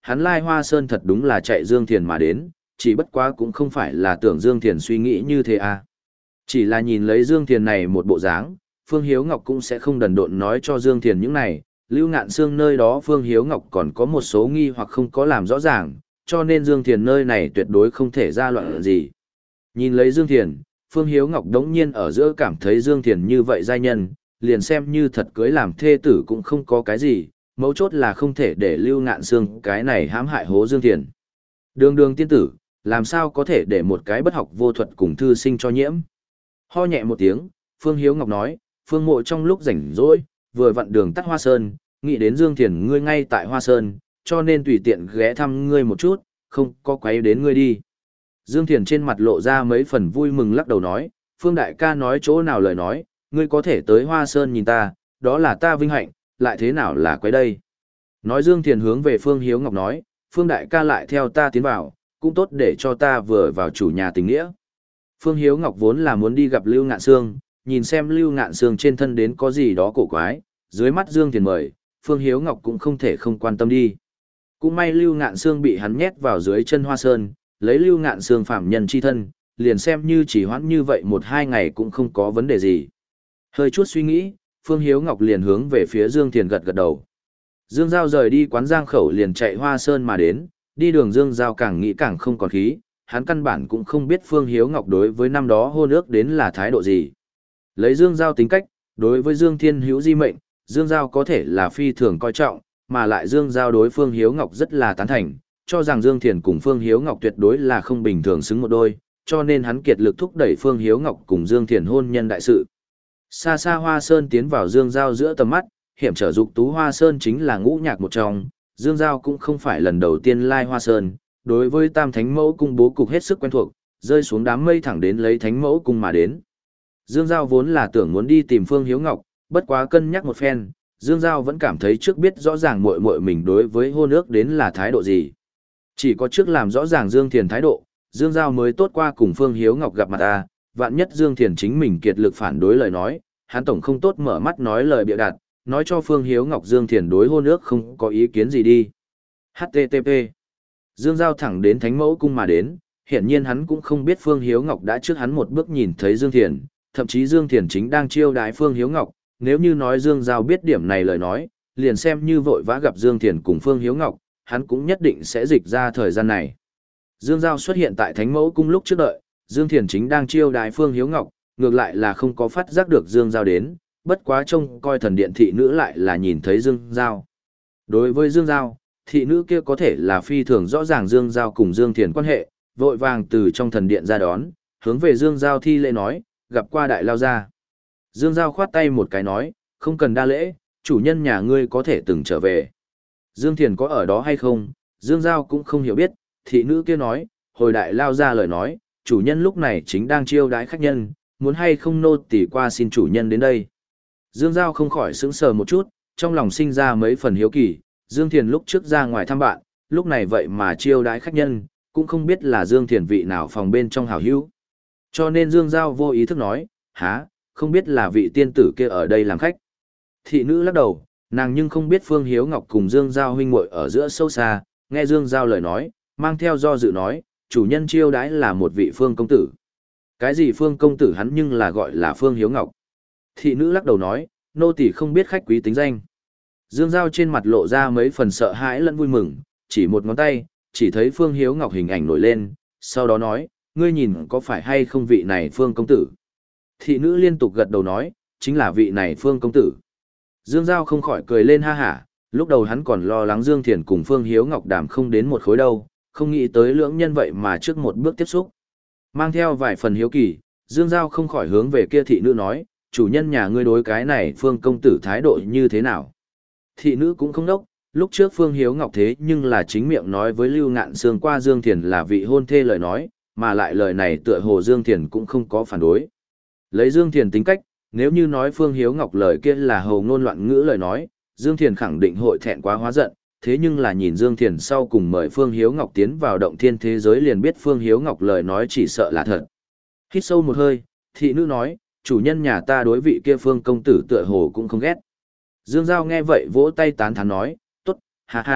hắn lai Hoa Sơn thật đúng là chạy Dương Thiền mà đến, chỉ bất quá cũng không phải là tưởng Dương Thiền suy nghĩ như thế à. Chỉ là nhìn lấy Dương Thiền này một bộ dáng, Phương Hiếu Ngọc cũng sẽ không đần độn nói cho Dương Thiền những này, Lưu Ngạn Sương nơi đó Phương Hiếu Ngọc còn có một số nghi hoặc không có làm rõ ràng, cho nên Dương Thiền nơi này tuyệt đối không thể ra loạn gì. Nhìn lấy Dương Thiền, Phương Hiếu Ngọc đống nhiên ở giữa cảm thấy Dương Thiền như vậy giai nhân, liền xem như thật cưới làm thê tử cũng không có cái gì, mấu chốt là không thể để Lưu Ngạn Sương cái này hãm hại hố Dương Thiền. Đường đường tiên tử, làm sao có thể để một cái bất học vô thuật cùng thư sinh cho nhiễm. Ho nhẹ một tiếng, Phương Hiếu Ngọc nói, Phương Mộ trong lúc rảnh rỗi, vừa vặn đường tắt Hoa Sơn, nghĩ đến Dương Thiền ngươi ngay tại Hoa Sơn, cho nên tùy tiện ghé thăm ngươi một chút, không có quấy đến ngươi đi. Dương Thiền trên mặt lộ ra mấy phần vui mừng lắc đầu nói, Phương Đại ca nói chỗ nào lời nói, ngươi có thể tới Hoa Sơn nhìn ta, đó là ta vinh hạnh, lại thế nào là quấy đây. Nói Dương Thiền hướng về Phương Hiếu Ngọc nói, Phương Đại ca lại theo ta tiến vào, cũng tốt để cho ta vừa vào chủ nhà tình nghĩa. Phương Hiếu Ngọc vốn là muốn đi gặp Lưu Ngạn Sương, nhìn xem Lưu Ngạn Sương trên thân đến có gì đó cổ quái, dưới mắt Dương Thiền mời, Phương Hiếu Ngọc cũng không thể không quan tâm đi. Cũng may Lưu Ngạn Sương bị hắn nhét vào dưới chân Hoa Sơn, lấy Lưu Ngạn Sương phạm nhân chi thân, liền xem như chỉ hoãn như vậy một hai ngày cũng không có vấn đề gì. Hơi chút suy nghĩ, Phương Hiếu Ngọc liền hướng về phía Dương Thiền gật gật đầu. Dương Giao rời đi quán Giang Khẩu liền chạy Hoa Sơn mà đến, đi đường Dương Giao càng nghĩ càng không còn khí, hắn căn bản cũng không biết Phương Hiếu Ngọc đối với năm đó hôn ước đến là thái độ gì. Lấy Dương Giao tính cách, đối với Dương Thiên Hữu di mệnh, Dương Giao có thể là phi thường coi trọng, mà lại Dương Giao đối Phương Hiếu Ngọc rất là tán thành, cho rằng Dương Thiền cùng Phương Hiếu Ngọc tuyệt đối là không bình thường xứng một đôi, cho nên hắn kiệt lực thúc đẩy Phương Hiếu Ngọc cùng Dương Thiền hôn nhân đại sự. Xa xa Hoa Sơn tiến vào Dương Giao giữa tầm mắt, hiểm trở dục tú Hoa Sơn chính là ngũ nhạc một trong, Dương Giao cũng không phải lần đầu tiên lai Hoa Sơn, đối với Tam Thánh Mẫu cung bố cục hết sức quen thuộc, rơi xuống đám mây thẳng đến lấy Thánh Mẫu cung mà đến. Dương Giao vốn là tưởng muốn đi tìm Phương Hiếu Ngọc, bất quá cân nhắc một phen, Dương Giao vẫn cảm thấy trước biết rõ ràng muội muội mình đối với hôn ước đến là thái độ gì. Chỉ có trước làm rõ ràng Dương Thiền thái độ, Dương Giao mới tốt qua cùng Phương Hiếu Ngọc gặp mặt ta, vạn nhất Dương Thiền chính mình kiệt lực phản đối lời nói, hắn tổng không tốt mở mắt nói lời bịa đặt, nói cho Phương Hiếu Ngọc Dương Thiền đối hôn ước không có ý kiến gì đi. hát tê tê pê Dương Giao thẳng đến Thánh Mẫu cung mà đến, hiển nhiên hắn cũng không biết Phương Hiếu Ngọc đã trước hắn một bước nhìn thấy Dương Thiền, thậm chí Dương Thiền chính đang chiêu đái Phương Hiếu Ngọc, nếu như nói Dương Giao biết điểm này lời nói, liền xem như vội vã gặp Dương Thiền cùng Phương Hiếu Ngọc, hắn cũng nhất định sẽ dịch ra thời gian này. Dương Giao xuất hiện tại Thánh Mẫu cung lúc trước đợi, Dương Thiền chính đang chiêu đái Phương Hiếu Ngọc, ngược lại là không có phát giác được Dương Giao đến, bất quá trông coi thần điện thị nữ lại là nhìn thấy Dương Giao. Đối với Dương Giao, thị nữ kia có thể là phi thường rõ ràng Dương Giao cùng Dương Thiền quan hệ, vội vàng từ trong thần điện ra đón, hướng về Dương Giao thi lễ nói, gặp qua đại lao gia. Dương Giao khoát tay một cái nói, không cần đa lễ, chủ nhân nhà ngươi có thể từng trở về. Dương Thiền có ở đó hay không, Dương Giao cũng không hiểu biết, thị nữ kia nói, hồi đại lao ra lời nói, chủ nhân lúc này chính đang chiêu đãi khách nhân, muốn hay không nô tỉ qua xin chủ nhân đến đây. Dương Giao không khỏi sững sờ một chút, trong lòng sinh ra mấy phần hiếu kỳ, Dương Thiền lúc trước ra ngoài thăm bạn, lúc này vậy mà chiêu đãi khách nhân, cũng không biết là Dương Thiền vị nào phòng bên trong hảo hữu. Cho nên Dương Giao vô ý thức nói, há, không biết là vị tiên tử kia ở đây làm khách. Thị nữ lắc đầu, nàng nhưng không biết Phương Hiếu Ngọc cùng Dương Giao huynh muội ở giữa sâu xa, nghe Dương Giao lời nói, mang theo do dự nói, chủ nhân chiêu đãi là một vị Phương công tử. Cái gì Phương công tử hắn nhưng là gọi là Phương Hiếu Ngọc. Thị nữ lắc đầu nói, nô tỳ không biết khách quý tính danh. Dương Giao trên mặt lộ ra mấy phần sợ hãi lẫn vui mừng, chỉ một ngón tay, chỉ thấy Phương Hiếu Ngọc hình ảnh nổi lên, sau đó nói, ngươi nhìn có phải hay không vị này Phương công tử. Thị nữ liên tục gật đầu nói, chính là vị này Phương công tử. Dương Giao không khỏi cười lên ha hả, lúc đầu hắn còn lo lắng Dương Thiền cùng Phương Hiếu Ngọc đàm không đến một khối đâu, không nghĩ tới lưỡng nhân vậy mà trước một bước tiếp xúc. Mang theo vài phần hiếu kỳ, Dương Giao không khỏi hướng về kia thị nữ nói, chủ nhân nhà ngươi đối cái này Phương công tử thái độ như thế nào. Thị nữ cũng không đốc, lúc trước Phương Hiếu Ngọc thế nhưng là chính miệng nói với Lưu Ngạn Sương qua Dương Thiền là vị hôn thê lời nói, mà lại lời này tựa hồ Dương Thiền cũng không có phản đối. Lấy Dương Thiền tính cách, nếu như nói Phương Hiếu Ngọc lời kia là hầu ngôn loạn ngữ lời nói, Dương Thiền khẳng định hội thẹn quá hóa giận, thế nhưng là nhìn Dương Thiền sau cùng mời Phương Hiếu Ngọc tiến vào động thiên thế giới liền biết Phương Hiếu Ngọc lời nói chỉ sợ là thật. Hít sâu một hơi, thị nữ nói, chủ nhân nhà ta đối vị kia Phương công tử tựa hồ cũng không ghét. Dương Giao nghe vậy vỗ tay tán thán nói, tốt, ha ha,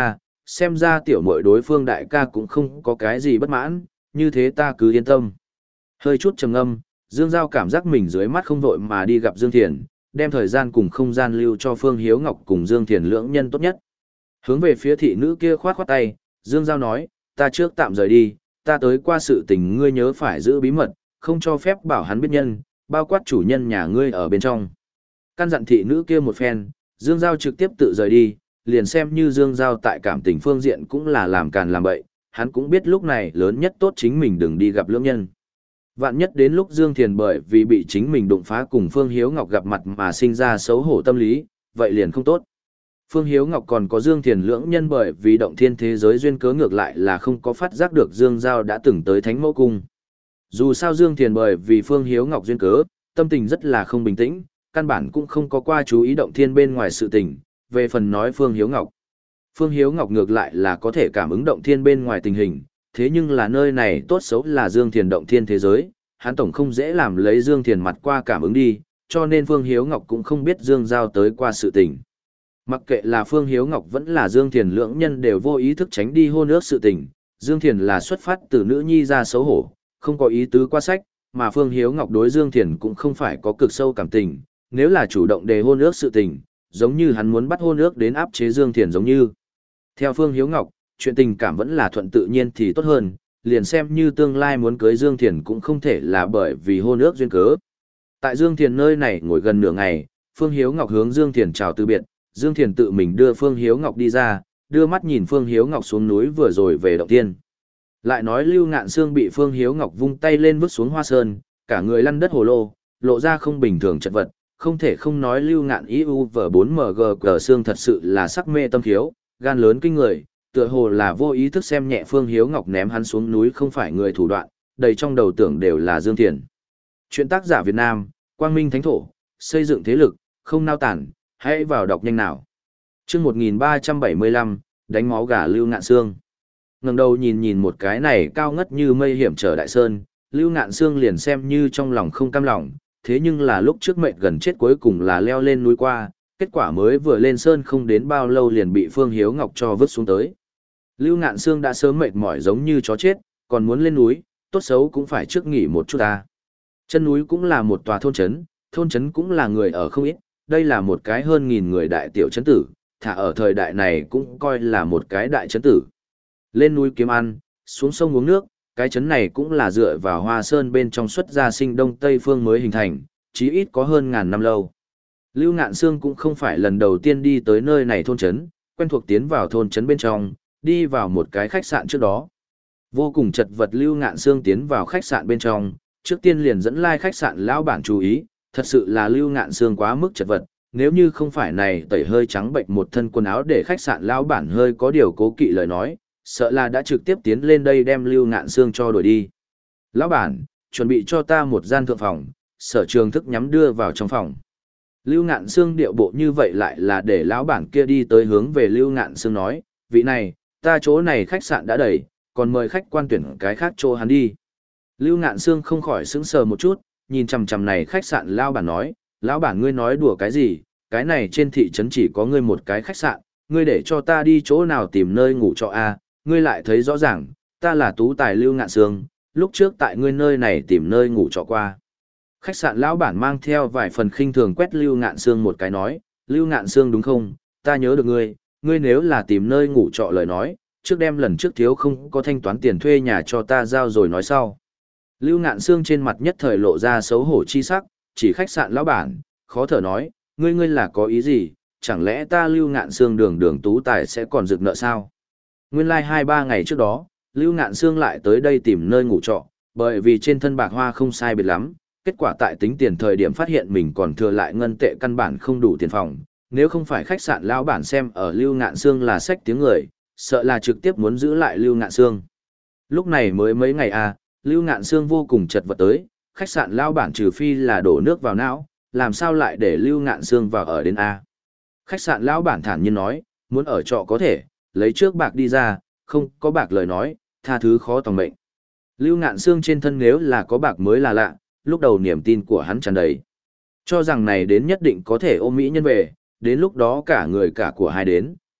xem ra tiểu muội đối phương đại ca cũng không có cái gì bất mãn, như thế ta cứ yên tâm. Hơi chút trầm ngâm, Dương Giao cảm giác mình dưới mắt không vội mà đi gặp Dương Thiền, đem thời gian cùng không gian lưu cho Phương Hiếu Ngọc cùng Dương Thiền lưỡng nhân tốt nhất. Hướng về phía thị nữ kia khoát khoát tay, Dương Giao nói, ta trước tạm rời đi, ta tới qua sự tình ngươi nhớ phải giữ bí mật, không cho phép bảo hắn biết nhân, bao quát chủ nhân nhà ngươi ở bên trong. Căn dặn thị nữ kia một phen, Dương Giao trực tiếp tự rời đi, liền xem như Dương Giao tại cảm tình phương diện cũng là làm càn làm bậy, hắn cũng biết lúc này lớn nhất tốt chính mình đừng đi gặp lưỡng nhân. Vạn nhất đến lúc Dương Thiền bởi vì bị chính mình đụng phá cùng Phương Hiếu Ngọc gặp mặt mà sinh ra xấu hổ tâm lý, vậy liền không tốt. Phương Hiếu Ngọc còn có Dương Thiền lưỡng nhân bởi vì động thiên thế giới duyên cớ ngược lại là không có phát giác được Dương Giao đã từng tới Thánh Mẫu Cung. Dù sao Dương Thiền bởi vì Phương Hiếu Ngọc duyên cớ, tâm tình rất là không bình tĩnh, căn bản cũng không có qua chú ý động thiên bên ngoài sự tình, về phần nói Phương Hiếu Ngọc. Phương Hiếu Ngọc ngược lại là có thể cảm ứng động thiên bên ngoài tình hình, thế nhưng là nơi này tốt xấu là Dương Thiền động thiên thế giới, hắn tổng không dễ làm lấy Dương Thiền mặt qua cảm ứng đi, cho nên Phương Hiếu Ngọc cũng không biết Dương Giao tới qua sự tình. Mặc kệ là Phương Hiếu Ngọc vẫn là Dương Thiền lưỡng nhân đều vô ý thức tránh đi hôn ước sự tình, Dương Thiền là xuất phát từ nữ nhi ra xấu hổ, không có ý tứ qua sách, mà Phương Hiếu Ngọc đối Dương Thiền cũng không phải có cực sâu cảm tình, nếu là chủ động đề hôn ước sự tình, giống như hắn muốn bắt hôn ước đến áp chế Dương Thiền giống như. Theo Phương Hiếu Ngọc, chuyện tình cảm vẫn là thuận tự nhiên thì tốt hơn, liền xem như tương lai muốn cưới Dương Thiền cũng không thể là bởi vì hôn ước duyên cớ. Tại Dương Thiền nơi này ngồi gần nửa ngày, Phương Hiếu Ngọc hướng Dương Thiền chào từ biệt, Dương Thiền tự mình đưa Phương Hiếu Ngọc đi ra, đưa mắt nhìn Phương Hiếu Ngọc xuống núi vừa rồi về động tiên. Lại nói Lưu Ngạn Sương bị Phương Hiếu Ngọc vung tay lên vứt xuống hoa sơn, cả người lăn đất hồ lô, lộ ra không bình thường chật vật, không thể không nói Lưu Ngạn i u vờ bốn em giê cờ Sương thật sự là sắc mê tâm khiếu, gan lớn kinh người, tựa hồ là vô ý thức xem nhẹ Phương Hiếu Ngọc ném hắn xuống núi không phải người thủ đoạn, đầy trong đầu tưởng đều là Dương Thiền. Chuyện tác giả Việt Nam, Quang Minh Thánh Thổ, xây dựng thế lực, không nao tản, hãy vào đọc nhanh nào. Chương một nghìn ba trăm bảy mươi lăm, đánh máu gà Lưu Ngạn Sương. Ngẩng đầu nhìn nhìn một cái này cao ngất như mây hiểm trở đại sơn, Lưu Ngạn Sương liền xem như trong lòng không cam lòng, thế nhưng là lúc trước mệnh gần chết cuối cùng là leo lên núi qua, kết quả mới vừa lên sơn không đến bao lâu liền bị Phương Hiếu Ngọc cho vứt xuống tới. Lưu Ngạn Sương đã sớm mệt mỏi giống như chó chết, còn muốn lên núi, tốt xấu cũng phải trước nghỉ một chút ta. Chân núi cũng là một tòa thôn trấn, thôn trấn cũng là người ở không ít, đây là một cái hơn nghìn người đại tiểu trấn tử, thả ở thời đại này cũng coi là một cái đại trấn tử. Lên núi kiếm ăn, xuống sông uống nước, cái trấn này cũng là dựa vào Hoa Sơn bên trong xuất gia sinh đông tây phương mới hình thành, chí ít có hơn ngàn năm lâu. Lưu Ngạn Sương cũng không phải lần đầu tiên đi tới nơi này thôn trấn, quen thuộc tiến vào thôn trấn bên trong, đi vào một cái khách sạn trước đó. Vô cùng chật vật Lưu Ngạn Sương tiến vào khách sạn bên trong, trước tiên liền dẫn lai like khách sạn lão bản chú ý, thật sự là Lưu Ngạn Sương quá mức chật vật, nếu như không phải này tẩy hơi trắng bệnh một thân quần áo để khách sạn lão bản hơi có điều cố kỵ lời nói, sợ là đã trực tiếp tiến lên đây đem Lưu Ngạn Sương cho đuổi đi. Lão bản, chuẩn bị cho ta một gian thượng phòng, Sở Trường Thức nhắm đưa vào trong phòng. Lưu Ngạn Sương điệu bộ như vậy lại là để lão bản kia đi tới hướng về Lưu Ngạn Sương nói, vị này, ta chỗ này khách sạn đã đầy, còn mời khách quan tuyển cái khác chỗ hắn đi. Lưu Ngạn Sương không khỏi sững sờ một chút, nhìn chằm chằm này khách sạn lão bản nói, lão bản ngươi nói đùa cái gì, cái này trên thị trấn chỉ có ngươi một cái khách sạn, ngươi để cho ta đi chỗ nào tìm nơi ngủ trọ a? Ngươi lại thấy rõ ràng, ta là tú tài Lưu Ngạn Sương, lúc trước tại ngươi nơi này tìm nơi ngủ trọ qua. Khách sạn lão bản mang theo vài phần khinh thường quét Lưu Ngạn Sương một cái nói, Lưu Ngạn Sương đúng không, ta nhớ được ngươi, ngươi nếu là tìm nơi ngủ trọ lời nói, trước đem lần trước thiếu không có thanh toán tiền thuê nhà cho ta giao rồi nói sau. Lưu Ngạn Sương trên mặt nhất thời lộ ra xấu hổ chi sắc, chỉ khách sạn lão bản, khó thở nói, ngươi ngươi là có ý gì, chẳng lẽ ta Lưu Ngạn Sương đường đường tú tài sẽ còn rực nợ sao? Nguyên lai like hai ba ngày trước đó, Lưu Ngạn Sương lại tới đây tìm nơi ngủ trọ, bởi vì trên thân bạc hoa không sai biệt lắm, kết quả tại tính tiền thời điểm phát hiện mình còn thừa lại ngân tệ căn bản không đủ tiền phòng, nếu không phải khách sạn lão bản xem ở Lưu Ngạn Sương là sách tiếng người, sợ là trực tiếp muốn giữ lại Lưu Ngạn Sương. Lúc này mới mấy ngày à, Lưu Ngạn Sương vô cùng chật vật tới, khách sạn lão bản trừ phi là đổ nước vào não, làm sao lại để Lưu Ngạn Sương vào ở đến a? Khách sạn lão bản thản nhiên nói, muốn ở trọ có thể, lấy trước bạc đi ra, không có bạc lời nói, tha thứ khó tòng mệnh. Lưu Ngạn Sương trên thân nếu là có bạc mới là lạ, lúc đầu niềm tin của hắn tràn đầy. Cho rằng này đến nhất định có thể ôm mỹ nhân về, đến lúc đó cả người cả của hai đến,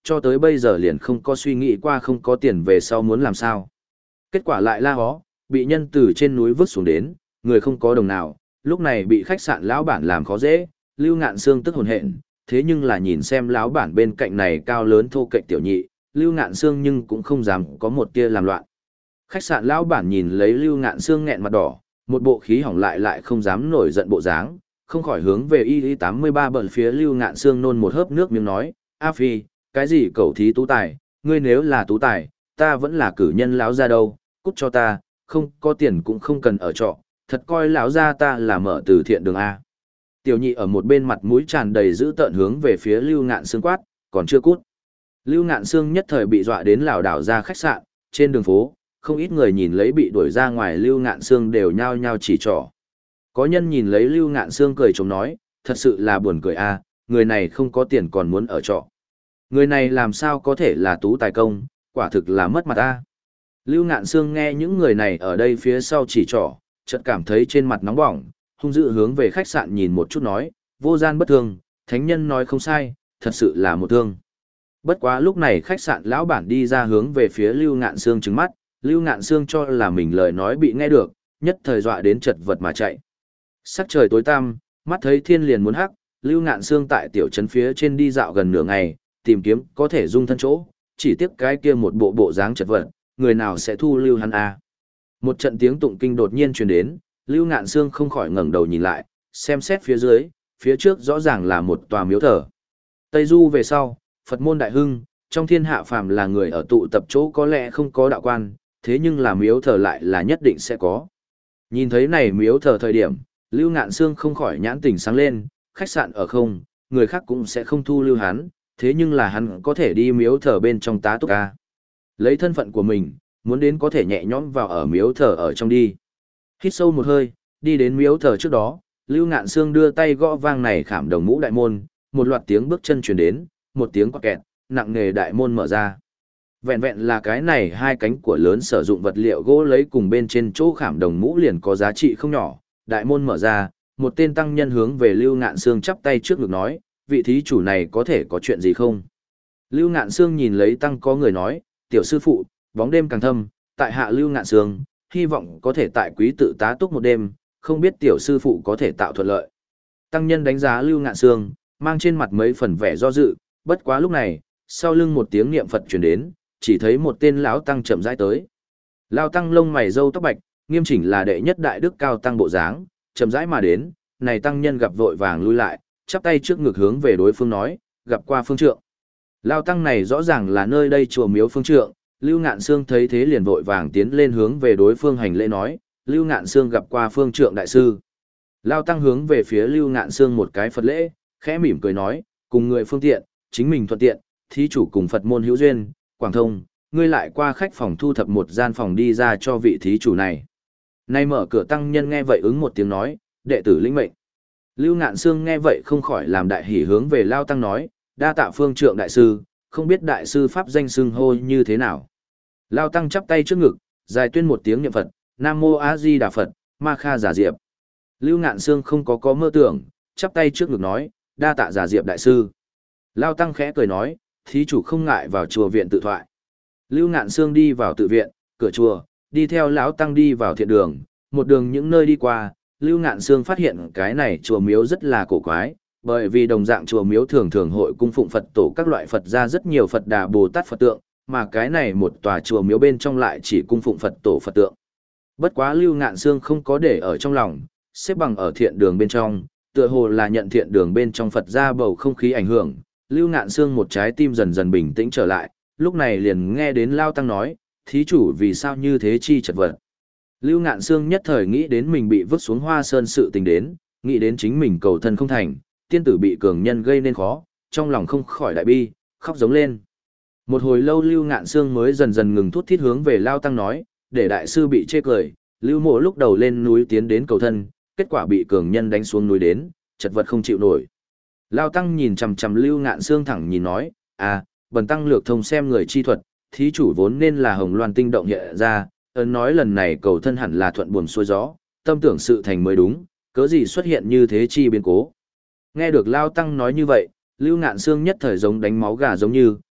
cho tới bây giờ liền không có suy nghĩ qua không có tiền về sau muốn làm sao. Kết quả lại la hó, bị nhân từ trên núi vứt xuống đến, người không có đồng nào, lúc này bị khách sạn lão bản làm khó dễ, Lưu Ngạn Sương tức hồn hện, thế nhưng là nhìn xem lão bản bên cạnh này cao lớn thô kệch tiểu nhị, Lưu Ngạn Sương nhưng cũng không dám có một tia làm loạn. Khách sạn lão bản nhìn lấy Lưu Ngạn Sương nghẹn mặt đỏ, một bộ khí hỏng lại lại không dám nổi giận bộ dáng, không khỏi hướng về y tám mươi ba bận phía Lưu Ngạn Sương nôn một hớp nước miếng nói, A Phi, cái gì cẩu thí tú tài, ngươi nếu là tú tài, ta vẫn là cử nhân lão gia đâu, cút cho ta, không có tiền cũng không cần ở trọ, thật coi lão gia ta là mở từ thiện đường A. Tiểu nhị ở một bên mặt mũi tràn đầy dữ tợn hướng về phía Lưu Ngạn Sương quát, còn chưa cút. Lưu Ngạn Sương nhất thời bị dọa đến lảo đảo ra khách sạn, trên đường phố, không ít người nhìn lấy bị đuổi ra ngoài Lưu Ngạn Sương đều nhao nhao chỉ trỏ. Có nhân nhìn lấy Lưu Ngạn Sương cười chống nói, thật sự là buồn cười a, người này không có tiền còn muốn ở trọ. Người này làm sao có thể là tú tài công, quả thực là mất mặt a. Lưu Ngạn Sương nghe những người này ở đây phía sau chỉ trỏ, chợt cảm thấy trên mặt nóng bỏng, hung dữ hướng về khách sạn nhìn một chút nói, vô gian bất thương, thánh nhân nói không sai, thật sự là một thương. Bất quá lúc này khách sạn lão bản đi ra hướng về phía Lưu Ngạn Sương trừng mắt, Lưu Ngạn Sương cho là mình lời nói bị nghe được, nhất thời dọa đến chật vật mà chạy. Sắc trời tối tăm, mắt thấy thiên liền muốn hắc, Lưu Ngạn Sương tại tiểu trấn phía trên đi dạo gần nửa ngày, tìm kiếm có thể dung thân chỗ, chỉ tiếc cái kia một bộ bộ dáng chật vật, người nào sẽ thu lưu hắn a. Một trận tiếng tụng kinh đột nhiên truyền đến, Lưu Ngạn Sương không khỏi ngẩng đầu nhìn lại, xem xét phía dưới, phía trước rõ ràng là một tòa miếu thờ. Tây Du về sau, Phật môn đại hưng, trong thiên hạ phàm là người ở tụ tập chỗ có lẽ không có đạo quan, thế nhưng là miếu thờ lại là nhất định sẽ có. Nhìn thấy này miếu thờ thời điểm, Lưu Ngạn Sương không khỏi nhãn tình sáng lên, khách sạn ở không, người khác cũng sẽ không thu lưu hắn, thế nhưng là hắn có thể đi miếu thờ bên trong tá túc ca. Lấy thân phận của mình, muốn đến có thể nhẹ nhõm vào ở miếu thờ ở trong đi. Hít sâu một hơi, đi đến miếu thờ trước đó, Lưu Ngạn Sương đưa tay gõ vang này khảm đồng mũ đại môn, một loạt tiếng bước chân truyền đến, một tiếng quạt kẹt, nặng nề đại môn mở ra. Vẹn vẹn là cái này hai cánh của lớn sử dụng vật liệu gỗ lấy cùng bên trên chỗ khảm đồng mũ liền có giá trị không nhỏ, đại môn mở ra, một tên tăng nhân hướng về Lưu Ngạn Sương chắp tay trước ngực nói, vị thí chủ này có thể có chuyện gì không? Lưu Ngạn Sương nhìn lấy tăng có người nói, tiểu sư phụ, bóng đêm càng thâm, tại hạ Lưu Ngạn Sương, hy vọng có thể tại quý tự tá túc một đêm, không biết tiểu sư phụ có thể tạo thuận lợi. Tăng nhân đánh giá Lưu Ngạn Sương, mang trên mặt mấy phần vẻ do dự, bất quá lúc này, sau lưng một tiếng niệm Phật truyền đến, chỉ thấy một tên lão tăng chậm rãi tới. Lão tăng lông mày râu tóc bạch, nghiêm chỉnh là đệ nhất đại đức cao tăng bộ dáng, chậm rãi mà đến, này tăng nhân gặp vội vàng lui lại, chắp tay trước ngực hướng về đối phương nói, gặp qua phương trượng. Lão tăng này rõ ràng là nơi đây chùa miếu phương trượng, Lưu Ngạn Sương thấy thế liền vội vàng tiến lên hướng về đối phương hành lễ nói, Lưu Ngạn Sương gặp qua phương trượng đại sư. Lão tăng hướng về phía Lưu Ngạn Sương một cái Phật lễ, khẽ mỉm cười nói, cùng người phương tiện, chính mình thuận tiện, thí chủ cùng Phật môn hữu duyên, Quảng Thông, ngươi lại qua khách phòng thu thập một gian phòng đi ra cho vị thí chủ này. Nay mở cửa tăng nhân nghe vậy ứng một tiếng nói, đệ tử lĩnh mệnh. Lưu Ngạn Sương nghe vậy không khỏi làm đại hỉ hướng về Lao tăng nói, đa tạ phương trượng đại sư, không biết đại sư pháp danh xưng hô như thế nào. Lao tăng chắp tay trước ngực, dài tuyên một tiếng niệm Phật, Nam Mô A Di Đà Phật, Ma Kha Giả Diệp. Lưu Ngạn Sương không có có mơ tưởng, chắp tay trước ngực nói, đa tạ Giả Diệp đại sư. Lao tăng khẽ cười nói, thí chủ không ngại vào chùa viện tự thoại. Lưu Ngạn Sương đi vào tự viện, cửa chùa, đi theo lão tăng đi vào thiện đường, một đường những nơi đi qua, Lưu Ngạn Sương phát hiện cái này chùa miếu rất là cổ quái, bởi vì đồng dạng chùa miếu thường thường hội cung phụng Phật tổ các loại Phật ra rất nhiều Phật Đà Bồ Tát Phật tượng, mà cái này một tòa chùa miếu bên trong lại chỉ cung phụng Phật tổ Phật tượng. Bất quá Lưu Ngạn Sương không có để ở trong lòng, xếp bằng ở thiện đường bên trong, tựa hồ là nhận thiện đường bên trong Phật ra bầu không khí ảnh hưởng, Lưu Ngạn Sương một trái tim dần dần bình tĩnh trở lại, lúc này liền nghe đến Lao Tăng nói, thí chủ vì sao như thế chi chật vật. Lưu Ngạn Sương nhất thời nghĩ đến mình bị vứt xuống Hoa Sơn sự tình đến, nghĩ đến chính mình cầu thân không thành, tiên tử bị cường nhân gây nên khó, trong lòng không khỏi đại bi, khóc giống lên. Một hồi lâu Lưu Ngạn Sương mới dần dần ngừng thút thít hướng về Lao Tăng nói, để đại sư bị chê cười, Lưu Mộ lúc đầu lên núi tiến đến cầu thân, kết quả bị cường nhân đánh xuống núi đến, chật vật không chịu nổi. Lao Tăng nhìn chằm chằm Lưu Ngạn Sương thẳng nhìn nói, à, bần tăng lược thông xem người chi thuật, thí chủ vốn nên là hồng loan tinh động hiện ra, ấn nói lần này cầu thân hẳn là thuận buồm xuôi gió, tâm tưởng sự thành mới đúng, cớ gì xuất hiện như thế chi biến cố. Nghe được Lao Tăng nói như vậy, Lưu Ngạn Sương nhất thời giống đánh máu gà giống như,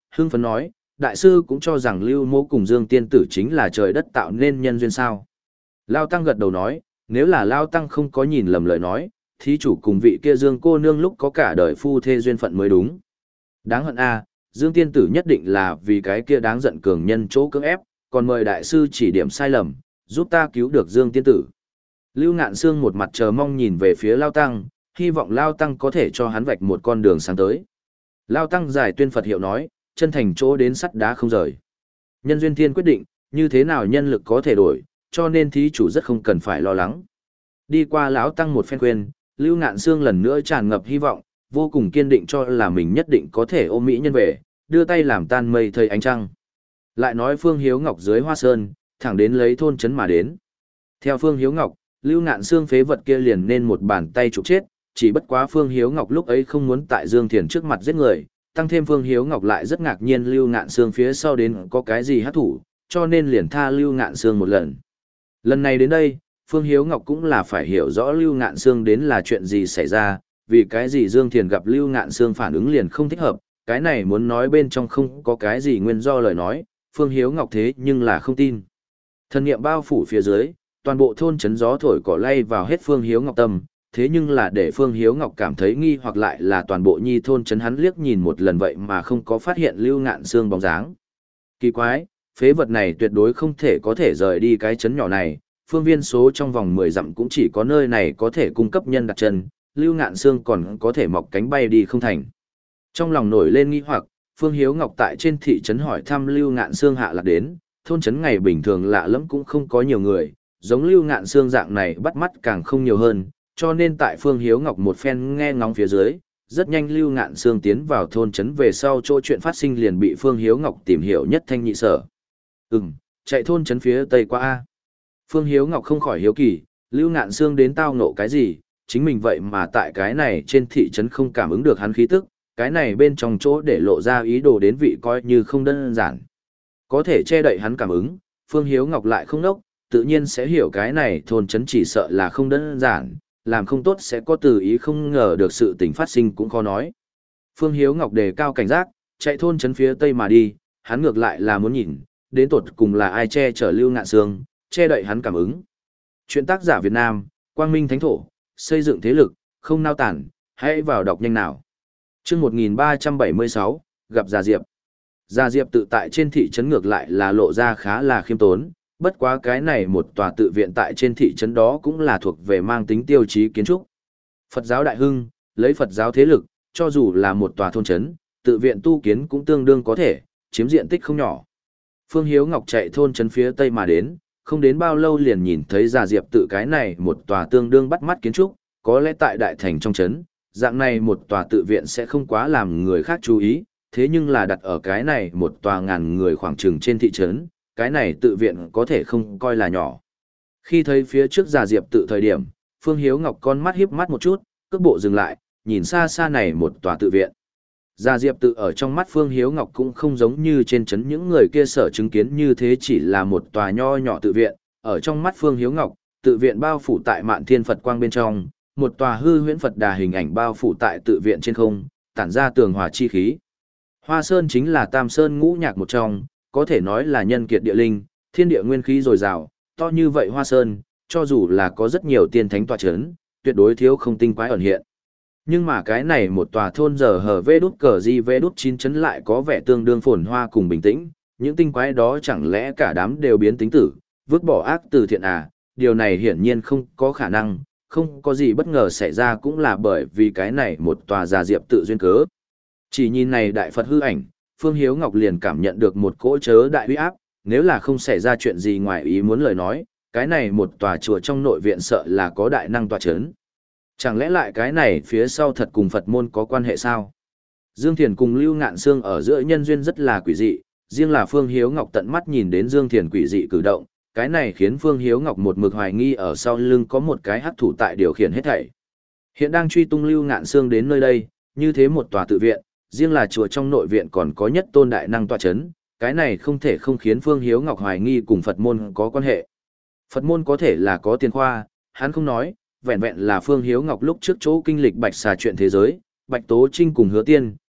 hưng phấn nói, đại sư cũng cho rằng Lưu Mỗ cùng Dương Tiên Tử chính là trời đất tạo nên nhân duyên sao. Lao Tăng gật đầu nói, nếu là Lao Tăng không có nhìn lầm lời nói, thí chủ cùng vị kia Dương cô nương lúc có cả đời phu thê duyên phận mới đúng. Đáng hận a, Dương Tiên Tử nhất định là vì cái kia đáng giận cường nhân chỗ cưỡng ép, còn mời đại sư chỉ điểm sai lầm, giúp ta cứu được Dương Tiên Tử. Lưu Ngạn Sương một mặt chờ mong nhìn về phía Lao Tăng, hy vọng Lao Tăng có thể cho hắn vạch một con đường sáng tới. Lao Tăng giải tuyên Phật hiệu nói, chân thành chỗ đến sắt đá không rời. Nhân duyên thiên quyết định, như thế nào nhân lực có thể đổi, cho nên thí chủ rất không cần phải lo lắng. Đi qua lão Tăng một phen khuyên, Lưu Ngạn Sương lần nữa tràn ngập hy vọng, vô cùng kiên định cho là mình nhất định có thể ôm mỹ nhân về, đưa tay làm tan mây thầy ánh trăng. Lại nói Phương Hiếu Ngọc dưới Hoa Sơn, thẳng đến lấy thôn trấn mà đến. Theo Phương Hiếu Ngọc, Lưu Ngạn Sương phế vật kia liền nên một bàn tay trục chết, chỉ bất quá Phương Hiếu Ngọc lúc ấy không muốn tại Dương Thiền trước mặt giết người, tăng thêm Phương Hiếu Ngọc lại rất ngạc nhiên Lưu Ngạn Sương phía sau đến có cái gì hát thủ, cho nên liền tha Lưu Ngạn Sương một lần. Lần này đến đây, Phương Hiếu Ngọc cũng là phải hiểu rõ Lưu Ngạn Sương đến là chuyện gì xảy ra, vì cái gì Dương Thiền gặp Lưu Ngạn Sương phản ứng liền không thích hợp, cái này muốn nói bên trong không có cái gì nguyên do lời nói, Phương Hiếu Ngọc thế nhưng là không tin. Thần niệm bao phủ phía dưới, toàn bộ thôn chấn gió thổi cỏ lay vào hết Phương Hiếu Ngọc tâm, thế nhưng là để Phương Hiếu Ngọc cảm thấy nghi hoặc lại là toàn bộ nhi thôn chấn hắn liếc nhìn một lần vậy mà không có phát hiện Lưu Ngạn Sương bóng dáng. Kỳ quái, phế vật này tuyệt đối không thể có thể rời đi cái chấn nhỏ này, phương viên số trong vòng mười dặm cũng chỉ có nơi này có thể cung cấp nhân đặt chân, Lưu Ngạn Sương còn có thể mọc cánh bay đi không thành. Trong lòng nổi lên nghi hoặc, Phương Hiếu Ngọc tại trên thị trấn hỏi thăm Lưu Ngạn Sương hạ lạc đến, thôn trấn ngày bình thường lạ lẫm cũng không có nhiều người, giống Lưu Ngạn Sương dạng này bắt mắt càng không nhiều hơn, cho nên tại Phương Hiếu Ngọc một phen nghe ngóng phía dưới, rất nhanh Lưu Ngạn Sương tiến vào thôn trấn về sau chỗ chuyện phát sinh liền bị Phương Hiếu Ngọc tìm hiểu nhất thanh nhị sở. Ừm, chạy thôn trấn phía tây qua A. Phương Hiếu Ngọc không khỏi hiếu kỳ, Lưu Ngạn Sương đến tao ngộ cái gì, chính mình vậy mà tại cái này trên thị trấn không cảm ứng được hắn khí tức, cái này bên trong chỗ để lộ ra ý đồ đến vị coi như không đơn giản. Có thể che đậy hắn cảm ứng, Phương Hiếu Ngọc lại không nốc, tự nhiên sẽ hiểu cái này thôn trấn chỉ sợ là không đơn giản, làm không tốt sẽ có từ ý không ngờ được sự tình phát sinh cũng khó nói. Phương Hiếu Ngọc đề cao cảnh giác, chạy thôn trấn phía tây mà đi, hắn ngược lại là muốn nhìn, đến tột cùng là ai che chở Lưu Ngạn Sương, che đậy hắn cảm ứng. Chuyện tác giả Việt Nam, Quang Minh Thánh Thổ, xây dựng thế lực, không nao tản, hãy vào đọc nhanh nào. Chương một nghìn ba trăm bảy mươi sáu, gặp Già Diệp. Già Diệp tự tại trên thị trấn ngược lại là lộ ra khá là khiêm tốn, bất quá cái này một tòa tự viện tại trên thị trấn đó cũng là thuộc về mang tính tiêu chí kiến trúc. Phật giáo đại hưng, lấy Phật giáo thế lực, cho dù là một tòa thôn trấn, tự viện tu kiến cũng tương đương có thể, chiếm diện tích không nhỏ. Phương Hiếu Ngọc chạy thôn trấn phía tây mà đến, không đến bao lâu liền nhìn thấy Già Diệp tự cái này một tòa tương đương bắt mắt kiến trúc, có lẽ tại đại thành trong trấn, dạng này một tòa tự viện sẽ không quá làm người khác chú ý, thế nhưng là đặt ở cái này một tòa ngàn người khoảng chừng trên thị trấn, cái này tự viện có thể không coi là nhỏ. Khi thấy phía trước Già Diệp tự thời điểm, Phương Hiếu Ngọc con mắt hiếp mắt một chút, cước bộ dừng lại, nhìn xa xa này một tòa tự viện. Già Diệp tự ở trong mắt Phương Hiếu Ngọc cũng không giống như trên trấn những người kia sở chứng kiến như thế chỉ là một tòa nho nhỏ tự viện, ở trong mắt Phương Hiếu Ngọc, tự viện bao phủ tại Mạn Thiên Phật quang bên trong, một tòa hư huyễn Phật đà hình ảnh bao phủ tại tự viện trên không, tản ra tường hòa chi khí. Hoa Sơn chính là Tam Sơn ngũ nhạc một trong, có thể nói là nhân kiệt địa linh, thiên địa nguyên khí dồi dào, to như vậy Hoa Sơn, cho dù là có rất nhiều tiên thánh tọa chấn, tuyệt đối thiếu không tinh quái ẩn hiện. Nhưng mà cái này một tòa thôn giờ hở vê đút cờ di vê đút chín chấn lại có vẻ tương đương phồn hoa cùng bình tĩnh, những tinh quái đó chẳng lẽ cả đám đều biến tính tử, vứt bỏ ác từ thiện à, điều này hiển nhiên không có khả năng, không có gì bất ngờ xảy ra cũng là bởi vì cái này một tòa Già Diệp tự duyên cớ. Chỉ nhìn này đại Phật hư ảnh, Phương Hiếu Ngọc liền cảm nhận được một cỗ chớ đại uy áp, nếu là không xảy ra chuyện gì ngoài ý muốn lời nói, cái này một tòa chùa trong nội viện sợ là có đại năng tọa chấn. Chẳng lẽ lại cái này phía sau thật cùng Phật môn có quan hệ sao? Dương Thiền cùng Lưu Ngạn Sương ở giữa nhân duyên rất là quỷ dị, riêng là Phương Hiếu Ngọc tận mắt nhìn đến Dương Thiền quỷ dị cử động, cái này khiến Phương Hiếu Ngọc một mực hoài nghi ở sau lưng có một cái hắc thủ tại điều khiển hết thảy. Hiện đang truy tung Lưu Ngạn Sương đến nơi đây, như thế một tòa tự viện, riêng là chùa trong nội viện còn có nhất tôn đại năng tọa chấn, cái này không thể không khiến Phương Hiếu Ngọc hoài nghi cùng Phật môn có quan hệ. Phật môn có thể là có tiền khoa, hắn không nói, vẹn vẹn là Phương Hiếu Ngọc lúc trước chỗ kinh lịch Bạch Xà chuyện thế giới, Bạch Tố Trinh cùng Hứa Tiên,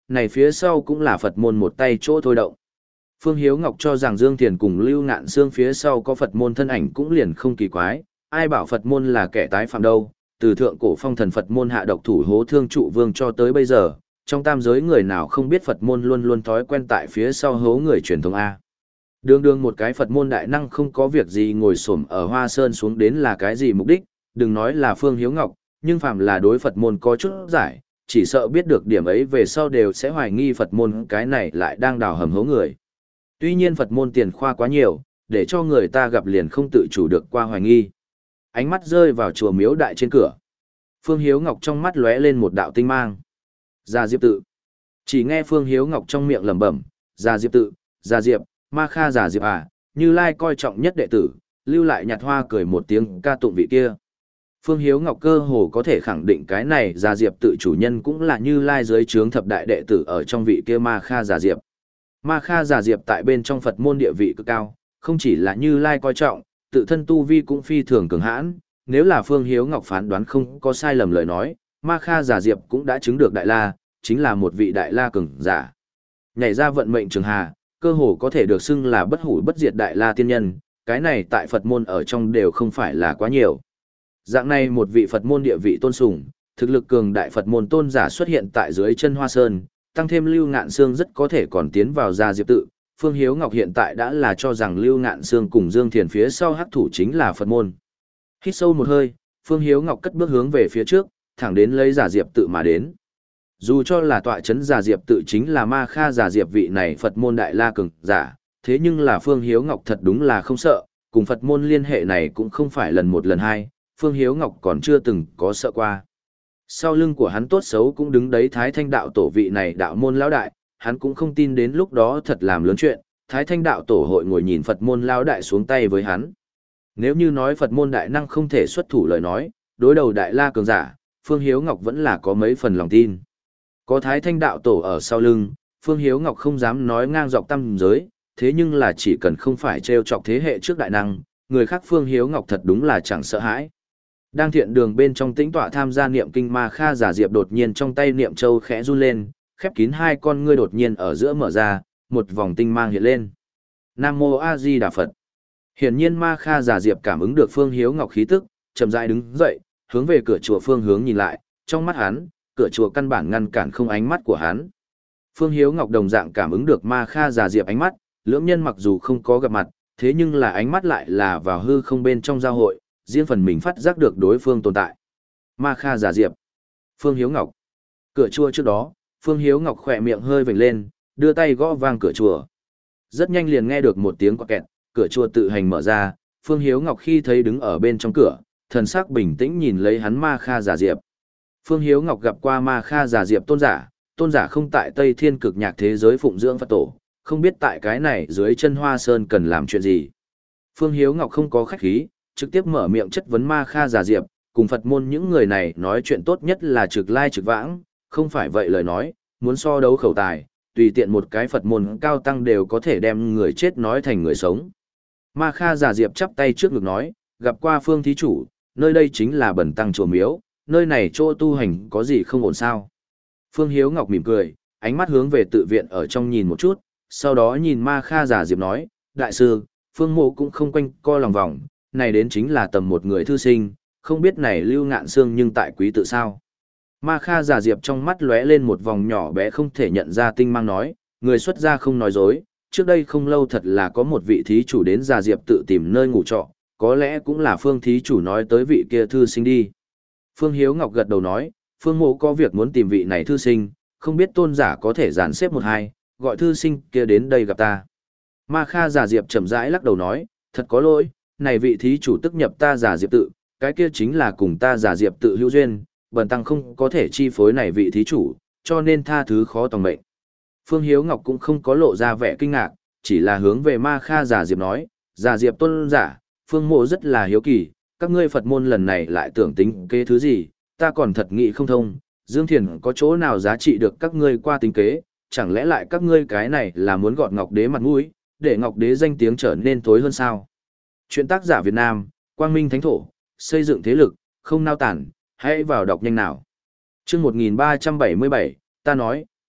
này phía sau cũng là Phật môn một tay chỗ thôi động. Phương Hiếu Ngọc cho rằng Dương Thiền cùng Lưu Ngạn Sương phía sau có Phật môn thân ảnh cũng liền không kỳ quái, ai bảo Phật môn là kẻ tái phạm đâu, từ thượng cổ phong thần Phật môn hạ độc thủ hố thương trụ vương cho tới bây giờ, trong tam giới người nào không biết Phật môn luôn luôn thói quen tại phía sau hố người truyền thống A. Đường đường một cái Phật môn đại năng không có việc gì ngồi xổm ở Hoa Sơn xuống đến là cái gì mục đích, đừng nói là Phương Hiếu Ngọc, nhưng phạm là đối Phật môn có chút giải, chỉ sợ biết được điểm ấy về sau đều sẽ hoài nghi Phật môn cái này lại đang đào hầm hố người. Tuy nhiên Phật môn tiền khoa quá nhiều, để cho người ta gặp liền không tự chủ được qua hoài nghi. Ánh mắt rơi vào chùa miếu đại trên cửa. Phương Hiếu Ngọc trong mắt lóe lên một đạo tinh mang. Gia Diệp tự. Chỉ nghe Phương Hiếu Ngọc trong miệng lẩm bẩm, Gia Diệp tự, Gia Diệp, Ma Kha Gia Diệp à, Như Lai coi trọng nhất đệ tử, lưu lại nhạt hoa cười một tiếng ca tụng vị kia. Phương Hiếu Ngọc cơ hồ có thể khẳng định cái này Gia Diệp tự chủ nhân cũng là Như Lai dưới trướng thập đại đệ tử ở trong vị kia Ma Kha Gia Diệp. Ma Kha Gia Diệp tại bên trong Phật môn địa vị cực cao, không chỉ là Như Lai coi trọng, tự thân tu vi cũng phi thường cường hãn, nếu là Phương Hiếu Ngọc phán đoán không có sai lầm lời nói, Ma Kha Giả Diệp cũng đã chứng được Đại La, chính là một vị Đại La cường giả. Nhảy ra vận mệnh trường hà, cơ hồ có thể được xưng là bất hủ bất diệt Đại La tiên nhân, cái này tại Phật môn ở trong đều không phải là quá nhiều. Dạng này một vị Phật môn địa vị tôn sùng, thực lực cường đại Phật môn tôn giả xuất hiện tại dưới chân Hoa Sơn, tăng thêm Lưu Ngạn Sương rất có thể còn tiến vào Gia Diệp tự. Phương Hiếu Ngọc hiện tại đã là cho rằng Lưu Ngạn Sương cùng Dương Thiền phía sau hắc thủ chính là Phật môn. Hít sâu một hơi, Phương Hiếu Ngọc cất bước hướng về phía trước, thẳng đến lấy Giả Diệp tự mà đến. Dù cho là tọa chấn Giả Diệp tự chính là Ma Kha Giả Diệp vị này Phật môn đại la cường giả, thế nhưng là Phương Hiếu Ngọc thật đúng là không sợ, cùng Phật môn liên hệ này cũng không phải lần một lần hai, Phương Hiếu Ngọc còn chưa từng có sợ qua. Sau lưng của hắn tốt xấu cũng đứng đấy Thái Thanh đạo tổ vị này đạo môn lão đại, hắn cũng không tin đến lúc đó thật làm lớn chuyện, Thái Thanh đạo tổ hội ngồi nhìn Phật môn lão đại xuống tay với hắn. Nếu như nói Phật môn đại năng không thể xuất thủ lời nói, đối đầu đại la cường giả, Phương Hiếu Ngọc vẫn là có mấy phần lòng tin. Có Thái Thanh đạo tổ ở sau lưng, Phương Hiếu Ngọc không dám nói ngang dọc tam giới, thế nhưng là chỉ cần không phải trêu chọc thế hệ trước đại năng, người khác Phương Hiếu Ngọc thật đúng là chẳng sợ hãi. Đang thiện đường bên trong tĩnh tọa tham gia niệm kinh Ma Kha Giả Diệp đột nhiên trong tay niệm châu khẽ run lên, khép kín hai con ngươi đột nhiên ở giữa mở ra, một vòng tinh mang hiện lên. Nam Mô A Di Đà Phật. Hiển nhiên Ma Kha Giả Diệp cảm ứng được Phương Hiếu Ngọc khí tức, chậm rãi đứng dậy, hướng về cửa chùa phương hướng nhìn lại, trong mắt hắn, cửa chùa căn bản ngăn cản không ánh mắt của hắn. Phương Hiếu Ngọc đồng dạng cảm ứng được Ma Kha Giả Diệp ánh mắt, lưỡng nhân mặc dù không có gặp mặt, thế nhưng là ánh mắt lại là vào hư không bên trong giao hội, riêng phần mình phát giác được đối phương tồn tại. Ma Kha Giả Diệp, Phương Hiếu Ngọc. Cửa chùa trước đó, Phương Hiếu Ngọc khỏe miệng hơi vểnh lên, đưa tay gõ vang cửa chùa. Rất nhanh liền nghe được một tiếng quạt kẹt, cửa chùa tự hành mở ra, Phương Hiếu Ngọc khi thấy đứng ở bên trong cửa, thần sắc bình tĩnh nhìn lấy hắn Ma Kha Giả Diệp. Phương Hiếu Ngọc gặp qua Ma Kha Giả Diệp tôn giả, tôn giả không tại Tây Thiên Cực Nhạc thế giới phụng dưỡng Phật tổ, không biết tại cái này dưới chân Hoa Sơn cần làm chuyện gì. Phương Hiếu Ngọc không có khách khí, trực tiếp mở miệng chất vấn Ma Kha Giả Diệp, cùng Phật môn những người này nói chuyện tốt nhất là trực lai trực vãng, không phải vậy lời nói, muốn so đấu khẩu tài, tùy tiện một cái Phật môn cao tăng đều có thể đem người chết nói thành người sống. Ma Kha Giả Diệp chắp tay trước ngực nói, gặp qua Phương thí chủ, nơi đây chính là Bần tăng chùa miếu, nơi này chỗ tu hành có gì không ổn sao. Phương Hiếu Ngọc mỉm cười, ánh mắt hướng về tự viện ở trong nhìn một chút, sau đó nhìn Ma Kha Giả Diệp nói, đại sư, Phương mộ cũng không quanh co lòng vòng, này đến chính là tầm một người thư sinh, không biết này Lưu Ngạn Sương nhưng tại quý tự sao. Ma Kha Giả Diệp trong mắt lóe lên một vòng nhỏ bé không thể nhận ra tinh mang nói, người xuất gia không nói dối, trước đây không lâu thật là có một vị thí chủ đến Giả Diệp tự tìm nơi ngủ trọ, có lẽ cũng là Phương thí chủ nói tới vị kia thư sinh đi. Phương Hiếu Ngọc gật đầu nói, Phương mộ có việc muốn tìm vị này thư sinh, không biết tôn giả có thể dàn xếp một hai, gọi thư sinh kia đến đây gặp ta. Ma Kha Giả Diệp chậm rãi lắc đầu nói, thật có lỗi, này vị thí chủ tức nhập ta Giả Diệp tự, cái kia chính là cùng ta Giả Diệp tự hữu duyên, bần tăng không có thể chi phối này vị thí chủ, cho nên tha thứ khó tòng mệnh. Phương Hiếu Ngọc cũng không có lộ ra vẻ kinh ngạc, chỉ là hướng về Ma Kha Giả Diệp nói, Giả Diệp tôn giả, Phương mộ rất là hiếu kỳ, các ngươi Phật môn lần này lại tưởng tính kế thứ gì, ta còn thật nghĩ không thông, Dương Thiền có chỗ nào giá trị được các ngươi qua tính kế, chẳng lẽ lại các ngươi cái này là muốn gọt Ngọc Đế mặt mũi, để Ngọc Đế danh tiếng trở nên tối hơn sao? Chuyện tác giả Việt Nam, Quang Minh Thánh Thổ, xây dựng thế lực, không nao tản, hãy vào đọc nhanh nào. Chương một nghìn ba trăm bảy mươi bảy, ta nói,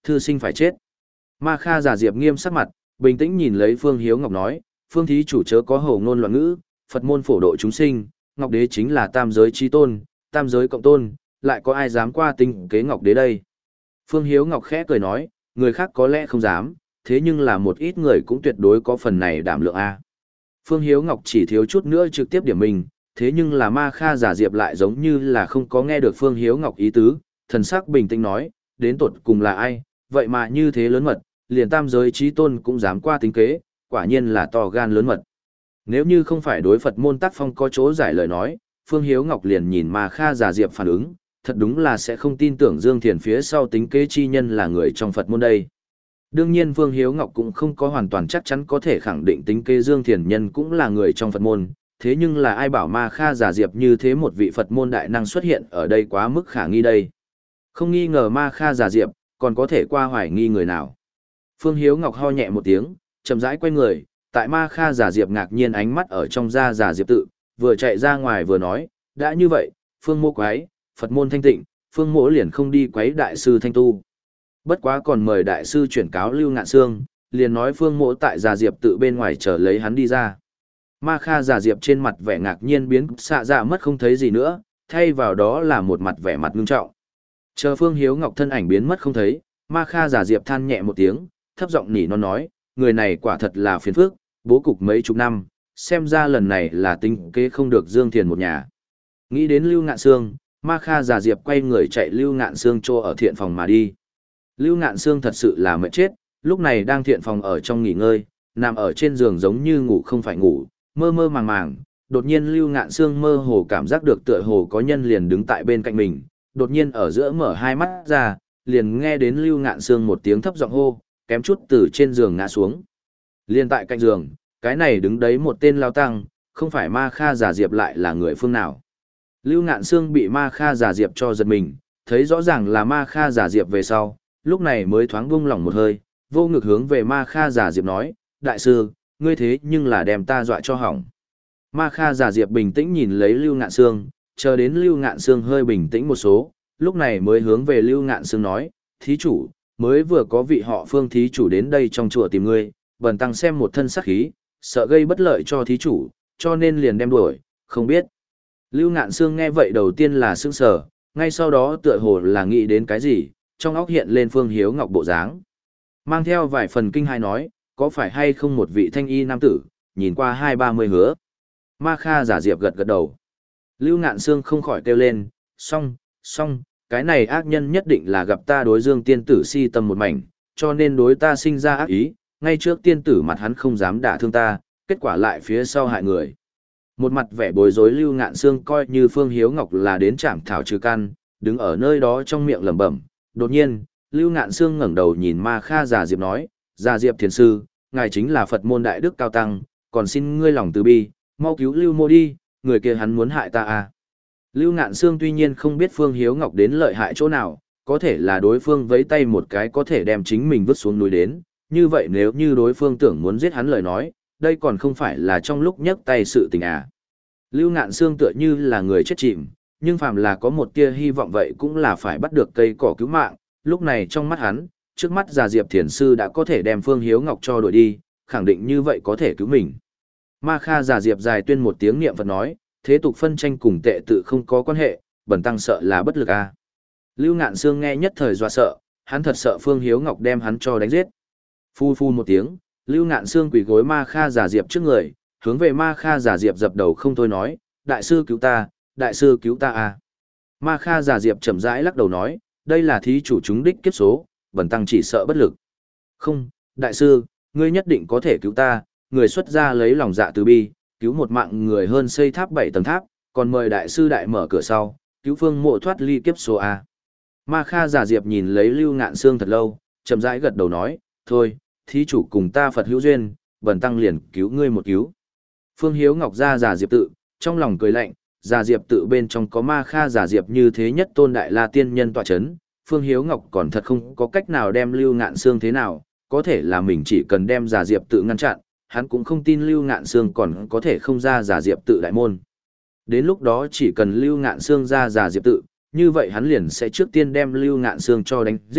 Thư sinh phải chết. Ma Kha giả diệp nghiêm sắc mặt, bình tĩnh nhìn lấy Phương Hiếu Ngọc nói, Phương thí chủ chớ có hồ ngôn loạn ngữ, Phật môn phổ độ chúng sinh, Ngọc đế chính là tam giới chi tôn, tam giới cộng tôn, lại có ai dám qua tinh kế Ngọc đế đây? Phương Hiếu Ngọc khẽ cười nói, người khác có lẽ không dám, thế nhưng là một ít người cũng tuyệt đối có phần này đảm lượng a. Phương Hiếu Ngọc chỉ thiếu chút nữa trực tiếp điểm mình, thế nhưng là Ma Kha giả diệp lại giống như là không có nghe được Phương Hiếu Ngọc ý tứ, thần sắc bình tĩnh nói, đến tột cùng là ai, vậy mà như thế lớn mật, liền tam giới trí tôn cũng dám qua tính kế, quả nhiên là to gan lớn mật. Nếu như không phải đối Phật môn tác phong có chỗ giải lời nói, Phương Hiếu Ngọc liền nhìn Ma Kha giả diệp phản ứng, thật đúng là sẽ không tin tưởng Dương Thiền phía sau tính kế chi nhân là người trong Phật môn đây. Đương nhiên Phương Hiếu Ngọc cũng không có hoàn toàn chắc chắn có thể khẳng định tính kế Dương Thiền nhân cũng là người trong Phật môn, thế nhưng là ai bảo Ma Kha giả diệp như thế một vị Phật môn đại năng xuất hiện ở đây quá mức khả nghi đây. Không nghi ngờ Ma Kha giả diệp, còn có thể qua hoài nghi người nào. Phương Hiếu Ngọc ho nhẹ một tiếng, chậm rãi quay người, tại Ma Kha giả diệp ngạc nhiên ánh mắt ở trong da giả diệp tự, vừa chạy ra ngoài vừa nói, đã như vậy, Phương mô quái, Phật môn thanh tịnh, Phương mỗ liền không đi quấy đại sư thanh tu. Bất quá còn mời đại sư chuyển cáo Lưu Ngạn Sương, liền nói Phương mỗ tại giả diệp tự bên ngoài chờ lấy hắn đi ra. Ma Kha giả diệp trên mặt vẻ ngạc nhiên biến xạ dạ mất không thấy gì nữa, thay vào đó là một mặt vẻ mặt ngưng trọng. Chờ Phương Hiếu Ngọc thân ảnh biến mất không thấy, Ma Kha giả diệp than nhẹ một tiếng, thấp giọng nỉ non nói, người này quả thật là phiền phức, bố cục mấy chục năm, xem ra lần này là tính kế không được Dương Thiền một nhà. Nghĩ đến Lưu Ngạn Sương, Ma Kha giả diệp quay người chạy Lưu Ngạn Sương trô ở thiện phòng mà đi. Lưu Ngạn Sương thật sự là mệt chết, lúc này đang thiện phòng ở trong nghỉ ngơi, nằm ở trên giường giống như ngủ không phải ngủ, mơ mơ màng màng. Đột nhiên Lưu Ngạn Sương mơ hồ cảm giác được tựa hồ có nhân liền đứng tại bên cạnh mình, đột nhiên ở giữa mở hai mắt ra, liền nghe đến Lưu Ngạn Sương một tiếng thấp giọng hô, kém chút từ trên giường ngã xuống. Liền tại cạnh giường, cái này đứng đấy một tên lao tăng, không phải Ma Kha giả diệp lại là người phương nào. Lưu Ngạn Sương bị Ma Kha giả diệp cho giật mình, thấy rõ ràng là Ma Kha giả diệp về sau, lúc này mới thoáng buông lỏng một hơi, vô ngực hướng về Ma Kha giả diệp nói, đại sư, ngươi thế nhưng là đem ta dọa cho hỏng. Ma Kha giả diệp bình tĩnh nhìn lấy Lưu Ngạn Sương, chờ đến Lưu Ngạn Sương hơi bình tĩnh một số, lúc này mới hướng về Lưu Ngạn Sương nói, thí chủ, mới vừa có vị họ Phương thí chủ đến đây trong chùa tìm ngươi, bần tăng xem một thân sắc khí, sợ gây bất lợi cho thí chủ, cho nên liền đem đuổi, không biết. Lưu Ngạn Sương nghe vậy đầu tiên là sững sờ, ngay sau đó tựa hồ là nghĩ đến cái gì, trong óc hiện lên Phương Hiếu Ngọc bộ dáng. Mang theo vài phần kinh hai nói, có phải hay không một vị thanh y nam tử, nhìn qua hai ba mươi hứa. Ma Kha giả diệp gật gật đầu. Lưu Ngạn Sương không khỏi kêu lên, song, song, cái này ác nhân nhất định là gặp ta đối Dương tiên tử si tâm một mảnh, cho nên đối ta sinh ra ác ý, ngay trước tiên tử mặt hắn không dám đả thương ta, kết quả lại phía sau hại người. Một mặt vẻ bối rối Lưu Ngạn Sương coi như Phương Hiếu Ngọc là đến trảm thảo trừ căn, đứng ở nơi đó trong miệng lẩm bẩm. Đột nhiên, Lưu Ngạn Sương ngẩng đầu nhìn Ma Kha giả diệp nói, giả diệp thiền sư, ngài chính là Phật môn đại đức cao tăng, còn xin ngươi lòng từ bi, mau cứu Lưu mô đi, người kia hắn muốn hại ta à. Lưu Ngạn Sương tuy nhiên không biết Phương Hiếu Ngọc đến lợi hại chỗ nào, có thể là đối phương vẫy tay một cái có thể đem chính mình vứt xuống núi đến, như vậy nếu như đối phương tưởng muốn giết hắn lời nói, đây còn không phải là trong lúc nhấc tay sự tình à. Lưu Ngạn Sương tựa như là người chết chìm, nhưng phàm là có một tia hy vọng vậy cũng là phải bắt được cây cỏ cứu mạng, lúc này trong mắt hắn, trước mắt già diệp thiền sư đã có thể đem Phương Hiếu Ngọc cho đuổi đi, khẳng định như vậy có thể cứu mình. Ma Kha già diệp dài tuyên một tiếng niệm Phật nói, thế tục phân tranh cùng tệ tự không có quan hệ, bần tăng sợ là bất lực à. Lưu Ngạn Sương nghe nhất thời dọa sợ, hắn thật sợ Phương Hiếu Ngọc đem hắn cho đánh giết. Phu phu một tiếng, Lưu Ngạn Sương quỳ gối Ma Kha giả diệp trước người, hướng về Ma Kha giả diệp dập đầu không thôi nói, đại sư cứu ta, đại sư cứu ta à. Ma Kha giả diệp chậm rãi lắc đầu nói, đây là thí chủ chúng đích kiếp số, bần tăng chỉ sợ bất lực. Không, đại sư, ngươi nhất định có thể cứu ta, người xuất gia lấy lòng dạ từ bi, cứu một mạng người hơn xây tháp bảy tầng tháp, còn mời đại sư đại mở cửa sau, cứu Phương mộ thoát ly kiếp số a. Ma Kha giả diệp nhìn lấy Lưu Ngạn Sương thật lâu, chậm rãi gật đầu nói, thôi, thí chủ cùng ta Phật hữu duyên, bần tăng liền cứu ngươi một cứu. Phương Hiếu Ngọc ra giả diệp tự, trong lòng cười lạnh, giả diệp tự bên trong có Ma Kha giả diệp như thế nhất tôn đại la tiên nhân tọa chấn, Phương Hiếu Ngọc còn thật không có cách nào đem Lưu Ngạn Sương thế nào, có thể là mình chỉ cần đem giả diệp tự ngăn chặn, hắn cũng không tin Lưu Ngạn Sương còn có thể không ra giả diệp tự đại môn. Đến lúc đó chỉ cần Lưu Ngạn Sương ra giả diệp tự, như vậy hắn liền sẽ trước tiên đem Lưu Ngạn Sương cho đánh giết,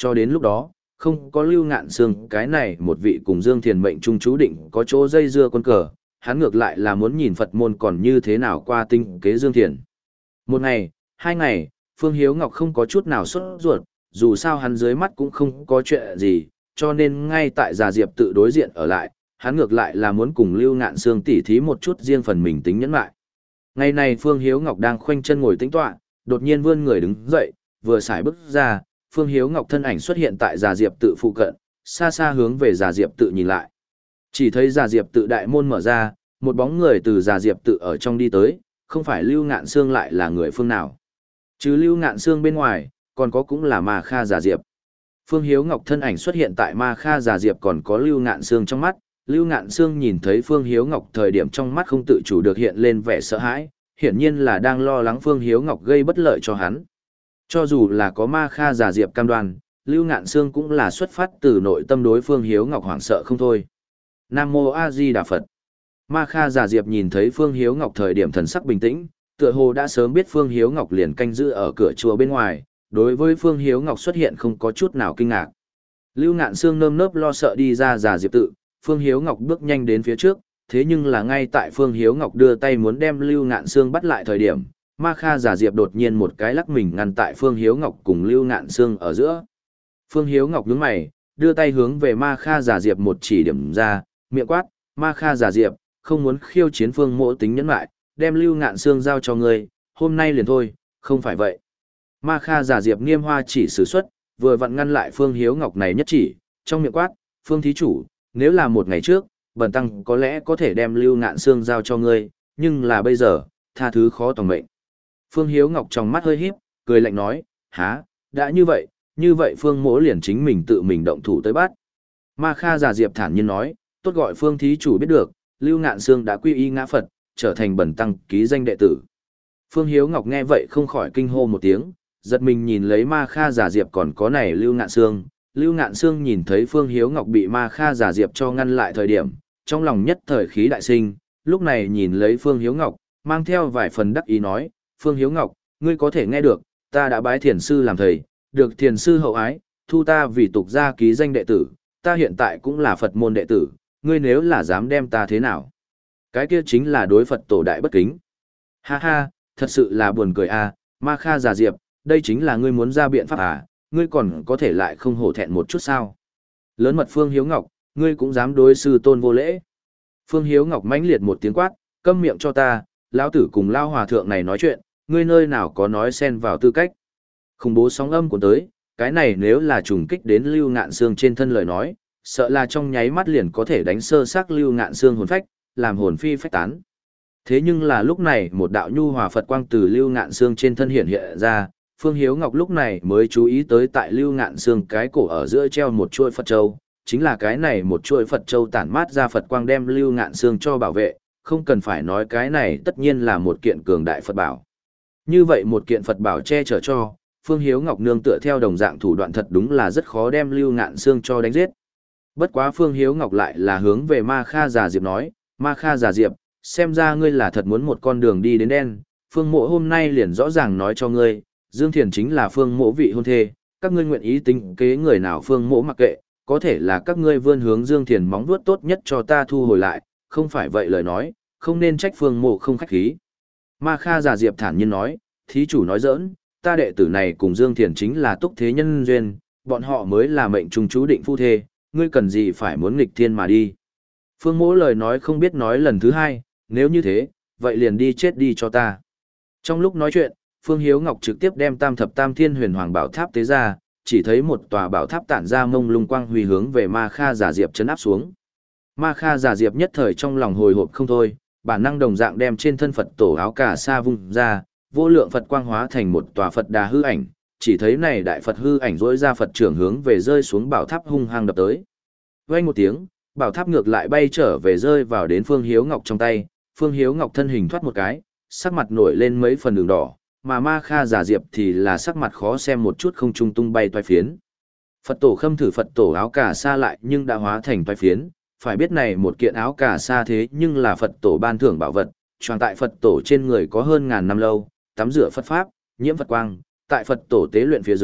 cho đến lúc đó, không có Lưu Ngạn Sương cái này một vị cùng Dương Thiền mệnh trung chú định có chỗ dây dưa quân cờ, hắn ngược lại là muốn nhìn Phật môn còn như thế nào qua tinh kế Dương Thiền. Một ngày, hai ngày, Phương Hiếu Ngọc không có chút nào sốt ruột, dù sao hắn dưới mắt cũng không có chuyện gì, cho nên ngay tại Già Diệp tự đối diện ở lại, hắn ngược lại là muốn cùng Lưu Ngạn Sương tỉ thí một chút riêng phần mình tính nhẫn lại. Ngày này Phương Hiếu Ngọc đang khoanh chân ngồi tĩnh tọa, đột nhiên vươn người đứng dậy, vừa xài bước ra, Phương Hiếu Ngọc thân ảnh xuất hiện tại Già Diệp tự phụ cận, xa xa hướng về Già Diệp tự nhìn lại. Chỉ thấy Già Diệp tự đại môn mở ra, một bóng người từ Già Diệp tự ở trong đi tới, không phải Lưu Ngạn Sương lại là người phương nào. Chứ Lưu Ngạn Sương bên ngoài, còn có cũng là Ma Kha Già Diệp. Phương Hiếu Ngọc thân ảnh xuất hiện tại Ma Kha Già Diệp còn có Lưu Ngạn Sương trong mắt, Lưu Ngạn Sương nhìn thấy Phương Hiếu Ngọc thời điểm trong mắt không tự chủ được hiện lên vẻ sợ hãi, hiển nhiên là đang lo lắng Phương Hiếu Ngọc gây bất lợi cho hắn. Cho dù là có Ma Kha Già Diệp cam đoan, Lưu Ngạn Sương cũng là xuất phát từ nội tâm đối Phương Hiếu Ngọc hoảng sợ không thôi. Nam Mô A Di Đà Phật. Ma Kha Già Diệp nhìn thấy Phương Hiếu Ngọc thời điểm thần sắc bình tĩnh, tựa hồ đã sớm biết Phương Hiếu Ngọc liền canh giữ ở cửa chùa bên ngoài, đối với Phương Hiếu Ngọc xuất hiện không có chút nào kinh ngạc. Lưu Ngạn Sương nơm nớp lo sợ đi ra Già Diệp tự, Phương Hiếu Ngọc bước nhanh đến phía trước, thế nhưng là ngay tại Phương Hiếu Ngọc đưa tay muốn đem Lưu Ngạn Sương bắt lại thời điểm, Ma Kha Già Diệp đột nhiên một cái lắc mình ngăn tại Phương Hiếu Ngọc cùng Lưu Ngạn Sương ở giữa. Phương Hiếu Ngọc nhướng mày, đưa tay hướng về Ma Kha Già Diệp một chỉ điểm ra, miệng quát, Ma Kha Già Diệp, không muốn khiêu chiến Phương Mỗ tính nhẫn lại, đem Lưu Ngạn Sương giao cho ngươi, hôm nay liền thôi, không phải vậy. Ma Kha Già Diệp nghiêm hoa chỉ sử xuất, vừa vặn ngăn lại Phương Hiếu Ngọc này nhất chỉ, trong miệng quát, Phương thí chủ, nếu là một ngày trước, bần tăng có lẽ có thể đem Lưu Ngạn Sương giao cho ngươi, nhưng là bây giờ, tha thứ khó tòng mệnh. Phương Hiếu Ngọc trong mắt hơi híp, cười lạnh nói, há, đã như vậy, như vậy Phương Mỗ liền chính mình tự mình động thủ tới bắt. Ma Kha Già Diệp thản nhiên nói, tốt gọi Phương thí chủ biết được, Lưu Ngạn Sương đã quy y ngã Phật, trở thành bần tăng ký danh đệ tử. Phương Hiếu Ngọc nghe vậy không khỏi kinh hô một tiếng, giật mình nhìn lấy Ma Kha Già Diệp còn có này Lưu Ngạn Sương. Lưu Ngạn Sương nhìn thấy Phương Hiếu Ngọc bị Ma Kha Già Diệp cho ngăn lại thời điểm, trong lòng nhất thời khí đại sinh, lúc này nhìn lấy Phương Hiếu Ngọc, mang theo vài phần đắc ý nói, Phương Hiếu Ngọc, ngươi có thể nghe được, ta đã bái thiền sư làm thầy, được thiền sư hậu ái, thu ta vì tục gia ký danh đệ tử, ta hiện tại cũng là Phật môn đệ tử, ngươi nếu là dám đem ta thế nào? Cái kia chính là đối Phật tổ đại bất kính. Ha ha, thật sự là buồn cười a, Ma Kha Già Diệp, đây chính là ngươi muốn ra biện pháp à, ngươi còn có thể lại không hổ thẹn một chút sao? Lớn mật Phương Hiếu Ngọc, ngươi cũng dám đối sư tôn vô lễ. Phương Hiếu Ngọc mãnh liệt một tiếng quát, câm miệng cho ta, lão tử cùng lao hòa thượng này nói chuyện, ngươi nơi nào có nói xen vào tư cách. Khủng bố sóng âm của tới, cái này nếu là trùng kích đến Lưu Ngạn Sương trên thân lời nói, sợ là trong nháy mắt liền có thể đánh sơ xác Lưu Ngạn Sương hồn phách, làm hồn phi phách tán. Thế nhưng là lúc này một đạo nhu hòa Phật quang từ Lưu Ngạn Sương trên thân hiện hiện ra, Phương Hiếu Ngọc lúc này mới chú ý tới tại Lưu Ngạn Sương cái cổ ở giữa treo một chuôi Phật châu, chính là cái này một chuôi Phật châu tản mát ra Phật quang đem Lưu Ngạn Sương cho bảo vệ, không cần phải nói cái này tất nhiên là một kiện cường đại Phật bảo. Như vậy một kiện Phật bảo che chở cho, Phương Hiếu Ngọc nương tựa theo đồng dạng thủ đoạn thật đúng là rất khó đem Lưu Ngạn Sương cho đánh giết. Bất quá Phương Hiếu Ngọc lại là hướng về Ma Kha Già Diệp nói, Ma Kha Già Diệp, xem ra ngươi là thật muốn một con đường đi đến đen, Phương Mộ hôm nay liền rõ ràng nói cho ngươi, Dương Thiền chính là Phương Mộ vị hôn thê, các ngươi nguyện ý tính kế người nào Phương Mộ mặc kệ, có thể là các ngươi vươn hướng Dương Thiền móng vuốt tốt nhất cho ta thu hồi lại, không phải vậy lời nói, không nên trách Phương Mộ không khách khí. Ma Kha Già Diệp thản nhiên nói, thí chủ nói giỡn, ta đệ tử này cùng Dương Thiền chính là túc thế nhân duyên, bọn họ mới là mệnh trùng chú định phu thê, ngươi cần gì phải muốn nghịch thiên mà đi. Phương Mỗ lời nói không biết nói lần thứ hai, nếu như thế, vậy liền đi chết đi cho ta. Trong lúc nói chuyện, Phương Hiếu Ngọc trực tiếp đem tam thập tam thiên huyền hoàng bảo tháp tế ra, chỉ thấy một tòa bảo tháp tản ra mông lung quang huy hướng về Ma Kha Già Diệp chấn áp xuống. Ma Kha Già Diệp nhất thời trong lòng hồi hộp không thôi, bản năng đồng dạng đem trên thân Phật tổ áo cà sa vung ra, vô lượng Phật quang hóa thành một tòa Phật đà hư ảnh, chỉ thấy này đại Phật hư ảnh rỗi ra Phật trưởng hướng về rơi xuống bảo tháp hung hăng đập tới. Vang một tiếng, bảo tháp ngược lại bay trở về rơi vào đến Phương Hiếu Ngọc trong tay, Phương Hiếu Ngọc thân hình thoát một cái, sắc mặt nổi lên mấy phần đường đỏ, mà Ma Kha Già Diệp thì là sắc mặt khó xem một chút không trung tung bay toái phiến. Phật tổ khâm thử Phật tổ áo cà sa lại nhưng đã hóa thành toái phiến, phải biết này một kiện áo cà sa thế nhưng là Phật tổ ban thưởng bảo vật, tròn tại Phật tổ trên người có hơn ngàn năm lâu, tắm rửa Phật pháp, nhiễm Phật quang, tại Phật tổ tế luyện phía dưới,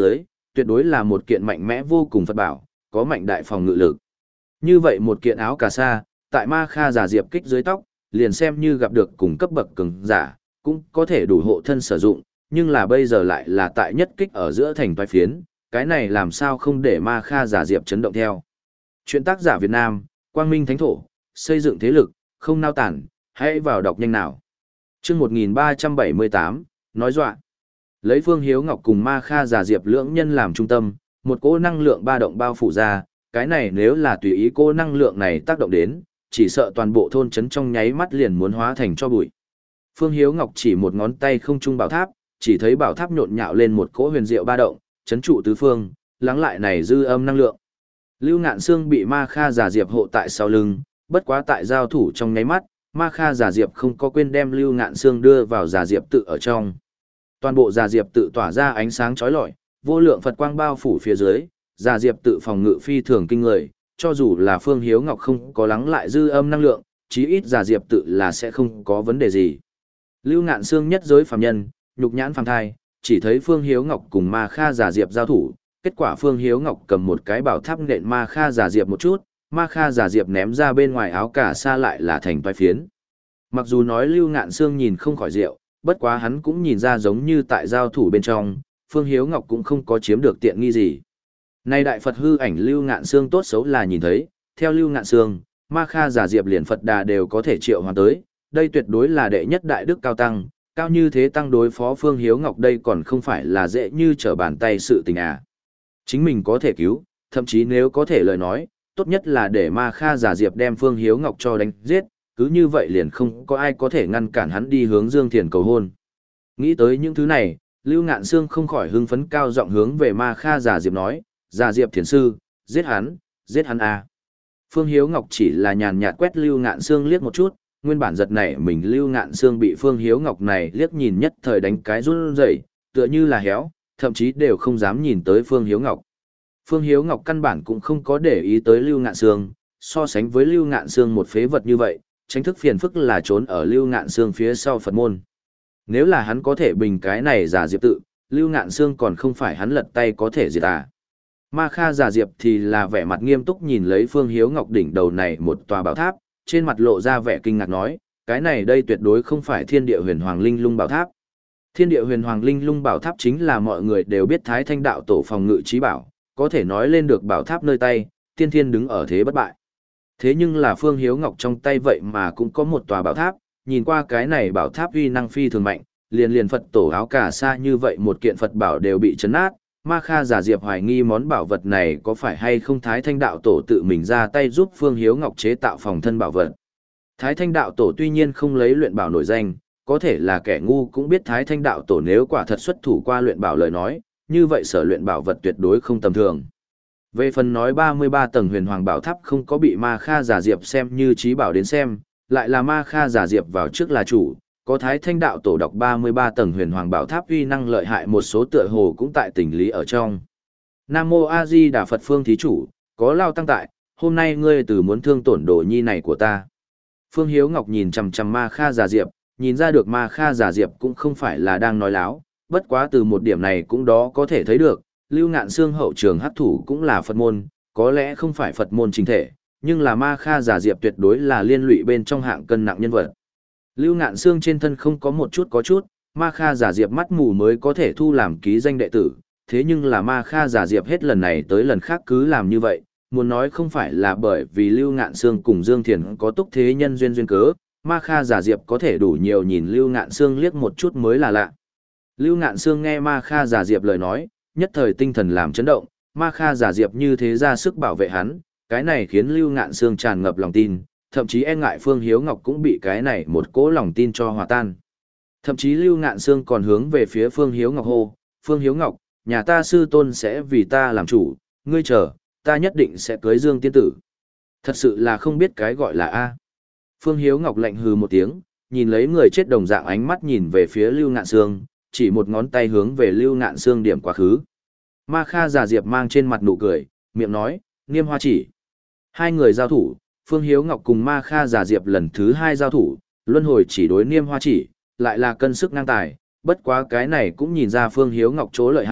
tuyệt đối là một kiện mạnh mẽ vô cùng Phật bảo, có mạnh đại phòng ngự lực. Như vậy một kiện áo cà sa, tại Ma Kha giả diệp kích dưới tóc, liền xem như gặp được cùng cấp bậc cường giả, cũng có thể đủ hộ thân sử dụng, nhưng là bây giờ lại là tại nhất kích ở giữa thành toái phiến, cái này làm sao không để Ma Kha giả diệp chấn động theo. Chuyện tác giả Việt Nam, Quang Minh Thánh Thổ, xây dựng thế lực, không nao tản, hãy vào đọc nhanh nào. Chương một nghìn ba trăm bảy mươi tám, nói dọa. Lấy Phương Hiếu Ngọc cùng Ma Kha giả diệp lưỡng nhân làm trung tâm, một cỗ năng lượng ba động bao phủ ra, cái này nếu là tùy ý cỗ năng lượng này tác động đến, chỉ sợ toàn bộ thôn trấn trong nháy mắt liền muốn hóa thành cho bụi. Phương Hiếu Ngọc chỉ một ngón tay không trung bảo tháp, chỉ thấy bảo tháp nhộn nhạo lên một cỗ huyền diệu ba động, chấn trụ tứ phương, lắng lại này dư âm năng lượng. Lưu Ngạn Sương bị Ma Kha giả diệp hộ tại sau lưng, bất quá tại giao thủ trong nháy mắt, Ma Kha giả diệp không có quên đem Lưu Ngạn Sương đưa vào giả diệp tự ở trong. Toàn bộ giả diệp tự tỏa ra ánh sáng chói lọi, vô lượng Phật quang bao phủ phía dưới, giả diệp tự phòng ngự phi thường kinh người, cho dù là Phương Hiếu Ngọc không có lắng lại dư âm năng lượng, chí ít giả diệp tự là sẽ không có vấn đề gì. Lưu Ngạn Sương nhất giới phàm nhân, nhục nhãn phàm thai, chỉ thấy Phương Hiếu Ngọc cùng Ma Kha giả diệp giao thủ, kết quả Phương Hiếu Ngọc cầm một cái bảo tháp nện Ma Kha giả diệp một chút, Ma Kha giả diệp ném ra bên ngoài áo cả sa lại là thành toái phiến. Mặc dù nói Lưu Ngạn Sương nhìn không khỏi rượu, bất quá hắn cũng nhìn ra giống như tại giao thủ bên trong, Phương Hiếu Ngọc cũng không có chiếm được tiện nghi gì. Nay đại Phật hư ảnh Lưu Ngạn Sương tốt xấu là nhìn thấy, theo Lưu Ngạn Sương, Ma Kha giả diệp liền Phật Đà đều có thể triệu hoàn tới, đây tuyệt đối là đệ nhất đại đức cao tăng, cao như thế tăng đối phó Phương Hiếu Ngọc đây còn không phải là dễ như trở bàn tay sự tình à. Chính mình có thể cứu, thậm chí nếu có thể lời nói, tốt nhất là để Ma Kha giả diệp đem Phương Hiếu Ngọc cho đánh giết, cứ như vậy liền không có ai có thể ngăn cản hắn đi hướng Dương Thiền cầu hôn. Nghĩ tới những thứ này, Lưu Ngạn Sương không khỏi hưng phấn cao giọng hướng về Ma Kha giả diệp nói, giả diệp thiền sư, giết hắn, giết hắn à. Phương Hiếu Ngọc chỉ là nhàn nhạt quét Lưu Ngạn Sương liếc một chút, nguyên bản giật nảy mình Lưu Ngạn Sương bị Phương Hiếu Ngọc này liếc nhìn nhất thời đánh cái run rẩy, tựa như là héo, thậm chí đều không dám nhìn tới Phương Hiếu Ngọc. Phương Hiếu Ngọc căn bản cũng không có để ý tới Lưu Ngạn Sương, so sánh với Lưu Ngạn Sương một phế vật như vậy, tránh thức phiền phức là trốn ở Lưu Ngạn Sương phía sau Phật môn. Nếu là hắn có thể bình cái này giả diệp tự, Lưu Ngạn Sương còn không phải hắn lật tay có thể diệt à. Ma Kha giả diệp thì là vẻ mặt nghiêm túc nhìn lấy Phương Hiếu Ngọc đỉnh đầu này một tòa bảo tháp, trên mặt lộ ra vẻ kinh ngạc nói, cái này đây tuyệt đối không phải Thiên Địa Huyền Hoàng Linh Lung Bảo Tháp. Thiên Địa Huyền Hoàng Linh Lung Bảo Tháp chính là mọi người đều biết Thái Thanh đạo tổ phòng ngự trí bảo, có thể nói lên được bảo tháp nơi tay, tiên thiên đứng ở thế bất bại. Thế nhưng là Phương Hiếu Ngọc trong tay vậy mà cũng có một tòa bảo tháp, nhìn qua cái này bảo tháp uy năng phi thường mạnh, liền liền Phật tổ áo cà sa như vậy một kiện Phật bảo đều bị chấn nát. Ma Kha giả diệp hoài nghi món bảo vật này có phải hay không Thái Thanh đạo tổ tự mình ra tay giúp Phương Hiếu Ngọc chế tạo phòng thân bảo vật. Thái Thanh đạo tổ tuy nhiên không lấy luyện bảo nổi danh, có thể là kẻ ngu cũng biết Thái Thanh đạo tổ nếu quả thật xuất thủ qua luyện bảo lời nói, như vậy sở luyện bảo vật tuyệt đối không tầm thường. Về phần nói ba mươi ba tầng huyền hoàng bảo tháp không có bị Ma Kha giả diệp xem như trí bảo đến xem, lại là Ma Kha giả diệp vào trước là chủ, có Thái Thanh đạo tổ đọc ba mươi ba tầng huyền hoàng bảo tháp uy năng lợi hại một số tựa hồ cũng tại tình lý ở trong. Nam Mô A Di Đà Phật Phương Thí Chủ, có lao tăng tại, hôm nay ngươi từ muốn thương tổn đồ nhi này của ta. Phương Hiếu Ngọc nhìn chằm chằm Ma Kha giả diệp, nhìn ra được Ma Kha giả diệp cũng không phải là đang nói láo, bất quá từ một điểm này cũng đó có thể thấy được, Lưu Ngạn Sương hậu trường hắc thủ cũng là Phật môn, có lẽ không phải Phật môn chính thể, nhưng là Ma Kha giả diệp tuyệt đối là liên lụy bên trong hạng cân nặng nhân vật. Lưu Ngạn Sương trên thân không có một chút có chút, Ma Kha giả diệp mắt mù mới có thể thu làm ký danh đệ tử, thế nhưng là Ma Kha giả diệp hết lần này tới lần khác cứ làm như vậy, muốn nói không phải là bởi vì Lưu Ngạn Sương cùng Dương Thiền có túc thế nhân duyên duyên cớ, Ma Kha giả diệp có thể đủ nhiều nhìn Lưu Ngạn Sương liếc một chút mới là lạ. Lưu Ngạn Sương nghe Ma Kha giả diệp lời nói, nhất thời tinh thần làm chấn động, Ma Kha giả diệp như thế ra sức bảo vệ hắn, cái này khiến Lưu Ngạn Sương tràn ngập lòng tin, thậm chí e ngại Phương Hiếu Ngọc cũng bị cái này một cỗ lòng tin cho hòa tan. Thậm chí Lưu Ngạn Sương còn hướng về phía Phương Hiếu Ngọc hô, Phương Hiếu Ngọc, nhà ta sư tôn sẽ vì ta làm chủ, ngươi chờ, ta nhất định sẽ cưới Dương tiên tử. Thật sự là không biết cái gọi là A. Phương Hiếu Ngọc lạnh hừ một tiếng, nhìn lấy người chết đồng dạng ánh mắt nhìn về phía Lưu Ngạn Sương, chỉ một ngón tay hướng về Lưu Ngạn Sương điểm quá khứ. Ma Kha giả diệp mang trên mặt nụ cười, miệng nói, Niêm Hoa chỉ. Hai người giao thủ, Phương Hiếu Ngọc cùng Ma Kha giả diệp lần thứ hai giao thủ, luân hồi chỉ đối Niêm Hoa chỉ, lại là cân sức ngang tài, bất quá cái này cũng nhìn ra Phương Hiếu Ngọc chỗ lợi hại,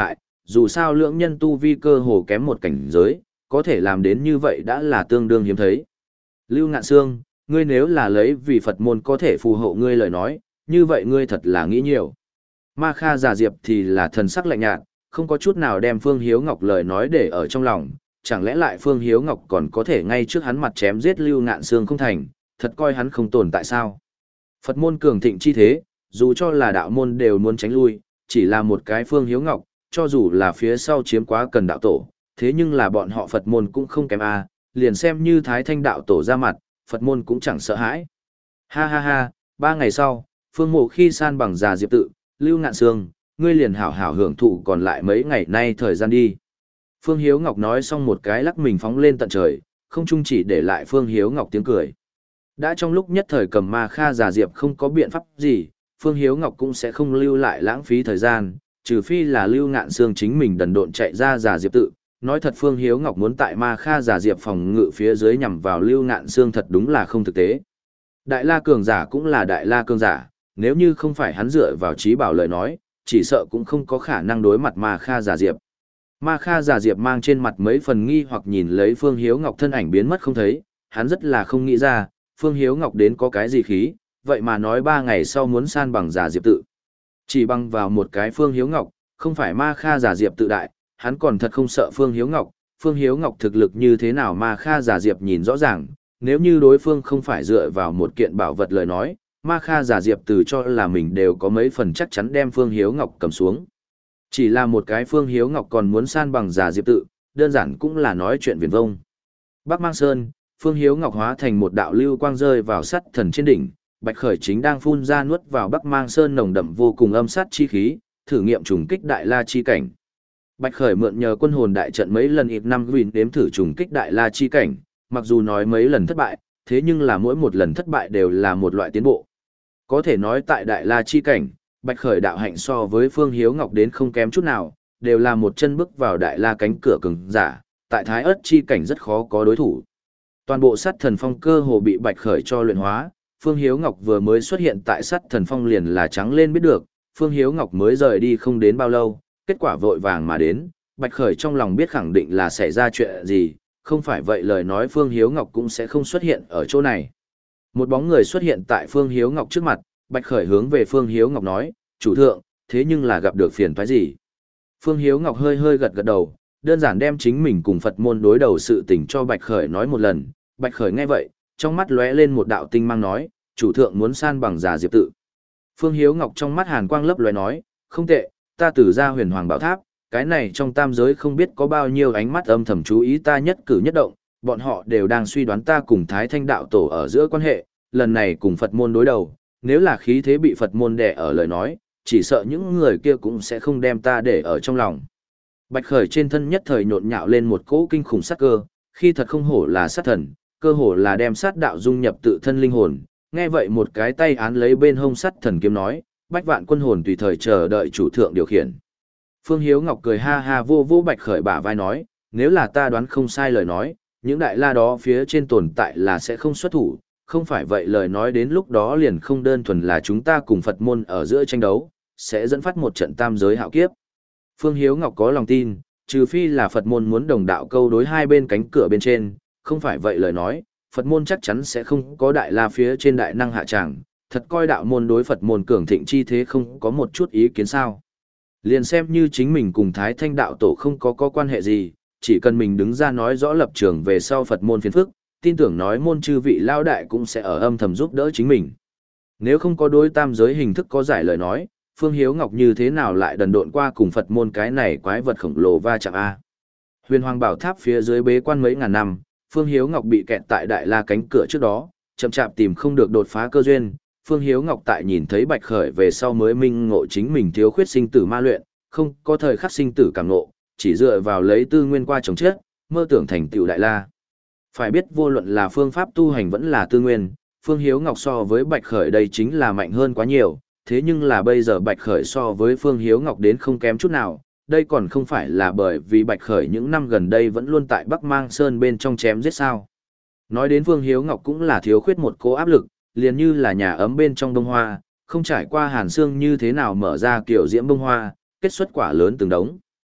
dù sao lưỡng nhân tu vi cơ hồ kém một cảnh giới, có thể làm đến như vậy đã là tương đương hiếm thấy. Lưu Ngạn Sương, ngươi nếu là lấy vì Phật môn có thể phù hộ ngươi lời nói, như vậy ngươi thật là nghĩ nhiều. Ma Kha Giả Diệp thì là thần sắc lạnh nhạt, không có chút nào đem Phương Hiếu Ngọc lời nói để ở trong lòng, chẳng lẽ lại Phương Hiếu Ngọc còn có thể ngay trước hắn mặt chém giết Lưu Ngạn Sương không thành, thật coi hắn không tồn tại sao? Phật môn cường thịnh chi thế, dù cho là đạo môn đều muốn tránh lui, chỉ là một cái Phương Hiếu Ngọc, cho dù là phía sau chiếm quá cần đạo tổ, thế nhưng là bọn họ Phật môn cũng không kém a, liền xem như Thái Thanh đạo tổ ra mặt, Phật môn cũng chẳng sợ hãi. Ha ha ha, ba ngày sau, Phương Mộ khi san bằng Già Diệp tự, Lưu Ngạn Sương, ngươi liền hảo hảo hưởng thụ còn lại mấy ngày nay thời gian đi. Phương Hiếu Ngọc nói xong một cái lắc mình phóng lên tận trời, không chung chỉ để lại Phương Hiếu Ngọc tiếng cười. Đã trong lúc nhất thời cầm Ma Kha Già Diệp không có biện pháp gì, Phương Hiếu Ngọc cũng sẽ không lưu lại lãng phí thời gian, trừ phi là Lưu Ngạn Sương chính mình đần độn chạy ra Già Diệp tự. Nói thật Phương Hiếu Ngọc muốn tại Ma Kha Già Diệp phòng ngự phía dưới nhằm vào Lưu Ngạn Sương thật đúng là không thực tế. Đại La cường giả cũng là Đại La cường giả, nếu như không phải hắn dựa vào trí bảo lời nói, chỉ sợ cũng không có khả năng đối mặt Ma Kha Già Diệp. Ma Kha Già Diệp mang trên mặt mấy phần nghi hoặc nhìn lấy Phương Hiếu Ngọc thân ảnh biến mất không thấy, hắn rất là không nghĩ ra, Phương Hiếu Ngọc đến có cái gì khí, vậy mà nói ba ngày sau muốn san bằng Già Diệp tự. Chỉ bằng vào một cái Phương Hiếu Ngọc, không phải Ma Kha Già Diệp tự đại, hắn còn thật không sợ Phương Hiếu Ngọc. Phương Hiếu Ngọc thực lực như thế nào Ma Kha Già Diệp nhìn rõ ràng, nếu như đối phương không phải dựa vào một kiện bảo vật lời nói, Ma Kha Già Diệp từ cho là mình đều có mấy phần chắc chắn đem Phương Hiếu Ngọc cầm xuống. Chỉ là một cái Phương Hiếu Ngọc còn muốn san bằng Già Diệp tự, đơn giản cũng là nói chuyện viển vông. Bắc Mang Sơn, Phương Hiếu Ngọc hóa thành một đạo lưu quang rơi vào sắt thần trên đỉnh, Bạch Khởi chính đang phun ra nuốt vào Bắc Mang Sơn nồng đậm vô cùng âm sát chi khí, thử nghiệm trùng kích Đại La chi cảnh. Bạch Khởi mượn nhờ quân hồn đại trận mấy lần ít năm Gwyn đếm thử trùng kích Đại La chi cảnh, mặc dù nói mấy lần thất bại, thế nhưng là mỗi một lần thất bại đều là một loại tiến bộ. Có thể nói tại Đại La chi cảnh, Bạch Khởi đạo hạnh so với Phương Hiếu Ngọc đến không kém chút nào, đều là một chân bước vào Đại La cánh cửa cường giả, tại Thái Ức chi cảnh rất khó có đối thủ. Toàn bộ Sắt Thần Phong cơ hồ bị Bạch Khởi cho luyện hóa, Phương Hiếu Ngọc vừa mới xuất hiện tại Sắt Thần Phong liền là trắng lên biết được, Phương Hiếu Ngọc mới rời đi không đến bao lâu, kết quả vội vàng mà đến, Bạch Khởi trong lòng biết khẳng định là xảy ra chuyện gì, không phải vậy lời nói Phương Hiếu Ngọc cũng sẽ không xuất hiện ở chỗ này. Một bóng người xuất hiện tại Phương Hiếu Ngọc trước mặt, Bạch Khởi hướng về Phương Hiếu Ngọc nói, chủ thượng, thế nhưng là gặp được phiền toái gì? Phương Hiếu Ngọc hơi hơi gật gật đầu, đơn giản đem chính mình cùng Phật môn đối đầu sự tình cho Bạch Khởi nói một lần. Bạch Khởi nghe vậy, trong mắt lóe lên một đạo tinh mang nói, chủ thượng muốn san bằng Già Diệp tự. Phương Hiếu Ngọc trong mắt hàn quang lấp lóe nói, không tệ, ta từ ra Huyền Hoàng Bảo Tháp, cái này trong tam giới không biết có bao nhiêu ánh mắt âm thầm chú ý ta nhất cử nhất động, bọn họ đều đang suy đoán ta cùng Thái Thanh đạo tổ ở giữa quan hệ, lần này cùng Phật môn đối đầu, nếu là khí thế bị Phật môn đè ở lời nói, chỉ sợ những người kia cũng sẽ không đem ta để ở trong lòng. Bạch Khởi trên thân nhất thời nhộn nhạo lên một cỗ kinh khủng sát cơ, khi thật không hổ là sát thần, cơ hổ là đem sát đạo dung nhập tự thân linh hồn. Nghe vậy một cái tay án lấy bên hông sắt thần kiếm nói, bách vạn quân hồn tùy thời chờ đợi chủ thượng điều khiển. Phương Hiếu Ngọc cười ha ha vô vô Bạch Khởi bả vai nói, nếu là ta đoán không sai lời nói, những đại la đó phía trên tồn tại là sẽ không xuất thủ, không phải vậy lời nói đến lúc đó liền không đơn thuần là chúng ta cùng Phật môn ở giữa tranh đấu, sẽ dẫn phát một trận tam giới hạo kiếp. Phương Hiếu Ngọc có lòng tin, trừ phi là Phật môn muốn đồng đạo câu đối hai bên cánh cửa bên trên, không phải vậy lời nói, Phật môn chắc chắn sẽ không có đại la phía trên đại năng hạ tràng, thật coi đạo môn đối Phật môn cường thịnh chi thế không có một chút ý kiến sao. Liền xem như chính mình cùng Thái Thanh đạo tổ không có có quan hệ gì, chỉ cần mình đứng ra nói rõ lập trường về sau Phật môn phiền phức, tin tưởng nói môn chư vị lao đại cũng sẽ ở âm thầm giúp đỡ chính mình. Nếu không có đối tam giới hình thức có giải lời nói, Phương Hiếu Ngọc như thế nào lại đần độn qua cùng Phật môn cái này quái vật khổng lồ va chạm a. Huyền Hoàng Bảo Tháp phía dưới bế quan mấy ngàn năm, Phương Hiếu Ngọc bị kẹt tại Đại La cánh cửa trước đó, chậm chạp tìm không được đột phá cơ duyên. Phương Hiếu Ngọc tại nhìn thấy Bạch Khởi về sau mới minh ngộ chính mình thiếu khuyết sinh tử ma luyện, không có thời khắc sinh tử cảm ngộ, chỉ dựa vào lấy tư nguyên qua chống chết, mơ tưởng thành tựu Đại La. Phải biết vô luận là phương pháp tu hành vẫn là tư nguyên, Phương Hiếu Ngọc so với Bạch Khởi đây chính là mạnh hơn quá nhiều, thế nhưng là bây giờ Bạch Khởi so với Phương Hiếu Ngọc đến không kém chút nào, đây còn không phải là bởi vì Bạch Khởi những năm gần đây vẫn luôn tại Bắc Mang Sơn bên trong chém giết sao. Nói đến Phương Hiếu Ngọc cũng là thiếu khuyết một cố áp lực, liền như là nhà ấm bên trong bông hoa, không trải qua hàn xương như thế nào mở ra kiểu diễm bông hoa, kết xuất quả lớn từng đống.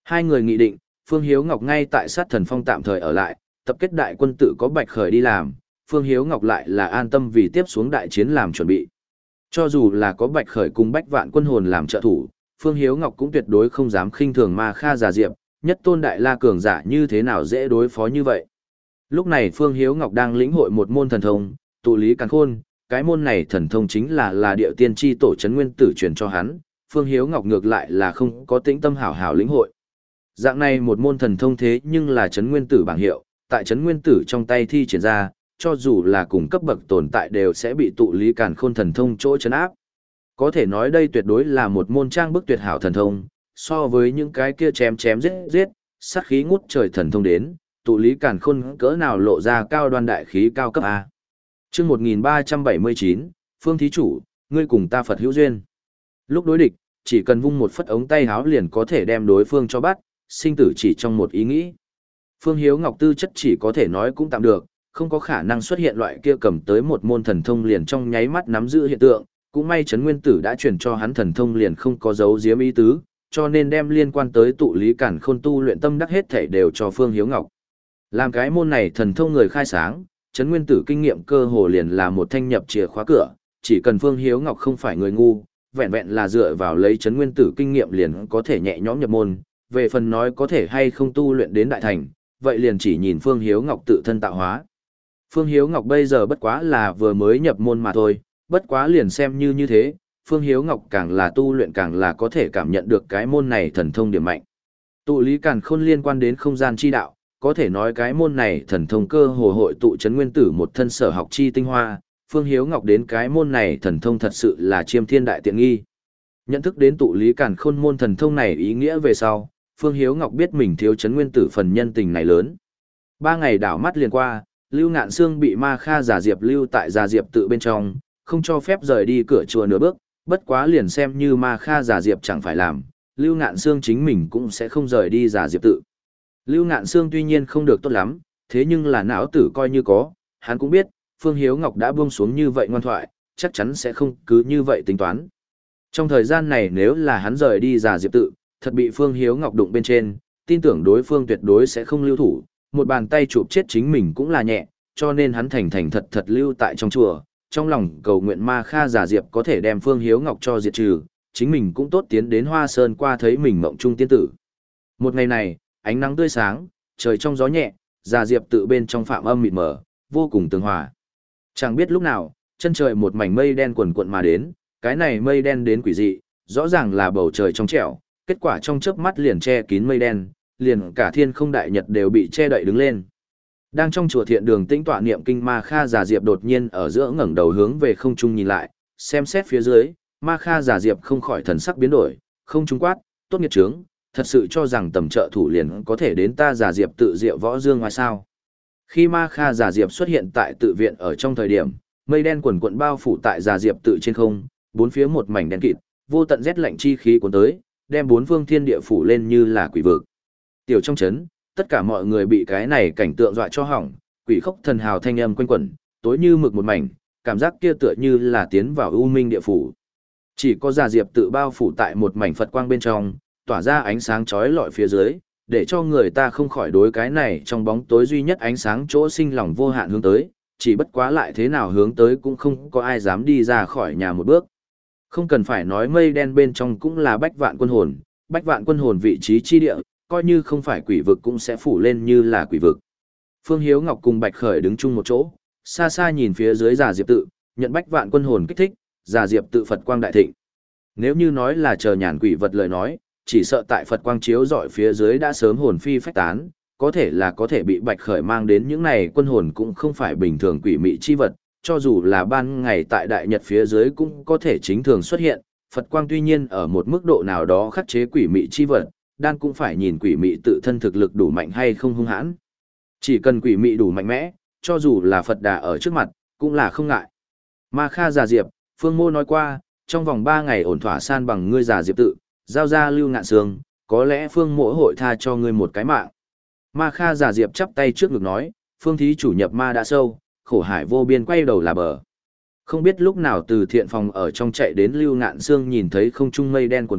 Hai người nghị định, Phương Hiếu Ngọc ngay tại sát thần phong tạm thời ở lại, tập kết đại quân tự có Bạch Khởi đi làm, Phương Hiếu Ngọc lại là an tâm vì tiếp xuống đại chiến làm chuẩn bị. Cho dù là có Bạch Khởi cùng Bách Vạn Quân Hồn làm trợ thủ, Phương Hiếu Ngọc cũng tuyệt đối không dám khinh thường Ma Kha Già Diệp, nhất tôn đại la cường giả như thế nào dễ đối phó như vậy. Lúc này Phương Hiếu Ngọc đang lĩnh hội một môn thần thông, tụ lý càn khôn, cái môn này thần thông chính là là điệu tiên tri tổ trấn nguyên tử truyền cho hắn, Phương Hiếu Ngọc ngược lại là không có tĩnh tâm hảo hảo lĩnh hội. Dạng này một môn thần thông thế nhưng là trấn nguyên tử bảng hiệu, tại trấn nguyên tử trong tay thi triển ra, cho dù là cùng cấp bậc tồn tại đều sẽ bị tụ lý càn khôn thần thông chỗ chấn áp. Có thể nói đây tuyệt đối là một môn trang bức tuyệt hảo thần thông, so với những cái kia chém chém giết giết, sát khí ngút trời thần thông đến, tụ lý càn khôn cỡ nào lộ ra cao đoan đại khí cao cấp a. Chương một nghìn ba trăm bảy mươi chín, Phương thí chủ, ngươi cùng ta Phật hữu duyên. Lúc đối địch, chỉ cần vung một phất ống tay háo liền có thể đem đối phương cho bắt, sinh tử chỉ trong một ý nghĩ. Phương Hiếu Ngọc tư chất chỉ có thể nói cũng tạm được, không có khả năng xuất hiện loại kia cầm tới một môn thần thông liền trong nháy mắt nắm giữ hiện tượng, cũng may Trấn Nguyên Tử đã truyền cho hắn thần thông liền không có dấu giếm ý tứ, cho nên đem liên quan tới tụ lý cản khôn tu luyện tâm đắc hết thảy đều cho Phương Hiếu Ngọc. Làm cái môn này thần thông người khai sáng, Trấn Nguyên Tử kinh nghiệm cơ hồ liền là một thanh nhập chìa khóa cửa, chỉ cần Phương Hiếu Ngọc không phải người ngu, vẹn vẹn là dựa vào lấy Trấn Nguyên Tử kinh nghiệm liền có thể nhẹ nhõm nhập môn, về phần nói có thể hay không tu luyện đến đại thành, vậy liền chỉ nhìn Phương Hiếu Ngọc tự thân tạo hóa. Phương Hiếu Ngọc bây giờ bất quá là vừa mới nhập môn mà thôi, bất quá liền xem như như thế, Phương Hiếu Ngọc càng là tu luyện càng là có thể cảm nhận được cái môn này thần thông điểm mạnh. Tụ lý càn khôn liên quan đến không gian chi đạo, có thể nói cái môn này thần thông cơ hồ hội tụ Trấn Nguyên Tử một thân sở học chi tinh hoa, Phương Hiếu Ngọc đến cái môn này thần thông thật sự là chiêm thiên đại tiện nghi. Nhận thức đến tụ lý càn khôn môn thần thông này ý nghĩa về sau, Phương Hiếu Ngọc biết mình thiếu Trấn Nguyên Tử phần nhân tình này lớn. Ba ngày đảo mắt liền qua, Lưu Ngạn Sương bị Ma Kha Giả Diệp lưu tại Giả Diệp tự bên trong, không cho phép rời đi cửa chùa nửa bước, bất quá liền xem như Ma Kha Giả Diệp chẳng phải làm, Lưu Ngạn Sương chính mình cũng sẽ không rời đi Giả Diệp tự. Lưu Ngạn Sương tuy nhiên không được tốt lắm, thế nhưng là não tử coi như có, hắn cũng biết, Phương Hiếu Ngọc đã buông xuống như vậy ngoan thoại, chắc chắn sẽ không cứ như vậy tính toán. Trong thời gian này nếu là hắn rời đi Giả Diệp tự, thật bị Phương Hiếu Ngọc đụng bên trên, tin tưởng đối phương tuyệt đối sẽ không lưu thủ, một bàn tay chụp chết chính mình cũng là nhẹ, cho nên hắn thành thành thật thật lưu tại trong chùa, trong lòng cầu nguyện Ma Kha Giả Diệp có thể đem Phương Hiếu Ngọc cho diệt trừ, chính mình cũng tốt tiến đến Hoa Sơn qua thấy mình mộng trung tiên tử. Một ngày này, ánh nắng tươi sáng, trời trong gió nhẹ, Giả Diệp tự bên trong phạm âm mịt mờ, vô cùng tường hòa. Chẳng biết lúc nào, chân trời một mảnh mây đen quần quận mà đến, cái này mây đen đến quỷ dị, rõ ràng là bầu trời trong trẻo, kết quả trong chớp mắt liền che kín mây đen, liền cả thiên không đại nhật đều bị che đậy đứng lên. Đang trong chùa Thiện Đường tĩnh tọa niệm kinh Ma Kha Giả Diệp đột nhiên ở giữa ngẩng đầu hướng về không trung nhìn lại, xem xét phía dưới, Ma Kha Giả Diệp không khỏi thần sắc biến đổi, không trung quát, tốt nghiệt trướng, thật sự cho rằng tầm trợ thủ liền có thể đến ta Giả Diệp tự diệu võ dương ngoài sao. Khi Ma Kha Giả Diệp xuất hiện tại tự viện ở trong thời điểm, mây đen quần quận bao phủ tại Giả Diệp tự trên không, bốn phía một mảnh đen kịt, vô tận rét lạnh chi khí cuốn tới, đem bốn phương thiên địa phủ lên như là quỷ vực. Tiểu trong chấn, tất cả mọi người bị cái này cảnh tượng dọa cho hỏng, quỷ khốc thần hào thanh âm quanh quẩn, tối như mực một mảnh, cảm giác kia tựa như là tiến vào u minh địa phủ. Chỉ có Giả Diệp tự bao phủ tại một mảnh Phật quang bên trong, tỏa ra ánh sáng chói lọi phía dưới, để cho người ta không khỏi đối cái này trong bóng tối duy nhất ánh sáng chỗ sinh lòng vô hạn hướng tới, chỉ bất quá lại thế nào hướng tới cũng không có ai dám đi ra khỏi nhà một bước. Không cần phải nói mây đen bên trong cũng là bách vạn quân hồn, bách vạn quân hồn vị trí chi địa, coi như không phải quỷ vực cũng sẽ phủ lên như là quỷ vực. Phương Hiếu Ngọc cùng Bạch Khởi đứng chung một chỗ, xa xa nhìn phía dưới Giả Diệp tự, nhận bách vạn quân hồn kích thích, Giả Diệp tự Phật quang đại thịnh. Nếu như nói là chờ nhàn quỷ vật lời nói, chỉ sợ tại Phật quang chiếu rọi phía dưới đã sớm hồn phi phách tán, có thể là có thể bị Bạch Khởi mang đến những này quân hồn cũng không phải bình thường quỷ mị chi vật, cho dù là ban ngày tại đại nhật phía dưới cũng có thể chính thường xuất hiện, Phật quang tuy nhiên ở một mức độ nào đó khắc chế quỷ mị chi vật, đan cũng phải nhìn quỷ mị tự thân thực lực đủ mạnh hay không hung hãn. Chỉ cần quỷ mị đủ mạnh mẽ, cho dù là Phật Đà ở trước mặt, cũng là không ngại. Ma Kha Giả Diệp, Phương Mô nói qua, trong vòng ba ngày ổn thỏa san bằng ngươi Giả Diệp tự, giao ra Lưu Ngạn Sương, có lẽ Phương Mỗ hội tha cho ngươi một cái mạng. Ma Kha Giả Diệp chắp tay trước ngực nói, Phương thí chủ nhập ma đã sâu, khổ hải vô biên quay đầu là bờ. Không biết lúc nào từ thiện phòng ở trong chạy đến Lưu Ngạn Sương nhìn thấy không trung mây đen cuồn cuộn,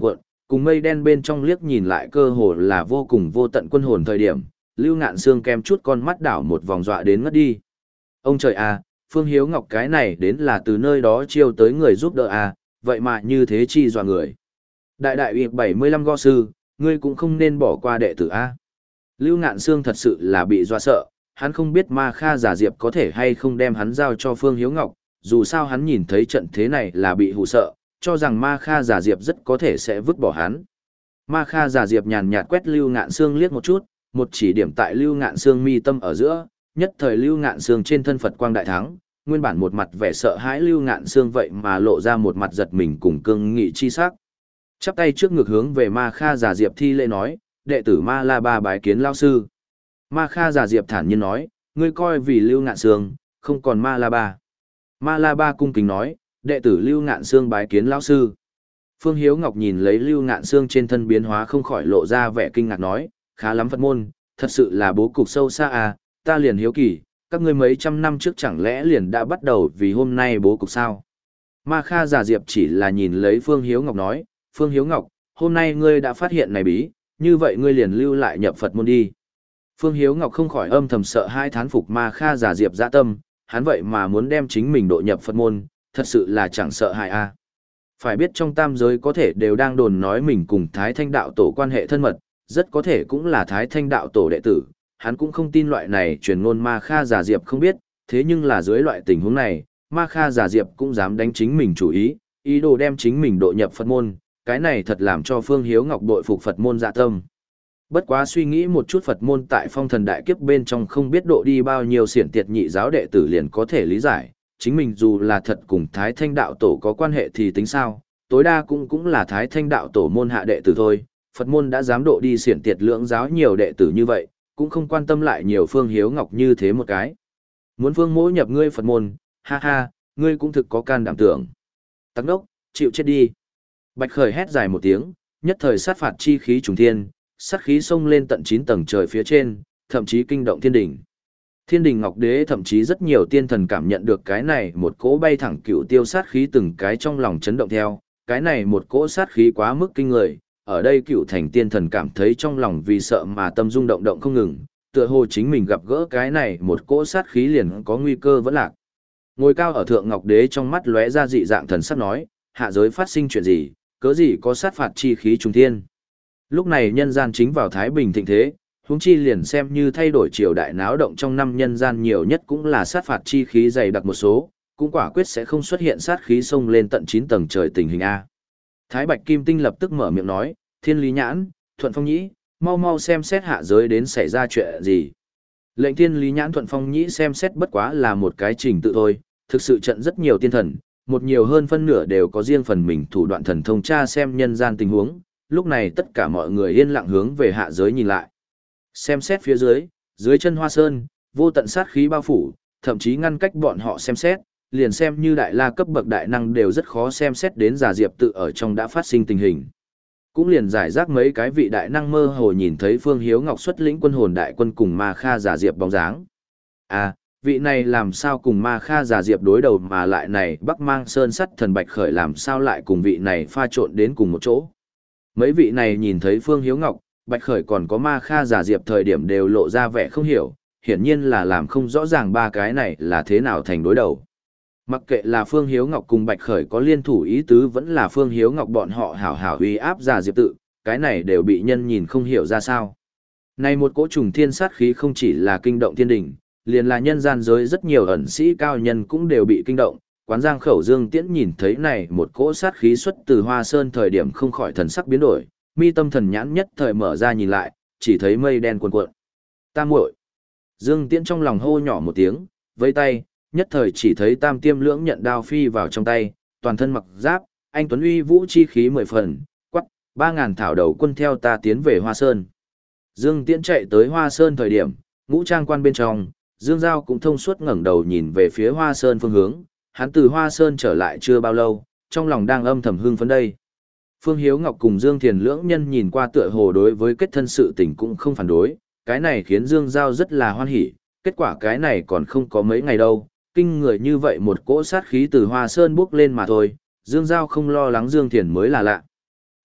Cùng mây đen bên trong liếc nhìn lại cơ hồ là vô cùng vô tận quân hồn thời điểm, Lưu Ngạn Sương kem chút con mắt đảo một vòng dọa đến ngất đi. Ông trời à, Phương Hiếu Ngọc cái này đến là từ nơi đó chiêu tới người giúp đỡ à, vậy mà như thế chi dọa người. Đại đại uy bảy mươi lăm go sư, ngươi cũng không nên bỏ qua đệ tử a. Lưu Ngạn Sương thật sự là bị dọa sợ, hắn không biết Ma Kha giả diệp có thể hay không đem hắn giao cho Phương Hiếu Ngọc, dù sao hắn nhìn thấy trận thế này là bị hù sợ, cho rằng Ma Kha giả diệp rất có thể sẽ vứt bỏ hắn. Ma Kha giả diệp nhàn nhạt quét Lưu Ngạn Sương liếc một chút, một chỉ điểm tại Lưu Ngạn Sương mi tâm ở giữa, nhất thời Lưu Ngạn Sương trên thân Phật quang đại thắng, nguyên bản một mặt vẻ sợ hãi Lưu Ngạn Sương vậy mà lộ ra một mặt giật mình cùng cương nghị chi sắc. Chắp tay trước ngực hướng về Ma Kha giả diệp thi lễ nói, đệ tử Ma La Ba bái kiến lão sư. Ma Kha giả diệp thản nhiên nói, ngươi coi vì Lưu Ngạn Sương, không còn Ma La Ba. Ma La Ba cung kính nói, đệ tử Lưu Ngạn Sương bái kiến lão sư. Phương Hiếu Ngọc nhìn lấy Lưu Ngạn Sương trên thân biến hóa không khỏi lộ ra vẻ kinh ngạc nói, khá lắm Phật môn, thật sự là bố cục sâu xa à, ta liền hiếu kỳ, các ngươi mấy trăm năm trước chẳng lẽ liền đã bắt đầu vì hôm nay bố cục sao? Ma Kha giả diệp chỉ là nhìn lấy Phương Hiếu Ngọc nói, Phương Hiếu Ngọc, hôm nay ngươi đã phát hiện này bí, như vậy ngươi liền lưu lại nhập Phật môn đi. Phương Hiếu Ngọc không khỏi âm thầm sợ hai thán phục Ma Kha giả diệp dạ tâm, hắn vậy mà muốn đem chính mình độ nhập Phật môn, thật sự là chẳng sợ hại a. Phải biết trong tam giới có thể đều đang đồn nói mình cùng Thái Thanh đạo tổ quan hệ thân mật, rất có thể cũng là Thái Thanh đạo tổ đệ tử, hắn cũng không tin loại này truyền ngôn Ma Kha giả diệp không biết, thế nhưng là dưới loại tình huống này, Ma Kha giả diệp cũng dám đánh chính mình chủ ý, ý đồ đem chính mình độ nhập Phật môn, cái này thật làm cho Phương Hiếu Ngọc bội phục Phật môn dạ tâm. Bất quá suy nghĩ một chút Phật môn tại phong thần đại kiếp bên trong không biết độ đi bao nhiêu xiển tiệt nhị giáo đệ tử liền có thể lý giải, chính mình dù là thật cùng Thái Thanh đạo tổ có quan hệ thì tính sao, tối đa cũng cũng là Thái Thanh đạo tổ môn hạ đệ tử thôi, Phật môn đã dám độ đi xiển tiệt lưỡng giáo nhiều đệ tử như vậy, cũng không quan tâm lại nhiều Phương Hiếu Ngọc như thế một cái. Muốn Phương Mỗ nhập ngươi Phật môn, ha ha, ngươi cũng thực có can đảm tưởng. Tắc đốc, chịu chết đi. Bạch Khởi hét dài một tiếng, nhất thời sát phạt chi khí trùng thiên, sát khí xông lên tận chín tầng trời phía trên, thậm chí kinh động thiên đỉnh. Thiên đình Ngọc Đế thậm chí rất nhiều tiên thần cảm nhận được cái này một cỗ bay thẳng cựu tiêu sát khí từng cái trong lòng chấn động theo, cái này một cỗ sát khí quá mức kinh người, ở đây cựu thành tiên thần cảm thấy trong lòng vì sợ mà tâm rung động động không ngừng, tựa hồ chính mình gặp gỡ cái này một cỗ sát khí liền có nguy cơ vẫn lạc. Ngồi cao ở thượng Ngọc Đế trong mắt lóe ra dị dạng thần sắc nói, hạ giới phát sinh chuyện gì, cớ gì có sát phạt chi khí trùng thiên. Lúc này nhân gian chính vào thái bình thịnh thế, huống chi liền xem như thay đổi triều đại náo động trong năm nhân gian nhiều nhất cũng là sát phạt chi khí dày đặc một số, cũng quả quyết sẽ không xuất hiện sát khí xông lên tận chín tầng trời tình hình A. Thái Bạch Kim Tinh lập tức mở miệng nói, Thiên Lý Nhãn, Thuận Phong Nhĩ, mau mau xem xét hạ giới đến xảy ra chuyện gì. Lệnh Thiên Lý Nhãn Thuận Phong Nhĩ xem xét bất quá là một cái trình tự thôi, thực sự trận rất nhiều tiên thần, một nhiều hơn phân nửa đều có riêng phần mình thủ đoạn thần thông tra xem nhân gian tình huống, lúc này tất cả mọi người yên lặng hướng về hạ giới nhìn lại. Xem xét phía dưới, dưới chân Hoa Sơn, vô tận sát khí bao phủ, thậm chí ngăn cách bọn họ xem xét, liền xem như đại la cấp bậc đại năng đều rất khó xem xét đến giả diệp tự ở trong đã phát sinh tình hình. Cũng liền giải rác mấy cái vị đại năng mơ hồ nhìn thấy Phương Hiếu Ngọc xuất lĩnh quân hồn đại quân cùng Ma Kha giả diệp bóng dáng. À, vị này làm sao cùng Ma Kha giả diệp đối đầu mà lại này Bắc Mang Sơn sắt thần Bạch Khởi làm sao lại cùng vị này pha trộn đến cùng một chỗ. Mấy vị này nhìn thấy Phương Hiếu Ngọc, Bạch Khởi còn có Ma Kha giả diệp thời điểm đều lộ ra vẻ không hiểu, hiển nhiên là làm không rõ ràng ba cái này là thế nào thành đối đầu. Mặc kệ là Phương Hiếu Ngọc cùng Bạch Khởi có liên thủ ý tứ vẫn là Phương Hiếu Ngọc bọn họ hảo hảo uy áp giả diệp tự, cái này đều bị nhân nhìn không hiểu ra sao. Này một cỗ trùng thiên sát khí không chỉ là kinh động thiên đình, liền là nhân gian giới rất nhiều ẩn sĩ cao nhân cũng đều bị kinh động. Quán Giang Khẩu Dương Tiễn nhìn thấy này một cỗ sát khí xuất từ Hoa Sơn thời điểm không khỏi thần sắc biến đổi, mi tâm thần nhãn nhất thời mở ra nhìn lại, chỉ thấy mây đen cuồn cuộn. Ta muội. Dương Tiễn trong lòng hô nhỏ một tiếng, vẫy tay, nhất thời chỉ thấy Tam Tiêm Lưỡng nhận đao phi vào trong tay, toàn thân mặc giáp, anh tuấn uy vũ chi khí mười phần, quắc, ba ngàn thảo đầu quân theo ta tiến về Hoa Sơn. Dương Tiễn chạy tới Hoa Sơn thời điểm, ngũ trang quan bên trong, Dương Giao cũng thông suốt ngẩng đầu nhìn về phía Hoa Sơn phương hướng, hắn từ Hoa Sơn trở lại chưa bao lâu, trong lòng đang âm thầm hưng phấn đây. Phương Hiếu Ngọc cùng Dương Thiền lưỡng nhân nhìn qua tựa hồ đối với kết thân sự tình cũng không phản đối, cái này khiến Dương Giao rất là hoan hỉ, kết quả cái này còn không có mấy ngày đâu, kinh người như vậy một cỗ sát khí từ Hoa Sơn bước lên mà thôi, Dương Giao không lo lắng Dương Thiền mới là lạ.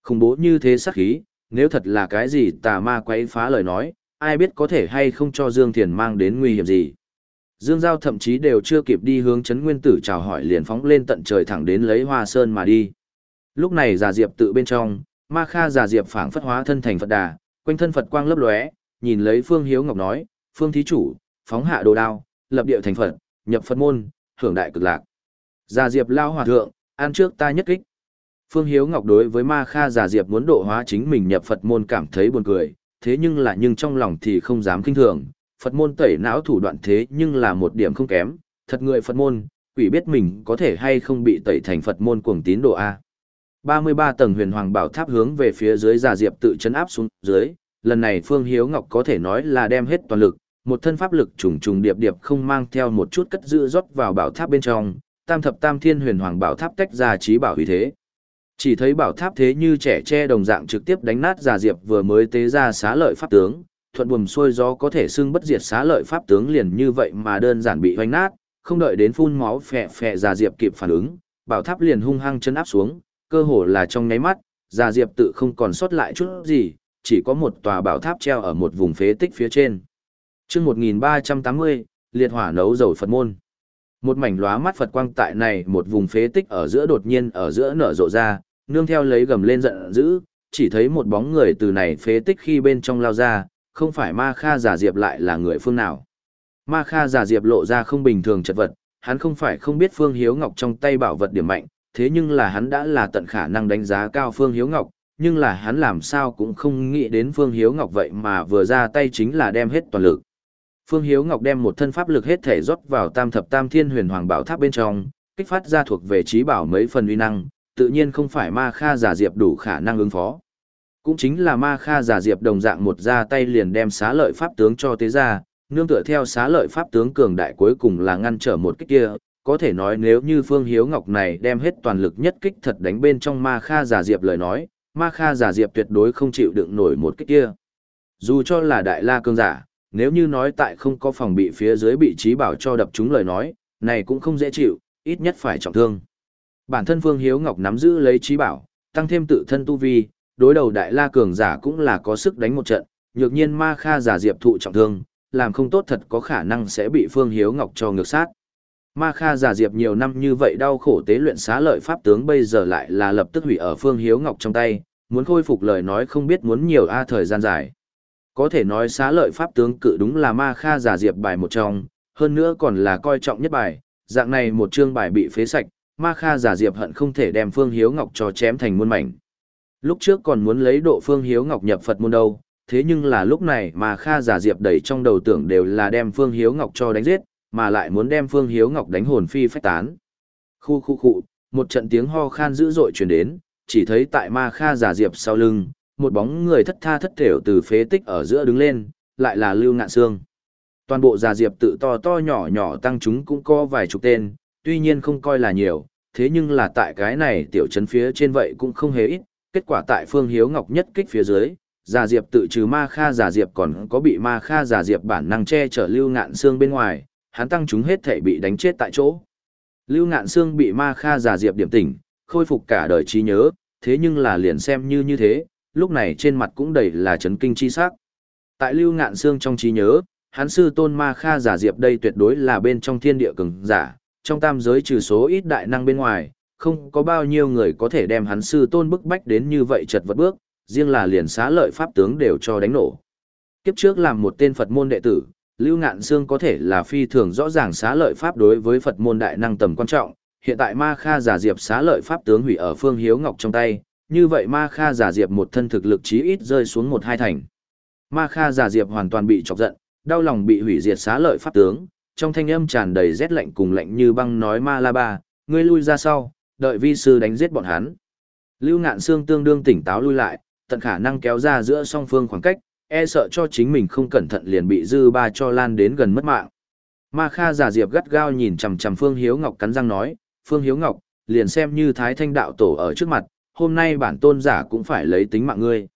Khủng bố như thế sát khí, nếu thật là cái gì tà ma quấy phá lời nói, ai biết có thể hay không cho Dương Thiền mang đến nguy hiểm gì. Dương Giao thậm chí đều chưa kịp đi hướng Trấn Nguyên Tử chào hỏi liền phóng lên tận trời thẳng đến lấy Hoa Sơn mà đi. Lúc này Già Diệp tự bên trong, Ma Kha Già Diệp phảng phất hóa thân thành Phật Đà, quanh thân Phật quang lấp lóe, nhìn lấy Phương Hiếu Ngọc nói, "Phương thí chủ, phóng hạ đồ đao, lập địa thành Phật, nhập Phật môn, hưởng đại cực lạc." Già Diệp lao hòa thượng, "An trước ta nhất kích." Phương Hiếu Ngọc đối với Ma Kha Già Diệp muốn độ hóa chính mình nhập Phật môn cảm thấy buồn cười, thế nhưng là nhưng trong lòng thì không dám kinh thường, Phật môn tẩy não thủ đoạn thế nhưng là một điểm không kém, thật người Phật môn, quỷ biết mình có thể hay không bị tẩy thành Phật môn cuồng tín đồ A. ba mươi ba tầng huyền hoàng bảo tháp hướng về phía dưới Già Diệp tự chấn áp xuống dưới, lần này Phương Hiếu Ngọc có thể nói là đem hết toàn lực, một thân pháp lực trùng trùng điệp điệp không mang theo một chút cất giữ rót vào bảo tháp bên trong, tam thập tam thiên huyền hoàng bảo tháp tách ra trí bảo uy thế. Chỉ thấy bảo tháp thế như trẻ tre đồng dạng trực tiếp đánh nát Già Diệp vừa mới tế ra xá lợi pháp tướng, thuận buồm xuôi gió có thể xưng bất diệt xá lợi pháp tướng liền như vậy mà đơn giản bị hoành nát, không đợi đến phun máu phè phè Già Diệp kịp phản ứng, bảo tháp liền hung hăng chân áp xuống, cơ hồ là trong nháy mắt, Già Diệp tự không còn sót lại chút gì, chỉ có một tòa bảo tháp treo ở một vùng phế tích phía trên. Chương một nghìn ba trăm tám mươi, liệt hỏa nấu dầu Phật môn. Một mảnh lóa mắt Phật quang tại này một vùng phế tích ở giữa đột nhiên ở giữa nở rộ ra, nương theo lấy gầm lên giận dữ, chỉ thấy một bóng người từ này phế tích khi bên trong lao ra, không phải Ma Kha Già Diệp lại là người phương nào. Ma Kha Già Diệp lộ ra không bình thường chật vật, hắn không phải không biết Phương Hiếu Ngọc trong tay bảo vật điểm mạnh, thế nhưng là hắn đã là tận khả năng đánh giá cao Phương Hiếu Ngọc, nhưng là hắn làm sao cũng không nghĩ đến Phương Hiếu Ngọc vậy mà vừa ra tay chính là đem hết toàn lực. Phương Hiếu Ngọc đem một thân pháp lực hết thể rót vào tam thập tam thiên huyền hoàng bảo tháp bên trong, kích phát ra thuộc về trí bảo mấy phần uy năng, tự nhiên không phải Ma Kha Già Diệp đủ khả năng ứng phó. Cũng chính là Ma Kha Già Diệp đồng dạng một ra tay liền đem xá lợi pháp tướng cho tế ra, nương tựa theo xá lợi pháp tướng cường đại cuối cùng là ngăn trở một kích kia, có thể nói nếu như Phương Hiếu Ngọc này đem hết toàn lực nhất kích thật đánh bên trong Ma Kha Già Diệp lời nói, Ma Kha Già Diệp tuyệt đối không chịu đựng nổi một kích kia. Dù cho là đại la cường giả, nếu như nói tại không có phòng bị phía dưới bị trí bảo cho đập trúng lời nói, này cũng không dễ chịu, ít nhất phải trọng thương. Bản thân Phương Hiếu Ngọc nắm giữ lấy trí bảo, tăng thêm tự thân tu vi, đối đầu đại la cường giả cũng là có sức đánh một trận, nhược nhiên Ma Kha Già Diệp thụ trọng thương, làm không tốt thật có khả năng sẽ bị Phương Hiếu Ngọc cho ngược sát. Ma Kha Già Diệp nhiều năm như vậy đau khổ tế luyện xá lợi pháp tướng bây giờ lại là lập tức hủy ở Phương Hiếu Ngọc trong tay, muốn khôi phục lời nói không biết muốn nhiều a thời gian dài. Có thể nói xá lợi pháp tướng cự đúng là Ma Kha Già Diệp bài một trong, hơn nữa còn là coi trọng nhất bài, dạng này một chương bài bị phế sạch, Ma Kha Già Diệp hận không thể đem Phương Hiếu Ngọc cho chém thành muôn mảnh. Lúc trước còn muốn lấy độ Phương Hiếu Ngọc nhập Phật môn đâu, thế nhưng là lúc này Ma Kha Già Diệp đầy trong đầu tưởng đều là đem Phương Hiếu Ngọc cho đánh giết, mà lại muốn đem Phương Hiếu Ngọc đánh hồn phi phách tán. Khu khu khu, một trận tiếng ho khan dữ dội truyền đến, chỉ thấy tại Ma Kha Già Diệp sau lưng, một bóng người thất tha thất thểu từ phế tích ở giữa đứng lên, lại là Lưu Ngạn Sương. Toàn bộ Già Diệp tự to to nhỏ nhỏ tăng chúng cũng có vài chục tên, tuy nhiên không coi là nhiều, thế nhưng là tại cái này tiểu trấn phía trên vậy cũng không hề ít, kết quả tại Phương Hiếu Ngọc nhất kích phía dưới, Già Diệp tự trừ Ma Kha Già Diệp còn có bị Ma Kha Già Diệp bản năng che chở Lưu Ngạn Sương bên ngoài, hắn tăng chúng hết thảy bị đánh chết tại chỗ. Lưu Ngạn Sương bị Ma Kha Già Diệp điểm tỉnh, khôi phục cả đời trí nhớ, thế nhưng là liền xem như như thế, lúc này trên mặt cũng đầy là chấn kinh chi sắc. Tại Lưu Ngạn Sương trong trí nhớ, hắn sư tôn Ma Kha Già Diệp đây tuyệt đối là bên trong thiên địa cường giả, trong tam giới trừ số ít đại năng bên ngoài, không có bao nhiêu người có thể đem hắn sư tôn bức bách đến như vậy chật vật bước, riêng là liền xá lợi pháp tướng đều cho đánh nổ. Kiếp trước làm một tên Phật môn đệ tử, Lưu Ngạn Sương có thể là phi thường rõ ràng xá lợi pháp đối với Phật môn đại năng tầm quan trọng, hiện tại Ma Kha Già Diệp xá lợi pháp tướng hủy ở Phương Hiếu Ngọc trong tay, như vậy Ma Kha Già Diệp một thân thực lực chí ít rơi xuống một hai thành. Ma Kha Già Diệp hoàn toàn bị chọc giận, đau lòng bị hủy diệt xá lợi pháp tướng, trong thanh âm tràn đầy rét lạnh cùng lạnh như băng nói Ma La Ba, ngươi lui ra sau, đợi vi sư đánh giết bọn hắn. Lưu Ngạn Sương tương đương tỉnh táo lui lại, tận khả năng kéo ra giữa song phương khoảng cách, e sợ cho chính mình không cẩn thận liền bị dư ba cho lan đến gần mất mạng. Ma Kha Già Diệp gắt gao nhìn chằm chằm Phương Hiếu Ngọc cắn răng nói, Phương Hiếu Ngọc, liền xem như Thái Thanh đạo tổ ở trước mặt, hôm nay bản tôn giả cũng phải lấy tính mạng ngươi.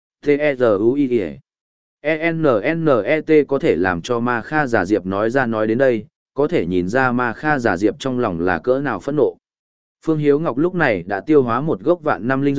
T-E-Z-U-I-E E-N-N-E-T có thể làm cho Ma Kha Già Diệp nói ra nói đến đây, có thể nhìn ra Ma Kha Già Diệp trong lòng là cỡ nào phẫn nộ. Phương Hiếu Ngọc lúc này đã tiêu hóa một gốc vạn năm linh dược,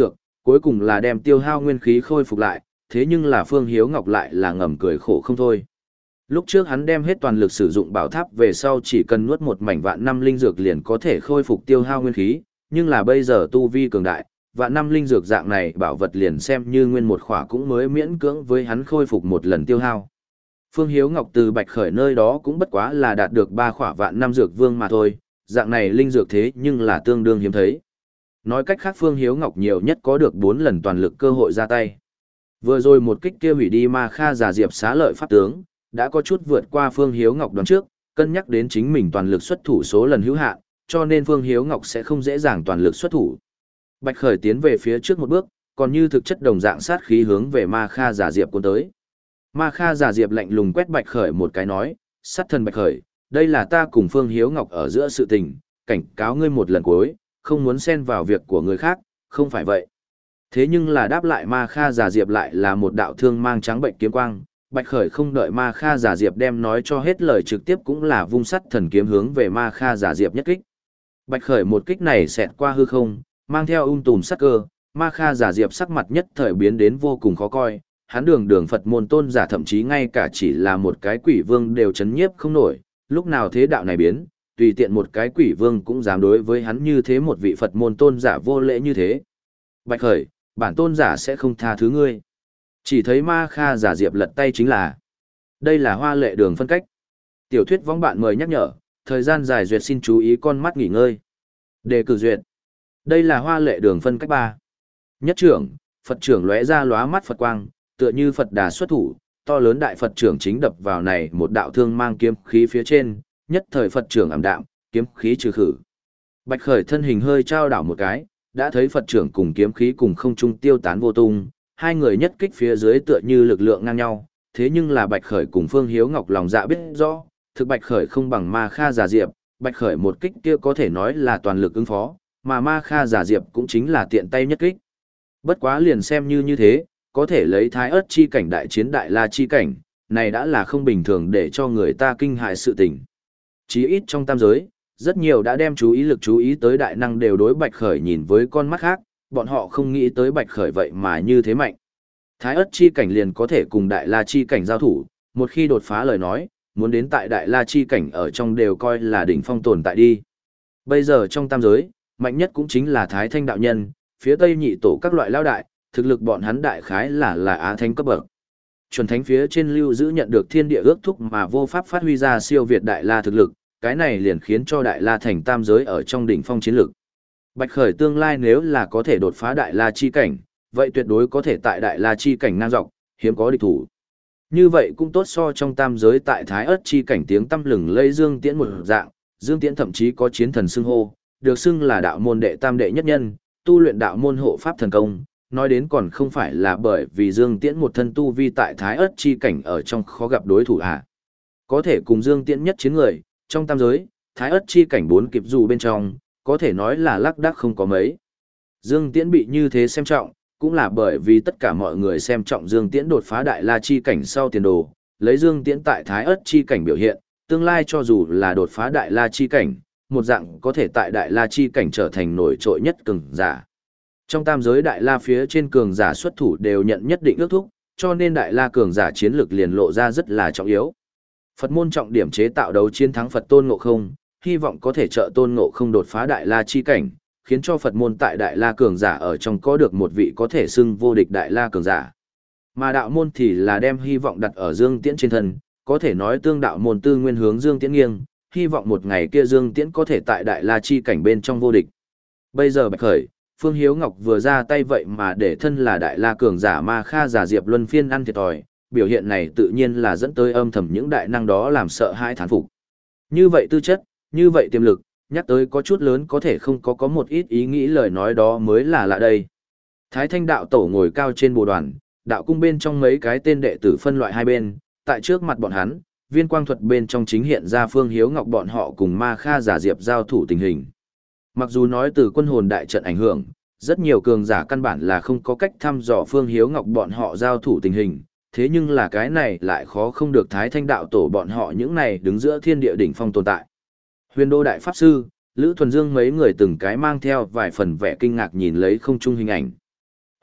cuối cùng là đem tiêu hao nguyên khí khôi phục lại, thế nhưng là Phương Hiếu Ngọc lại là ngầm cười khổ không thôi. Lúc trước hắn đem hết toàn lực sử dụng bảo tháp về sau chỉ cần nuốt một mảnh vạn năm linh dược liền có thể khôi phục tiêu hao nguyên khí, nhưng là bây giờ tu vi cường đại, vạn năm linh dược dạng này bảo vật liền xem như nguyên một khỏa cũng mới miễn cưỡng với hắn khôi phục một lần tiêu hao. Phương Hiếu Ngọc từ Bạch Khởi nơi đó cũng bất quá là đạt được ba khỏa vạn năm dược vương mà thôi, dạng này linh dược thế nhưng là tương đương hiếm thấy. Nói cách khác Phương Hiếu Ngọc nhiều nhất có được bốn lần toàn lực cơ hội ra tay. Vừa rồi một kích kia hủy đi Ma Kha giả diệp xá lợi pháp tướng, đã có chút vượt qua Phương Hiếu Ngọc đoán trước, cân nhắc đến chính mình toàn lực xuất thủ số lần hữu hạn, cho nên Phương Hiếu Ngọc sẽ không dễ dàng toàn lực xuất thủ. Bạch Khởi tiến về phía trước một bước, còn như thực chất đồng dạng sát khí hướng về Ma Kha giả diệp cuốn tới. Ma Kha giả diệp lạnh lùng quét Bạch Khởi một cái nói, sát thần Bạch Khởi, đây là ta cùng Phương Hiếu Ngọc ở giữa sự tình, cảnh cáo ngươi một lần cuối, không muốn xen vào việc của người khác, không phải vậy. Thế nhưng là đáp lại Ma Kha giả diệp lại là một đạo thương mang trắng bệnh kiếm quang, Bạch Khởi không đợi Ma Kha giả diệp đem nói cho hết lời trực tiếp cũng là vung sắt thần kiếm hướng về Ma Kha giả diệp nhất kích. Bạch Khởi một kích này xẹt qua hư không, mang theo ung tùm sắc cơ, Ma Kha giả diệp sắc mặt nhất thời biến đến vô cùng khó coi, hắn đường đường Phật môn tôn giả thậm chí ngay cả chỉ là một cái quỷ vương đều chấn nhiếp không nổi, lúc nào thế đạo này biến, tùy tiện một cái quỷ vương cũng dám đối với hắn như thế một vị Phật môn tôn giả vô lễ như thế. Bạch Khởi, bản tôn giả sẽ không tha thứ ngươi. Chỉ thấy Ma Kha giả diệp lật tay chính là. Đây là hoa lệ đường phân cách. Tiểu thuyết võng bạn mời nhắc nhở, thời gian dài duyệt xin chú ý con mắt nghỉ ngơi. Đề cử duyệt. Đây là hoa lệ đường phân cách ba. Nhất trưởng, Phật trưởng lóe ra lóa mắt Phật quang, tựa như Phật đà xuất thủ, to lớn đại Phật trưởng chính đập vào này một đạo thương mang kiếm khí phía trên, nhất thời Phật trưởng ảm đạm, kiếm khí trừ khử. Bạch Khởi thân hình hơi trao đảo một cái, đã thấy Phật trưởng cùng kiếm khí cùng không trung tiêu tán vô tung, hai người nhất kích phía dưới tựa như lực lượng ngang nhau, thế nhưng là Bạch Khởi cùng Phương Hiếu Ngọc lòng dạ biết rõ, thực Bạch Khởi không bằng Ma Kha giả diệp, Bạch Khởi một kích kia có thể nói là toàn lực ứng phó, mà Ma Kha giả diệp cũng chính là tiện tay nhất kích. Bất quá liền xem như như thế, có thể lấy Thái Ức chi cảnh đại chiến Đại La chi cảnh, này đã là không bình thường để cho người ta kinh hại sự tình. Chí ít trong tam giới, rất nhiều đã đem chú ý lực chú ý tới đại năng đều đối Bạch Khởi nhìn với con mắt khác, bọn họ không nghĩ tới Bạch Khởi vậy mà như thế mạnh. Thái Ức chi cảnh liền có thể cùng Đại La chi cảnh giao thủ, một khi đột phá lời nói, muốn đến tại Đại La chi cảnh ở trong đều coi là đỉnh phong tồn tại đi. Bây giờ trong tam giới, mạnh nhất cũng chính là Thái Thanh đạo nhân, phía Tây nhị tổ các loại lao đại, thực lực bọn hắn đại khái là là á thánh cấp bậc. Chuẩn thánh phía trên lưu giữ nhận được thiên địa ước thúc mà vô pháp phát huy ra siêu việt Đại La thực lực, cái này liền khiến cho Đại La thành tam giới ở trong đỉnh phong chiến lực. Bạch Khởi tương lai nếu là có thể đột phá Đại La chi cảnh, vậy tuyệt đối có thể tại Đại La chi cảnh ngang dọc, hiếm có địch thủ. Như vậy cũng tốt so trong tam giới tại Thái Ức chi cảnh tiếng tăm lừng lây Dương Tiễn một dạng, Dương Tiễn thậm chí có chiến thần xưng hô, được xưng là đạo môn đệ tam đệ nhất nhân, tu luyện đạo môn hộ pháp thần công, nói đến còn không phải là bởi vì Dương Tiễn một thân tu vi tại Thái Ức chi cảnh ở trong khó gặp đối thủ à. Có thể cùng Dương Tiễn nhất chiến người, trong tam giới, Thái Ức chi cảnh bốn kịp dù bên trong, có thể nói là lác đác không có mấy. Dương Tiễn bị như thế xem trọng, cũng là bởi vì tất cả mọi người xem trọng Dương Tiễn đột phá Đại La chi cảnh sau tiền đồ, lấy Dương Tiễn tại Thái Ức chi cảnh biểu hiện, tương lai cho dù là đột phá Đại La chi cảnh, một dạng có thể tại Đại La chi cảnh trở thành nổi trội nhất cường giả. Trong tam giới Đại La phía trên cường giả xuất thủ đều nhận nhất định ước thúc, cho nên Đại La cường giả chiến lược liền lộ ra rất là trọng yếu. Phật môn trọng điểm chế tạo đấu chiến thắng Phật Tôn Ngộ Không, hy vọng có thể trợ Tôn Ngộ Không đột phá Đại La chi cảnh, khiến cho Phật môn tại Đại La cường giả ở trong có được một vị có thể xưng vô địch Đại La cường giả. Mà đạo môn thì là đem hy vọng đặt ở Dương Tiễn trên thân, có thể nói tương đạo môn tư nguyên hướng Dương Tiễn nghiêng, hy vọng một ngày kia Dương Tiễn có thể tại Đại La chi cảnh bên trong vô địch. Bây giờ Bạch Khởi, Phương Hiếu Ngọc vừa ra tay vậy mà để thân là Đại La cường giả Ma Kha giả diệp luân phiên ăn thiệt thòi, biểu hiện này tự nhiên là dẫn tới âm thầm những đại năng đó làm sợ hãi thán phục. Như vậy tư chất, như vậy tiềm lực, nhắc tới có chút lớn có thể không có có một ít ý nghĩ lời nói đó mới là lạ đây. Thái Thanh đạo tổ ngồi cao trên bồ đoàn, đạo cung bên trong mấy cái tên đệ tử phân loại hai bên, tại trước mặt bọn hắn, viên quang thuật bên trong chính hiện ra Phương Hiếu Ngọc bọn họ cùng Ma Kha giả diệp giao thủ tình hình. Mặc dù nói từ quân hồn đại trận ảnh hưởng, rất nhiều cường giả căn bản là không có cách thăm dò Phương Hiếu Ngọc bọn họ giao thủ tình hình, thế nhưng là cái này lại khó không được Thái Thanh đạo tổ bọn họ những này đứng giữa thiên địa đỉnh phong tồn tại. Huyền Đô Đại Pháp Sư, Lữ Thuần Dương mấy người từng cái mang theo vài phần vẻ kinh ngạc nhìn lấy không trung hình ảnh.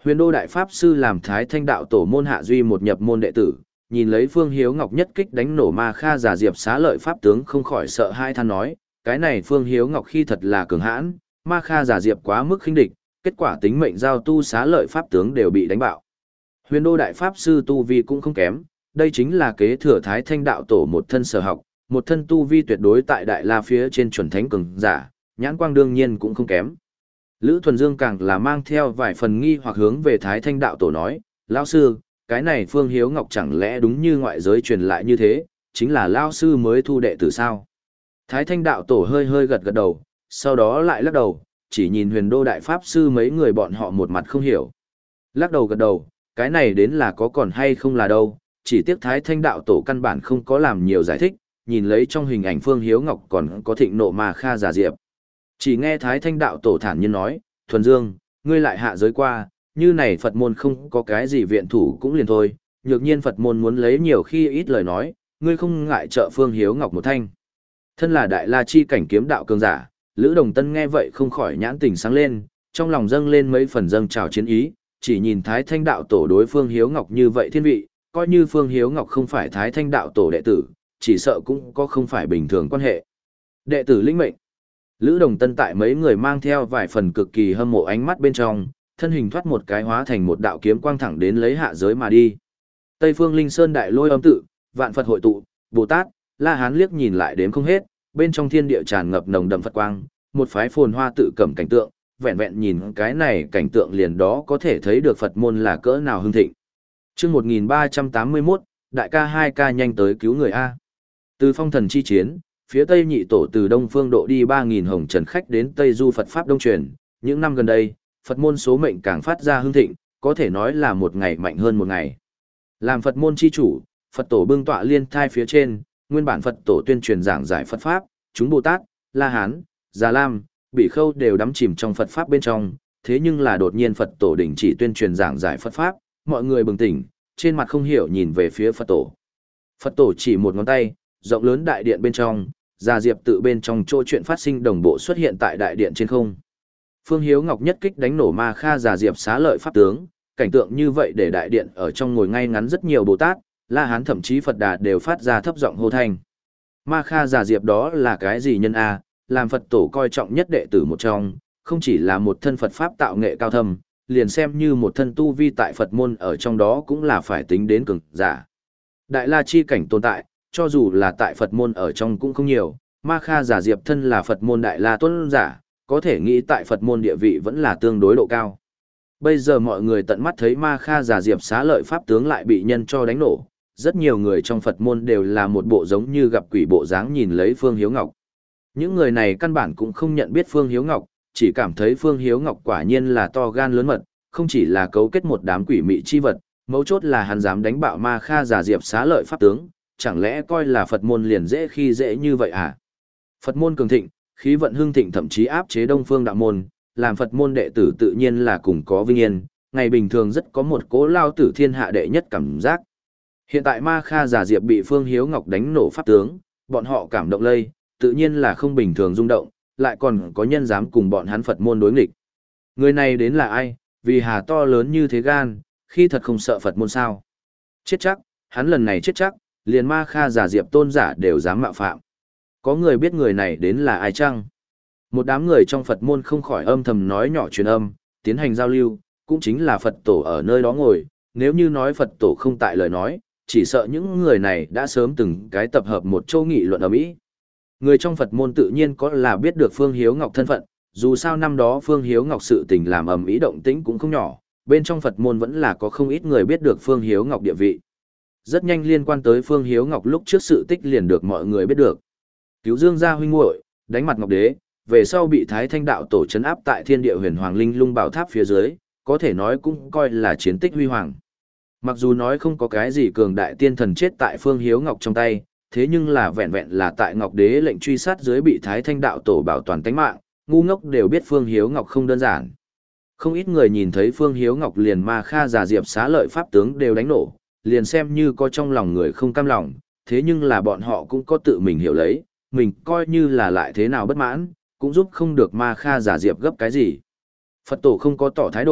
Huyền Đô Đại Pháp Sư làm Thái Thanh Đạo Tổ môn hạ duy một nhập môn đệ tử, nhìn lấy Phương Hiếu Ngọc nhất kích đánh nổ Ma Kha giả diệp xá lợi Pháp tướng không khỏi sợ hai than nói, cái này Phương Hiếu Ngọc khi thật là cường hãn, Ma Kha giả diệp quá mức khinh địch, kết quả tính mệnh giao tu xá lợi Pháp tướng đều bị đánh bạo. Huyền Đô Đại Pháp Sư tu vi cũng không kém, đây chính là kế thừa Thái Thanh Đạo Tổ một thân sở học, một thân tu vi tuyệt đối tại Đại La phía trên chuẩn thánh cường giả, nhãn quang đương nhiên cũng không kém. Lữ Thuần Dương càng là mang theo vài phần nghi hoặc hướng về Thái Thanh Đạo Tổ nói, lão sư, cái này Phương Hiếu Ngọc chẳng lẽ đúng như ngoại giới truyền lại như thế, chính là lão sư mới thu đệ tử sao? Thái Thanh Đạo Tổ hơi hơi gật gật đầu, sau đó lại lắc đầu, chỉ nhìn Huyền Đô Đại Pháp Sư mấy người bọn họ một mặt không hiểu. Lắc đầu gật đầu, cái này đến là có còn hay không là đâu, chỉ tiếc Thái Thanh Đạo Tổ căn bản không có làm nhiều giải thích, nhìn lấy trong hình ảnh Phương Hiếu Ngọc còn có thịnh nộ Ma Kha giả diệp. Chỉ nghe Thái Thanh Đạo Tổ thản nhiên nói, Thuần Dương, ngươi lại hạ giới qua, như này Phật môn không có cái gì viện thủ cũng liền thôi, nhược nhiên Phật môn muốn lấy nhiều khi ít lời nói, ngươi không ngại trợ Phương Hiếu Ngọc một thanh. Thân là Đại La chi cảnh kiếm đạo cường giả, Lữ Đồng Tân nghe vậy không khỏi nhãn tình sáng lên, trong lòng dâng lên mấy phần dâng trào chiến ý, chỉ nhìn Thái Thanh Đạo Tổ đối Phương Hiếu Ngọc như vậy thiên vị, coi như Phương Hiếu Ngọc không phải Thái Thanh Đạo Tổ đệ tử, chỉ sợ cũng có không phải bình thường quan hệ. Đệ tử lĩnh mệnh. Lữ Đồng Tân tại mấy người mang theo vài phần cực kỳ hâm mộ ánh mắt bên trong, thân hình thoát một cái hóa thành một đạo kiếm quang thẳng đến lấy hạ giới mà đi. Tây Phương Linh Sơn đại lôi âm tự, vạn Phật hội tụ, Bồ Tát, La Hán liếc nhìn lại đếm không hết, bên trong thiên địa tràn ngập nồng đậm Phật quang, một phái phồn hoa tự cẩm cảnh tượng, vẹn vẹn nhìn cái này cảnh tượng liền đó có thể thấy được Phật môn là cỡ nào hưng thịnh. Chương một nghìn ba trăm tám mươi mốt, đại ca hai ca nhanh tới cứu người a. Từ phong thần chi chiến, phía Tây nhị tổ từ Đông Phương độ đi ba nghìn hồng trần khách đến Tây du Phật Pháp Đông truyền, những năm gần đây, Phật môn số mệnh càng phát ra hưng thịnh, có thể nói là một ngày mạnh hơn một ngày. Làm Phật môn chi chủ, Phật tổ bưng tọa liên thai phía trên, nguyên bản Phật tổ tuyên truyền giảng giải Phật Pháp, chúng Bồ Tát, La Hán, Già Lam, Bỉ Khâu đều đắm chìm trong Phật Pháp bên trong, thế nhưng là đột nhiên Phật tổ đình chỉ tuyên truyền giảng giải Phật Pháp, mọi người bừng tỉnh, trên mặt không hiểu nhìn về phía Phật tổ. Phật tổ chỉ một ngón tay, rộng lớn đại điện bên trong, Già Diệp tự bên trong chỗ chuyện phát sinh đồng bộ xuất hiện tại đại điện trên không. Phương Hiếu Ngọc nhất kích đánh nổ Ma Kha Già Diệp xá lợi pháp tướng, cảnh tượng như vậy để đại điện ở trong ngồi ngay ngắn rất nhiều Bồ Tát, La Hán thậm chí Phật Đà đều phát ra thấp giọng hô thanh. Ma Kha Già Diệp đó là cái gì nhân a? Làm Phật tổ coi trọng nhất đệ tử một trong, không chỉ là một thân Phật pháp tạo nghệ cao thâm, liền xem như một thân tu vi tại Phật môn ở trong đó cũng là phải tính đến cường giả. Đại La chi cảnh tồn tại, cho dù là tại Phật môn ở trong cũng không nhiều, Ma Kha Giả Diệp thân là Phật môn Đại La tôn giả, có thể nghĩ tại Phật môn địa vị vẫn là tương đối độ cao. Bây giờ mọi người tận mắt thấy Ma Kha Giả Diệp xá lợi pháp tướng lại bị nhân cho đánh nổ, rất nhiều người trong Phật môn đều là một bộ giống như gặp quỷ bộ dáng nhìn lấy Phương Hiếu Ngọc. Những người này căn bản cũng không nhận biết Phương Hiếu Ngọc, chỉ cảm thấy Phương Hiếu Ngọc quả nhiên là to gan lớn mật, không chỉ là cấu kết một đám quỷ mị chi vật, mấu chốt là hắn dám đánh bạo Ma Kha Giả Diệp xá lợi pháp tướng, chẳng lẽ coi là Phật môn liền dễ khi dễ như vậy à? Phật môn cường thịnh, khí vận hưng thịnh thậm chí áp chế Đông Phương đạo môn, làm Phật môn đệ tử tự nhiên là cùng có vinh yên, ngày bình thường rất có một cố lao tử thiên hạ đệ nhất cảm giác. Hiện tại Ma Kha Giả Diệp bị Phương Hiếu Ngọc đánh nổ pháp tướng, bọn họ cảm động lây, tự nhiên là không bình thường rung động, lại còn có nhân dám cùng bọn hắn Phật môn đối nghịch. Người này đến là ai, vì hà to lớn như thế gan, khi thật không sợ Phật môn sao? Chết chắc, hắn lần này chết chắc, liền Ma Kha Giả Diệp tôn giả đều dám mạo phạm. Có người biết người này đến là ai chăng? Một đám người trong Phật môn không khỏi âm thầm nói nhỏ truyền âm, tiến hành giao lưu, cũng chính là Phật tổ ở nơi đó ngồi, nếu như nói Phật tổ không tại lời nói, chỉ sợ những người này đã sớm từng cái tập hợp một châu nghị luận ở Mỹ. Người trong Phật môn tự nhiên có là biết được Phương Hiếu Ngọc thân phận, dù sao năm đó Phương Hiếu Ngọc sự tình làm ầm ĩ động tĩnh cũng không nhỏ, bên trong Phật môn vẫn là có không ít người biết được Phương Hiếu Ngọc địa vị. Rất nhanh liên quan tới Phương Hiếu Ngọc lúc trước sự tích liền được mọi người biết được. Cứu Dương gia huynh muội, đánh mặt Ngọc Đế, về sau bị Thái Thanh đạo tổ trấn áp tại Thiên Địa Huyền Hoàng Linh Lung Bảo Tháp phía dưới, có thể nói cũng coi là chiến tích huy hoàng. Mặc dù nói không có cái gì cường đại tiên thần chết tại Phương Hiếu Ngọc trong tay, thế nhưng là vẹn vẹn là tại Ngọc Đế lệnh truy sát dưới bị Thái Thanh đạo tổ bảo toàn tánh mạng, ngu ngốc đều biết Phương Hiếu Ngọc không đơn giản. Không ít người nhìn thấy Phương Hiếu Ngọc liền Ma Kha Giả Diệp xá lợi pháp tướng đều đánh nổ, liền xem như có trong lòng người không cam lòng, thế nhưng là bọn họ cũng có tự mình hiểu lấy, mình coi như là lại thế nào bất mãn, cũng giúp không được Ma Kha Giả Diệp gấp cái gì. Phật tổ không có tỏ thái độ,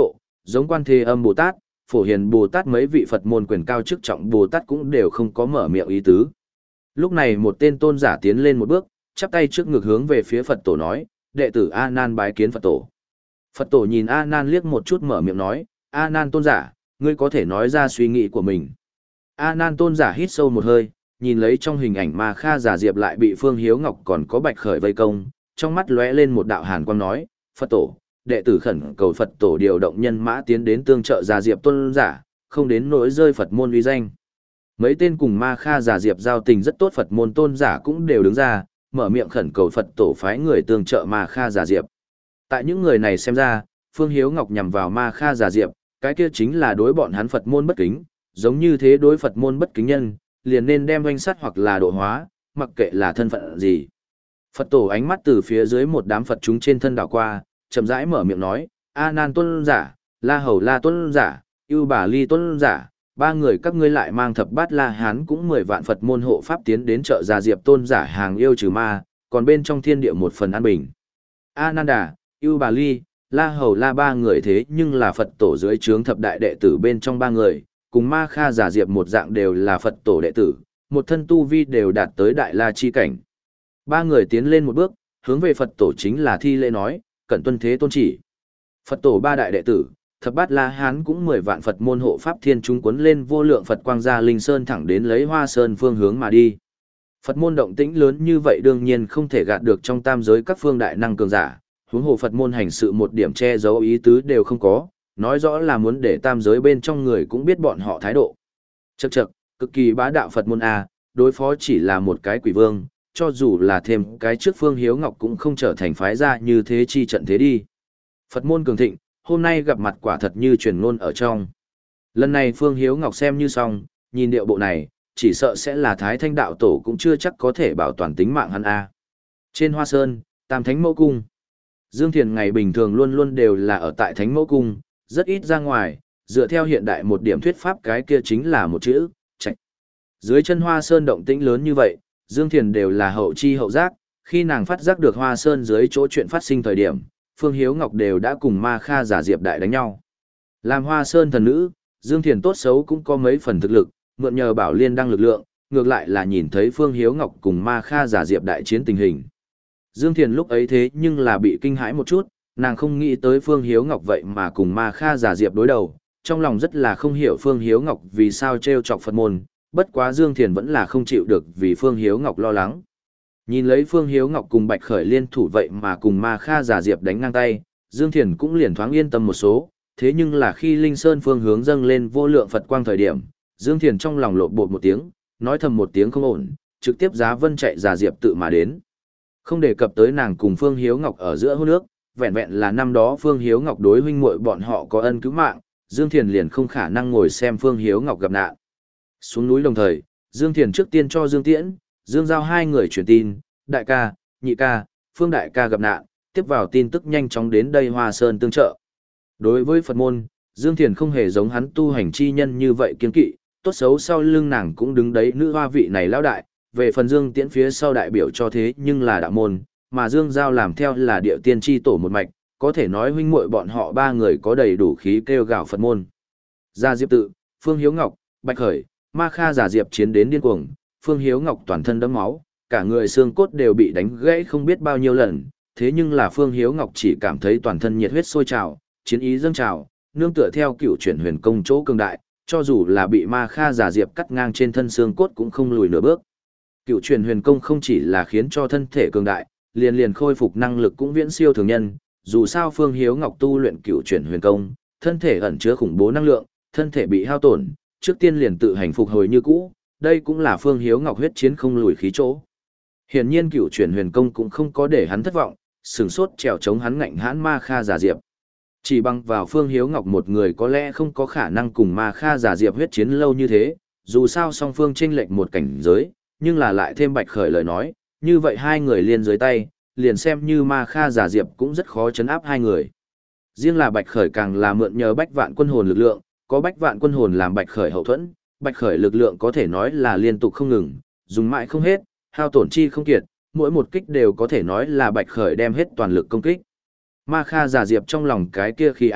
giống Quan Thế Âm Bồ Tát, Phổ Hiền Bồ Tát mấy vị Phật môn quyền cao chức trọng Bồ Tát cũng đều không có mở miệng ý tứ. Lúc này một tên tôn giả tiến lên một bước, chắp tay trước ngực hướng về phía Phật tổ nói, đệ tử A Nan bái kiến Phật tổ. Phật tổ nhìn A Nan liếc một chút mở miệng nói, A Nan tôn giả, ngươi có thể nói ra suy nghĩ của mình. A Nan tôn giả hít sâu một hơi, nhìn lấy trong hình ảnh Ma Kha giả diệp lại bị Phương Hiếu Ngọc còn có Bạch Khởi vây công, trong mắt lóe lên một đạo hàn quang nói, Phật tổ, đệ tử khẩn cầu Phật tổ điều động nhân mã tiến đến tương trợ giả diệp tôn giả, không đến nỗi rơi Phật môn uy danh. Mấy tên cùng Ma Kha giả diệp giao tình rất tốt Phật môn tôn giả cũng đều đứng ra, mở miệng khẩn cầu Phật tổ phái người tương trợ Ma Kha giả diệp. Tại những người này xem ra, Phương Hiếu Ngọc nhằm vào Ma Kha giả diệp, cái kia chính là đối bọn hắn Phật môn bất kính, giống như thế đối Phật môn bất kính nhân, liền nên đem oanh sát hoặc là độ hóa, mặc kệ là thân phận gì. Phật tổ ánh mắt từ phía dưới một đám Phật chúng trên thân đảo qua, chậm rãi mở miệng nói, A Nan tôn giả, La Hầu La tôn giả, Ưu Bà Ly tôn giả, ba người các ngươi lại mang thập bát La Hán cũng mười vạn Phật môn hộ pháp tiến đến trợ gia diệp tôn giả hàng yêu trừ ma, còn bên trong thiên địa một phần an bình. A Nan Đà, Ưu Bà Ly, La Hầu La ba người thế nhưng là Phật tổ dưới trướng thập đại đệ tử bên trong ba người, cùng Ma Kha giả diệp một dạng đều là Phật tổ đệ tử, một thân tu vi đều đạt tới đại la chi cảnh. Ba người tiến lên một bước, hướng về Phật tổ chính là thi lễ nói, cẩn tuân thế tôn chỉ. Phật tổ ba đại đệ tử, thập bát La Hán cũng mười vạn Phật môn hộ pháp thiên chúng cuốn lên vô lượng Phật quang ra linh sơn thẳng đến lấy Hoa Sơn phương hướng mà đi. Phật môn động tĩnh lớn như vậy đương nhiên không thể gạt được trong tam giới các phương đại năng cường giả, huống hồ Phật môn hành sự một điểm che giấu ý tứ đều không có, nói rõ là muốn để tam giới bên trong người cũng biết bọn họ thái độ. Chậc chậc, cực kỳ bá đạo Phật môn A, đối phó chỉ là một cái quỷ vương, cho dù là thêm cái trước Phương Hiếu Ngọc cũng không trở thành phái ra như thế chi trận thế đi. Phật môn cường thịnh, hôm nay gặp mặt quả thật như truyền ngôn ở trong. Lần này Phương Hiếu Ngọc xem như xong, nhìn điệu bộ này, chỉ sợ sẽ là Thái Thanh đạo tổ cũng chưa chắc có thể bảo toàn tính mạng hắn A. Trên Hoa Sơn, Tam Thánh Mẫu Cung. Dương Thiền ngày bình thường luôn luôn đều là ở tại Thánh Mẫu Cung, rất ít ra ngoài, dựa theo hiện đại một điểm thuyết pháp cái kia chính là một chữ, trạch. Dưới chân Hoa Sơn động tĩnh lớn như vậy, Dương Thiền đều là hậu chi hậu giác, khi nàng phát giác được Hoa Sơn dưới chỗ chuyện phát sinh thời điểm, Phương Hiếu Ngọc đều đã cùng Ma Kha giả diệp đại đánh nhau. Làm Hoa Sơn thần nữ, Dương Thiền tốt xấu cũng có mấy phần thực lực, mượn nhờ Bảo Liên đăng lực lượng, ngược lại là nhìn thấy Phương Hiếu Ngọc cùng Ma Kha giả diệp đại chiến tình hình. Dương Thiền lúc ấy thế nhưng là bị kinh hãi một chút, nàng không nghĩ tới Phương Hiếu Ngọc vậy mà cùng Ma Kha giả diệp đối đầu, trong lòng rất là không hiểu Phương Hiếu Ngọc vì sao trêu chọc Phật môn, bất quá Dương Thiền vẫn là không chịu được vì Phương Hiếu Ngọc lo lắng. Nhìn lấy Phương Hiếu Ngọc cùng Bạch Khởi liên thủ vậy mà cùng Ma Kha giả diệp đánh ngang tay, Dương Thiền cũng liền thoáng yên tâm một số, thế nhưng là khi Linh Sơn phương hướng dâng lên vô lượng Phật quang thời điểm, Dương Thiền trong lòng lộn bột một tiếng, nói thầm một tiếng không ổn, trực tiếp giá vân chạy giả diệp tự mà đến. Không đề cập tới nàng cùng Phương Hiếu Ngọc ở giữa hôn nước, vẹn vẹn là năm đó Phương Hiếu Ngọc đối huynh muội bọn họ có ân cứu mạng, Dương Thiền liền không khả năng ngồi xem Phương Hiếu Ngọc gặp nạn. Xuống núi đồng thời, Dương Thiền trước tiên cho Dương Tiễn, Dương Giao hai người truyền tin, đại ca, nhị ca, Phương đại ca gặp nạn, tiếp vào tin tức nhanh chóng đến đây Hoa Sơn tương trợ. Đối với Phật môn, Dương Thiền không hề giống hắn tu hành chi nhân như vậy kiên kỵ, tốt xấu sau lưng nàng cũng đứng đấy nữ hoa vị này lão đại, về phần Dương Tiễn phía sau đại biểu cho thế nhưng là đạo môn, mà Dương Giao làm theo là địa tiên tri tổ một mạch, có thể nói huynh muội bọn họ ba người có đầy đủ khí kêu gào Phật môn. Gia Diệp tự, Phương Hiếu Ngọc, Bạch Khởi, Ma Kha giả diệp chiến đến điên cuồng, Phương Hiếu Ngọc toàn thân đẫm máu, cả người xương cốt đều bị đánh gãy không biết bao nhiêu lần, thế nhưng là Phương Hiếu Ngọc chỉ cảm thấy toàn thân nhiệt huyết sôi trào, chiến ý dâng trào, nương tựa theo cựu chuyển huyền công chỗ cường đại, cho dù là bị Ma Kha giả diệp cắt ngang trên thân xương cốt cũng không lùi nửa bước. Cựu chuyển huyền công không chỉ là khiến cho thân thể cường đại, liền liền khôi phục năng lực cũng viễn siêu thường nhân, dù sao Phương Hiếu Ngọc tu luyện cựu chuyển huyền công, thân thể ẩn chứa khủng bố năng lượng, thân thể bị hao tổn, trước tiên liền tự hành phục hồi như cũ, đây cũng là Phương Hiếu Ngọc huyết chiến không lùi khí chỗ. Hiển nhiên cựu chuyển huyền công cũng không có để hắn thất vọng, sừng sốt trèo chống hắn ngạnh hãn Ma Kha giả diệp. Chỉ bằng vào Phương Hiếu Ngọc một người có lẽ không có khả năng cùng Ma Kha giả diệp huyết chiến lâu như thế, dù sao song phương chênh lệch một cảnh giới, nhưng là lại thêm Bạch Khởi lời nói, như vậy hai người liên dưới tay, liền xem như Ma Kha giả diệp cũng rất khó chấn áp hai người. Riêng là Bạch Khởi càng là mượn nhờ Bách Vạn Quân Hồn lực lượng, có Bách Vạn Quân Hồn làm Bạch Khởi hậu thuẫn, Bạch Khởi lực lượng có thể nói là liên tục không ngừng, dùng mãi không hết, hao tổn chi không kiệt, mỗi một kích đều có thể nói là Bạch Khởi đem hết toàn lực công kích. Ma Kha giả diệp trong lòng cái kia khi a,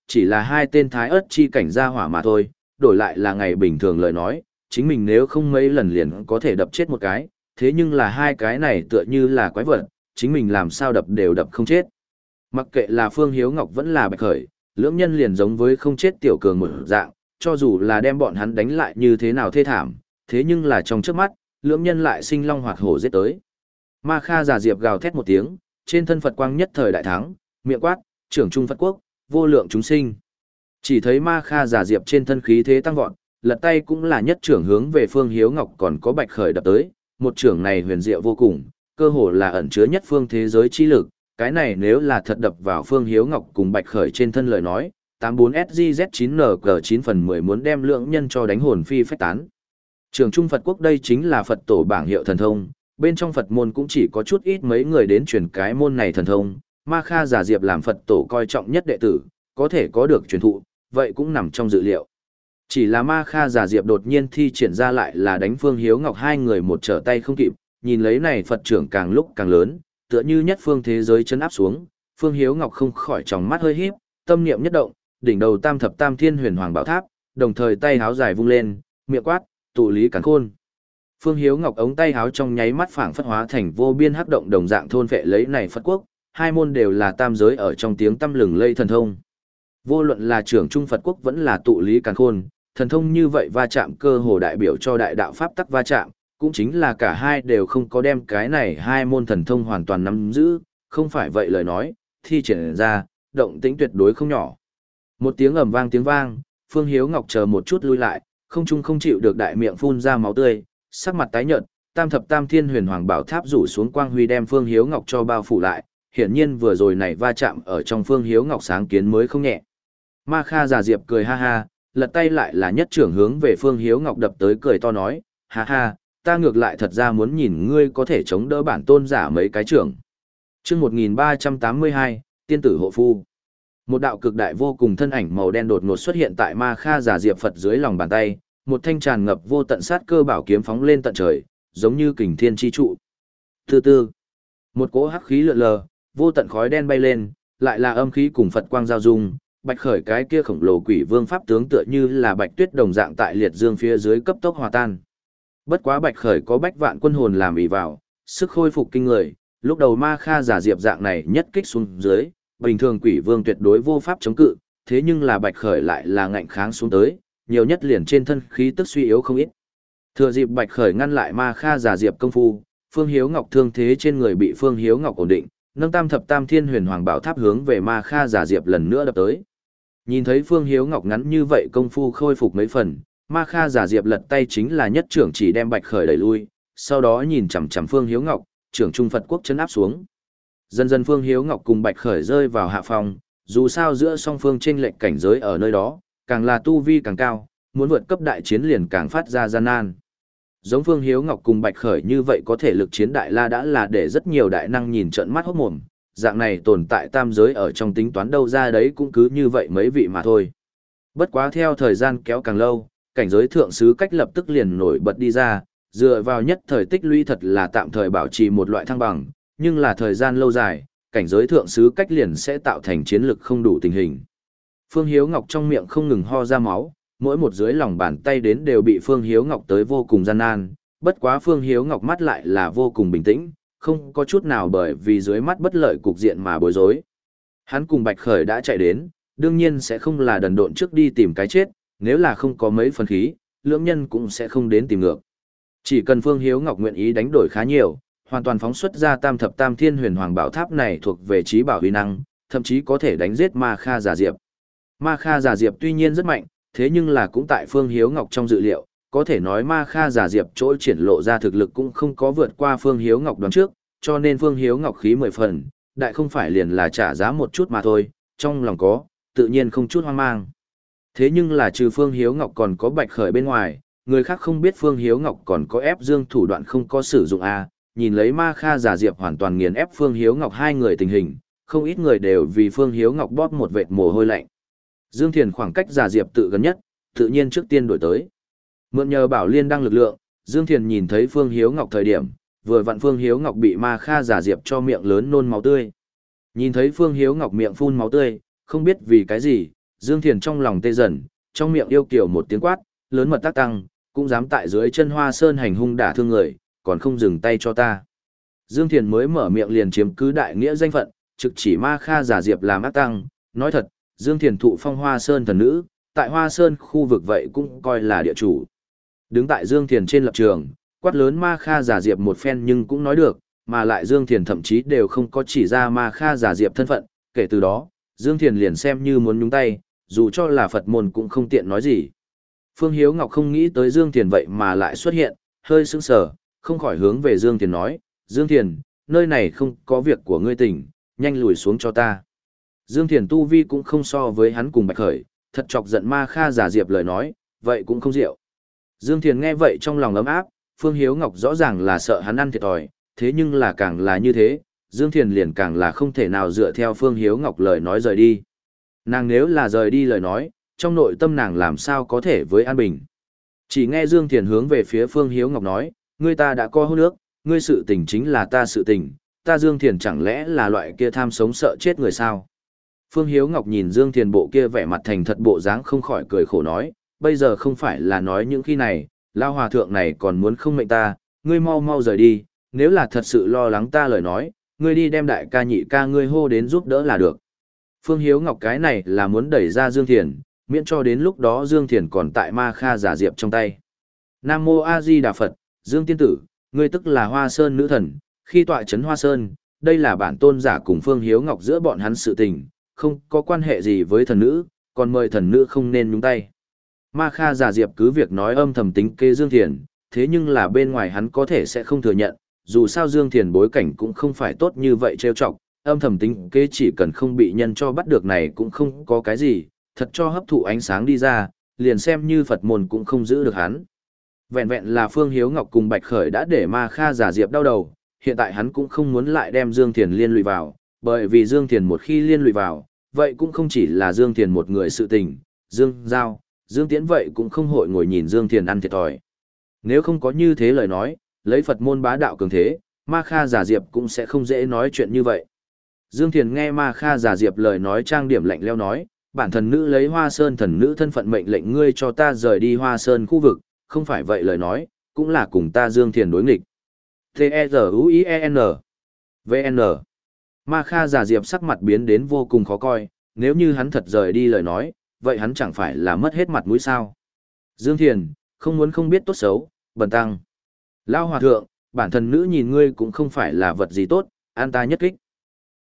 chỉ là hai tên thái ớt chi cảnh gia hỏa mà thôi, đổi lại là ngày bình thường lời nói, chính mình nếu không mấy lần liền có thể đập chết một cái, thế nhưng là hai cái này tựa như là quái vật, chính mình làm sao đập đều đập không chết. Mặc kệ là Phương Hiếu Ngọc vẫn là Bạch Khởi, lưỡng nhân liền giống với không chết tiểu cường một dạng, cho dù là đem bọn hắn đánh lại như thế nào thê thảm, thế nhưng là trong trước mắt, lưỡng nhân lại sinh long hoạt hổ giết tới. Ma Kha giả diệp gào thét một tiếng, trên thân Phật quang nhất thời đại thắng, miệng quát, trưởng trung Phật quốc, vô lượng chúng sinh. Chỉ thấy Ma Kha giả diệp trên thân khí thế tăng vọt, lật tay cũng là nhất trưởng hướng về Phương Hiếu Ngọc còn có Bạch Khởi đập tới, một trưởng này huyền diệu vô cùng, cơ hồ là ẩn chứa nhất phương thế giới chi lực, cái này nếu là thật đập vào Phương Hiếu Ngọc cùng Bạch Khởi trên thân lời nói, tám mươi bốn S G Z chín N G chín phần mười muốn đem lượng nhân cho đánh hồn phi phách tán. Trường Trung Phật Quốc đây chính là Phật tổ bảng hiệu thần thông, bên trong Phật môn cũng chỉ có chút ít mấy người đến truyền cái môn này thần thông, Ma Kha giả diệp làm Phật tổ coi trọng nhất đệ tử, có thể có được truyền thụ, vậy cũng nằm trong dự liệu. Chỉ là Ma Kha giả diệp đột nhiên thi triển ra lại là đánh Phương Hiếu Ngọc hai người một trở tay không kịp, nhìn lấy này Phật trưởng càng lúc càng lớn, tựa như nhất phương thế giới chấn áp xuống, Phương Hiếu Ngọc không khỏi tròng mắt hơi híp, tâm niệm nhất động, đỉnh đầu tam thập tam thiên huyền hoàng bảo tháp, đồng thời tay háo dài vung lên, miệng quát, tụ lý càn khôn. Phương Hiếu Ngọc ống tay háo trong nháy mắt phảng phất hóa thành vô biên hắc động đồng dạng thôn vệ lấy này Phật quốc, hai môn đều là tam giới ở trong tiếng tăm lừng lây thần thông. Vô luận là trưởng trung Phật quốc vẫn là tụ lý càn khôn, thần thông như vậy va chạm cơ hồ đại biểu cho đại đạo pháp tắc va chạm, cũng chính là cả hai đều không có đem cái này hai môn thần thông hoàn toàn nắm giữ, không phải vậy lời nói, thi triển ra, động tĩnh tuyệt đối không nhỏ. Một tiếng ầm vang tiếng vang, Phương Hiếu Ngọc chờ một chút lui lại, không trung không chịu được đại miệng phun ra máu tươi, sắc mặt tái nhợt, tam thập tam thiên huyền hoàng bảo tháp rủ xuống quang huy đem Phương Hiếu Ngọc cho bao phủ lại, hiển nhiên vừa rồi này va chạm ở trong Phương Hiếu Ngọc sáng kiến mới không nhẹ. Ma Kha giả diệp cười ha ha, lật tay lại là nhất trưởng hướng về Phương Hiếu Ngọc đập tới cười to nói, ha ha, ta ngược lại thật ra muốn nhìn ngươi có thể chống đỡ bản tôn giả mấy cái trưởng. Chương một nghìn ba trăm tám mươi hai, tiên tử hộ phu. Một đạo cực đại vô cùng thân ảnh màu đen đột ngột xuất hiện tại Ma Kha giả diệp Phật dưới lòng bàn tay, một thanh tràn ngập vô tận sát cơ bảo kiếm phóng lên tận trời, giống như kình thiên chi trụ. Từ từ, một cỗ hắc khí lượn lờ, vô tận khói đen bay lên, lại là âm khí cùng Phật quang giao dung, Bạch Khởi cái kia khổng lồ quỷ vương pháp tướng tựa như là bạch tuyết đồng dạng tại liệt dương phía dưới cấp tốc hòa tan. Bất quá Bạch Khởi có bách vạn quân hồn làm ỷ vào, sức khôi phục kinh người, lúc đầu Ma Kha giả diệp dạng này nhất kích xuống dưới, bình thường quỷ vương tuyệt đối vô pháp chống cự, thế nhưng là Bạch Khởi lại là ngạnh kháng xuống tới, nhiều nhất liền trên thân khí tức suy yếu không ít. Thừa dịp Bạch Khởi ngăn lại Ma Kha giả diệp công phu, Phương Hiếu Ngọc thương thế trên người bị Phương Hiếu Ngọc ổn định, nâng tam thập tam thiên huyền hoàng bảo tháp hướng về Ma Kha giả diệp lần nữa đập tới. Nhìn thấy Phương Hiếu Ngọc ngắn như vậy công phu khôi phục mấy phần, Ma Kha giả diệp lật tay chính là nhất trưởng chỉ đem Bạch Khởi đẩy lui, sau đó nhìn chằm chằm Phương Hiếu Ngọc, trưởng trung Phật quốc chấn áp xuống. Dần dần Phương Hiếu Ngọc cùng Bạch Khởi rơi vào hạ phòng, dù sao giữa song phương chênh lệch cảnh giới ở nơi đó, càng là tu vi càng cao, muốn vượt cấp đại chiến liền càng phát ra gian nan. Giống Phương Hiếu Ngọc cùng Bạch Khởi như vậy có thể lực chiến đại la đã là để rất nhiều đại năng nhìn trợn mắt hốt mồm, dạng này tồn tại tam giới ở trong tính toán đâu ra đấy cũng cứ như vậy mấy vị mà thôi. Bất quá theo thời gian kéo càng lâu, cảnh giới thượng sứ cách lập tức liền nổi bật đi ra, dựa vào nhất thời tích lũy thật là tạm thời bảo trì một loại thăng bằng, nhưng là thời gian lâu dài, cảnh giới thượng sứ cách liền sẽ tạo thành chiến lực không đủ tình hình. Phương Hiếu Ngọc trong miệng không ngừng ho ra máu, mỗi một dưới lòng bàn tay đến đều bị Phương Hiếu Ngọc tới vô cùng gian nan, bất quá Phương Hiếu Ngọc mắt lại là vô cùng bình tĩnh, không có chút nào bởi vì dưới mắt bất lợi cục diện mà bối rối. Hắn cùng Bạch Khởi đã chạy đến, đương nhiên sẽ không là đần độn trước đi tìm cái chết, nếu là không có mấy phần khí, lưỡng nhân cũng sẽ không đến tìm ngược. Chỉ cần Phương Hiếu Ngọc nguyện ý đánh đổi khá nhiều, hoàn toàn phóng xuất ra tam thập tam thiên huyền hoàng bảo tháp này thuộc về trí bảo huy năng, thậm chí có thể đánh giết Ma Kha giả diệp. Ma Kha giả diệp tuy nhiên rất mạnh, thế nhưng là cũng tại Phương Hiếu Ngọc trong dự liệu, có thể nói Ma Kha giả diệp chỗ triển lộ ra thực lực cũng không có vượt qua Phương Hiếu Ngọc đoán trước, cho nên Phương Hiếu Ngọc khí mười phần, đại không phải liền là trả giá một chút mà thôi, trong lòng có, tự nhiên không chút hoang mang. Thế nhưng là trừ Phương Hiếu Ngọc còn có Bạch Khởi bên ngoài, người khác không biết Phương Hiếu Ngọc còn có ép dương thủ đoạn không có sử dụng a, nhìn lấy Ma Kha giả diệp hoàn toàn nghiền ép Phương Hiếu Ngọc hai người tình hình, không ít người đều vì Phương Hiếu Ngọc bóp một vệt mồ hôi lạnh. Dương Thiền khoảng cách giả diệp tự gần nhất, tự nhiên trước tiên đổi tới. Mượn nhờ Bảo Liên đăng lực lượng, Dương Thiền nhìn thấy Phương Hiếu Ngọc thời điểm, vừa vặn Phương Hiếu Ngọc bị Ma Kha giả diệp cho miệng lớn nôn máu tươi. Nhìn thấy Phương Hiếu Ngọc miệng phun máu tươi, không biết vì cái gì, Dương Thiền trong lòng tê dần, trong miệng yêu kiều một tiếng quát, lớn mật tác tăng, cũng dám tại dưới chân Hoa Sơn hành hung đả thương người, còn không dừng tay cho ta. Dương Thiền mới mở miệng liền chiếm cứ đại nghĩa danh phận, trực chỉ Ma Kha giả diệp làm ác tăng, nói thật, Dương Thiền thụ phong Hoa Sơn thần nữ, tại Hoa Sơn khu vực vậy cũng coi là địa chủ. Đứng tại Dương Thiền trên lập trường, quát lớn Ma Kha giả diệp một phen nhưng cũng nói được, mà lại Dương Thiền thậm chí đều không có chỉ ra Ma Kha giả diệp thân phận, kể từ đó, Dương Thiền liền xem như muốn nhúng tay, dù cho là Phật môn cũng không tiện nói gì. Phương Hiếu Ngọc không nghĩ tới Dương Thiền vậy mà lại xuất hiện, hơi sững sờ, không khỏi hướng về Dương Thiền nói, Dương Thiền, nơi này không có việc của ngươi tỉnh, nhanh lùi xuống cho ta. Dương Thiền tu vi cũng không so với hắn cùng Bạch Khởi, thật chọc giận Ma Kha giả diệp lời nói, vậy cũng không diệu. Dương Thiền nghe vậy trong lòng ấm áp, Phương Hiếu Ngọc rõ ràng là sợ hắn ăn thiệt thòi, thế nhưng là càng là như thế, Dương Thiền liền càng là không thể nào dựa theo Phương Hiếu Ngọc lời nói rời đi. Nàng nếu là rời đi lời nói, trong nội tâm nàng làm sao có thể với an bình. Chỉ nghe Dương Thiền hướng về phía Phương Hiếu Ngọc nói, ngươi ta đã có hôn ước, ngươi sự tình chính là ta sự tình, ta Dương Thiền chẳng lẽ là loại kia tham sống sợ chết người sao? Phương Hiếu Ngọc nhìn Dương Thiền bộ kia vẻ mặt thành thật bộ dáng không khỏi cười khổ nói, bây giờ không phải là nói những khi này, lao hòa thượng này còn muốn không mệnh ta, ngươi mau mau rời đi, nếu là thật sự lo lắng ta lời nói, ngươi đi đem đại ca nhị ca ngươi hô đến giúp đỡ là được. Phương Hiếu Ngọc cái này là muốn đẩy ra Dương Thiền, miễn cho đến lúc đó Dương Thiền còn tại Ma Kha giả diệp trong tay. Nam Mô A Di Đà Phật, Dương Tiên Tử, ngươi tức là Hoa Sơn nữ thần, khi tọa trấn Hoa Sơn, đây là bản tôn giả cùng Phương Hiếu Ngọc giữa bọn hắn sự tình, không có quan hệ gì với thần nữ, còn mời thần nữ không nên nhúng tay. Ma Kha giả diệp cứ việc nói âm thầm tính kế Dương Thiền, thế nhưng là bên ngoài hắn có thể sẽ không thừa nhận, dù sao Dương Thiền bối cảnh cũng không phải tốt như vậy trêu chọc, âm thầm tính kế chỉ cần không bị nhân cho bắt được này cũng không có cái gì, thật cho hấp thụ ánh sáng đi ra, liền xem như Phật môn cũng không giữ được hắn. Vẹn vẹn là Phương Hiếu Ngọc cùng Bạch Khởi đã để Ma Kha giả diệp đau đầu, hiện tại hắn cũng không muốn lại đem Dương Thiền liên lụy vào, bởi vì Dương Thiền một khi liên lụy vào, vậy cũng không chỉ là Dương Thiền một người sự tình, Dương Giao, Dương Tiễn vậy cũng không hội ngồi nhìn Dương Thiền ăn thiệt thòi. Nếu không có như thế lời nói, lấy Phật môn bá đạo cường thế, Ma Kha giả diệp cũng sẽ không dễ nói chuyện như vậy. Dương Thiền nghe Ma Kha giả diệp lời nói trang điểm lạnh leo nói, bản thần nữ lấy Hoa Sơn thần nữ thân phận mệnh lệnh ngươi cho ta rời đi Hoa Sơn khu vực, không phải vậy lời nói, cũng là cùng ta Dương Thiền đối nghịch. T-E-Z-U-I-E-N V-N Ma Kha giả diệp sắc mặt biến đến vô cùng khó coi, nếu như hắn thật rời đi lời nói, vậy hắn chẳng phải là mất hết mặt mũi sao. Dương Thiền, không muốn không biết tốt xấu, bần tăng. Lao hòa thượng, bản thần nữ nhìn ngươi cũng không phải là vật gì tốt, an ta nhất kích.